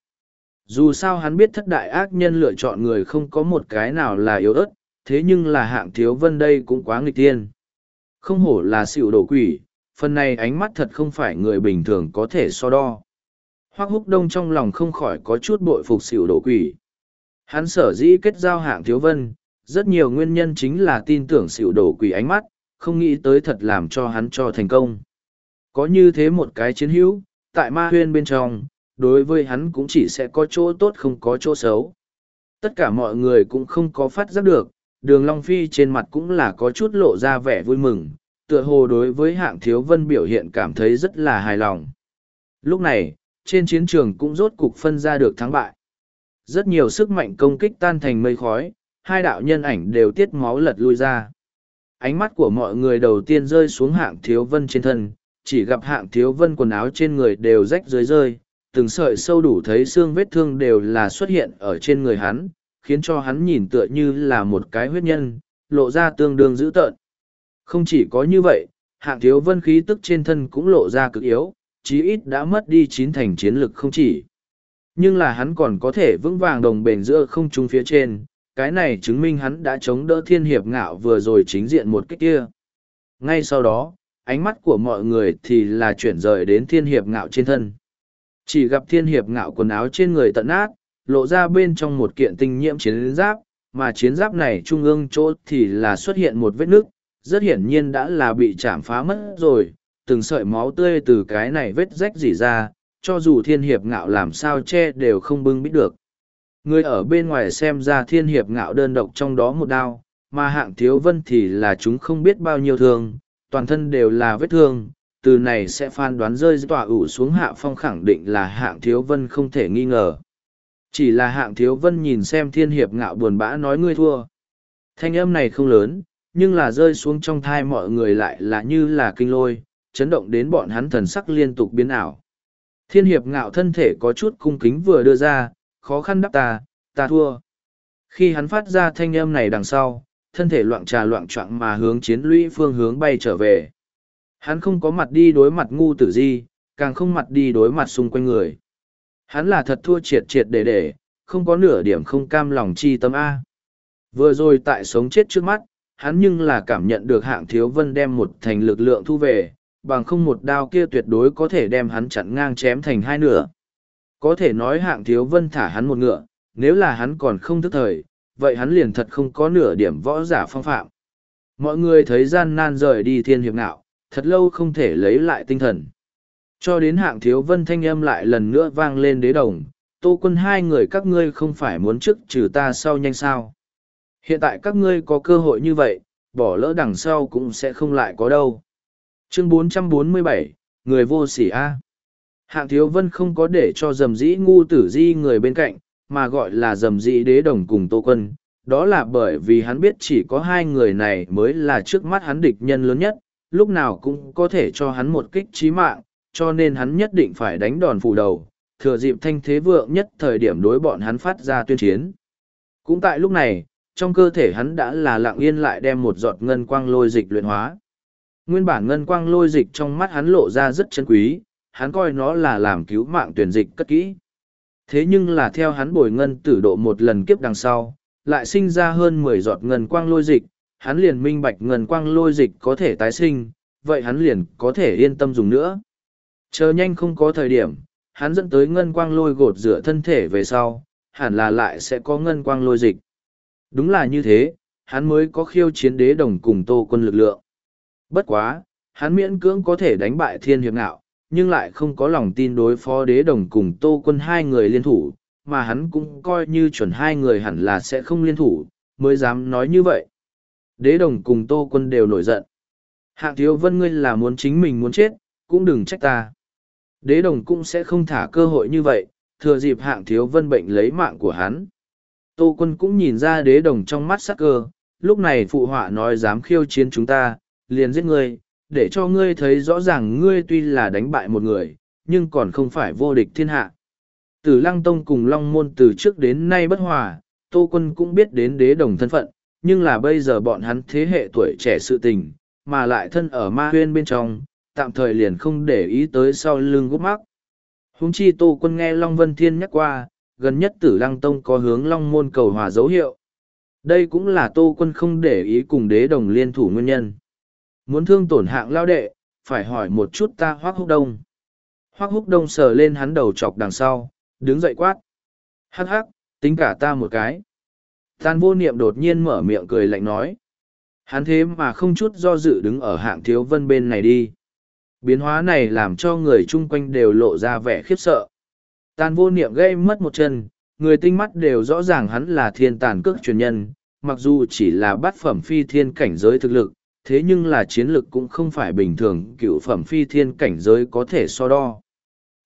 Dù sao hắn biết thất đại ác nhân lựa chọn người không có một cái nào là yếu ớt, thế nhưng là Hạng Thiếu Vân đây cũng quá nghịch tiên. Không hổ là xỉu đổ quỷ, phần này ánh mắt thật không phải người bình thường có thể so đo. Hoắc Húc Đông trong lòng không khỏi có chút bội phục xỉu đổ quỷ. Hắn sở dĩ kết giao Hạng Thiếu Vân, rất nhiều nguyên nhân chính là tin tưởng xỉu đổ quỷ ánh mắt, không nghĩ tới thật làm cho hắn cho thành công. Có như thế một cái chiến hữu, tại ma huyên bên trong, đối với hắn cũng chỉ sẽ có chỗ tốt không có chỗ xấu. Tất cả mọi người cũng không có phát giác được, Đường Long Phi trên mặt cũng là có chút lộ ra vẻ vui mừng, tựa hồ đối với Hạng Thiếu Vân biểu hiện cảm thấy rất là hài lòng. Lúc này, trên chiến trường cũng rốt cục phân ra được thắng bại. Rất nhiều sức mạnh công kích tan thành mây khói, hai đạo nhân ảnh đều tiết máu lật lui ra. Ánh mắt của mọi người đầu tiên rơi xuống Hạng Thiếu Vân trên thân, chỉ gặp Hạng Thiếu Vân quần áo trên người đều rách rơi rơi, từng sợi sâu đủ thấy xương vết thương đều là xuất hiện ở trên người hắn, khiến cho hắn nhìn tựa như là một cái huyết nhân, lộ ra tương đương dữ tợn. Không chỉ có như vậy, Hạng Thiếu Vân khí tức trên thân cũng lộ ra cực yếu, chí ít đã mất đi 9 thành chiến lực không chỉ. Nhưng là hắn còn có thể vững vàng đồng bền giữa không trung phía trên, cái này chứng minh hắn đã chống đỡ Thiên Hiệp Ngạo vừa rồi chính diện một kích kia. Ngay sau đó, ánh mắt của mọi người thì là chuyển rời đến Thiên Hiệp Ngạo trên thân. Chỉ gặp Thiên Hiệp Ngạo quần áo trên người tận nát, lộ ra bên trong một kiện tinh nhiễm chiến giáp, mà chiến giáp này trung ương chỗ thì là xuất hiện một vết nứt, rất hiển nhiên đã là bị chạm phá mất rồi, từng sợi máu tươi từ cái này vết rách rỉ ra, cho dù Thiên Hiệp Ngạo làm sao che đều không bưng bít được. Người ở bên ngoài xem ra Thiên Hiệp Ngạo đơn độc trong đó một đao, mà Hạng Thiếu Vân thì là chúng không biết bao nhiêu thương, toàn thân đều là vết thương, từ này sẽ phán đoán rơi tỏa ủ xuống Hạ Phong khẳng định là Hạng Thiếu Vân không thể nghi ngờ. Chỉ là Hạng Thiếu Vân nhìn xem Thiên Hiệp Ngạo buồn bã nói ngươi thua. Thanh âm này không lớn, nhưng là rơi xuống trong thai mọi người lại là như là kinh lôi, chấn động đến bọn hắn thần sắc liên tục biến ảo. Thiên Hiệp Ngạo thân thể có chút cung kính vừa đưa ra, khó khăn đáp ta thua. Khi hắn phát ra thanh âm này đằng sau, thân thể loạng trà loạng choạng mà hướng chiến lũy phương hướng bay trở về. Hắn không có mặt đi đối mặt ngu tử di, càng không mặt đi đối mặt xung quanh người. Hắn là thật thua triệt triệt để, không có nửa điểm không cam lòng chi tâm A. Vừa rồi tại sống chết trước mắt, hắn nhưng là cảm nhận được Hạng Thiếu Vân đem một thành lực lượng thu về, bằng không một đao kia tuyệt đối có thể đem hắn chặn ngang chém thành hai nửa. Có thể nói Hạng Thiếu Vân thả hắn một ngựa, nếu là hắn còn không thức thời, vậy hắn liền thật không có nửa điểm võ giả phong phạm. Mọi người thấy gian nan rời đi Thiên Hiệp Ngạo, thật lâu không thể lấy lại tinh thần. Cho đến Hạng Thiếu Vân thanh âm lại lần nữa vang lên đế đồng, Tô Quân hai người các ngươi không phải muốn trước trừ ta sau nhanh sao. Hiện tại các ngươi có cơ hội như vậy, bỏ lỡ đằng sau cũng sẽ không lại có đâu. Chương 447, Người vô sỉ A. Hạng Thiếu Vân không có để cho Dầm Dĩ ngu tử di người bên cạnh, mà gọi là Dầm Dĩ đế đồng cùng Tô Quân. Đó là bởi vì hắn biết chỉ có hai người này mới là trước mắt hắn địch nhân lớn nhất, lúc nào cũng có thể cho hắn một kích chí mạng, cho nên hắn nhất định phải đánh đòn phủ đầu, thừa dịp thanh thế vượng nhất thời điểm đối bọn hắn phát ra tuyên chiến. Cũng tại lúc này, trong cơ thể hắn đã là lặng yên lại đem một giọt ngân quang lôi dịch luyện hóa. Nguyên bản ngân quang lôi dịch trong mắt hắn lộ ra rất chân quý, hắn coi nó là làm cứu mạng tuyển dịch cất kỹ. Thế nhưng là theo hắn bồi ngân tử độ một lần kiếp đằng sau, lại sinh ra hơn 10 giọt ngân quang lôi dịch, hắn liền minh bạch ngân quang lôi dịch có thể tái sinh, vậy hắn liền có thể yên tâm dùng nữa. Chờ nhanh không có thời điểm, hắn dẫn tới ngân quang lôi gột rửa thân thể về sau, hẳn là lại sẽ có ngân quang lôi dịch. Đúng là như thế, hắn mới có khiêu chiến đế đồng cùng Tô Quân lực lượng. Bất quá, hắn miễn cưỡng có thể đánh bại Thiên Hiệp Ngạo, nhưng lại không có lòng tin đối phó đế đồng cùng Tô Quân hai người liên thủ, mà hắn cũng coi như chuẩn hai người hẳn là sẽ không liên thủ, mới dám nói như vậy. Đế đồng cùng Tô Quân đều nổi giận. Hạng Thiếu Vân ngươi là muốn chính mình muốn chết, cũng đừng trách ta. Đế đồng cũng sẽ không thả cơ hội như vậy, thừa dịp Hạng Thiếu Vân bệnh lấy mạng của hắn. Tô Quân cũng nhìn ra đế đồng trong mắt sắc cơ, lúc này phụ họa nói dám khiêu chiến chúng ta, liền giết ngươi, để cho ngươi thấy rõ ràng ngươi tuy là đánh bại một người, nhưng còn không phải vô địch thiên hạ. Từ Lăng Tông cùng Long Môn từ trước đến nay bất hòa, Tô Quân cũng biết đến đế đồng thân phận, nhưng là bây giờ bọn hắn thế hệ tuổi trẻ sự tình, mà lại thân ở ma huyên bên trong, tạm thời liền không để ý tới sau lưng gút mắc. Huống chi Tô Quân nghe Long Vân Thiên nhắc qua, gần nhất Tử Lăng Tông có hướng Long Môn cầu hòa dấu hiệu. Đây cũng là Tô Quân không để ý cùng đế đồng liên thủ nguyên nhân. Muốn thương tổn Hạng lao đệ, phải hỏi một chút ta Hoắc Húc Đông. Hoắc Húc Đông sờ lên hắn đầu chọc đằng sau, đứng dậy quát. Hắc hắc, tính cả ta một cái. Tàn Vô Niệm đột nhiên mở miệng cười lạnh nói. Hắn thế mà không chút do dự đứng ở Hạng Thiếu Vân bên này đi. Biến hóa này làm cho người chung quanh đều lộ ra vẻ khiếp sợ. Tàn Vô Niệm gây mất một chân, người tinh mắt đều rõ ràng hắn là thiên tàn cước truyền nhân, mặc dù chỉ là bát phẩm phi thiên cảnh giới thực lực, thế nhưng là chiến lực cũng không phải bình thường cựu phẩm phi thiên cảnh giới có thể so đo.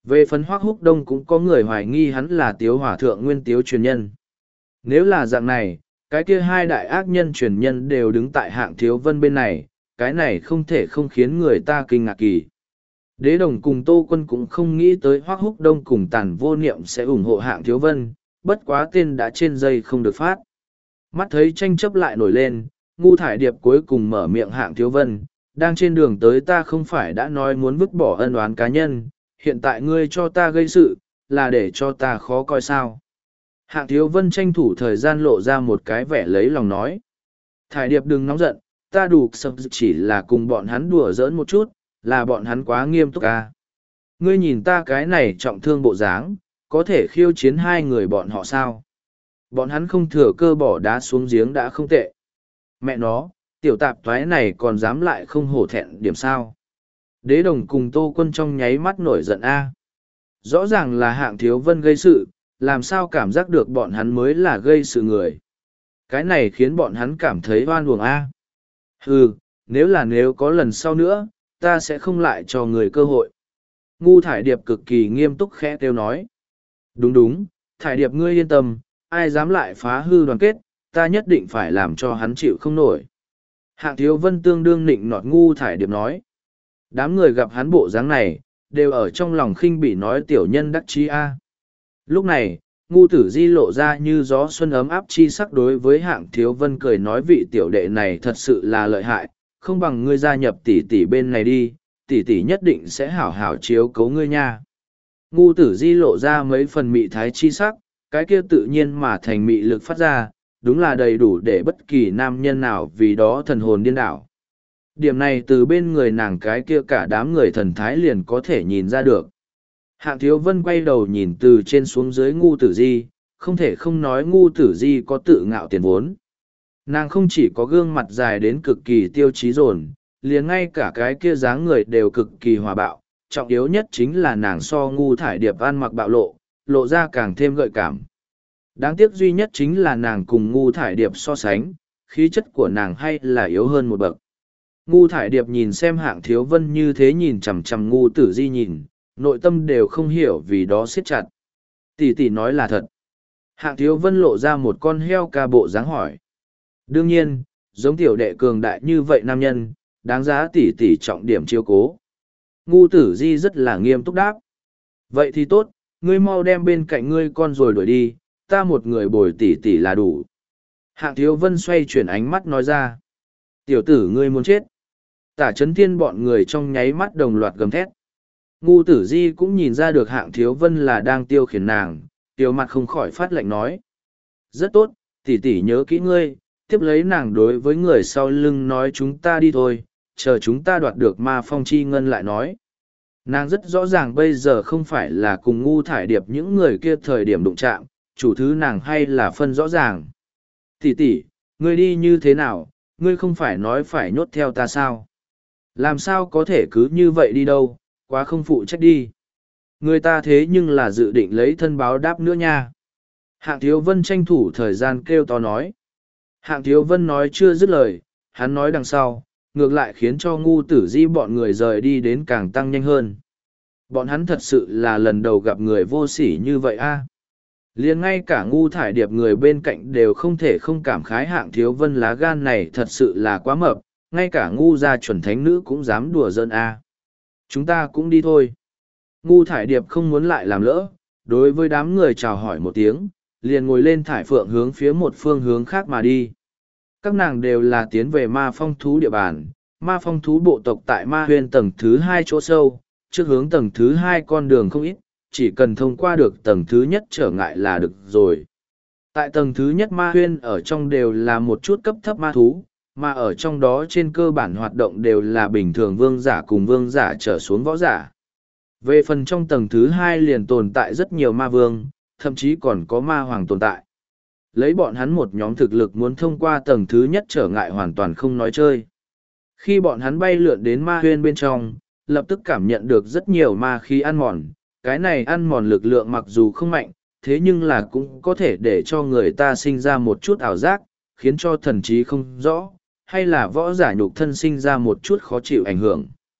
Về phần Hoắc Húc Đông cũng có người hoài nghi hắn là Tiếu Hòa Thượng nguyên Tiếu truyền nhân. Nếu là dạng này, cái kia hai đại ác nhân truyền nhân đều đứng tại Hạng Thiếu Vân bên này, cái này không thể không khiến người ta kinh ngạc kỳ. Đế Đồng cùng Tô Quân cũng không nghĩ tới Hoắc Húc Đông cùng Tàn Vô Niệm sẽ ủng hộ Hạng Thiếu Vân, bất quá tên đã trên dây không được phát. Mắt thấy tranh chấp lại nổi lên, Ngu Thải Điệp cuối cùng mở miệng Hạng Thiếu Vân, đang trên đường tới ta không phải đã nói muốn vứt bỏ ân oán cá nhân, hiện tại ngươi cho ta gây sự, là để cho ta khó coi sao. Hạng Thiếu Vân tranh thủ thời gian lộ ra một cái vẻ lấy lòng nói. Thải Điệp đừng nóng giận, ta đủ sập chỉ là cùng bọn hắn đùa giỡn một chút, là bọn hắn quá nghiêm túc à. Ngươi nhìn ta cái này trọng thương bộ dáng, có thể khiêu chiến hai người bọn họ sao? Bọn hắn không thừa cơ bỏ đá xuống giếng đã không tệ. Mẹ nó, tiểu tạp thoái này còn dám lại không hổ thẹn điểm sao? Đế Đồng cùng Tô Quân trong nháy mắt nổi giận a. Rõ ràng là Hạng Thiếu Vân gây sự, làm sao cảm giác được bọn hắn mới là gây sự người. Cái này khiến bọn hắn cảm thấy oan uổng a. Hừ, nếu có lần sau nữa, ta sẽ không lại cho người cơ hội. Ngu Thải Điệp cực kỳ nghiêm túc khẽ kêu nói. Đúng, Thải Điệp ngươi yên tâm, ai dám lại phá hư đoàn kết, ta nhất định phải làm cho hắn chịu không nổi. Hạng Thiếu Vân tương đương nịnh nọt Ngu Thải Điệp nói. Đám người gặp hắn bộ dáng này, đều ở trong lòng khinh bỉ nói tiểu nhân đắc chí a. Lúc này, Ngu Tử Di lộ ra như gió xuân ấm áp chi sắc đối với Hạng Thiếu Vân cười nói vị tiểu đệ này thật sự là lợi hại, không bằng ngươi gia nhập tỷ tỷ bên này đi, tỷ tỷ nhất định sẽ hảo hảo chiếu cấu ngươi nha. Ngu Tử Di lộ ra mấy phần mị thái chi sắc, cái kia tự nhiên mà thành mị lực phát ra, đúng là đầy đủ để bất kỳ nam nhân nào vì đó thần hồn điên đảo. Điểm này từ bên người nàng cái kia cả đám người thần thái liền có thể nhìn ra được. Hạng Thiếu Vân quay đầu nhìn từ trên xuống dưới Ngu Tử Di, không thể không nói Ngu Tử Di có tự ngạo tiền vốn. Nàng không chỉ có gương mặt dài đến cực kỳ tiêu chí dồn, liền ngay cả cái kia dáng người đều cực kỳ hòa bạo, trọng yếu nhất chính là nàng so Ngu Thải Điệp ăn mặc bạo lộ ra càng thêm gợi cảm. Đáng tiếc duy nhất chính là nàng cùng Ngu Thải Điệp so sánh, khí chất của nàng hay là yếu hơn một bậc. Ngu Thải Điệp nhìn xem Hạng Thiếu Vân như thế nhìn chằm chằm Ngu Tử Di nhìn, nội tâm đều không hiểu vì đó siết chặt. Tỷ tỷ nói là thật. Hạng Thiếu Vân lộ ra một con heo ca bộ dáng hỏi. Đương nhiên, giống tiểu đệ cường đại như vậy nam nhân, đáng giá tỷ tỷ trọng điểm chiếu cố. Ngu Tử Di rất là nghiêm túc đáp. Vậy thì tốt, ngươi mau đem bên cạnh ngươi con rồi đuổi đi, ta một người bồi tỷ tỷ là đủ. Hạng Thiếu Vân xoay chuyển ánh mắt nói ra. Tiểu tử ngươi muốn chết. Tả Chấn Thiên bọn người trong nháy mắt đồng loạt gầm thét. Ngu Tử Di cũng nhìn ra được Hạng Thiếu Vân là đang tiêu khiển nàng, tiểu mặt không khỏi phát lệnh nói. Rất tốt, tỷ tỷ nhớ kỹ ngươi, tiếp lấy nàng đối với người sau lưng nói chúng ta đi thôi, chờ chúng ta đoạt được ma phong chi ngân lại nói. Nàng rất rõ ràng bây giờ không phải là cùng Ngu Thải Điệp những người kia thời điểm đụng chạm, chủ thứ nàng hay là phân rõ ràng. Tỷ tỷ, ngươi đi như thế nào, ngươi không phải nói phải nhốt theo ta sao? Làm sao có thể cứ như vậy đi đâu, quá không phụ trách đi. Người ta thế nhưng là dự định lấy thân báo đáp nữa nha. Hạng Thiếu Vân tranh thủ thời gian kêu to nói. Hạng Thiếu Vân nói chưa dứt lời, hắn nói đằng sau, ngược lại khiến cho Ngu Tử Di bọn người rời đi đến càng tăng nhanh hơn. Bọn hắn thật sự là lần đầu gặp người vô sỉ như vậy a. Liền ngay cả Ngu Thải Điệp người bên cạnh đều không thể không cảm khái Hạng Thiếu Vân lá gan này thật sự là quá mập, ngay cả Ngu gia chuẩn thánh nữ cũng dám đùa giỡn a. Chúng ta cũng đi thôi. Ngu Thải Điệp không muốn lại làm lỡ, đối với đám người chào hỏi một tiếng, liền ngồi lên thải phượng hướng phía một phương hướng khác mà đi. Các nàng đều là tiến về ma phong thú địa bàn, ma phong thú bộ tộc tại ma huyên tầng thứ 2 chỗ sâu, trước hướng tầng thứ 2 con đường không ít, chỉ cần thông qua được tầng thứ nhất trở ngại là được rồi. Tại tầng thứ nhất ma huyên ở trong đều là một chút cấp thấp ma thú, mà ở trong đó trên cơ bản hoạt động đều là bình thường vương giả cùng vương giả trở xuống võ giả. Về phần trong tầng thứ 2 liền tồn tại rất nhiều ma vương, thậm chí còn có ma hoàng tồn tại. Lấy bọn hắn một nhóm thực lực muốn thông qua tầng thứ nhất trở ngại hoàn toàn không nói chơi. Khi bọn hắn bay lượn đến ma huyên bên trong, lập tức cảm nhận được rất nhiều ma khí ăn mòn. Cái này ăn mòn lực lượng mặc dù không mạnh, thế nhưng là cũng có thể để cho người ta sinh ra một chút ảo giác, khiến cho thần trí không rõ, hay là võ giả nhục thân sinh ra một chút khó chịu ảnh hưởng.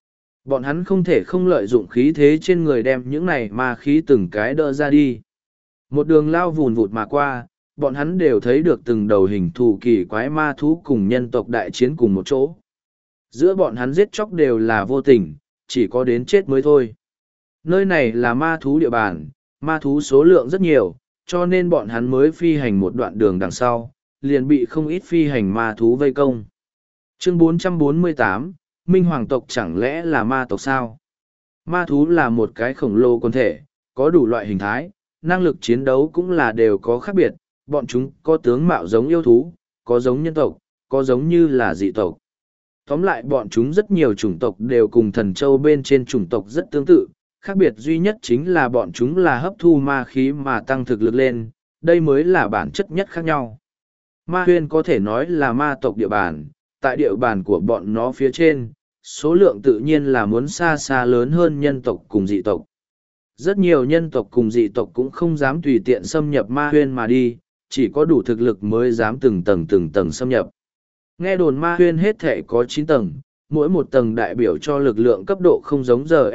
Bọn hắn không thể không lợi dụng khí thế trên người đem những này ma khí từng cái đỡ ra đi. Một đường lao vùn vụt mà qua, bọn hắn đều thấy được từng đầu hình thù kỳ quái ma thú cùng nhân tộc đại chiến cùng một chỗ. Giữa bọn hắn giết chóc đều là vô tình, chỉ có đến chết mới thôi. Nơi này là ma thú địa bàn, ma thú số lượng rất nhiều, cho nên bọn hắn mới phi hành một đoạn đường đằng sau, liền bị không ít phi hành ma thú vây công. Chương 448, Minh Hoàng tộc chẳng lẽ là ma tộc sao? Ma thú là một cái khổng lồ quần thể, có đủ loại hình thái, năng lực chiến đấu cũng là đều có khác biệt, bọn chúng có tướng mạo giống yêu thú, có giống nhân tộc, có giống như là dị tộc. Tóm lại bọn chúng rất nhiều chủng tộc đều cùng thần châu bên trên chủng tộc rất tương tự, khác biệt duy nhất chính là bọn chúng là hấp thu ma khí mà tăng thực lực lên, đây mới là bản chất nhất khác nhau. Ma huyên có thể nói là ma tộc địa bàn, tại địa bàn của bọn nó phía trên, số lượng tự nhiên là muốn xa xa lớn hơn nhân tộc cùng dị tộc. Rất nhiều nhân tộc cùng dị tộc cũng không dám tùy tiện xâm nhập ma huyên mà đi, chỉ có đủ thực lực mới dám từng tầng xâm nhập. Nghe đồn ma huyên hết thể có 9 tầng, mỗi một tầng đại biểu cho lực lượng cấp độ không giống giờ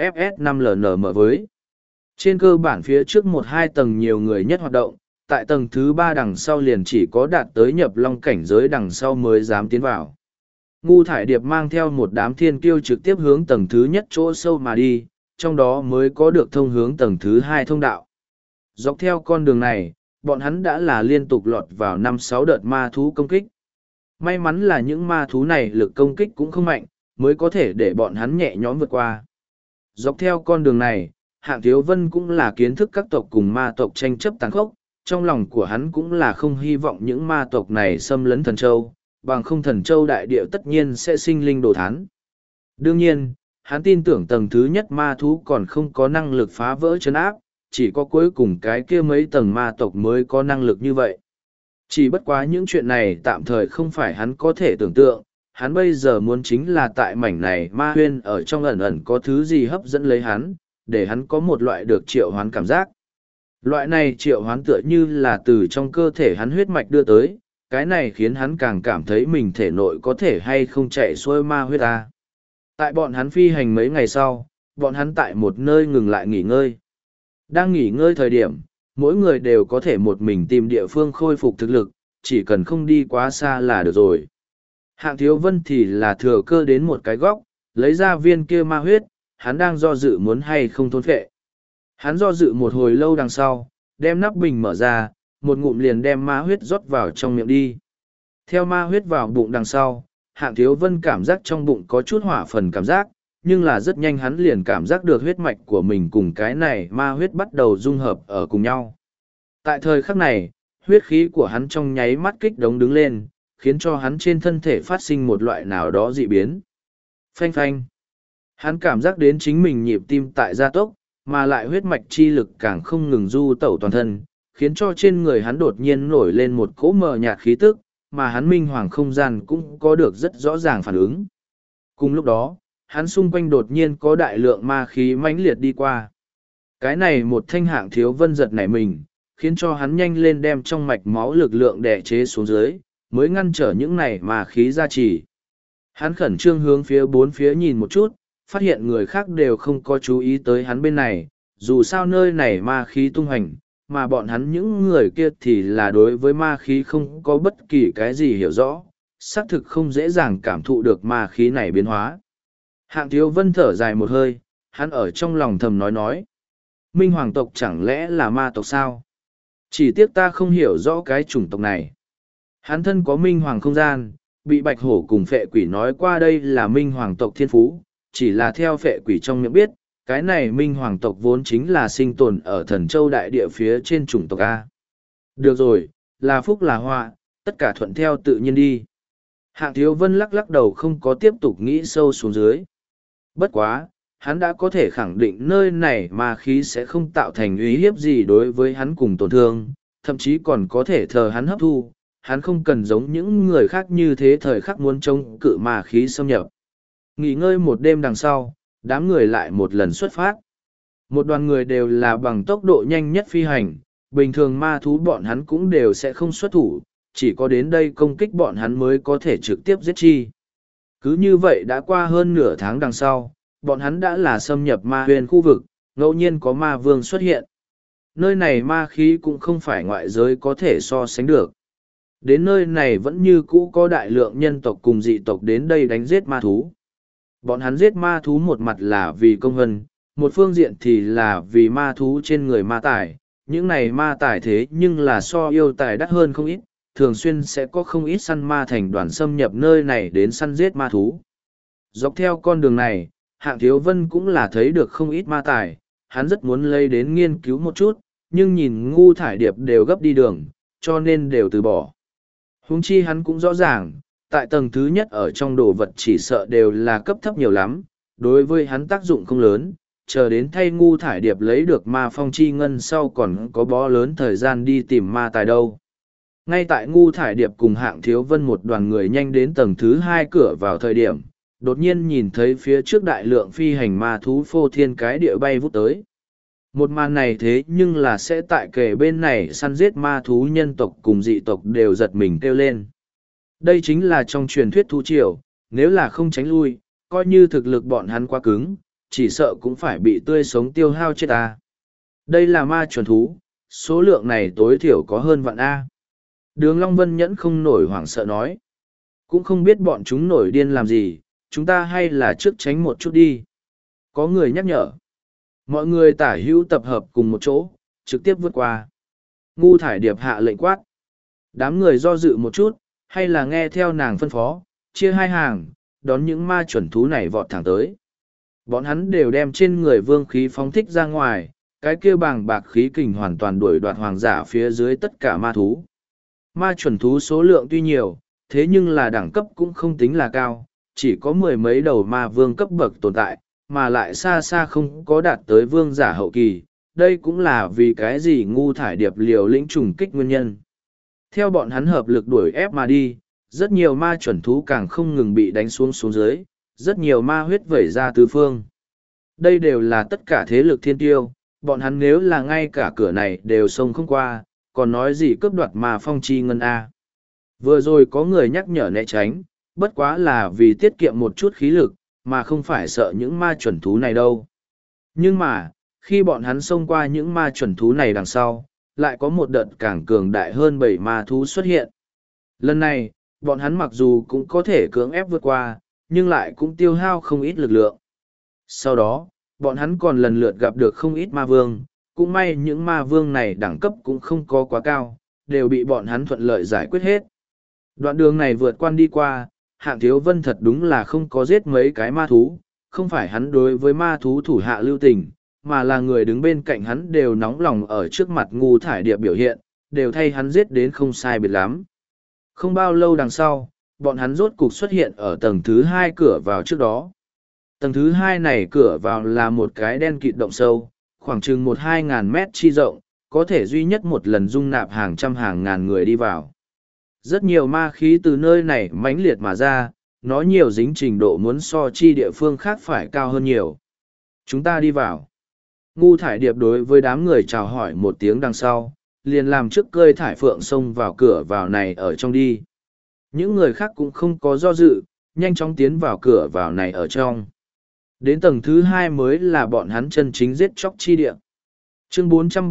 FS5LN với. Trên cơ bản phía trước 1-2 tầng nhiều người nhất hoạt động, tại tầng thứ 3 đằng sau liền chỉ có đạt tới nhập long cảnh giới đằng sau mới dám tiến vào. Ngu thải điệp mang theo một đám thiên kiêu trực tiếp hướng tầng thứ nhất chỗ sâu mà đi, trong đó mới có được thông hướng tầng thứ 2 thông đạo. Dọc theo con đường này, bọn hắn đã là liên tục lọt vào 5-6 đợt ma thú công kích. May mắn là những ma thú này lực công kích cũng không mạnh, mới có thể để bọn hắn nhẹ nhõm vượt qua. Dọc theo con đường này, Hạng Thiếu Vân cũng là kiến thức các tộc cùng ma tộc tranh chấp tàn khốc, trong lòng của hắn cũng là không hy vọng những ma tộc này xâm lấn thần châu, bằng không thần châu đại địa tất nhiên sẽ sinh linh đồ thán. Đương nhiên, hắn tin tưởng tầng thứ nhất ma thú còn không có năng lực phá vỡ trấn áp, chỉ có cuối cùng cái kia mấy tầng ma tộc mới có năng lực như vậy. Chỉ bất quá những chuyện này tạm thời không phải hắn có thể tưởng tượng, hắn bây giờ muốn chính là tại mảnh này ma huyên ở trong ẩn ẩn có thứ gì hấp dẫn lấy hắn, để hắn có một loại được triệu hoán cảm giác. Loại này triệu hoán tựa như là từ trong cơ thể hắn huyết mạch đưa tới, cái này khiến hắn càng cảm thấy mình thể nội có thể hay không chạy xuôi ma huyết ta. Tại bọn hắn phi hành mấy ngày sau, bọn hắn tại một nơi ngừng lại nghỉ ngơi. Đang nghỉ ngơi thời điểm, mỗi người đều có thể một mình tìm địa phương khôi phục thực lực, chỉ cần không đi quá xa là được rồi. Hạng Thiếu Vân thì là thừa cơ đến một cái góc, lấy ra viên kia ma huyết, hắn đang do dự muốn hay không thôn phệ. Hắn do dự một hồi lâu đằng sau, đem nắp bình mở ra, một ngụm liền đem ma huyết rót vào trong miệng đi. Theo ma huyết vào bụng đằng sau, Hạng Thiếu Vân cảm giác trong bụng có chút hỏa phần cảm giác, nhưng là rất nhanh hắn liền cảm giác được huyết mạch của mình cùng cái này ma huyết bắt đầu dung hợp ở cùng nhau. Tại thời khắc này, huyết khí của hắn trong nháy mắt kích động đứng lên, khiến cho hắn trên thân thể phát sinh một loại nào đó dị biến. Phanh phanh. Hắn cảm giác đến chính mình nhịp tim tại gia tốc, mà lại huyết mạch chi lực càng không ngừng du tẩu toàn thân, khiến cho trên người hắn đột nhiên nổi lên một cỗ mờ nhạt khí tức, mà hắn minh hoàng không gian cũng có được rất rõ ràng phản ứng. Cùng lúc đó, hắn xung quanh đột nhiên có đại lượng ma khí mãnh liệt đi qua. Cái này một thanh Hạng Thiếu Vân giật nảy mình, khiến cho hắn nhanh lên đem trong mạch máu lực lượng đè chế xuống dưới, mới ngăn trở những này ma khí ra chỉ. Hắn khẩn trương hướng phía bốn phía nhìn một chút, phát hiện người khác đều không có chú ý tới hắn bên này, dù sao nơi này ma khí tung hành, mà bọn hắn những người kia thì là đối với ma khí không có bất kỳ cái gì hiểu rõ, xác thực không dễ dàng cảm thụ được ma khí này biến hóa. Hạng Thiếu Vân thở dài một hơi, hắn ở trong lòng thầm nói. Minh Hoàng tộc chẳng lẽ là ma tộc sao? Chỉ tiếc ta không hiểu rõ cái chủng tộc này. Hắn thân có Minh Hoàng không gian, bị Bạch Hổ cùng Phệ Quỷ nói qua đây là Minh Hoàng tộc thiên phú, chỉ là theo Phệ Quỷ trong miệng biết, cái này Minh Hoàng tộc vốn chính là sinh tồn ở Thần Châu đại địa phía trên chủng tộc A. Được rồi, là phúc là họa, tất cả thuận theo tự nhiên đi. Hạng Thiếu Vân lắc đầu không có tiếp tục nghĩ sâu xuống dưới. Bất quá, hắn đã có thể khẳng định nơi này ma khí sẽ không tạo thành uy hiếp gì đối với hắn cùng tổn thương, thậm chí còn có thể thờ hắn hấp thu, hắn không cần giống những người khác như thế thời khắc muốn chống cự ma khí xâm nhập. Nghỉ ngơi một đêm đằng sau, đám người lại một lần xuất phát. Một đoàn người đều là bằng tốc độ nhanh nhất phi hành, bình thường ma thú bọn hắn cũng đều sẽ không xuất thủ, chỉ có đến đây công kích bọn hắn mới có thể trực tiếp giết chi. Cứ như vậy đã qua hơn nửa tháng đằng sau, bọn hắn đã là xâm nhập ma huyền khu vực, ngẫu nhiên có ma vương xuất hiện. Nơi này ma khí cũng không phải ngoại giới có thể so sánh được. Đến nơi này vẫn như cũ có đại lượng nhân tộc cùng dị tộc đến đây đánh giết ma thú. Bọn hắn giết ma thú một mặt là vì công hân, một phương diện thì là vì ma thú trên người ma tài. Những này ma tài thế nhưng là so yêu tài đắt hơn không ít, thường xuyên sẽ có không ít săn ma thành đoàn xâm nhập nơi này đến săn giết ma thú. Dọc theo con đường này, Hạng Thiếu Vân cũng là thấy được không ít ma tài, hắn rất muốn lấy đến nghiên cứu một chút, nhưng nhìn Ngu Thải Điệp đều gấp đi đường, cho nên đều từ bỏ. Huống chi hắn cũng rõ ràng, tại tầng thứ nhất ở trong đồ vật chỉ sợ đều là cấp thấp nhiều lắm, đối với hắn tác dụng không lớn, chờ đến thay Ngu Thải Điệp lấy được ma phong chi ngân sau còn có bó lớn thời gian đi tìm ma tài đâu. Ngay tại Ngu Thải Điệp cùng Hạng Thiếu Vân một đoàn người nhanh đến tầng thứ hai cửa vào thời điểm, đột nhiên nhìn thấy phía trước đại lượng phi hành ma thú phô thiên cái địa bay vút tới. Một màn này thế nhưng là sẽ tại kề bên này săn giết ma thú nhân tộc cùng dị tộc đều giật mình kêu lên. Đây chính là trong truyền thuyết thú triều, nếu là không tránh lui, coi như thực lực bọn hắn quá cứng, chỉ sợ cũng phải bị tươi sống tiêu hao chết ta. Đây là ma chuẩn thú, số lượng này tối thiểu có hơn vạn A. Đường Long Vân nhẫn không nổi hoảng sợ nói. Cũng không biết bọn chúng nổi điên làm gì, chúng ta hay là trước tránh một chút đi. Có người nhắc nhở. Mọi người tả hữu tập hợp cùng một chỗ, trực tiếp vượt qua. Ngu Thải Điệp hạ lệnh quát. Đám người do dự một chút, hay là nghe theo nàng phân phó, chia hai hàng, đón những ma chuẩn thú này vọt thẳng tới. Bọn hắn đều đem trên người vương khí phóng thích ra ngoài, cái kia bàng bạc khí kình hoàn toàn đuổi đoạt hoàng giả phía dưới tất cả ma thú. Ma chuẩn thú số lượng tuy nhiều, thế nhưng là đẳng cấp cũng không tính là cao, chỉ có mười mấy đầu ma vương cấp bậc tồn tại, mà lại xa xa không có đạt tới vương giả hậu kỳ. Đây cũng là vì cái gì Ngu Thải Điệp liều lĩnh trùng kích nguyên nhân. Theo bọn hắn hợp lực đuổi ép mà đi, rất nhiều ma chuẩn thú càng không ngừng bị đánh xuống xuống dưới, rất nhiều ma huyết vẩy ra tứ phương. Đây đều là tất cả thế lực thiên tiêu, bọn hắn nếu là ngay cả cửa này đều xông không qua, còn nói gì cướp đoạt ma phong chi ngân A. Vừa rồi có người nhắc nhở né tránh, bất quá là vì tiết kiệm một chút khí lực, mà không phải sợ những ma chuẩn thú này đâu. Nhưng mà, khi bọn hắn xông qua những ma chuẩn thú này đằng sau, lại có một đợt càng cường đại hơn 7 ma thú xuất hiện. Lần này, bọn hắn mặc dù cũng có thể cưỡng ép vượt qua, nhưng lại cũng tiêu hao không ít lực lượng. Sau đó, bọn hắn còn lần lượt gặp được không ít ma vương, cũng may những ma vương này đẳng cấp cũng không có quá cao, đều bị bọn hắn thuận lợi giải quyết hết. Đoạn đường này vượt qua đi qua, Hạng Thiếu Vân thật đúng là không có giết mấy cái ma thú, không phải hắn đối với ma thú thủ hạ lưu tình, mà là người đứng bên cạnh hắn đều nóng lòng ở trước mặt Ngu Thải Điệp biểu hiện, đều thay hắn giết đến không sai biệt lắm. Không bao lâu đằng sau, bọn hắn rốt cục xuất hiện ở tầng thứ hai cửa vào trước đó. Tầng thứ hai này cửa vào là một cái đen kịt động sâu, khoảng chừng 1-2 ngàn mét chi rộng, có thể duy nhất một lần dung nạp hàng trăm hàng ngàn người đi vào. Rất nhiều ma khí từ nơi này mãnh liệt mà ra, nó nhiều dính trình độ muốn so chi địa phương khác phải cao hơn nhiều. Chúng ta đi vào. Ngu Thải Điệp đối với đám người chào hỏi một tiếng đằng sau, liền làm trước cơi thải phượng xông vào cửa vào này ở trong đi. Những người khác cũng không có do dự, nhanh chóng tiến vào cửa vào này ở trong. Đến tầng thứ hai mới là bọn hắn chân chính giết chóc chi địa. Chương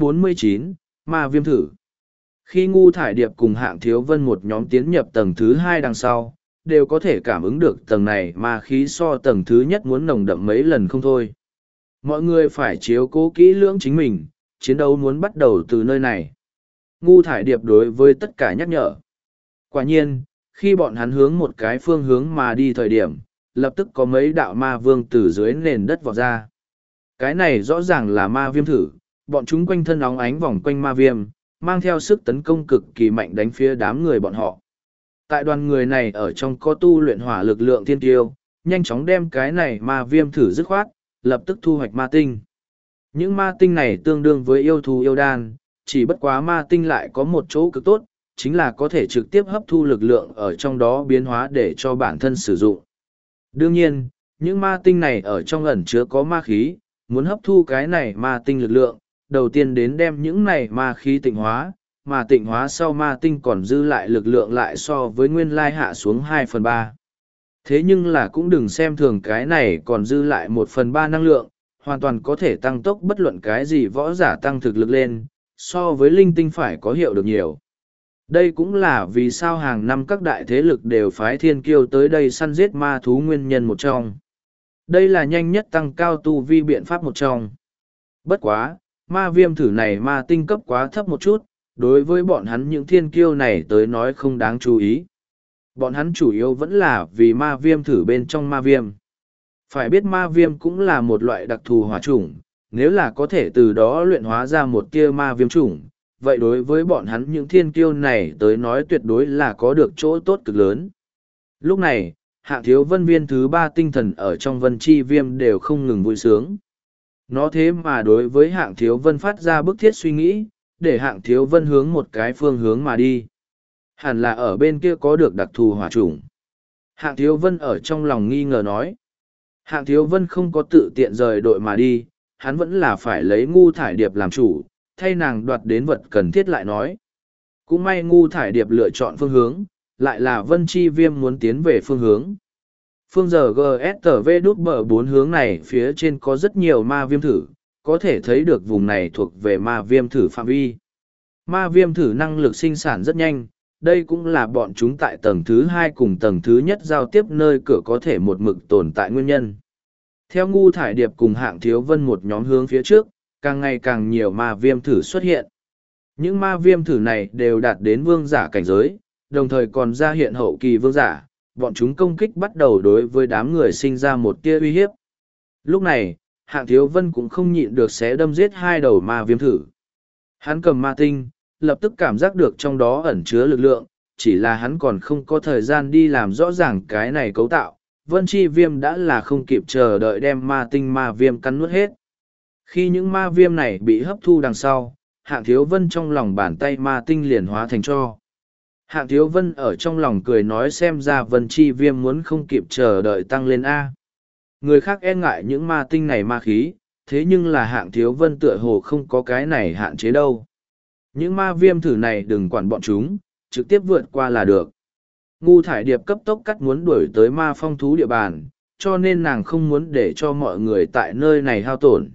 449, Ma Viêm Thử. Khi Ngu Thải Điệp cùng Hạng Thiếu Vân một nhóm tiến nhập tầng thứ hai đằng sau, đều có thể cảm ứng được tầng này ma khí so tầng thứ nhất muốn nồng đậm mấy lần không thôi. Mọi người phải chiếu cố kỹ lưỡng chính mình, chiến đấu muốn bắt đầu từ nơi này. Ngu Thải Điệp đối với tất cả nhắc nhở. Quả nhiên, khi bọn hắn hướng một cái phương hướng mà đi thời điểm, lập tức có mấy đạo ma vương từ dưới nền đất vọt ra. Cái này rõ ràng là ma viêm thử, bọn chúng quanh thân óng ánh vòng quanh ma viêm, mang theo sức tấn công cực kỳ mạnh đánh phía đám người bọn họ. Tại đoàn người này ở trong có tu luyện hỏa lực lượng thiên tiêu, nhanh chóng đem cái này ma viêm thử dứt khoát, lập tức thu hoạch ma tinh. Những ma tinh này tương đương với yêu thú yêu đan, chỉ bất quá ma tinh lại có một chỗ cực tốt, chính là có thể trực tiếp hấp thu lực lượng ở trong đó biến hóa để cho bản thân sử dụng. Đương nhiên, những ma tinh này ở trong ẩn chứa có ma khí, muốn hấp thu cái này ma tinh lực lượng, đầu tiên đến đem những này ma khí tịnh hóa, mà tịnh hóa sau ma tinh còn dư lại lực lượng lại so với nguyên lai hạ xuống 2/3. Thế nhưng là cũng đừng xem thường cái này còn dư lại 1/3 năng lượng, hoàn toàn có thể tăng tốc bất luận cái gì võ giả tăng thực lực lên, so với linh tinh phải có hiệu được nhiều. Đây cũng là vì sao hàng năm các đại thế lực đều phái thiên kiêu tới đây săn giết ma thú nguyên nhân một trong. Đây là nhanh nhất tăng cao tu vi biện pháp một trong. Bất quá, ma viêm thử này ma tinh cấp quá thấp một chút, đối với bọn hắn những thiên kiêu này tới nói không đáng chú ý. Bọn hắn chủ yếu vẫn là vì ma viêm thử bên trong ma viêm. Phải biết ma viêm cũng là một loại đặc thù hỏa chủng, nếu là có thể từ đó luyện hóa ra một tia ma viêm chủng, vậy đối với bọn hắn những thiên kiêu này tới nói tuyệt đối là có được chỗ tốt cực lớn. Lúc này, Hạng Thiếu Vân viên thứ 3 tinh thần ở trong Vân Chi Viêm đều không ngừng vui sướng. Nó thế mà đối với Hạng Thiếu Vân phát ra bức thiết suy nghĩ, để Hạng Thiếu Vân hướng một cái phương hướng mà đi. Hẳn là ở bên kia có được đặc thù hỏa chủng. Hạng Thiếu Vân ở trong lòng nghi ngờ nói. Hạng Thiếu Vân không có tự tiện rời đội mà đi, hắn vẫn là phải lấy Ngu Thải Điệp làm chủ, thay nàng đoạt đến vật cần thiết lại nói. Cũng may Ngu Thải Điệp lựa chọn phương hướng, lại là Vân Chi Viêm muốn tiến về phương hướng. Phương giờ GSTV đút bờ 4 hướng này phía trên có rất nhiều ma viêm thử, có thể thấy được vùng này thuộc về ma viêm thử phạm vi. Ma viêm thử năng lực sinh sản rất nhanh, đây cũng là bọn chúng tại tầng thứ 2 cùng tầng thứ nhất giao tiếp nơi cửa có thể một mực tồn tại nguyên nhân. Theo Ngu Thải Điệp cùng Hạng Thiếu Vân một nhóm hướng phía trước, càng ngày càng nhiều ma viêm thử xuất hiện. Những ma viêm thử này đều đạt đến vương giả cảnh giới, đồng thời còn ra hiện hậu kỳ vương giả, bọn chúng công kích bắt đầu đối với đám người sinh ra một tia uy hiếp. Lúc này, Hạng Thiếu Vân cũng không nhịn được xé đâm giết 2 đầu ma viêm thử. Hắn cầm ma tinh, lập tức cảm giác được trong đó ẩn chứa lực lượng, chỉ là hắn còn không có thời gian đi làm rõ ràng cái này cấu tạo. Vân Chi Viêm đã là không kịp chờ đợi đem ma tinh ma viêm cắn nuốt hết. Khi những ma viêm này bị hấp thu đằng sau, Hạng Thiếu Vân trong lòng bàn tay ma tinh liền hóa thành tro. Hạng Thiếu Vân ở trong lòng cười nói xem ra Vân Chi Viêm muốn không kịp chờ đợi tăng lên A. Người khác e ngại những ma tinh này ma khí, thế nhưng là Hạng Thiếu Vân tựa hồ không có cái này hạn chế đâu. Những ma viêm thử này đừng quản bọn chúng, trực tiếp vượt qua là được. Ngu Thải Điệp cấp tốc cắt muốn đuổi tới ma phong thú địa bàn, cho nên nàng không muốn để cho mọi người tại nơi này hao tổn.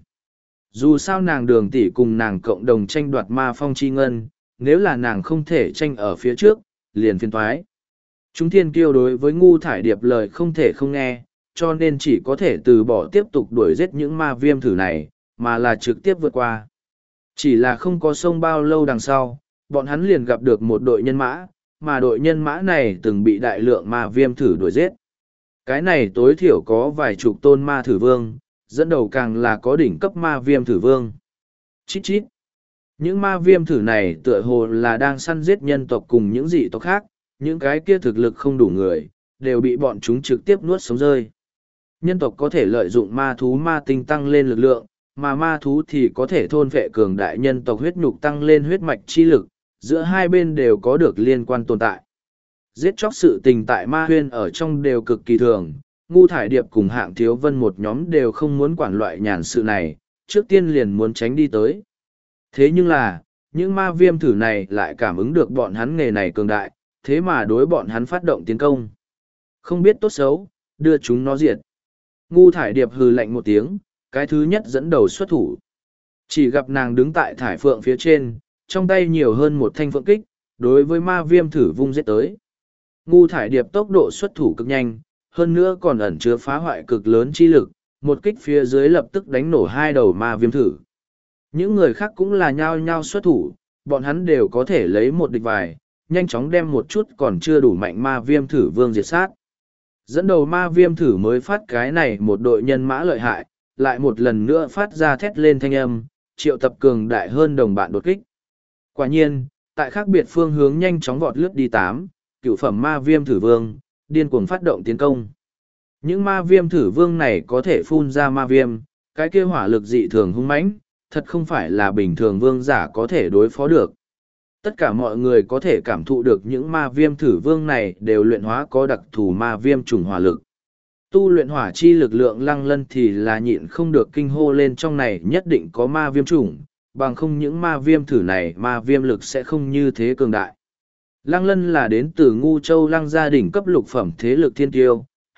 Dù sao nàng Đường tỷ cùng nàng cộng đồng tranh đoạt ma phong chi ngân, nếu là nàng không thể tranh ở phía trước, liền phiền toái. Chúng thiên kiêu đối với Ngu Thải Điệp lời không thể không nghe, cho nên chỉ có thể từ bỏ tiếp tục đuổi giết những ma viêm thử này, mà là trực tiếp vượt qua. Chỉ là không có sông bao lâu đằng sau, bọn hắn liền gặp được một đội nhân mã, mà đội nhân mã này từng bị đại lượng ma viêm thử đuổi giết. Cái này tối thiểu có vài chục tôn ma thử vương, dẫn đầu càng là có đỉnh cấp ma viêm thử vương. Chít chít. Những ma viêm thử này tựa hồ là đang săn giết nhân tộc cùng những dị tộc khác, những cái kia thực lực không đủ người, đều bị bọn chúng trực tiếp nuốt sống rơi. Nhân tộc có thể lợi dụng ma thú ma tinh tăng lên lực lượng, mà ma thú thì có thể thôn vệ cường đại nhân tộc huyết nhục tăng lên huyết mạch chi lực, giữa hai bên đều có được liên quan tồn tại. Giết chóc sự tình tại ma huyên ở trong đều cực kỳ thường, Ngu Thải Điệp cùng Hạng Thiếu Vân một nhóm đều không muốn quản loại nhàn sự này, trước tiên liền muốn tránh đi tới. Thế nhưng là, những ma viêm thử này lại cảm ứng được bọn hắn nghề này cường đại, thế mà đối bọn hắn phát động tiến công. Không biết tốt xấu, đưa chúng nó diệt. Ngu Thải Điệp hừ lạnh một tiếng, cái thứ nhất dẫn đầu xuất thủ. Chỉ gặp nàng đứng tại thải phượng phía trên, trong tay nhiều hơn một thanh phượng kích, đối với ma viêm thử vung giết tới. Ngu Thải Điệp tốc độ xuất thủ cực nhanh, hơn nữa còn ẩn chứa phá hoại cực lớn chi lực, một kích phía dưới lập tức đánh nổ 2 đầu ma viêm thử. Những người khác cũng là nhao nhao xuất thủ, bọn hắn đều có thể lấy một địch vài, nhanh chóng đem một chút còn chưa đủ mạnh ma viêm thử vương diệt sát. Dẫn đầu ma viêm thử mới phát cái này một đội nhân mã lợi hại, lại một lần nữa phát ra thét lên thanh âm, triệu tập cường đại hơn đồng bạn đột kích. Quả nhiên, tại khác biệt phương hướng nhanh chóng vọt lướt đi 8, cựu phẩm ma viêm thử vương, điên cuồng phát động tiến công. Những ma viêm thử vương này có thể phun ra ma viêm, cái kia hỏa lực dị thường hung mãnh, thật không phải là bình thường vương giả có thể đối phó được. Tất cả mọi người có thể cảm thụ được những ma viêm thử vương này đều luyện hóa có đặc thù ma viêm trùng hỏa lực. Tu luyện hỏa chi lực lượng Lăng Lân thì là nhịn không được kinh hô lên trong này nhất định có ma viêm trùng, bằng không những ma viêm thử này ma viêm lực sẽ không như thế cường đại. Lăng Lân là đến từ Ngu Châu Lăng gia đình cấp lục phẩm thế lực thiên tiêu,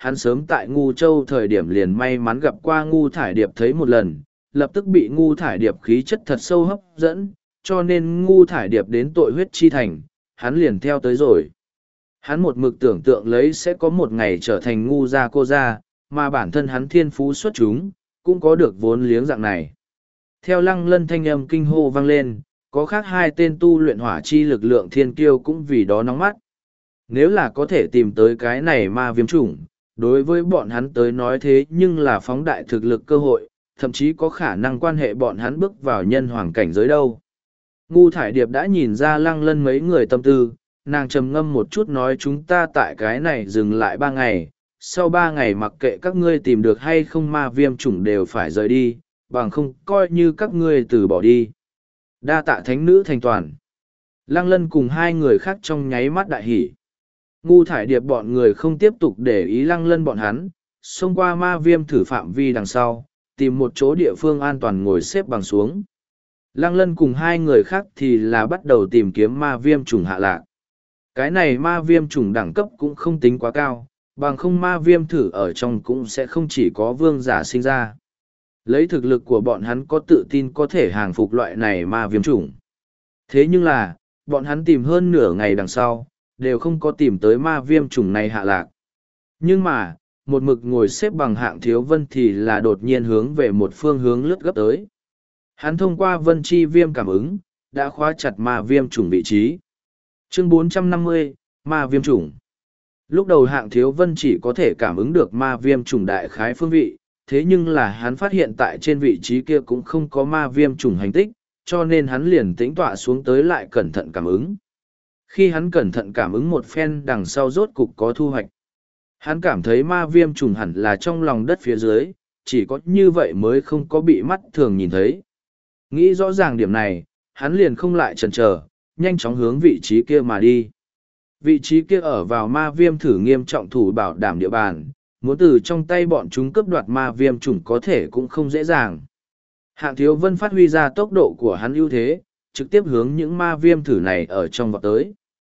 hắn sớm tại Ngu Châu thời điểm liền may mắn gặp qua Ngu Thải Điệp thấy một lần, lập tức bị Ngu Thải Điệp khí chất thật sâu hấp dẫn, cho nên Ngu Thải Điệp đến tội huyết chi thành, hắn liền theo tới rồi. Hắn một mực tưởng tượng lấy sẽ có một ngày trở thành Ngu gia cô gia, mà bản thân hắn thiên phú xuất chúng, cũng có được vốn liếng dạng này. Theo Lăng Lân thanh âm kinh hô vang lên, có khác hai tên tu luyện hỏa chi lực lượng thiên kiêu cũng vì đó nóng mắt. Nếu là có thể tìm tới cái này ma viêm chủng, đối với bọn hắn tới nói thế nhưng là phóng đại thực lực cơ hội, thậm chí có khả năng quan hệ bọn hắn bước vào nhân hoàng cảnh giới đâu. Ngu Thải Điệp đã nhìn ra Lăng Lân mấy người tâm tư, nàng trầm ngâm một chút nói chúng ta tại cái này dừng lại 3 ngày, sau 3 ngày mặc kệ các ngươi tìm được hay không ma viêm chủng đều phải rời đi, bằng không coi như các ngươi từ bỏ đi. Đa tạ thánh nữ thành toàn. Lăng Lân cùng hai người khác trong nháy mắt đại hỉ. Ngu Thải Điệp bọn người không tiếp tục để ý Lăng Lân bọn hắn, xông qua ma viêm thử phạm vi đằng sau, tìm một chỗ địa phương an toàn ngồi xếp bằng xuống. Lăng Lân cùng hai người khác thì là bắt đầu tìm kiếm ma viêm trùng hạ lạc. Cái này ma viêm trùng đẳng cấp cũng không tính quá cao, bằng không ma viêm thử ở trong cũng sẽ không chỉ có vương giả sinh ra. Lấy thực lực của bọn hắn có tự tin có thể hàng phục loại này ma viêm trùng. Thế nhưng là, bọn hắn tìm hơn nửa ngày đằng sau, đều không có tìm tới ma viêm trùng này hạ lạc. Nhưng mà, một mực ngồi xếp bằng Hạng Thiếu Vân thì là đột nhiên hướng về một phương hướng lướt gấp tới. Hắn thông qua vân chi viêm cảm ứng, đã khóa chặt ma viêm trùng vị trí. Chương 450, ma viêm trùng. Lúc đầu Hạng Thiếu Vân chỉ có thể cảm ứng được ma viêm trùng đại khái phương vị, thế nhưng là hắn phát hiện tại trên vị trí kia cũng không có ma viêm trùng hành tích, cho nên hắn liền tĩnh tọa xuống tới lại cẩn thận cảm ứng. Khi hắn cẩn thận cảm ứng một phen đằng sau rốt cục có thu hoạch. Hắn cảm thấy ma viêm trùng hẳn là trong lòng đất phía dưới, chỉ có như vậy mới không có bị mắt thường nhìn thấy. Nghĩ rõ ràng điểm này, hắn liền không lại chần chờ, nhanh chóng hướng vị trí kia mà đi. Vị trí kia ở vào ma viêm thử nghiêm trọng thủ bảo đảm địa bàn, muốn từ trong tay bọn chúng cướp đoạt ma viêm trùng có thể cũng không dễ dàng. Hạng Thiếu Vân phát huy ra tốc độ của hắn ưu thế, trực tiếp hướng những ma viêm thử này ở trong vọt tới.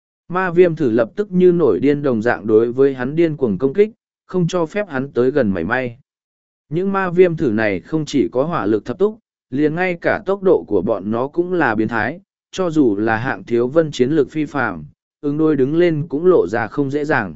Ma viêm thử lập tức như nổi điên đồng dạng đối với hắn điên cuồng công kích, không cho phép hắn tới gần mảy may. Những ma viêm thử này không chỉ có hỏa lực thập túc, liền ngay cả tốc độ của bọn nó cũng là biến thái, cho dù là Hạng Thiếu Vân chiến lược phi phạm, ứng đôi đứng lên cũng lộ ra không dễ dàng.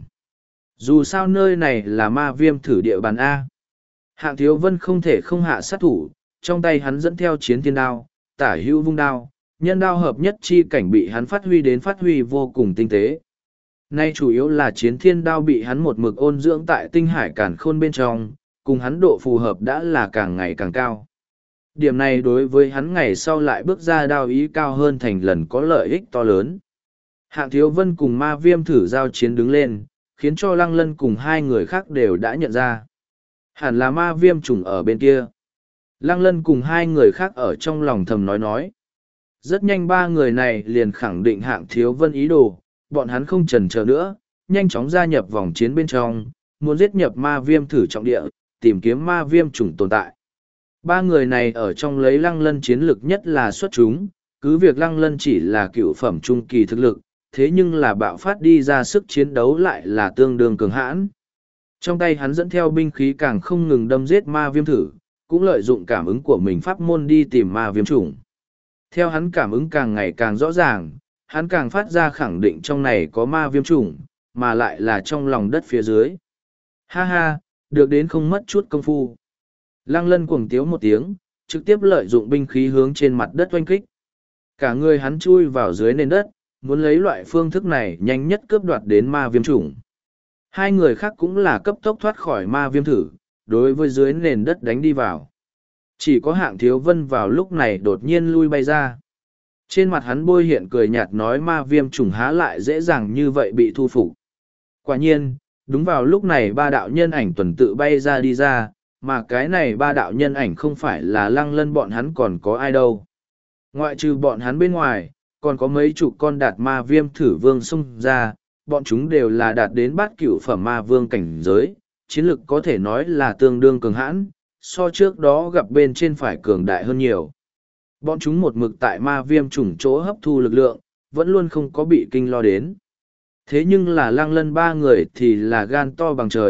Dù sao nơi này là ma viêm thử địa bàn A. Hạng Thiếu Vân không thể không hạ sát thủ, trong tay hắn dẫn theo chiến thiên đao, tả hữu vung đao, nhân đao hợp nhất chi cảnh bị hắn phát huy vô cùng tinh tế. Nay chủ yếu là chiến thiên đao bị hắn một mực ôn dưỡng tại tinh hải càn khôn bên trong, cùng hắn độ phù hợp đã là càng ngày càng cao. Điểm này đối với hắn ngày sau lại bước ra đao ý cao hơn thành lần có lợi ích to lớn. Hạng Thiếu Vân cùng ma viêm thử giao chiến đứng lên, khiến cho Lăng Lân cùng hai người khác đều đã nhận ra. Hẳn là ma viêm trùng ở bên kia. Lăng Lân cùng hai người khác ở trong lòng thầm nói. Rất nhanh ba người này liền khẳng định Hạng Thiếu Vân ý đồ, bọn hắn không chần chờ nữa, nhanh chóng gia nhập vòng chiến bên trong, muốn giết nhập ma viêm thử trọng địa, tìm kiếm ma viêm trùng tồn tại. Ba người này ở trong lấy Lăng Lân chiến lực nhất là xuất chúng, cứ việc Lăng Lân chỉ là cựu phẩm trung kỳ thực lực, thế nhưng là bạo phát đi ra sức chiến đấu lại là tương đương cường hãn. Trong tay hắn dẫn theo binh khí càng không ngừng đâm giết ma viêm thử, cũng lợi dụng cảm ứng của mình pháp môn đi tìm ma viêm trùng. Theo hắn cảm ứng càng ngày càng rõ ràng, hắn càng phát ra khẳng định trong này có ma viêm trùng, mà lại là trong lòng đất phía dưới. Ha ha, được đến không mất chút công phu. Lăng Lân cuồng tiếu một tiếng, trực tiếp lợi dụng binh khí hướng trên mặt đất oanh kích. Cả người hắn chui vào dưới nền đất, muốn lấy loại phương thức này nhanh nhất cướp đoạt đến ma viêm trùng. Hai người khác cũng là cấp tốc thoát khỏi ma viêm thử, đối với dưới nền đất đánh đi vào. Chỉ có Hạng Thiếu Vân vào lúc này đột nhiên lui bay ra. Trên mặt hắn bôi hiện cười nhạt nói ma viêm trùng há lại dễ dàng như vậy bị thu phục. Quả nhiên, đúng vào lúc này ba đạo nhân ảnh tuần tự bay ra đi ra, mà cái này ba đạo nhân ảnh không phải là Lăng Lân bọn hắn còn có ai đâu. Ngoại trừ bọn hắn bên ngoài, còn có mấy chục con đạt ma viêm thử vương xông ra, bọn chúng đều là đạt đến bát cửu phẩm ma vương cảnh giới, chiến lực có thể nói là tương đương cường hãn, so trước đó gặp bên trên phải cường đại hơn nhiều. Bọn chúng một mực tại ma viêm trùng chỗ hấp thu lực lượng, vẫn luôn không có bị kinh lo đến. Thế nhưng là Lăng Lân ba người thì là gan to bằng trời,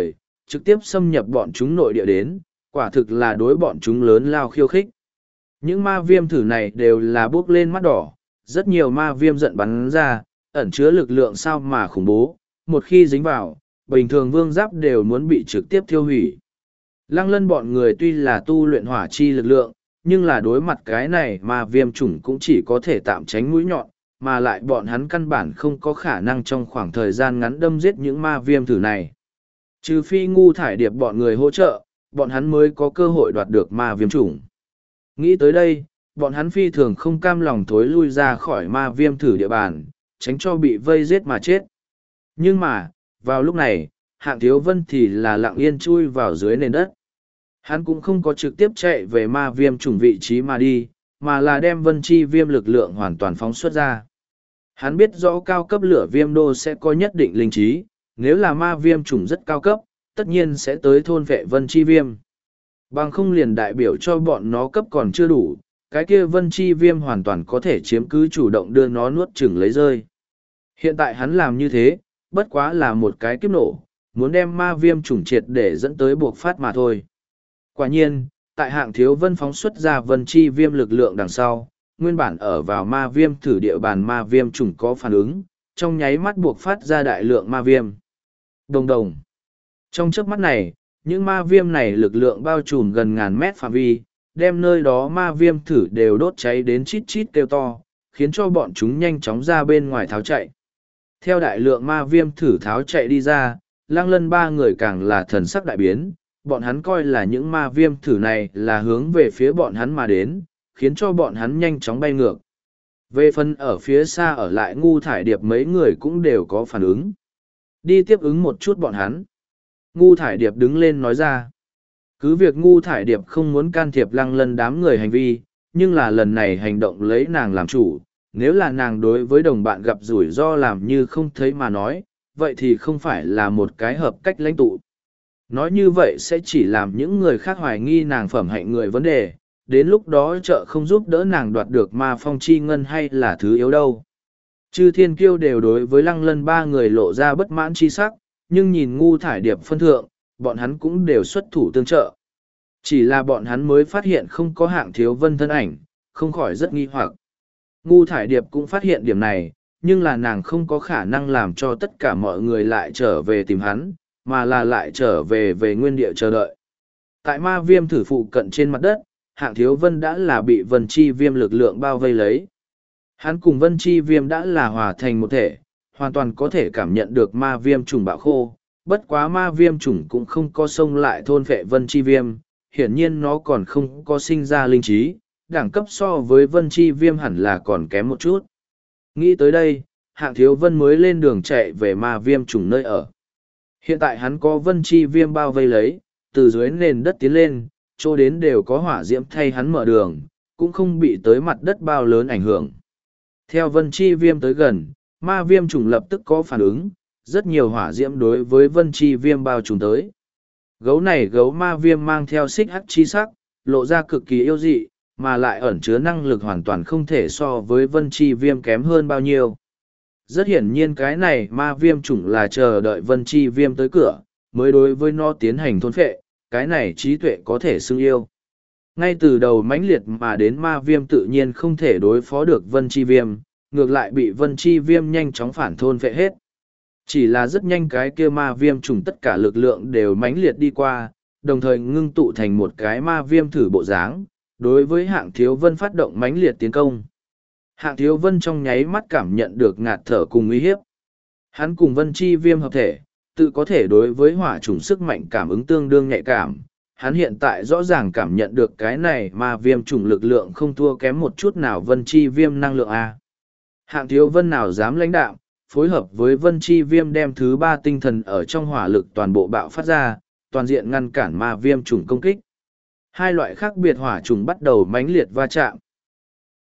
trực tiếp xâm nhập bọn chúng nội địa đến, quả thực là đối bọn chúng lớn lao khiêu khích. Những ma viêm thử này đều là bốc lên mắt đỏ, rất nhiều ma viêm giận bắn ra, ẩn chứa lực lượng sao mà khủng bố, một khi dính vào, bình thường vương giáp đều muốn bị trực tiếp thiêu hủy. Lăng Lân bọn người tuy là tu luyện hỏa chi lực lượng, nhưng là đối mặt cái này ma viêm chủng cũng chỉ có thể tạm tránh mũi nhọn, mà lại bọn hắn căn bản không có khả năng trong khoảng thời gian ngắn đâm giết những ma viêm thử này. Trừ phi ngu thải điệp bọn người hỗ trợ, bọn hắn mới có cơ hội đoạt được ma viêm chủng. Nghĩ tới đây, bọn hắn phi thường không cam lòng thối lui ra khỏi ma viêm thử địa bàn, tránh cho bị vây giết mà chết. Nhưng mà, vào lúc này, Hạng Thiếu Vân thì là lặng yên chui vào dưới nền đất. Hắn cũng không có trực tiếp chạy về ma viêm chủng vị trí mà đi, mà là đem vân chi viêm lực lượng hoàn toàn phóng xuất ra. Hắn biết rõ cao cấp lửa viêm đô sẽ có nhất định linh trí, nếu là ma viêm chủng rất cao cấp, tất nhiên sẽ tới thôn vệ vân chi viêm. Bằng không liền đại biểu cho bọn nó cấp còn chưa đủ, cái kia vân chi viêm hoàn toàn có thể chiếm cứ chủ động đưa nó nuốt chửng lấy rơi. Hiện tại hắn làm như thế, bất quá là một cái kiếp nổ, muốn đem ma viêm chủng triệt để dẫn tới buộc phát mà thôi. Quả nhiên, tại Hạng Thiếu Vân phóng xuất ra vân chi viêm lực lượng đằng sau, nguyên bản ở vào ma viêm thử địa bàn ma viêm chủng có phản ứng, trong nháy mắt buộc phát ra đại lượng ma viêm. Đồng đồng. Trong chớp mắt này, những ma viêm này lực lượng bao trùm gần ngàn mét phạm vi, đem nơi đó ma viêm thử đều đốt cháy đến chít chít kêu to, khiến cho bọn chúng nhanh chóng ra bên ngoài tháo chạy. Theo đại lượng ma viêm thử tháo chạy đi ra, Lăng Lân ba người càng là thần sắc đại biến, bọn hắn coi là những ma viêm thử này là hướng về phía bọn hắn mà đến, khiến cho bọn hắn nhanh chóng bay ngược. Về phần ở phía xa ở lại ngu thải điệp mấy người cũng đều có phản ứng. Đi tiếp ứng một chút bọn hắn. Ngu thải điệp đứng lên nói ra. Cứ việc ngu thải điệp không muốn can thiệp Lăng Lân đám người hành vi, nhưng là lần này hành động lấy nàng làm chủ. Nếu là nàng đối với đồng bạn gặp rủi ro làm như không thấy mà nói, vậy thì không phải là một cái hợp cách lãnh tụ. Nói như vậy sẽ chỉ làm những người khác hoài nghi nàng phẩm hạnh người vấn đề, đến lúc đó chợ không giúp đỡ nàng đoạt được ma phong chi ngân hay là thứ yếu đâu. Chư thiên kiêu đều đối với Lăng Lân ba người lộ ra bất mãn chi sắc, nhưng nhìn ngu thải điệp phân thượng, bọn hắn cũng đều xuất thủ tương trợ. Chỉ là bọn hắn mới phát hiện không có Hạng Thiếu Vân thân ảnh, không khỏi rất nghi hoặc. Ngu thải điệp cũng phát hiện điểm này, nhưng là nàng không có khả năng làm cho tất cả mọi người lại trở về tìm hắn, mà là lại trở về nguyên địa chờ đợi. Tại ma viêm thử phụ cận trên mặt đất, Hạng Thiếu Vân đã là bị vân chi viêm lực lượng bao vây lấy. Hắn cùng vân chi viêm đã là hòa thành một thể, hoàn toàn có thể cảm nhận được ma viêm trùng bạo khô, bất quá ma viêm trùng cũng không có xông lại thôn phệ vân chi viêm, hiển nhiên nó còn không có sinh ra linh trí, đẳng cấp so với vân chi viêm hẳn là còn kém một chút. Nghĩ tới đây, Hạng Thiếu Vân mới lên đường chạy về ma viêm trùng nơi ở. Hiện tại hắn có vân chi viêm bao vây lấy, từ dưới nền đất tiến lên, chỗ đến đều có hỏa diễm thay hắn mở đường, cũng không bị tới mặt đất bao lớn ảnh hưởng. Theo vân chi viêm tới gần, ma viêm trùng lập tức có phản ứng, rất nhiều hỏa diễm đối với vân chi viêm bao trùng tới. Gấu này gấu ma viêm mang theo xích hắc chi sắc, lộ ra cực kỳ yêu dị, mà lại ẩn chứa năng lực hoàn toàn không thể so với vân chi viêm kém hơn bao nhiêu. Rất hiển nhiên cái này ma viêm chủng là chờ đợi vân chi viêm tới cửa, mới đối với nó tiến hành thôn phệ, cái này trí tuệ có thể xưng yêu. Ngay từ đầu mãnh liệt mà đến ma viêm tự nhiên không thể đối phó được vân chi viêm, ngược lại bị vân chi viêm nhanh chóng phản thôn phệ hết. Chỉ là rất nhanh cái kia ma viêm chủng tất cả lực lượng đều mãnh liệt đi qua, đồng thời ngưng tụ thành một cái ma viêm thử bộ dáng, đối với Hạng Thiếu Vân phát động mãnh liệt tiến công. Hạng Thiếu Vân trong nháy mắt cảm nhận được ngạt thở cùng uy hiếp. Hắn cùng vân chi viêm hợp thể, tự có thể đối với hỏa chủng sức mạnh cảm ứng tương đương nhạy cảm. Hắn hiện tại rõ ràng cảm nhận được cái này mà viêm chủng lực lượng không thua kém một chút nào vân chi viêm năng lượng A. Hạng Thiếu Vân nào dám lãnh đạo, phối hợp với vân chi viêm đem thứ ba tinh thần ở trong hỏa lực toàn bộ bạo phát ra, toàn diện ngăn cản ma viêm chủng công kích. Hai loại khác biệt hỏa chủng bắt đầu mãnh liệt va chạm,